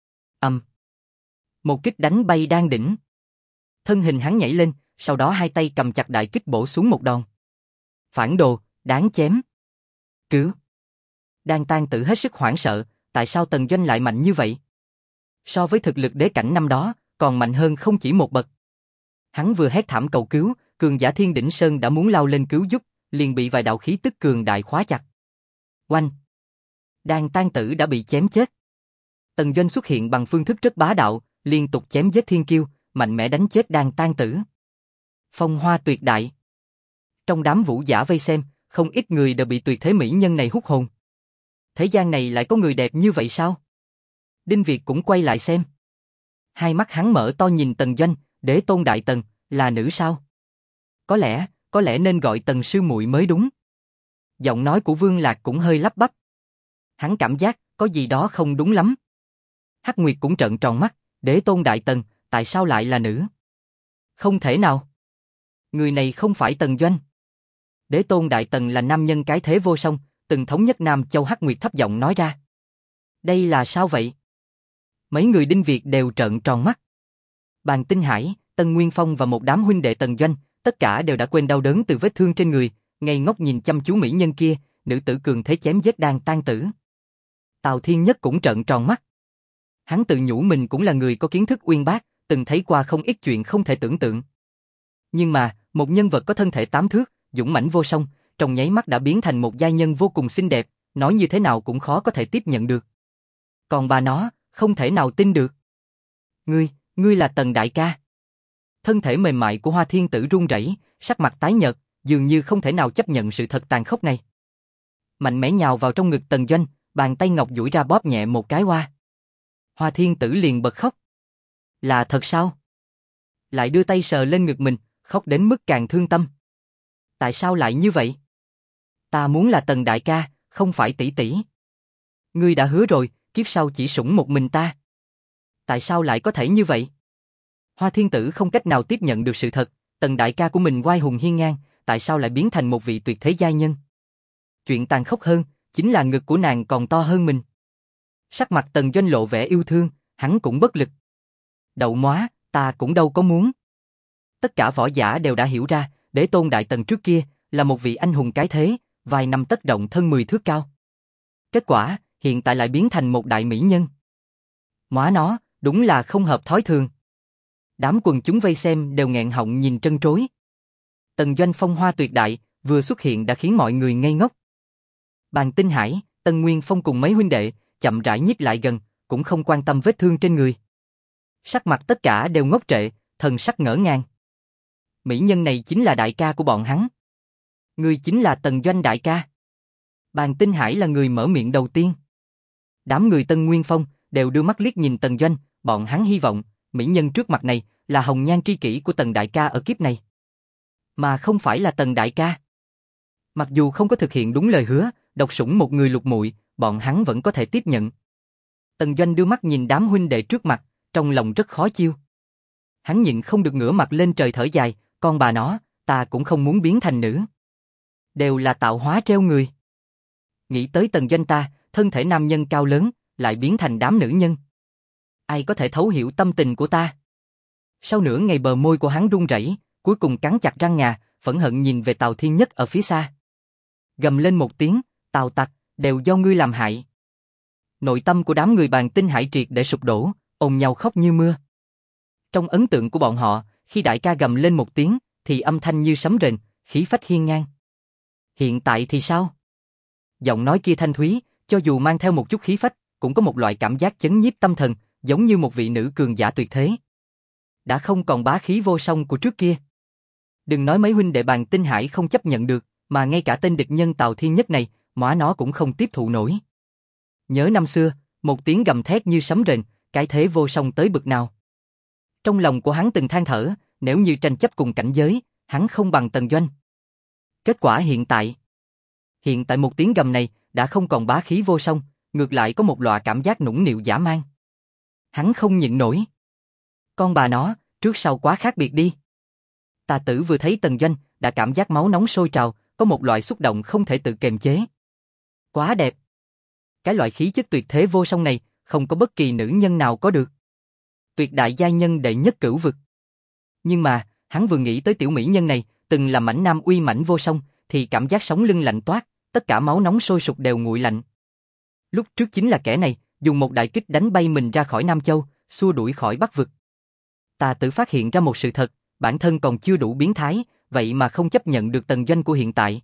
Một kích đánh bay đan đỉnh. Thân hình hắn nhảy lên, sau đó hai tay cầm chặt đại kích bổ xuống một đòn. Phản đồ, đáng chém. Cứu! Đan Tan Tử hết sức hoảng sợ, tại sao Tần Doanh lại mạnh như vậy? So với thực lực đế cảnh năm đó, còn mạnh hơn không chỉ một bậc. Hắn vừa hét thảm cầu cứu, cường giả Thiên Đỉnh Sơn đã muốn lao lên cứu giúp, liền bị vài đạo khí tức cường đại khóa chặt. Oanh! Đan Tan Tử đã bị chém chết. Tần Doanh xuất hiện bằng phương thức rất bá đạo, liên tục chém giết thiên kiêu, mạnh mẽ đánh chết Đan Tan Tử. Phong hoa tuyệt đại. Trong đám vũ giả vây xem, không ít người đều bị tuyệt thế mỹ nhân này hút hồn. Thế gian này lại có người đẹp như vậy sao? Đinh Việt cũng quay lại xem. Hai mắt hắn mở to nhìn Tần Doanh, Đế Tôn Đại Tần, là nữ sao? Có lẽ nên gọi Tần sư muội mới đúng. Giọng nói của Vương Lạc cũng hơi lắp bắp. Hắn cảm giác có gì đó không đúng lắm. Hắc Nguyệt cũng trợn tròn mắt, Đế Tôn Đại Tần, tại sao lại là nữ? Không thể nào. Người này không phải Tần Doanh. Đế Tôn Đại Tần là nam nhân cái thế vô song, từng thống nhất Nam Châu. Hắc Nguyệt thấp giọng nói ra. Đây là sao vậy? Mấy người Đinh Việt đều trợn tròn mắt. Bàn Tinh Hải, Tân Nguyên Phong và một đám huynh đệ Tần Doanh, tất cả đều đã quên đau đớn từ vết thương trên người, ngây ngốc nhìn chăm chú mỹ nhân kia, nữ tử cường thế chém giết Đan Tan Tử. Tào Thiên Nhất cũng trợn tròn mắt. Hắn tự nhủ mình cũng là người có kiến thức uyên bác, từng thấy qua không ít chuyện không thể tưởng tượng. Nhưng mà, một nhân vật có thân thể 8 thước, dũng mãnh vô song, trong nháy mắt đã biến thành một giai nhân vô cùng xinh đẹp, nói như thế nào cũng khó có thể tiếp nhận được. Còn bà nó, không thể nào tin được. Ngươi là Tần đại ca. Thân thể mềm mại của Hoa Thiên Tử run rẩy, sắc mặt tái nhợt, dường như không thể nào chấp nhận sự thật tàn khốc này. Mạnh mẽ nhào vào trong ngực Tần Doanh, bàn tay ngọc duỗi ra bóp nhẹ một cái Hoa. Hoa Thiên Tử liền bật khóc. Là thật sao? Lại đưa tay sờ lên ngực mình, khóc đến mức càng thương tâm. Tại sao lại như vậy? Ta muốn là Tần đại ca, không phải tỷ tỷ. Ngươi đã hứa rồi, kiếp sau chỉ sủng một mình ta. Tại sao lại có thể như vậy? Hoa Thiên Tử không cách nào tiếp nhận được sự thật, Tần đại ca của mình oai hùng hiên ngang, tại sao lại biến thành một vị tuyệt thế giai nhân? Chuyện tàn khốc hơn, chính là ngực của nàng còn to hơn mình. Sắc mặt Tần Doanh lộ vẻ yêu thương, hắn cũng bất lực. Đậu móa, ta cũng đâu có muốn. Tất cả võ giả đều đã hiểu ra, Đế Tôn Đại Tần trước kia là một vị anh hùng cái thế, vài năm tất động thân 10 thước cao. Kết quả, hiện tại lại biến thành một đại mỹ nhân. Móa nó, đúng là không hợp thói thường. Đám quần chúng vây xem đều nghẹn họng nhìn trân trối. Tần Doanh phong hoa tuyệt đại, vừa xuất hiện đã khiến mọi người ngây ngốc. Bàn Tinh Hải, Tân Nguyên Phong cùng mấy huynh đệ, chậm rãi nhích lại gần, cũng không quan tâm vết thương trên người. Sắc mặt tất cả đều ngốc trệ, thần sắc ngỡ ngàng. Mỹ nhân này chính là đại ca của bọn hắn. Người chính là Tần Doanh đại ca. Bàn Tinh Hải là người mở miệng đầu tiên. Đám người Tân Nguyên Phong đều đưa mắt liếc nhìn Tần Doanh, bọn hắn hy vọng mỹ nhân trước mặt này là hồng nhan tri kỷ của Tần đại ca ở kiếp này, mà không phải là Tần đại ca. Mặc dù không có thực hiện đúng lời hứa, độc sủng một người lục muội, bọn hắn vẫn có thể tiếp nhận. Tần Doanh đưa mắt nhìn đám huynh đệ trước mặt, trong lòng rất khó chịu. Hắn nhịn không được ngửa mặt lên trời thở dài, con bà nó, ta cũng không muốn biến thành nữ. Đều là tạo hóa treo người. Nghĩ tới Tần Doanh ta, thân thể nam nhân cao lớn, lại biến thành đám nữ nhân. Ai có thể thấu hiểu tâm tình của ta? Sau nửa ngày bờ môi của hắn run rẩy, cuối cùng cắn chặt răng ngà, phẫn hận nhìn về Tào Thiên Nhất ở phía xa. Gầm lên một tiếng, Tào tặc, đều do ngươi làm hại. Nội tâm của đám người Bàn Tinh Hải triệt để sụp đổ, ồn nhau khóc như mưa. Trong ấn tượng của bọn họ, khi đại ca gầm lên một tiếng, thì âm thanh như sấm rền, khí phách hiên ngang. Hiện tại thì sao? Giọng nói kia thanh thúy, cho dù mang theo một chút khí phách, cũng có một loại cảm giác chấn nhiếp tâm thần, giống như một vị nữ cường giả tuyệt thế. Đã không còn bá khí vô song của trước kia. Đừng nói mấy huynh đệ Bàn Tinh Hải không chấp nhận được, mà ngay cả tên địch nhân Tào Thiên Nhất này, móa nó cũng không tiếp thụ nổi. Nhớ năm xưa, một tiếng gầm thét như sấm rền, cái thế vô song tới bực nào. Trong lòng của hắn từng than thở, nếu như tranh chấp cùng cảnh giới, hắn không bằng Tần Doanh. Kết quả hiện tại một tiếng gầm này đã không còn bá khí vô song, ngược lại có một loại cảm giác nũng nịu dã man. Hắn không nhịn nổi. Con bà nó, trước sau quá khác biệt đi. Tà Tử vừa thấy Tần Doanh, đã cảm giác máu nóng sôi trào, có một loại xúc động không thể tự kiềm chế. Quá đẹp. Cái loại khí chất tuyệt thế vô song này, không có bất kỳ nữ nhân nào có được. Tuyệt đại giai nhân đệ nhất cửu vực. Nhưng mà, hắn vừa nghĩ tới tiểu mỹ nhân này, từng là mãnh nam uy mãnh vô song, thì cảm giác sống lưng lạnh toát, tất cả máu nóng sôi sục đều nguội lạnh. Lúc trước chính là kẻ này, dùng một đại kích đánh bay mình ra khỏi Nam Châu, xua đuổi khỏi Bắc vực. Tà Tử phát hiện ra một sự thật, bản thân còn chưa đủ biến thái, vậy mà không chấp nhận được Tần Doanh của hiện tại.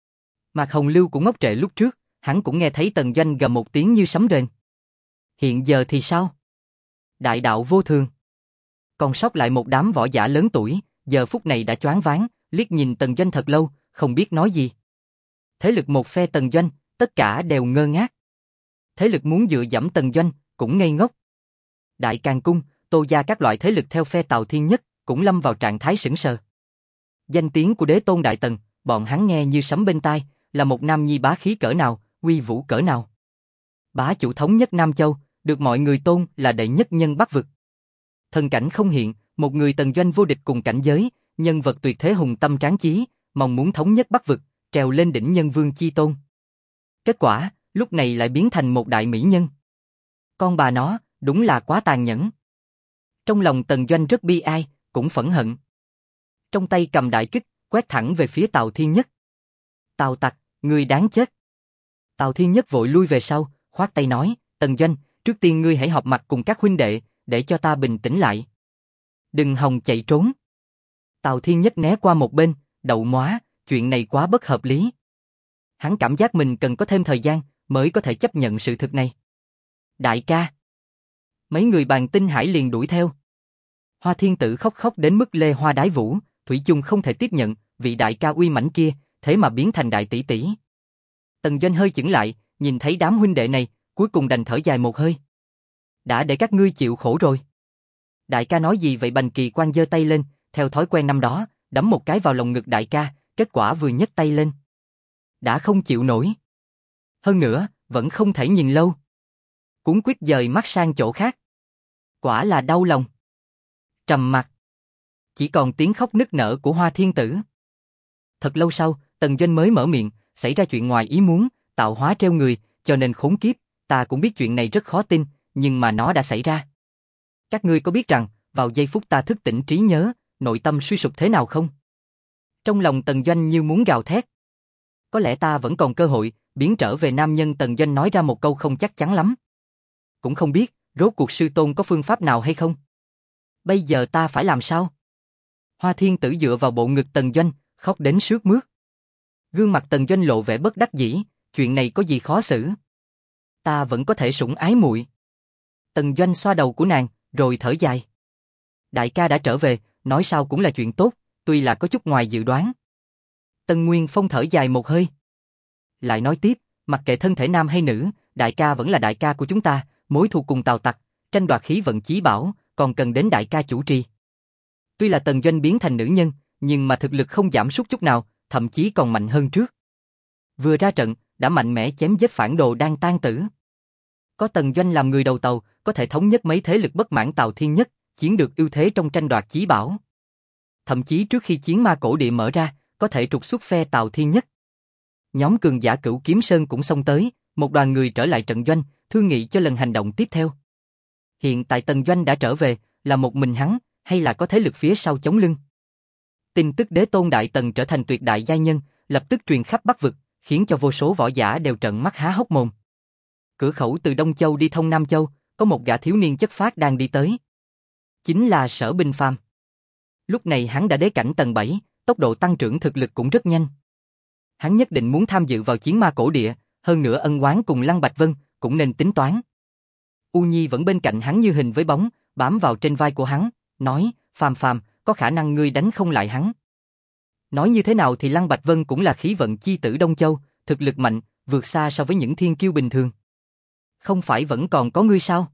Mạc Hồng Lưu cũng ngốc trệ lúc trước, hắn cũng nghe thấy Tần Doanh gầm một tiếng như sấm rền. Hiện giờ thì sao? Đại đạo vô thường. Còn sót lại một đám võ giả lớn tuổi, giờ phút này đã choáng váng, liếc nhìn Tần Doanh thật lâu, không biết nói gì. Thế lực một phe Tần Doanh, tất cả đều ngơ ngác. Thế lực muốn dựa dẫm Tần Doanh, cũng ngây ngốc. Đại Càn Cung, Tô gia các loại thế lực theo phe Tào Thiên Nhất, cũng lâm vào trạng thái sững sờ. Danh tiếng của đế tôn Đại Tần, bọn hắn nghe như sấm bên tai, là một nam nhi bá khí cỡ nào, uy vũ cỡ nào. Bá chủ thống nhất Nam Châu, được mọi người tôn là đệ nhất nhân Bắc vực. Thần cảnh không hiện, một người Tần Doanh vô địch cùng cảnh giới, nhân vật tuyệt thế hùng tâm tráng chí, mong muốn thống nhất Bắc vực, trèo lên đỉnh nhân vương chi tôn. Kết quả, lúc này lại biến thành một đại mỹ nhân. Con bà nó, đúng là quá tàn nhẫn. Trong lòng Tần Doanh rất bi ai, cũng phẫn hận. Trong tay cầm đại kích, quét thẳng về phía Tào Thiên Nhất. Tào tặc, ngươi đáng chết. Tào Thiên Nhất vội lui về sau, khoát tay nói, Tần Doanh, trước tiên ngươi hãy họp mặt cùng các huynh đệ, để cho ta bình tĩnh lại. Đừng hòng chạy trốn. Tào Thiên Nhất né qua một bên, đậu móa, chuyện này quá bất hợp lý. Hắn cảm giác mình cần có thêm thời gian, mới có thể chấp nhận sự thực này. Đại ca. Mấy người Bàn Tinh Hải liền đuổi theo. Hoa Thiên Tử khóc đến mức lê hoa đái vũ, thủy chung không thể tiếp nhận, vị đại ca uy mãnh kia, thế mà biến thành đại tỷ tỷ. Tần Doanh hơi chững lại, nhìn thấy đám huynh đệ này, cuối cùng đành thở dài một hơi. Đã để các ngươi chịu khổ rồi. Đại ca nói gì vậy? Bành Kỳ Quan giơ tay lên, theo thói quen năm đó, đấm một cái vào lồng ngực đại ca, kết quả vừa nhấc tay lên. Đã không chịu nổi. Hơn nữa, vẫn không thể nhìn lâu. Cuốn quyết dời mắt sang chỗ khác. Quả là đau lòng. Trầm mặc. Chỉ còn tiếng khóc nức nở của Hoa Thiên Tử. Thật lâu sau, Tần Doanh mới mở miệng, xảy ra chuyện ngoài ý muốn, tạo hóa treo người, cho nên khốn kiếp, ta cũng biết chuyện này rất khó tin, nhưng mà nó đã xảy ra. Các ngươi có biết rằng, vào giây phút ta thức tỉnh trí nhớ, nội tâm suy sụp thế nào không? Trong lòng Tần Doanh như muốn gào thét. Có lẽ ta vẫn còn cơ hội, biến trở về nam nhân. Tần Doanh nói ra một câu không chắc chắn lắm. Cũng không biết, rốt cuộc sư tôn có phương pháp nào hay không? Bây giờ ta phải làm sao? Hoa Thiên Tử dựa vào bộ ngực Tần Doanh, khóc đến sướt mướt. Gương mặt Tần Doanh lộ vẻ bất đắc dĩ, chuyện này có gì khó xử? Ta vẫn có thể sủng ái muội. Tần Doanh xoa đầu của nàng, rồi thở dài. Đại ca đã trở về, nói sao cũng là chuyện tốt, tuy là có chút ngoài dự đoán. Tần Nguyên Phong thở dài một hơi. Lại nói tiếp, mặc kệ thân thể nam hay nữ, đại ca vẫn là đại ca của chúng ta, mối thù cùng Tào tặc, tranh đoạt khí vận chí bảo, còn cần đến đại ca chủ trì. Tuy là Tần Doanh biến thành nữ nhân, nhưng mà thực lực không giảm sút chút nào, thậm chí còn mạnh hơn trước. Vừa ra trận, đã mạnh mẽ chém giết phản đồ đang tan tử. Có Tần Doanh làm người đầu tàu, có thể thống nhất mấy thế lực bất mãn Tào Thiên Nhất, chiếm được ưu thế trong tranh đoạt chí bảo. Thậm chí trước khi chiến ma cổ địa mở ra, có thể trục xuất phe Tào Thiên Nhất. Nhóm cường giả Cửu Kiếm Sơn cũng xông tới, một đoàn người trở lại trận doanh, thương nghị cho lần hành động tiếp theo. Hiện tại Tần Doanh đã trở về, là một mình hắn, hay là có thế lực phía sau chống lưng? Tin tức Đế Tôn Đại Tần trở thành tuyệt đại giai nhân, lập tức truyền khắp Bắc vực, khiến cho vô số võ giả đều trợn mắt há hốc mồm. Cửa khẩu từ Đông Châu đi thông Nam Châu, có một gã thiếu niên chất phác đang đi tới. Chính là Sở Binh Phàm. Lúc này hắn đã đế cảnh tầng 7, tốc độ tăng trưởng thực lực cũng rất nhanh. Hắn nhất định muốn tham dự vào chiến ma cổ địa, hơn nữa ân oán cùng Lăng Bạch Vân, cũng nên tính toán. U Nhi vẫn bên cạnh hắn như hình với bóng, bám vào trên vai của hắn, nói, Phàm Phàm, có khả năng ngươi đánh không lại hắn. Nói như thế nào thì Lăng Bạch Vân cũng là khí vận chi tử Đông Châu, thực lực mạnh, vượt xa so với những thiên kiêu bình thường. Không phải vẫn còn có ngươi sao?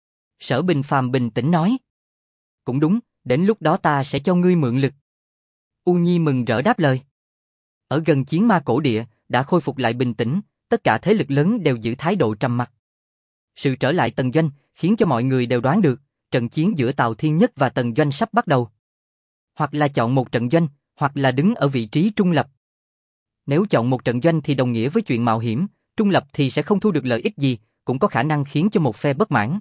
Sở Bình Phàm bình tĩnh nói. Cũng đúng, đến lúc đó ta sẽ cho ngươi mượn lực. U Nhi mừng rỡ đáp lời. Ở gần chiến ma cổ địa, đã khôi phục lại bình tĩnh, tất cả thế lực lớn đều giữ thái độ trầm mặc. Sự trở lại Tần Doanh, khiến cho mọi người đều đoán được, trận chiến giữa Tào Thiên Nhất và Tần Doanh sắp bắt đầu. Hoặc là chọn một trận doanh, hoặc là đứng ở vị trí trung lập. Nếu chọn một trận doanh thì đồng nghĩa với chuyện mạo hiểm, trung lập thì sẽ không thu được lợi ích gì, cũng có khả năng khiến cho một phe bất mãn.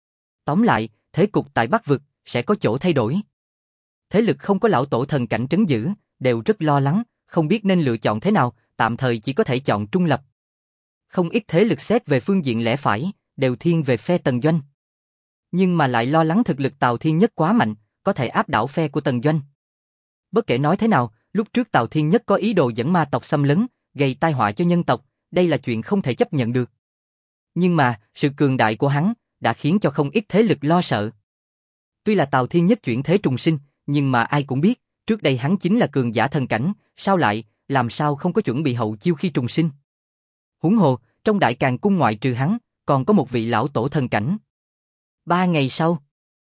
Tóm lại, thế cục tại Bắc vực sẽ có chỗ thay đổi. Thế lực không có lão tổ thần cảnh trấn giữ, đều rất lo lắng, không biết nên lựa chọn thế nào, tạm thời chỉ có thể chọn trung lập. Không ít thế lực xét về phương diện lẽ phải, đều thiên về phe Tần Doanh. Nhưng mà lại lo lắng thực lực Tào Thiên Nhất quá mạnh, có thể áp đảo phe của Tần Doanh. Bất kể nói thế nào, lúc trước Tào Thiên Nhất có ý đồ dẫn ma tộc xâm lấn, gây tai họa cho nhân tộc, đây là chuyện không thể chấp nhận được. Nhưng mà, sự cường đại của hắn đã khiến cho không ít thế lực lo sợ. Tuy là Tào Thiên Nhất chuyển thế trùng sinh, nhưng mà ai cũng biết, trước đây hắn chính là cường giả thần cảnh, làm sao không có chuẩn bị hậu chiêu khi trùng sinh. Huống hồ, trong Đại Càn cung ngoại trừ hắn, còn có một vị lão tổ thần cảnh. 3 ngày sau,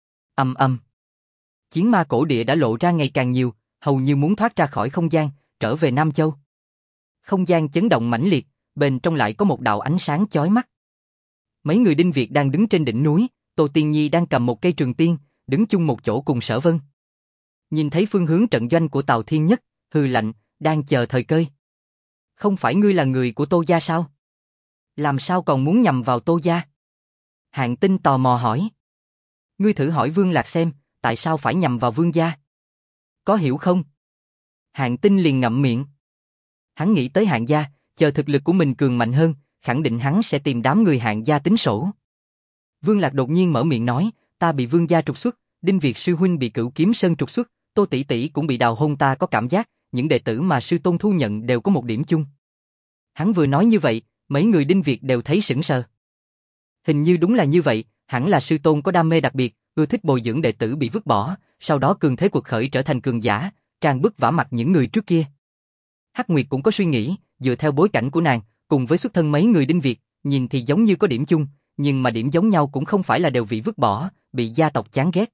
chiến ma cổ địa đã lộ ra ngày càng nhiều, hầu như muốn thoát ra khỏi không gian, trở về Nam Châu. Không gian chấn động mãnh liệt, bên trong lại có một đạo ánh sáng chói mắt. Mấy người Đinh Việt đang đứng trên đỉnh núi, Tô Tiên Nhi đang cầm một cây trường tiên, đứng chung một chỗ cùng Sở Vân. Nhìn thấy phương hướng trận doanh của Tào Thiên Nhất, hừ lạnh, đang chờ thời cơ. Không phải ngươi là người của Tô gia sao? Làm sao còn muốn nhằm vào Tô gia? Hạng Tinh tò mò hỏi. Ngươi thử hỏi Vương Lạc xem, tại sao phải nhằm vào Vương gia? Có hiểu không? Hạng Tinh liền ngậm miệng. Hắn nghĩ tới Hạng gia, chờ thực lực của mình cường mạnh hơn, khẳng định hắn sẽ tìm đám người Hạng gia tính sổ. Vương Lạc đột nhiên mở miệng nói, ta bị Vương gia trục xuất, Đinh Việt sư huynh bị Cửu Kiếm Sơn trục xuất, Tô tỷ tỷ cũng bị đào hôn, ta có cảm giác, những đệ tử mà sư tôn thu nhận đều có một điểm chung. Hắn vừa nói như vậy, mấy người Đinh Việt đều thấy sững sờ. Hình như đúng là như vậy, hẳn là sư tôn có đam mê đặc biệt, ưa thích bồi dưỡng đệ tử bị vứt bỏ, sau đó cường thế quật khởi trở thành cường giả, trang bức vả mặt những người trước kia. Hắc Nguyệt cũng có suy nghĩ, dựa theo bối cảnh của nàng, cùng với xuất thân mấy người Đinh Việt, nhìn thì giống như có điểm chung, nhưng mà điểm giống nhau cũng không phải là đều bị vứt bỏ, bị gia tộc chán ghét,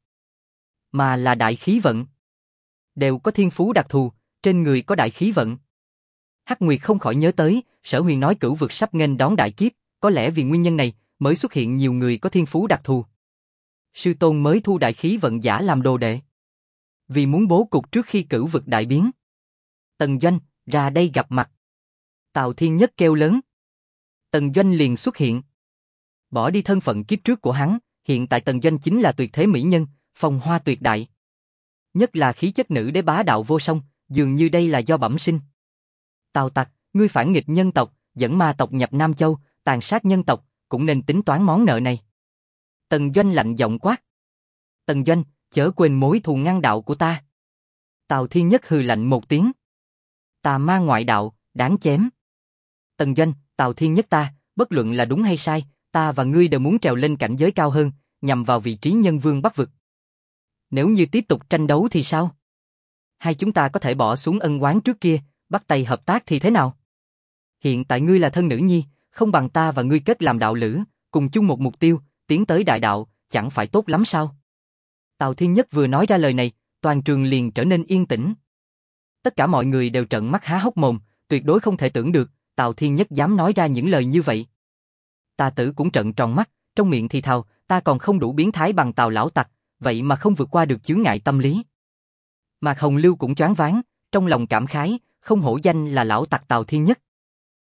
mà là đại khí vận. Đều có thiên phú đặc thù, trên người có đại khí vận. Hắc Nguyệt không khỏi nhớ tới, Sở Huyền nói cửu vực sắp nghênh đón đại kiếp, có lẽ vì nguyên nhân này mới xuất hiện nhiều người có thiên phú đặc thù. Sư tôn mới thu đại khí vận giả làm đồ đệ, vì muốn bố cục trước khi cửu vực đại biến. Tần Doanh, ra đây gặp mặt. Tào Thiên Nhất kêu lớn. Tần Doanh liền xuất hiện. Bỏ đi thân phận kiếp trước của hắn, hiện tại Tần Doanh chính là tuyệt thế mỹ nhân, phong hoa tuyệt đại. Nhất là khí chất nữ đế bá đạo vô song, dường như đây là do bẩm sinh. Tào tặc, ngươi phản nghịch nhân tộc, dẫn ma tộc nhập Nam Châu, tàn sát nhân tộc, cũng nên tính toán món nợ này. Tần Doanh lạnh giọng quát. Tần Doanh, chớ quên mối thù ngăn đạo của ta. Tào Thiên Nhất hừ lạnh một tiếng. Tà ma ngoại đạo, đáng chém. Tần Doanh, Tào Thiên Nhất ta, bất luận là đúng hay sai, ta và ngươi đều muốn trèo lên cảnh giới cao hơn, nhằm vào vị trí nhân vương Bắc vực. Nếu như tiếp tục tranh đấu thì sao? Hai chúng ta có thể bỏ xuống ân oán trước kia, bắt tay hợp tác thì thế nào? Hiện tại ngươi là thân nữ nhi, không bằng ta và ngươi kết làm đạo lữ, cùng chung một mục tiêu, tiến tới đại đạo, chẳng phải tốt lắm sao? Tào Thiên Nhất vừa nói ra lời này, toàn trường liền trở nên yên tĩnh. Tất cả mọi người đều trợn mắt há hốc mồm, tuyệt đối không thể tưởng được, Tào Thiên Nhất dám nói ra những lời như vậy. Tà Tử cũng trợn tròn mắt, trong miệng thì thào, ta còn không đủ biến thái bằng Tào lão tặc, vậy mà không vượt qua được chướng ngại tâm lý. Mạc Hồng Lưu cũng choáng váng, trong lòng cảm khái, không hổ danh là lão tặc Tào Thiên Nhất.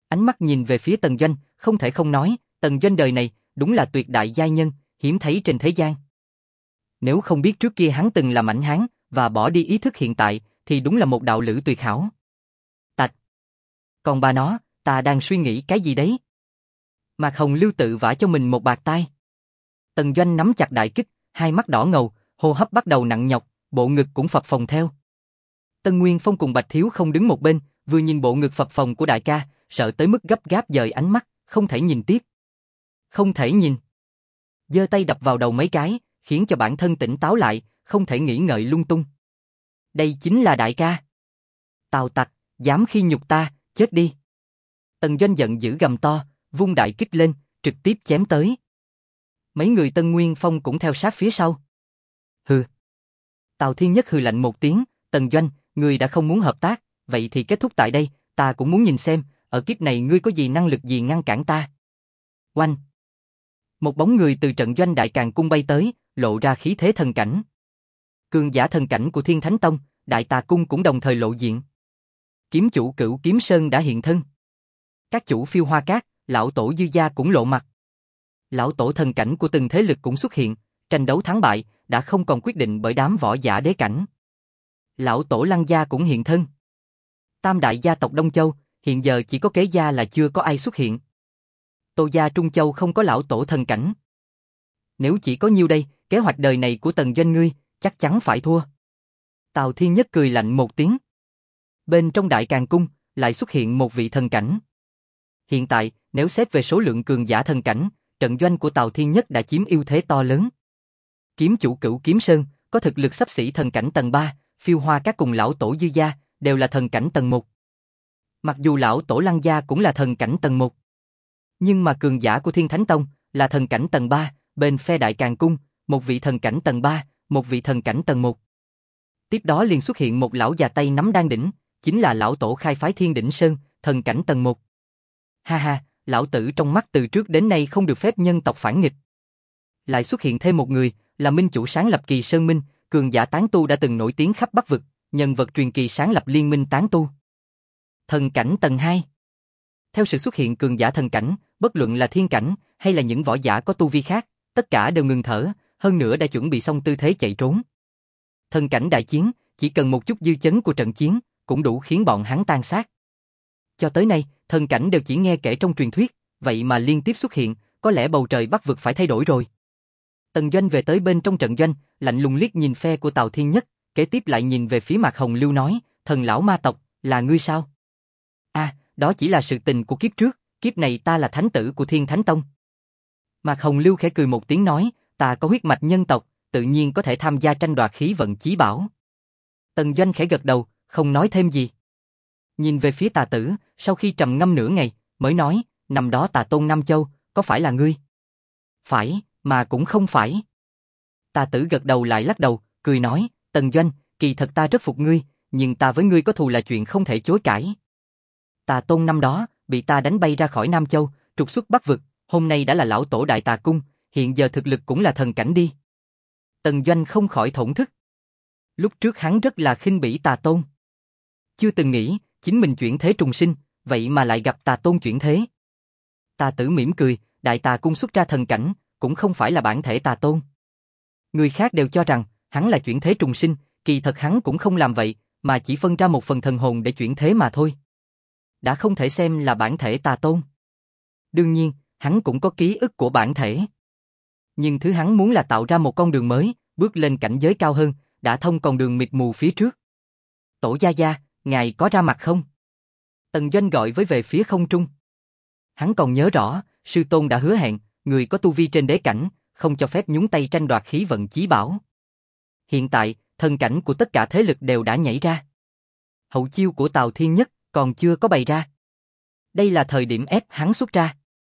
Ánh mắt nhìn về phía Tần Doanh, không thể không nói, Tần Doanh đời này, đúng là tuyệt đại giai nhân, hiếm thấy trên thế gian. Nếu không biết trước kia hắn từng là mãnh hán, và bỏ đi ý thức hiện tại, thì đúng là một đạo lữ tuyệt hảo. Tạch. Còn bà nó, ta đang suy nghĩ cái gì đấy? Mạc Hồng Lưu tự vả cho mình một bạt tai. Tần Doanh nắm chặt đại kích, hai mắt đỏ ngầu, hô hấp bắt đầu nặng nhọc, bộ ngực cũng phập phồng theo. Tân Nguyên Phong cùng Bạch Thiếu không đứng một bên, vừa nhìn bộ ngực phập phồng của đại ca, sợ tới mức gấp gáp dời ánh mắt, không thể nhìn tiếp. Không thể nhìn. Giơ tay đập vào đầu mấy cái, khiến cho bản thân tỉnh táo lại, không thể nghĩ ngợi lung tung. Đây chính là đại ca. Tào tặc, dám khi nhục ta, chết đi. Tần Doanh giận dữ gầm to, vung đại kích lên, trực tiếp chém tới. Mấy người Tân Nguyên Phong cũng theo sát phía sau. Hừ. Tào Thiên Nhất hừ lạnh một tiếng, Tần Doanh, ngươi đã không muốn hợp tác, vậy thì kết thúc tại đây, ta cũng muốn nhìn xem, ở kiếp này ngươi có gì năng lực gì ngăn cản ta. Oanh. Một bóng người từ trận doanh Đại Càn Cung bay tới, lộ ra khí thế thần cảnh. Cường giả thần cảnh của Thiên Thánh Tông, Đại Tà Cung cũng đồng thời lộ diện. Kiếm chủ Cửu Kiếm Sơn đã hiện thân. Các chủ Phiêu Hoa Cát, lão tổ Dư Gia cũng lộ mặt. Lão tổ thần cảnh của từng thế lực cũng xuất hiện, tranh đấu thắng bại đã không còn quyết định bởi đám võ giả đế cảnh. Lão tổ Lăng Gia cũng hiện thân. Tam đại gia tộc Đông Châu, hiện giờ chỉ có Kế Gia là chưa có ai xuất hiện. Tô gia Trung Châu không có lão tổ thần cảnh. Nếu chỉ có nhiêu đây, kế hoạch đời này của Tần Doanh ngươi, chắc chắn phải thua. Tào Thiên Nhất cười lạnh một tiếng. Bên trong Đại Càn Cung, lại xuất hiện một vị thần cảnh. Hiện tại, nếu xét về số lượng cường giả thần cảnh, trận doanh của Tào Thiên Nhất đã chiếm ưu thế to lớn. Kiếm chủ Cửu Kiếm Sơn, có thực lực xấp xỉ thần cảnh tầng 3, Phiêu Hoa Các cùng lão tổ Dư Gia, đều là thần cảnh tầng 1. Mặc dù lão tổ Lăng Gia cũng là thần cảnh tầng 1. Nhưng mà cường giả của Thiên Thánh Tông là thần cảnh tầng 3, bên phe Đại Càn Cung, một vị thần cảnh tầng 3, một vị thần cảnh tầng 1. Tiếp đó liền xuất hiện một lão già tay nắm đan đỉnh, chính là lão tổ khai phái Thiên Đỉnh Sơn, thần cảnh tầng 1. Ha ha, lão tử trong mắt từ trước đến nay không được phép nhân tộc phản nghịch. Lại xuất hiện thêm một người, là minh chủ sáng lập Kỳ Sơn Minh, cường giả tán tu đã từng nổi tiếng khắp Bắc vực, nhân vật truyền kỳ sáng lập liên minh tán tu. Thần cảnh tầng 2. Theo sự xuất hiện cường giả thần cảnh, bất luận là thiên cảnh hay là những võ giả có tu vi khác, tất cả đều ngừng thở, hơn nữa đã chuẩn bị xong tư thế chạy trốn. Thần cảnh đại chiến, chỉ cần một chút dư chấn của trận chiến, cũng đủ khiến bọn hắn tan xác. Cho tới nay, thần cảnh đều chỉ nghe kể trong truyền thuyết, vậy mà liên tiếp xuất hiện, có lẽ bầu trời Bắc vực phải thay đổi rồi. Tần Doanh về tới bên trong trận doanh, lạnh lùng liếc nhìn phe của Tào Thiên Nhất, kế tiếp lại nhìn về phía Mạc Hồng Lưu nói, thần lão ma tộc, là ngươi sao? Đó chỉ là sự tình của kiếp trước, kiếp này ta là thánh tử của Thiên Thánh Tông. Mạc Hồng Lưu khẽ cười một tiếng nói, ta có huyết mạch nhân tộc, tự nhiên có thể tham gia tranh đoạt khí vận chí bảo. Tần Doanh khẽ gật đầu, không nói thêm gì. Nhìn về phía Tà Tử, sau khi trầm ngâm nửa ngày, mới nói, năm đó Tà Tôn Nam Châu, có phải là ngươi? Phải, mà cũng không phải. Tà Tử gật đầu lại lắc đầu, cười nói, Tần Doanh, kỳ thật ta rất phục ngươi, nhưng ta với ngươi có thù là chuyện không thể chối cãi. Tà Tôn năm đó, bị ta đánh bay ra khỏi Nam Châu, trục xuất Bắc vực, hôm nay đã là lão tổ Đại Tà Cung, hiện giờ thực lực cũng là thần cảnh đi. Tần Doanh không khỏi thổn thức. Lúc trước hắn rất là khinh bỉ Tà Tôn. Chưa từng nghĩ, chính mình chuyển thế trùng sinh, vậy mà lại gặp Tà Tôn chuyển thế. Tà Tử mỉm cười, Đại Tà Cung xuất ra thần cảnh, cũng không phải là bản thể Tà Tôn. Người khác đều cho rằng, hắn là chuyển thế trùng sinh, kỳ thật hắn cũng không làm vậy, mà chỉ phân ra một phần thần hồn để chuyển thế mà thôi. Đã không thể xem là bản thể Tà Tôn. Đương nhiên, hắn cũng có ký ức của bản thể. Nhưng thứ hắn muốn là tạo ra một con đường mới, bước lên cảnh giới cao hơn, đã thông con đường mịt mù phía trước. Tổ gia gia, ngài có ra mặt không? Tần Doanh gọi với về phía không trung. Hắn còn nhớ rõ, sư tôn đã hứa hẹn, người có tu vi trên đế cảnh, không cho phép nhúng tay tranh đoạt khí vận chí bảo. Hiện tại, thần cảnh của tất cả thế lực đều đã nhảy ra. Hậu chiêu của Tào Thiên Nhất còn chưa có bày ra. Đây là thời điểm ép hắn xuất ra.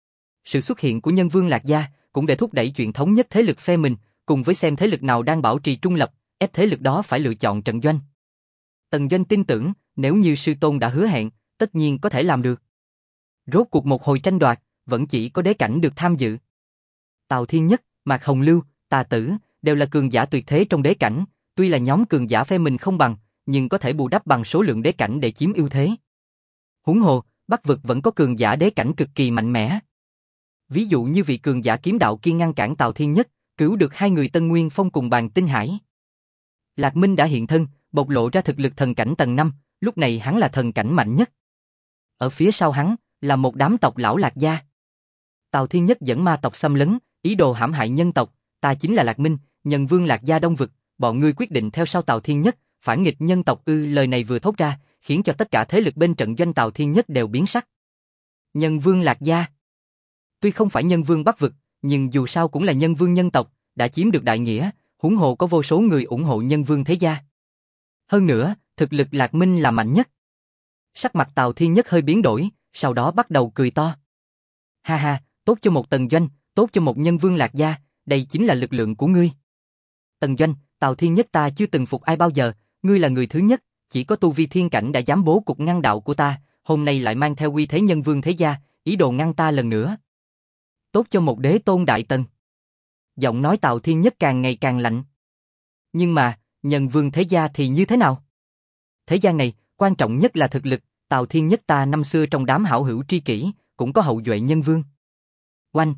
Sự xuất hiện của Nhân Vương Lạc Gia cũng để thúc đẩy chuyện thống nhất thế lực phe mình, cùng với xem thế lực nào đang bảo trì trung lập, ép thế lực đó phải lựa chọn trận doanh. Tần Doanh tin tưởng, nếu như sư tôn đã hứa hẹn, tất nhiên có thể làm được. Rốt cuộc một hồi tranh đoạt, vẫn chỉ có đế cảnh được tham dự. Tào Thiên Nhất, Mạc Hồng Lưu, Tà Tử, đều là cường giả tuyệt thế trong đế cảnh, tuy là nhóm cường giả phe mình không bằng, nhưng có thể bù đắp bằng số lượng đế cảnh để chiếm ưu thế. Huống hồ, Bắc vực vẫn có cường giả đế cảnh cực kỳ mạnh mẽ. Ví dụ như vị cường giả kiếm đạo kia ngăn cản Tào Thiên Nhất, cứu được hai người Tân Nguyên Phong cùng Bàn Tinh Hải. Lạc Minh đã hiện thân, bộc lộ ra thực lực thần cảnh tầng 5, lúc này hắn là thần cảnh mạnh nhất. Ở phía sau hắn là một đám tộc lão Lạc gia. Tào Thiên Nhất dẫn ma tộc xâm lấn, ý đồ hãm hại nhân tộc, ta chính là Lạc Minh, Nhân Vương Lạc gia Đông vực, bọn ngươi quyết định theo sau Tào Thiên Nhất, phản nghịch nhân tộc ư? Lời này vừa thốt ra, khiến cho tất cả thế lực bên trận doanh Tào Thiên Nhất đều biến sắc. Nhân Vương Lạc gia, tuy không phải Nhân Vương Bắc vực, nhưng dù sao cũng là Nhân Vương nhân tộc, đã chiếm được đại nghĩa, huống hồ có vô số người ủng hộ Nhân Vương thế gia. Hơn nữa, thực lực Lạc Minh là mạnh nhất. Sắc mặt Tào Thiên Nhất hơi biến đổi, sau đó bắt đầu cười to. Ha ha, tốt cho một tần doanh, tốt cho một Nhân Vương Lạc gia, đây chính là lực lượng của ngươi. Tần doanh, Tào Thiên Nhất ta chưa từng phục ai bao giờ, ngươi là người thứ nhất, chỉ có tu vi thiên cảnh đã dám bố cục ngăn đạo của ta, hôm nay lại mang theo uy thế Nhân Vương thế gia, ý đồ ngăn ta lần nữa. Tốt cho một đế tôn đại tần. Giọng nói Tào Thiên Nhất càng ngày càng lạnh. Nhưng mà, Nhân Vương thế gia thì như thế nào? Thế gian này, quan trọng nhất là thực lực, Tào Thiên Nhất ta năm xưa trong đám hảo hữu tri kỷ, cũng có hậu duệ Nhân Vương. Oanh!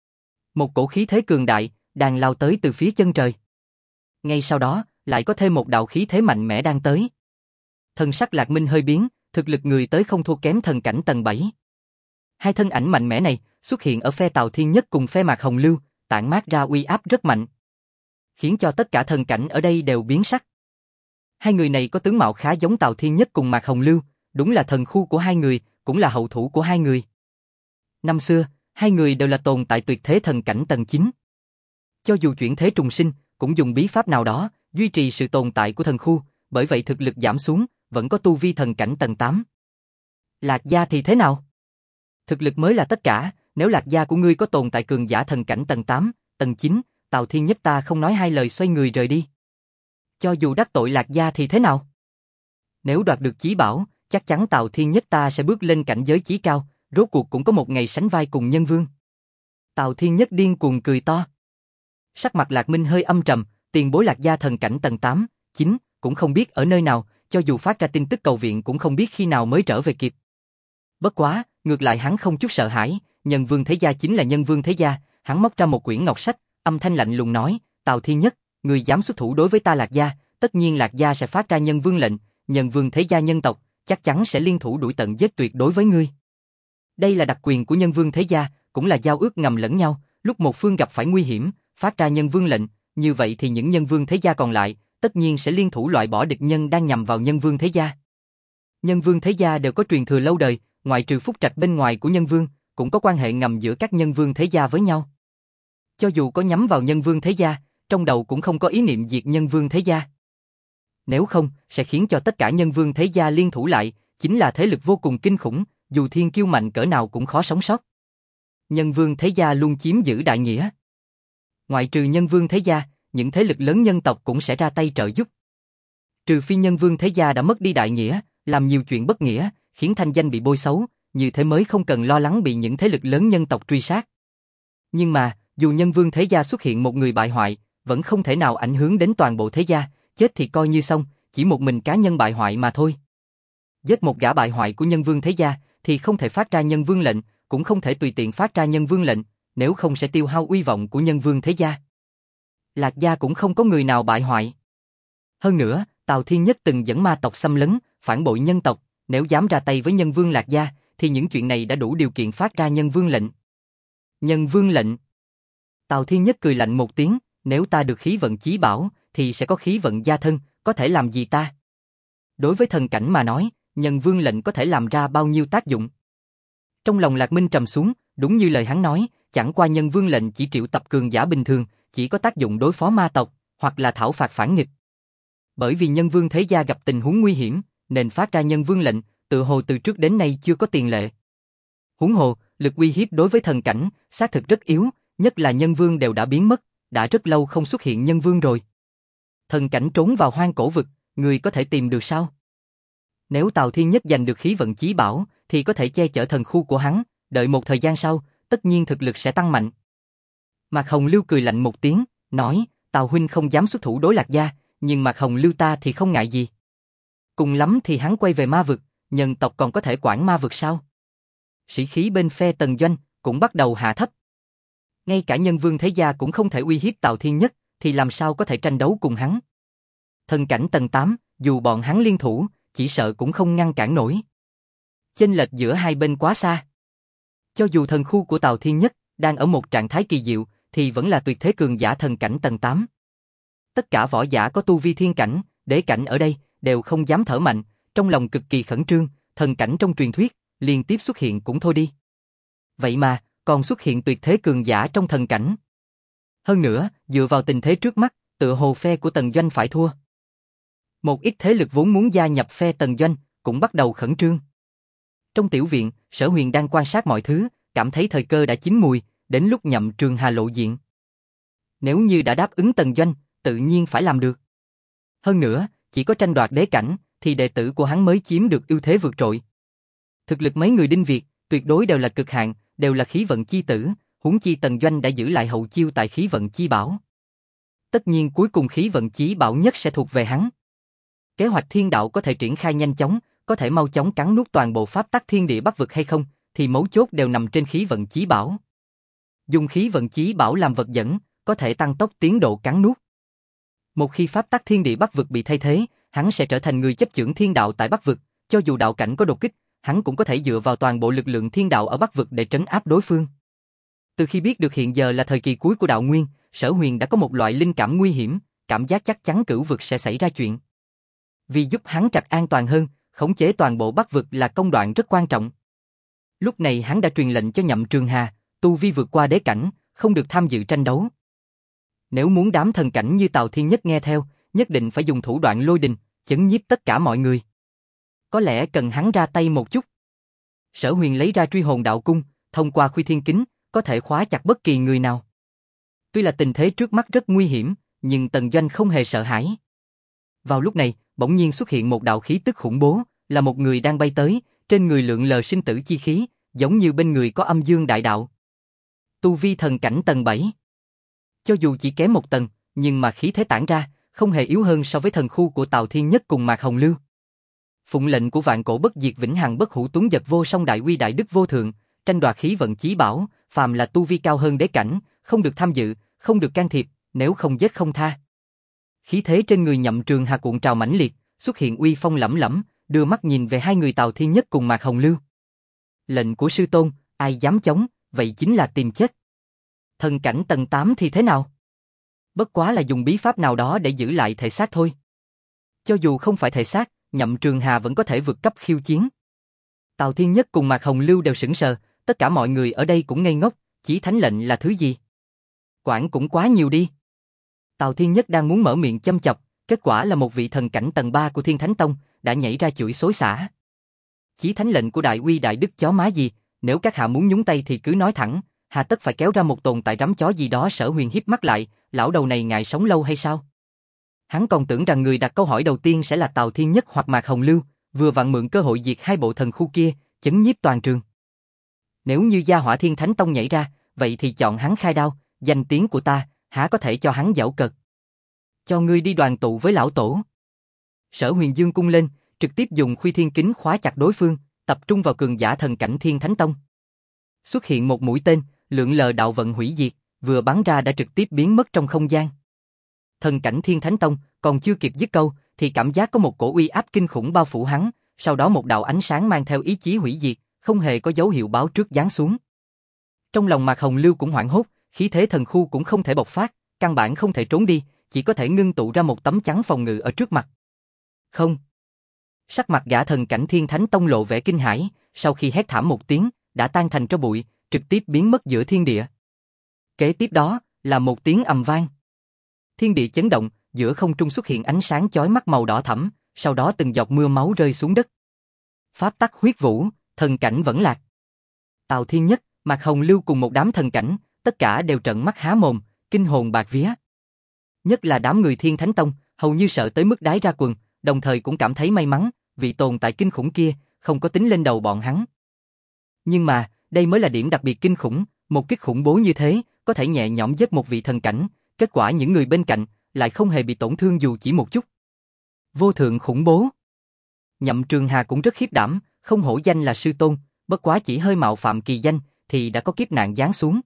Một cổ khí thế cường đại, đang lao tới từ phía chân trời. Ngay sau đó, lại có thêm một đạo khí thế mạnh mẽ đang tới. Thần sắc Lạc Minh hơi biến, thực lực người tới không thua kém thần cảnh tầng 7. Hai thân ảnh mạnh mẽ này xuất hiện ở phe Tào Thiên Nhất cùng phe Mạc Hồng Lưu, tản mát ra uy áp rất mạnh, khiến cho tất cả thần cảnh ở đây đều biến sắc. Hai người này có tướng mạo khá giống Tào Thiên Nhất cùng Mạc Hồng Lưu, đúng là thần khu của hai người, cũng là hậu thủ của hai người. Năm xưa, hai người đều là tồn tại tuyệt thế thần cảnh tầng 9. Cho dù chuyển thế trùng sinh, cũng dùng bí pháp nào đó, duy trì sự tồn tại của thần khu, bởi vậy thực lực giảm xuống, vẫn có tu vi thần cảnh tầng 8. Lạc gia thì thế nào? Thực lực mới là tất cả, nếu Lạc gia của ngươi có tồn tại cường giả thần cảnh tầng 8, tầng 9, Tào Thiên Nhất ta không nói hai lời xoay người rời đi. Cho dù đắc tội Lạc gia thì thế nào? Nếu đoạt được chí bảo, chắc chắn Tào Thiên Nhất ta sẽ bước lên cảnh giới chí cao, rốt cuộc cũng có một ngày sánh vai cùng Nhân Vương. Tào Thiên Nhất điên cuồng cười to. Sắc mặt Lạc Minh hơi âm trầm, tiền bối Lạc gia thần cảnh tầng 8, 9, cũng không biết ở nơi nào, cho dù phát ra tin tức cầu viện cũng không biết khi nào mới trở về kịp. Bất quá, ngược lại hắn không chút sợ hãi, Nhân Vương thế gia chính là Nhân Vương thế gia, hắn móc ra một quyển ngọc sách, âm thanh lạnh lùng nói, Tào Thiên Nhất, người dám xuất thủ đối với ta Lạc gia, tất nhiên Lạc gia sẽ phát ra Nhân Vương lệnh, Nhân Vương thế gia nhân tộc, chắc chắn sẽ liên thủ đuổi tận giết tuyệt đối với ngươi. Đây là đặc quyền của Nhân Vương thế gia, cũng là giao ước ngầm lẫn nhau, lúc một phương gặp phải nguy hiểm, phát ra Nhân Vương lệnh, như vậy thì những Nhân Vương thế gia còn lại, tất nhiên sẽ liên thủ loại bỏ địch nhân đang nhằm vào Nhân Vương thế gia. Nhân Vương thế gia đều có truyền thừa lâu đời, ngoại trừ phúc trạch bên ngoài của Nhân Vương, cũng có quan hệ ngầm giữa các Nhân Vương thế gia với nhau. Cho dù có nhắm vào Nhân Vương thế gia, trong đầu cũng không có ý niệm diệt Nhân Vương thế gia. Nếu không, sẽ khiến cho tất cả Nhân Vương thế gia liên thủ lại, chính là thế lực vô cùng kinh khủng, dù thiên kiêu mạnh cỡ nào cũng khó sống sót. Nhân Vương thế gia luôn chiếm giữ đại nghĩa. Ngoại trừ Nhân Vương thế gia, những thế lực lớn nhân tộc cũng sẽ ra tay trợ giúp. Trừ phi Nhân Vương thế gia đã mất đi đại nghĩa, làm nhiều chuyện bất nghĩa, khiến thanh danh bị bôi xấu, như thế mới không cần lo lắng bị những thế lực lớn nhân tộc truy sát. Nhưng mà, dù Nhân Vương thế gia xuất hiện một người bại hoại, vẫn không thể nào ảnh hưởng đến toàn bộ thế gia, chết thì coi như xong, chỉ một mình cá nhân bại hoại mà thôi. Giết một gã bại hoại của Nhân Vương thế gia, thì không thể phát ra Nhân Vương lệnh, cũng không thể tùy tiện phát ra Nhân Vương lệnh, nếu không sẽ tiêu hao uy vọng của Nhân Vương thế gia. Lạc gia cũng không có người nào bại hoại. Hơn nữa, Tào Thiên Nhất từng dẫn ma tộc xâm lấn, phản bội nhân tộc, nếu dám ra tay với Nhân Vương Lạc gia, thì những chuyện này đã đủ điều kiện phát ra Nhân Vương lệnh. Nhân Vương lệnh. Tào Thiên Nhất cười lạnh một tiếng, nếu ta được khí vận chí bảo, thì sẽ có khí vận gia thân, có thể làm gì ta? Đối với thần cảnh mà nói, Nhân Vương lệnh có thể làm ra bao nhiêu tác dụng? Trong lòng Lạc Minh trầm xuống, đúng như lời hắn nói, chẳng qua Nhân Vương lệnh chỉ triệu tập cường giả bình thường, chỉ có tác dụng đối phó ma tộc, hoặc là thảo phạt phản nghịch. Bởi vì Nhân Vương thế gia gặp tình huống nguy hiểm, nên phát ra Nhân Vương lệnh, tự hồ từ trước đến nay chưa có tiền lệ. Huống hồ, lực uy hiếp đối với thần cảnh, xác thực rất yếu, nhất là Nhân Vương đều đã biến mất, đã rất lâu không xuất hiện Nhân Vương rồi. Thần cảnh trốn vào hoang cổ vực, người có thể tìm được sao? Nếu Tào Thiên Nhất giành được khí vận chí bảo, thì có thể che chở thần khu của hắn, đợi một thời gian sau, tất nhiên thực lực sẽ tăng mạnh. Mạc Hồng Lưu cười lạnh một tiếng, nói, Tào huynh không dám xuất thủ đối Lạc gia, nhưng Mạc Hồng Lưu ta thì không ngại gì. Cùng lắm thì hắn quay về ma vực, nhân tộc còn có thể quản ma vực sao? Sĩ khí bên phe Tần Doanh cũng bắt đầu hạ thấp. Ngay cả nhân vương thế gia cũng không thể uy hiếp Tào Thiên Nhất, thì làm sao có thể tranh đấu cùng hắn. Thần cảnh tầng 8, dù bọn hắn liên thủ, chỉ sợ cũng không ngăn cản nổi. Chênh lệch giữa hai bên quá xa. Cho dù thần khu của Tào Thiên Nhất đang ở một trạng thái kỳ diệu, thì vẫn là tuyệt thế cường giả thần cảnh tầng 8. Tất cả võ giả có tu vi thiên cảnh, đế cảnh ở đây, đều không dám thở mạnh, trong lòng cực kỳ khẩn trương, thần cảnh trong truyền thuyết, liên tiếp xuất hiện cũng thôi đi. Vậy mà, còn xuất hiện tuyệt thế cường giả trong thần cảnh. Hơn nữa, dựa vào tình thế trước mắt, tựa hồ phe của Tần Doanh phải thua. Một ít thế lực vốn muốn gia nhập phe Tần Doanh, cũng bắt đầu khẩn trương. Trong tiểu viện, Sở Huyền đang quan sát mọi thứ, cảm thấy thời cơ đã chín mùi, đến lúc Nhậm Trường Hà lộ diện. Nếu như đã đáp ứng Tần Doanh, tự nhiên phải làm được. Hơn nữa, chỉ có tranh đoạt đế cảnh, thì đệ tử của hắn mới chiếm được ưu thế vượt trội. Thực lực mấy người Đinh Việt, tuyệt đối đều là cực hạn, đều là khí vận chi tử, huống chi Tần Doanh đã giữ lại hậu chiêu tại khí vận chi bảo. Tất nhiên cuối cùng khí vận chí bảo nhất sẽ thuộc về hắn. Kế hoạch thiên đạo có thể triển khai nhanh chóng, có thể mau chóng cắn nuốt toàn bộ pháp tắc thiên địa bắc vực hay không, thì mấu chốt đều nằm trên khí vận chí bảo. Dùng khí vận chí bảo làm vật dẫn, có thể tăng tốc tiến độ cắn nuốt. Một khi pháp tắc thiên địa bắc vực bị thay thế, hắn sẽ trở thành người chấp chưởng thiên đạo tại bắc vực, cho dù đạo cảnh có đột kích, hắn cũng có thể dựa vào toàn bộ lực lượng thiên đạo ở bắc vực để trấn áp đối phương. Từ khi biết được hiện giờ là thời kỳ cuối của đạo nguyên, Sở Huyền đã có một loại linh cảm nguy hiểm, cảm giác chắc chắn cửu vực sẽ xảy ra chuyện. Vì giúp hắn trạch an toàn hơn, khống chế toàn bộ bắc vực là công đoạn rất quan trọng. Lúc này hắn đã truyền lệnh cho Nhậm Trường Hà, tu vi vượt qua đế cảnh, không được tham dự tranh đấu. Nếu muốn đám thần cảnh như Tào Thiên Nhất nghe theo, nhất định phải dùng thủ đoạn lôi đình, chấn nhiếp tất cả mọi người. Có lẽ cần hắn ra tay một chút. Sở Huyền lấy ra truy hồn đạo cung, thông qua khuy thiên kính, có thể khóa chặt bất kỳ người nào. Tuy là tình thế trước mắt rất nguy hiểm, nhưng Tần Doanh không hề sợ hãi. Vào lúc này, bỗng nhiên xuất hiện một đạo khí tức khủng bố, là một người đang bay tới, trên người lượn lờ sinh tử chi khí, giống như bên người có âm dương đại đạo. Tu vi thần cảnh tầng 7. Cho dù chỉ kém một tầng, nhưng mà khí thế tản ra, không hề yếu hơn so với thần khu của Tào Thiên Nhất cùng Mạc Hồng Lưu. Phụng lệnh của vạn cổ bất diệt vĩnh hằng bất hủ tuấn giật vô song đại uy đại đức vô thượng, tranh đoạt khí vận chí bảo, phàm là tu vi cao hơn đế cảnh, không được tham dự, không được can thiệp, nếu không giết không tha. Khí thế trên người Nhậm Trường Hà cuộn trào mãnh liệt, xuất hiện uy phong lẫm lẫm, đưa mắt nhìn về hai người Tào Thiên Nhất cùng Mạc Hồng Lưu. Lệnh của sư tôn, ai dám chống, vậy chính là tìm chết. Thần cảnh tầng 8 thì thế nào? Bất quá là dùng bí pháp nào đó để giữ lại thể xác thôi. Cho dù không phải thể xác, Nhậm Trường Hà vẫn có thể vượt cấp khiêu chiến. Tào Thiên Nhất cùng Mạc Hồng Lưu đều sững sờ, tất cả mọi người ở đây cũng ngây ngốc, chí thánh lệnh là thứ gì? Quản cũng quá nhiều đi. Tào Thiên Nhất đang muốn mở miệng châm chọc, kết quả là một vị thần cảnh tầng 3 của Thiên Thánh Tông đã nhảy ra chửi xối xả. Chí thánh lệnh của đại uy đại đức chó má gì, nếu các hạ muốn nhúng tay thì cứ nói thẳng, hà tất phải kéo ra một tồn tại rắm chó gì đó. Sở Huyền híp mắt lại, lão đầu này ngại sống lâu hay sao? Hắn còn tưởng rằng người đặt câu hỏi đầu tiên sẽ là Tào Thiên Nhất hoặc Mạc Hồng Lưu, vừa vặn mượn cơ hội diệt hai bộ thần khu kia, chấn nhiếp toàn trường. Nếu như gia hỏa Thiên Thánh Tông nhảy ra, vậy thì chọn hắn khai đao, danh tiếng của ta, há có thể cho hắn giảo cợt. Cho ngươi đi đoàn tụ với lão tổ. Sở Huyền dương cung lên, trực tiếp dùng khuy thiên kính khóa chặt đối phương, tập trung vào cường giả thần cảnh Thiên Thánh Tông. Xuất hiện một mũi tên, lượn lờ đạo vận hủy diệt, vừa bắn ra đã trực tiếp biến mất trong không gian. Thần cảnh Thiên Thánh Tông còn chưa kịp dứt câu, thì cảm giác có một cổ uy áp kinh khủng bao phủ hắn, sau đó một đạo ánh sáng mang theo ý chí hủy diệt, không hề có dấu hiệu báo trước giáng xuống. Trong lòng Mạc Hồng Lưu cũng hoảng hốt, khí thế thần khu cũng không thể bộc phát, căn bản không thể trốn đi, chỉ có thể ngưng tụ ra một tấm chắn phòng ngự ở trước mặt. Không. Sắc mặt gã thần cảnh Thiên Thánh Tông lộ vẻ kinh hãi, sau khi hét thảm một tiếng, đã tan thành tro bụi, trực tiếp biến mất giữa thiên địa. Kế tiếp đó là một tiếng ầm vang. Thiên địa chấn động, giữa không trung xuất hiện ánh sáng chói mắt màu đỏ thẫm, sau đó từng giọt mưa máu rơi xuống đất. Pháp tắc huyết vũ, thần cảnh vẫn lạc. Tào Thiên Nhất, Mạc Hồng Lưu cùng một đám thần cảnh, tất cả đều trợn mắt há mồm, kinh hồn bạt vía. Nhất là đám người Thiên Thánh Tông, hầu như sợ tới mức đái ra quần, đồng thời cũng cảm thấy may mắn, vị tồn tại kinh khủng kia không có tính lên đầu bọn hắn. Nhưng mà, đây mới là điểm đặc biệt kinh khủng, một kích khủng bố như thế, có thể nhẹ nhõm giết một vị thần cảnh, kết quả những người bên cạnh lại không hề bị tổn thương dù chỉ một chút. Vô thượng khủng bố. Nhậm Trường Hà cũng rất khiếp đảm, không hổ danh là sư tôn, bất quá chỉ hơi mạo phạm kỳ danh, thì đã có kiếp nạn giáng xuống.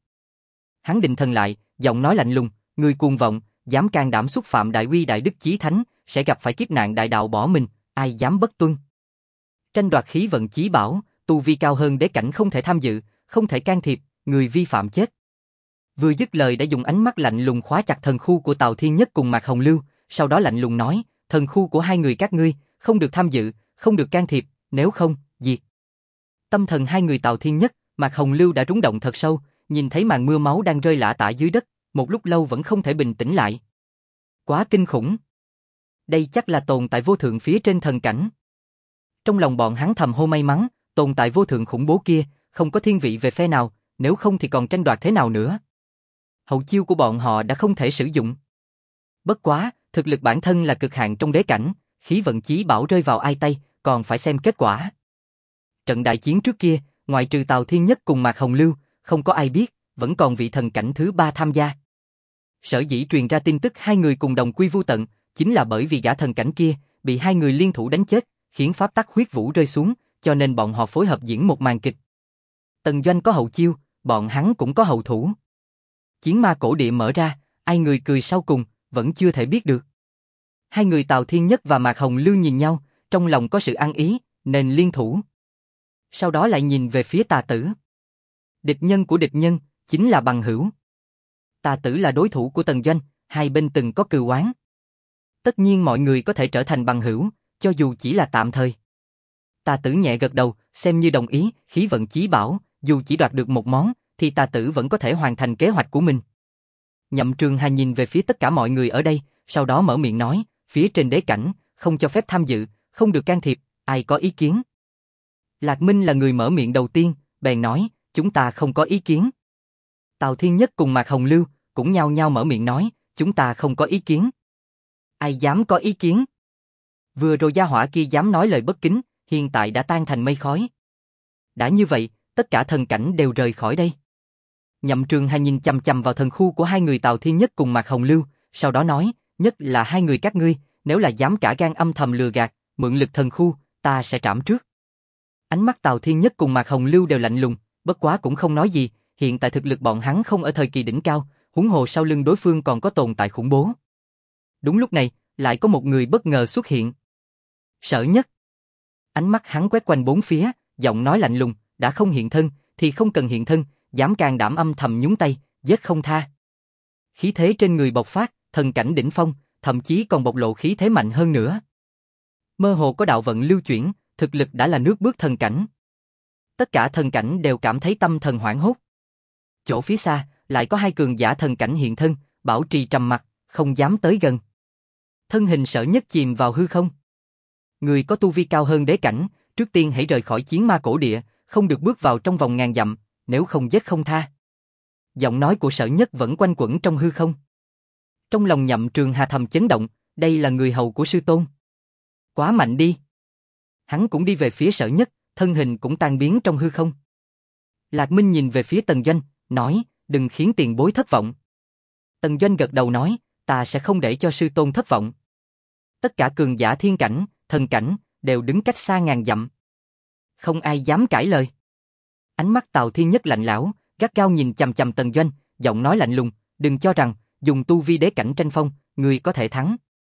Hắn định thần lại, giọng nói lạnh lùng, người cuồng vọng, dám can đảm xúc phạm đại uy đại đức chí thánh, sẽ gặp phải kiếp nạn đại đạo bỏ mình, ai dám bất tuân. Tranh đoạt khí vận chí bảo, tu vi cao hơn đế cảnh không thể tham dự, không thể can thiệp, người vi phạm chết. Vừa dứt lời đã dùng ánh mắt lạnh lùng khóa chặt thần khu của Tào Thiên Nhất cùng Mạc Hồng Lưu, sau đó lạnh lùng nói, thần khu của hai người các ngươi, không được tham dự, không được can thiệp, nếu không, diệt. Tâm thần hai người Tào Thiên Nhất, Mạc Hồng Lưu đã rung động thật sâu, nhìn thấy màn mưa máu đang rơi lả tả dưới đất, một lúc lâu vẫn không thể bình tĩnh lại. Quá kinh khủng. Đây chắc là tồn tại vô thượng phía trên thần cảnh. Trong lòng bọn hắn thầm hô may mắn, tồn tại vô thượng khủng bố kia, không có thiên vị về phe nào, nếu không thì còn tranh đoạt thế nào nữa. Hậu chiêu của bọn họ đã không thể sử dụng. Bất quá, thực lực bản thân là cực hạn trong đế cảnh, khí vận chí bảo rơi vào ai tay, còn phải xem kết quả. Trận đại chiến trước kia, ngoại trừ Tào Thiên Nhất cùng Mạc Hồng Lưu, không có ai biết, vẫn còn vị thần cảnh thứ ba tham gia. Sở dĩ truyền ra tin tức hai người cùng đồng quy vu tận, chính là bởi vì gã thần cảnh kia, bị hai người liên thủ đánh chết, khiến pháp tắc huyết vũ rơi xuống, cho nên bọn họ phối hợp diễn một màn kịch. Tần Doanh có hậu chiêu, bọn hắn cũng có hậu thủ. Chiến ma cổ địa mở ra, ai người cười sau cùng, vẫn chưa thể biết được. Hai người Tào Thiên Nhất và Mạc Hồng Lưu nhìn nhau, trong lòng có sự ăn ý, nên liên thủ. Sau đó lại nhìn về phía Tà Tử. Địch nhân của địch nhân, chính là bằng hữu. Tà Tử là đối thủ của Tần Doanh, hai bên từng có cừu oán. Tất nhiên mọi người có thể trở thành bằng hữu, cho dù chỉ là tạm thời. Tà Tử nhẹ gật đầu, xem như đồng ý, khí vận chí bảo, dù chỉ đoạt được một món, thì Tà Tử vẫn có thể hoàn thành kế hoạch của mình. Nhậm Trường Hà nhìn về phía tất cả mọi người ở đây, sau đó mở miệng nói, phía trên đế cảnh, không cho phép tham dự, không được can thiệp, ai có ý kiến? Lạc Minh là người mở miệng đầu tiên, bèn nói, chúng ta không có ý kiến. Tào Thiên Nhất cùng Mạc Hồng Lưu, cũng nhao nhao mở miệng nói, chúng ta không có ý kiến. Ai dám có ý kiến? Vừa rồi gia hỏa kia dám nói lời bất kính, hiện tại đã tan thành mây khói. Đã như vậy, tất cả thần cảnh đều rời khỏi đây. Nhậm Trường Hà nhìn chằm chằm vào thần khu của hai người Tào Thiên Nhất cùng Mạc Hồng Lưu, sau đó nói, nhất là hai người các ngươi, nếu là dám cả gan âm thầm lừa gạt, mượn lực thần khu, ta sẽ trảm trước. Ánh mắt Tào Thiên Nhất cùng Mạc Hồng Lưu đều lạnh lùng, bất quá cũng không nói gì, hiện tại thực lực bọn hắn không ở thời kỳ đỉnh cao, huống hồ sau lưng đối phương còn có tồn tại khủng bố. Đúng lúc này, lại có một người bất ngờ xuất hiện. Sở Nhất. Ánh mắt hắn quét quanh bốn phía, giọng nói lạnh lùng, đã không hiện thân, thì không cần hiện thân, dám can đảm âm thầm nhúng tay, giết không tha. Khí thế trên người bộc phát, thần cảnh đỉnh phong, thậm chí còn bộc lộ khí thế mạnh hơn nữa. Mơ hồ có đạo vận lưu chuyển, thực lực đã là nước bước thần cảnh. Tất cả thần cảnh đều cảm thấy tâm thần hoảng hốt. Chỗ phía xa, lại có hai cường giả thần cảnh hiện thân, bảo trì trầm mặc, không dám tới gần. Thân hình Sở Nhất chìm vào hư không. Người có tu vi cao hơn đế cảnh, trước tiên hãy rời khỏi chiến ma cổ địa, không được bước vào trong vòng ngàn dặm, nếu không giết không tha. Giọng nói của Sở Nhất vẫn quanh quẩn trong hư không. Trong lòng Nhậm Trường Hà thầm chấn động, đây là người hầu của sư tôn. Quá mạnh đi. Hắn cũng đi về phía Sở Nhất, thân hình cũng tan biến trong hư không. Lạc Minh nhìn về phía Tần Doanh, nói, đừng khiến tiền bối thất vọng. Tần Doanh gật đầu nói, ta sẽ không để cho sư tôn thất vọng. Tất cả cường giả thiên cảnh, thần cảnh, đều đứng cách xa ngàn dặm. Không ai dám cãi lời. Ánh mắt Tào Thiên Nhất lạnh lẽo, gắt gao nhìn chằm chằm Tần Doanh, giọng nói lạnh lùng, đừng cho rằng, dùng tu vi đế cảnh tranh phong, người có thể thắng.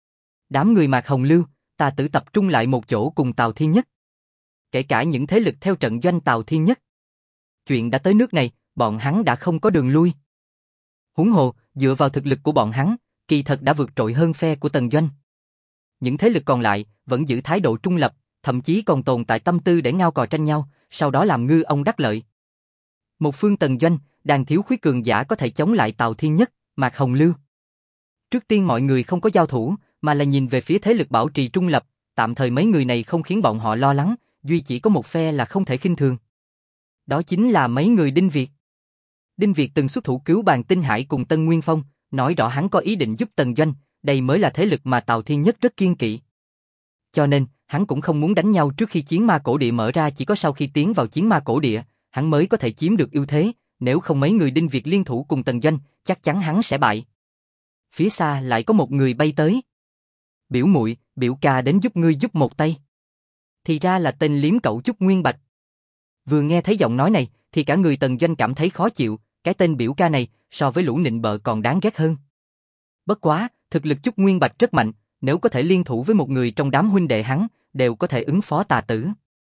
Đám người Mạc Hồng Lưu, ta tự tập trung lại một chỗ cùng Tào Thiên Nhất. Kể cả những thế lực theo trận doanh Tào Thiên Nhất. Chuyện đã tới nước này, bọn hắn đã không có đường lui. Huống hồ, dựa vào thực lực của bọn hắn, kỳ thật đã vượt trội hơn phe của Tần Doanh. Những thế lực còn lại, vẫn giữ thái độ trung lập, thậm chí còn tồn tại tâm tư để ngao cò tranh nhau, sau đó làm ngư ông đắc lợi. Một phương Tần Doanh, đang thiếu khuyết cường giả có thể chống lại Tào Thiên Nhất, Mạc Hồng Lưu. Trước tiên mọi người không có giao thủ, mà là nhìn về phía thế lực bảo trì trung lập, tạm thời mấy người này không khiến bọn họ lo lắng, duy chỉ có một phe là không thể khinh thường. Đó chính là mấy người Đinh Việt. Đinh Việt từng xuất thủ cứu Bàn Tinh Hải cùng Tân Nguyên Phong, nói rõ hắn có ý định giúp Tần Doanh, đây mới là thế lực mà Tào Thiên Nhất rất kiêng kỵ. Cho nên, hắn cũng không muốn đánh nhau trước khi chiến ma cổ địa mở ra, chỉ có sau khi tiến vào chiến ma cổ địa, hắn mới có thể chiếm được ưu thế, nếu không mấy người Đinh Việt liên thủ cùng Tần Doanh, chắc chắn hắn sẽ bại. Phía xa lại có một người bay tới. Biểu muội, biểu ca đến giúp ngươi giúp một tay. Thì ra là tên liếm cẩu Chúc Nguyên Bạch. Vừa nghe thấy giọng nói này, thì cả người Tần Doanh cảm thấy khó chịu, cái tên biểu ca này, so với lũ nịnh bợ còn đáng ghét hơn. Bất quá, thực lực Chúc Nguyên Bạch rất mạnh, nếu có thể liên thủ với một người trong đám huynh đệ hắn, đều có thể ứng phó tà tử.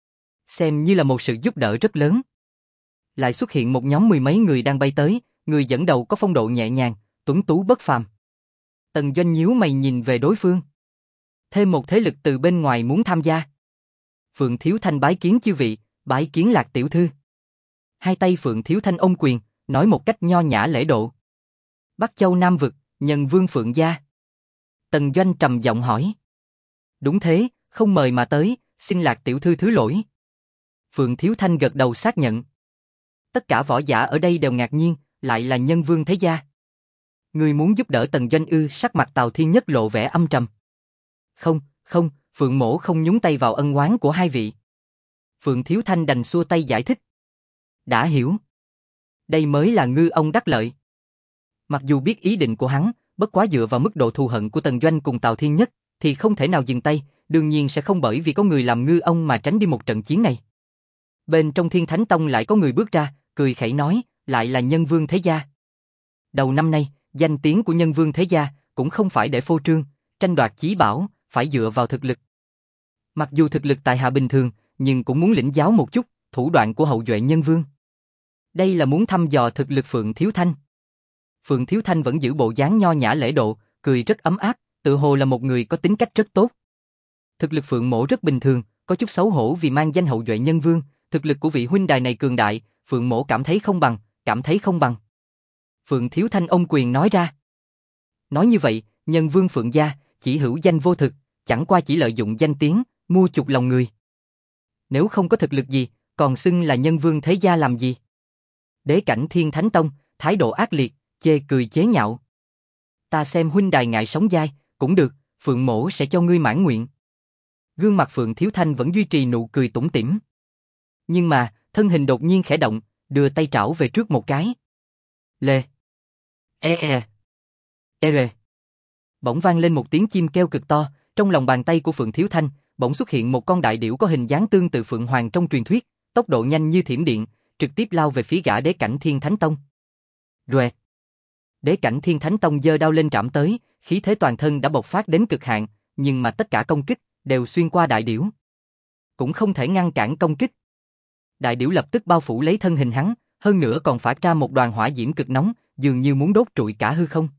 Xem như là một sự giúp đỡ rất lớn. Lại xuất hiện một nhóm mười mấy người đang bay tới, người dẫn đầu có phong độ nhẹ nhàng, tuấn tú bất phàm. Tần Doanh nhíu mày nhìn về đối phương. Thêm một thế lực từ bên ngoài muốn tham gia. Phượng Thiếu Thanh bái kiến chư vị, bái kiến Lạc tiểu thư. Hai tay Phượng Thiếu Thanh ôm quyền, nói một cách nho nhã lễ độ. Bắc Châu Nam Vực, Nhân Vương Phượng gia. Tần Doanh trầm giọng hỏi. Đúng thế, không mời mà tới, xin Lạc tiểu thư thứ lỗi. Phượng Thiếu Thanh gật đầu xác nhận. Tất cả võ giả ở đây đều ngạc nhiên, lại là Nhân Vương thế gia. Người muốn giúp đỡ Tần Doanh ư? Sắc mặt Tào Thiên Nhất lộ vẻ âm trầm. Không, Phượng mỗ không nhúng tay vào ân oán của hai vị. Phượng Thiếu Thanh đành xua tay giải thích. Đã hiểu. Đây mới là ngư ông đắc lợi. Mặc dù biết ý định của hắn, bất quá dựa vào mức độ thù hận của Tần Doanh cùng Tào Thiên Nhất, thì không thể nào dừng tay, đương nhiên sẽ không bởi vì có người làm ngư ông mà tránh đi một trận chiến này. Bên trong Thiên Thánh Tông lại có người bước ra, cười khẩy nói, lại là Nhân Vương thế gia. Đầu năm nay, danh tiếng của Nhân Vương thế gia cũng không phải để phô trương, tranh đoạt chí bảo, phải dựa vào thực lực. Mặc dù thực lực tại hạ bình thường, nhưng cũng muốn lĩnh giáo một chút thủ đoạn của hậu duệ Nhân Vương. Đây là muốn thăm dò thực lực Phượng Thiếu Thanh. Phượng Thiếu Thanh vẫn giữ bộ dáng nho nhã lễ độ, cười rất ấm áp, tự hồ là một người có tính cách rất tốt. Thực lực Phượng mỗ rất bình thường, có chút xấu hổ vì mang danh hậu duệ Nhân Vương, thực lực của vị huynh đài này cường đại, Phượng mỗ cảm thấy không bằng. Phượng Thiếu Thanh ôm quyền nói ra. Nói như vậy, Nhân Vương Phượng gia chỉ hữu danh vô thực, chẳng qua chỉ lợi dụng danh tiếng, mua chuộc lòng người. Nếu không có thực lực gì, còn xưng là Nhân Vương thế gia làm gì? Đế cảnh Thiên Thánh Tông, thái độ ác liệt, chê cười chế nhạo. Ta xem huynh đài ngại sống dai, cũng được, Phượng mỗ sẽ cho ngươi mãn nguyện. Gương mặt Phượng Thiếu Thanh vẫn duy trì nụ cười tủm tỉm. Nhưng mà, thân hình đột nhiên khẽ động, đưa tay trảo về trước một cái. Lê. Rê. Bỗng vang lên một tiếng chim kêu cực to, trong lòng bàn tay của Phượng Thiếu Thanh, bỗng xuất hiện một con đại điểu có hình dáng tương tự Phượng Hoàng trong truyền thuyết, tốc độ nhanh như thiểm điện, trực tiếp lao về phía gã đế cảnh Thiên Thánh Tông. Roẹt. Đế cảnh Thiên Thánh Tông giơ đao lên trảm tới, khí thế toàn thân đã bộc phát đến cực hạn, nhưng mà tất cả công kích đều xuyên qua đại điểu, cũng không thể ngăn cản công kích. Đại điểu lập tức bao phủ lấy thân hình hắn, hơn nữa còn phả ra một đoàn hỏa diễm cực nóng, dường như muốn đốt trụi cả hư không.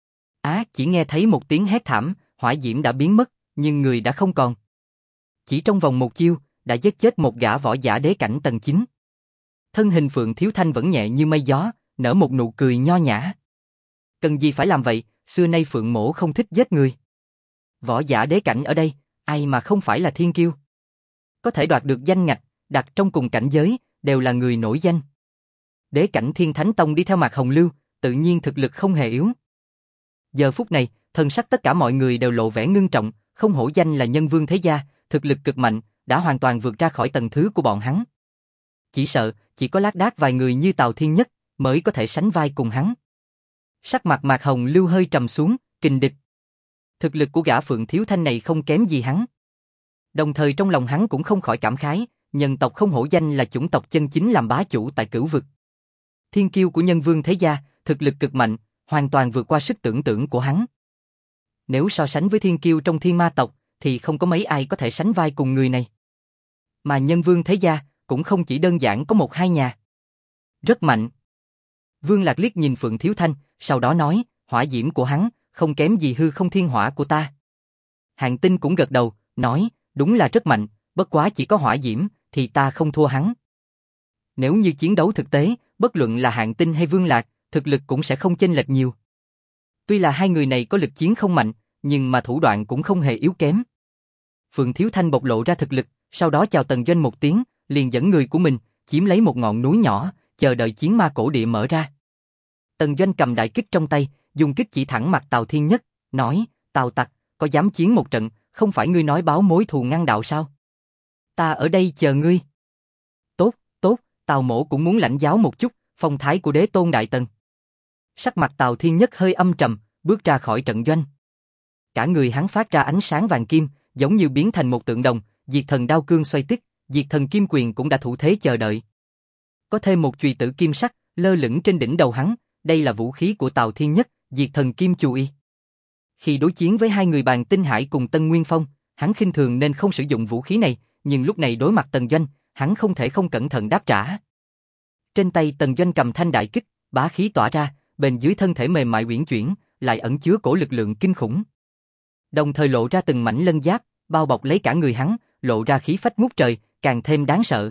Chỉ nghe thấy một tiếng hét thảm, hỏa diễm đã biến mất, nhưng người đã không còn. Chỉ trong vòng một chiêu, đã giết chết một gã võ giả đế cảnh tầng 9. Thân hình Phượng Thiếu Thanh vẫn nhẹ như mây gió, nở một nụ cười nho nhã. Cần gì phải làm vậy, xưa nay Phượng mỗ không thích giết người. Võ giả đế cảnh ở đây, ai mà không phải là thiên kiêu. Có thể đoạt được danh ngạch, đặt trong cùng cảnh giới, đều là người nổi danh. Đế cảnh Thiên Thánh Tông đi theo Mạc Hồng Lưu, tự nhiên thực lực không hề yếu. Giờ phút này, thần sắc tất cả mọi người đều lộ vẻ ngưng trọng, không hổ danh là Nhân Vương thế gia, thực lực cực mạnh, đã hoàn toàn vượt ra khỏi tầng thứ của bọn hắn. Chỉ sợ, chỉ có lác đác vài người như Tào Thiên Nhất mới có thể sánh vai cùng hắn. Sắc mặt Mạc Hồng Lưu hơi trầm xuống, kình địch. Thực lực của gã Phượng Thiếu Thanh này không kém gì hắn. Đồng thời trong lòng hắn cũng không khỏi cảm khái, nhân tộc không hổ danh là chủng tộc chân chính làm bá chủ tại cửu vực. Thiên kiêu của Nhân Vương thế gia, thực lực cực mạnh, hoàn toàn vượt qua sức tưởng tượng của hắn. Nếu so sánh với thiên kiêu trong Thiên Ma tộc, thì không có mấy ai có thể sánh vai cùng người này. Mà Nhân Vương thế gia cũng không chỉ đơn giản có một hai nhà. Rất mạnh. Vương Lạc liếc nhìn Phượng Thiếu Thanh, sau đó nói, hỏa diễm của hắn không kém gì hư không thiên hỏa của ta. Hạng Tinh cũng gật đầu, nói, đúng là rất mạnh, bất quá chỉ có hỏa diễm, thì ta không thua hắn. Nếu như chiến đấu thực tế, bất luận là Hạng Tinh hay Vương Lạc, thực lực cũng sẽ không chênh lệch nhiều. Tuy là hai người này có lực chiến không mạnh, nhưng mà thủ đoạn cũng không hề yếu kém. Phượng Thiếu Thanh bộc lộ ra thực lực, sau đó chào Tần Doanh một tiếng, liền dẫn người của mình, chiếm lấy một ngọn núi nhỏ, chờ đợi chiến ma cổ địa mở ra. Tần Doanh cầm đại kích trong tay, dùng kích chỉ thẳng mặt Tào Thiên Nhất, nói, Tào tặc, có dám chiến một trận, không phải ngươi nói báo mối thù ngăn đạo sao? Ta ở đây chờ ngươi. Tốt, Tào mỗ cũng muốn lãnh giáo một chút, phong thái của đế tôn đại tần. Sắc mặt Tào Thiên Nhất hơi âm trầm, bước ra khỏi trận doanh. Cả người hắn phát ra ánh sáng vàng kim, giống như biến thành một tượng đồng, diệt thần đao cương xoay tít, Diệt Thần Kim Quyền cũng đã thủ thế chờ đợi. Có thêm một chùy tử kim sắc lơ lửng trên đỉnh đầu hắn, đây là vũ khí của Tào Thiên Nhất, Diệt Thần Kim Chùy. Khi đối chiến với hai người Bàn Tinh Hải cùng Tân Nguyên Phong, hắn khinh thường nên không sử dụng vũ khí này, nhưng lúc này đối mặt Tần Doanh, hắn không thể không cẩn thận đáp trả. Trên tay Tần Doanh cầm thanh đại kích, bá khí tỏa ra, bên dưới thân thể mềm mại uyển chuyển, lại ẩn chứa cổ lực lượng kinh khủng. Đồng thời lộ ra từng mảnh lân giáp, bao bọc lấy cả người hắn, lộ ra khí phách ngút trời, càng thêm đáng sợ.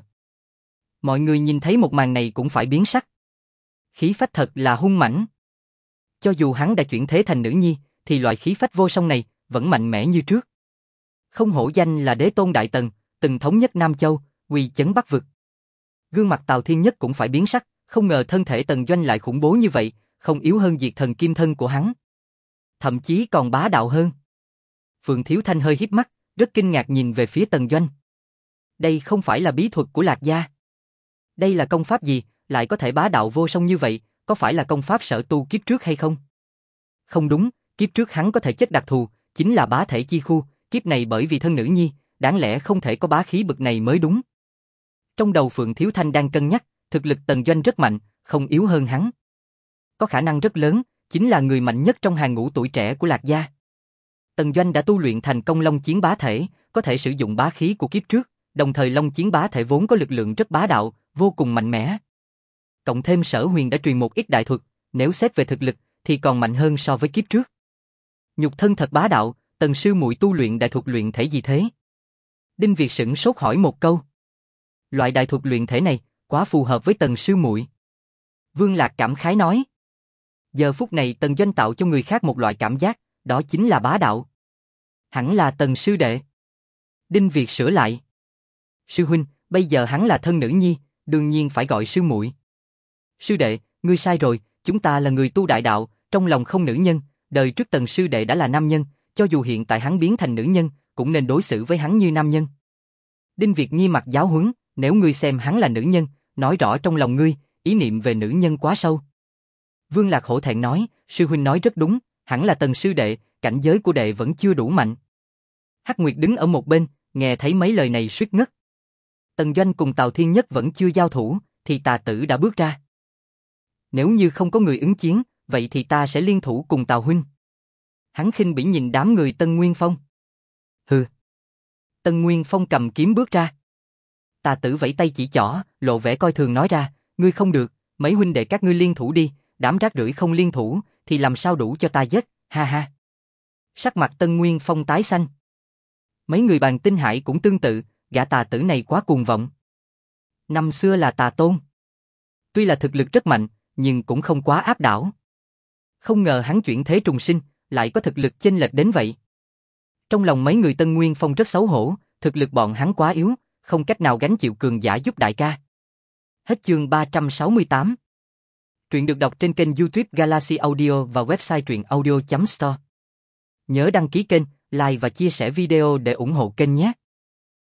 Mọi người nhìn thấy một màn này cũng phải biến sắc. Khí phách thật là hung mãnh. Cho dù hắn đã chuyển thế thành nữ nhi, thì loại khí phách vô song này vẫn mạnh mẽ như trước. Không hổ danh là đế tôn Đại Tần, từng thống nhất Nam Châu, uy chấn Bắc vực. Gương mặt Tào Thiên Nhất cũng phải biến sắc, không ngờ thân thể Tần Doanh lại khủng bố như vậy, không yếu hơn Diệt Thần Kim thân của hắn. Thậm chí còn bá đạo hơn. Phượng Thiếu Thanh hơi híp mắt, rất kinh ngạc nhìn về phía Tần Doanh. Đây không phải là bí thuật của Lạc gia. Đây là công pháp gì, lại có thể bá đạo vô song như vậy, có phải là công pháp sở tu kiếp trước hay không? Không đúng, kiếp trước hắn có thể chất đặc thù, chính là bá thể chi khu, kiếp này bởi vì thân nữ nhi, đáng lẽ không thể có bá khí bực này mới đúng. Trong đầu Phượng Thiếu Thanh đang cân nhắc, thực lực Tần Doanh rất mạnh, không yếu hơn hắn. Có khả năng rất lớn, chính là người mạnh nhất trong hàng ngũ tuổi trẻ của Lạc gia. Tần Doanh đã tu luyện thành công Long Chiến bá thể, có thể sử dụng bá khí của kiếp trước, đồng thời Long Chiến bá thể vốn có lực lượng rất bá đạo, vô cùng mạnh mẽ. Cộng thêm Sở Huyền đã truyền một ít đại thuật, nếu xét về thực lực thì còn mạnh hơn so với kiếp trước. Nhục thân thật bá đạo, Tần sư muội tu luyện đại thuật luyện thể gì thế? Đinh Việt sửng sốt hỏi một câu. Loại đại thuật luyện thể này quá phù hợp với Tần sư muội. Vương Lạc cảm khái nói. Giờ phút này Tần Doanh tạo cho người khác một loại cảm giác, đó chính là bá đạo. Hẳn là Tần sư đệ. Đinh Việt sửa lại. Sư huynh, bây giờ hắn là thân nữ nhi, đương nhiên phải gọi sư muội. Sư đệ, ngươi sai rồi, chúng ta là người tu đại đạo, trong lòng không nữ nhân, đời trước Tần sư đệ đã là nam nhân, cho dù hiện tại hắn biến thành nữ nhân, cũng nên đối xử với hắn như nam nhân. Đinh Việt nghiêm mặt giáo huấn, nếu ngươi xem hắn là nữ nhân, nói rõ trong lòng ngươi, ý niệm về nữ nhân quá sâu. Vương Lạc hổ thẹn nói, sư huynh nói rất đúng, hẳn là Tần sư đệ, cảnh giới của đệ vẫn chưa đủ mạnh. Hắc Nguyệt đứng ở một bên, nghe thấy mấy lời này suýt ngất. Tần Doanh cùng Tào Thiên Nhất vẫn chưa giao thủ, thì Tà Tử đã bước ra. Nếu như không có người ứng chiến, vậy thì ta sẽ liên thủ cùng Tào huynh. Hắn khinh bỉ nhìn đám người Tân Nguyên Phong. Hừ. Tân Nguyên Phong cầm kiếm bước ra. Tà Tử vẫy tay chỉ trỏ, lộ vẻ coi thường nói ra, ngươi không được, mấy huynh đệ các ngươi liên thủ đi, đám rác rưởi không liên thủ, thì làm sao đủ cho ta giết, ha ha. Sắc mặt Tân Nguyên Phong tái xanh. Mấy người Bàn Tinh Hải cũng tương tự, gã Tà Tử này quá cuồng vọng. Năm xưa là Tà Tôn. Tuy là thực lực rất mạnh, nhưng cũng không quá áp đảo. Không ngờ hắn chuyển thế trùng sinh, lại có thực lực chênh lệch đến vậy. Trong lòng mấy người Tân Nguyên Phong rất xấu hổ, thực lực bọn hắn quá yếu, không cách nào gánh chịu cường giả giúp đại ca. Hết chương 368. Truyện được đọc trên kênh YouTube Galaxy Audio và website truyệnaudio.store. Nhớ đăng ký kênh, like và chia sẻ video để ủng hộ kênh nhé.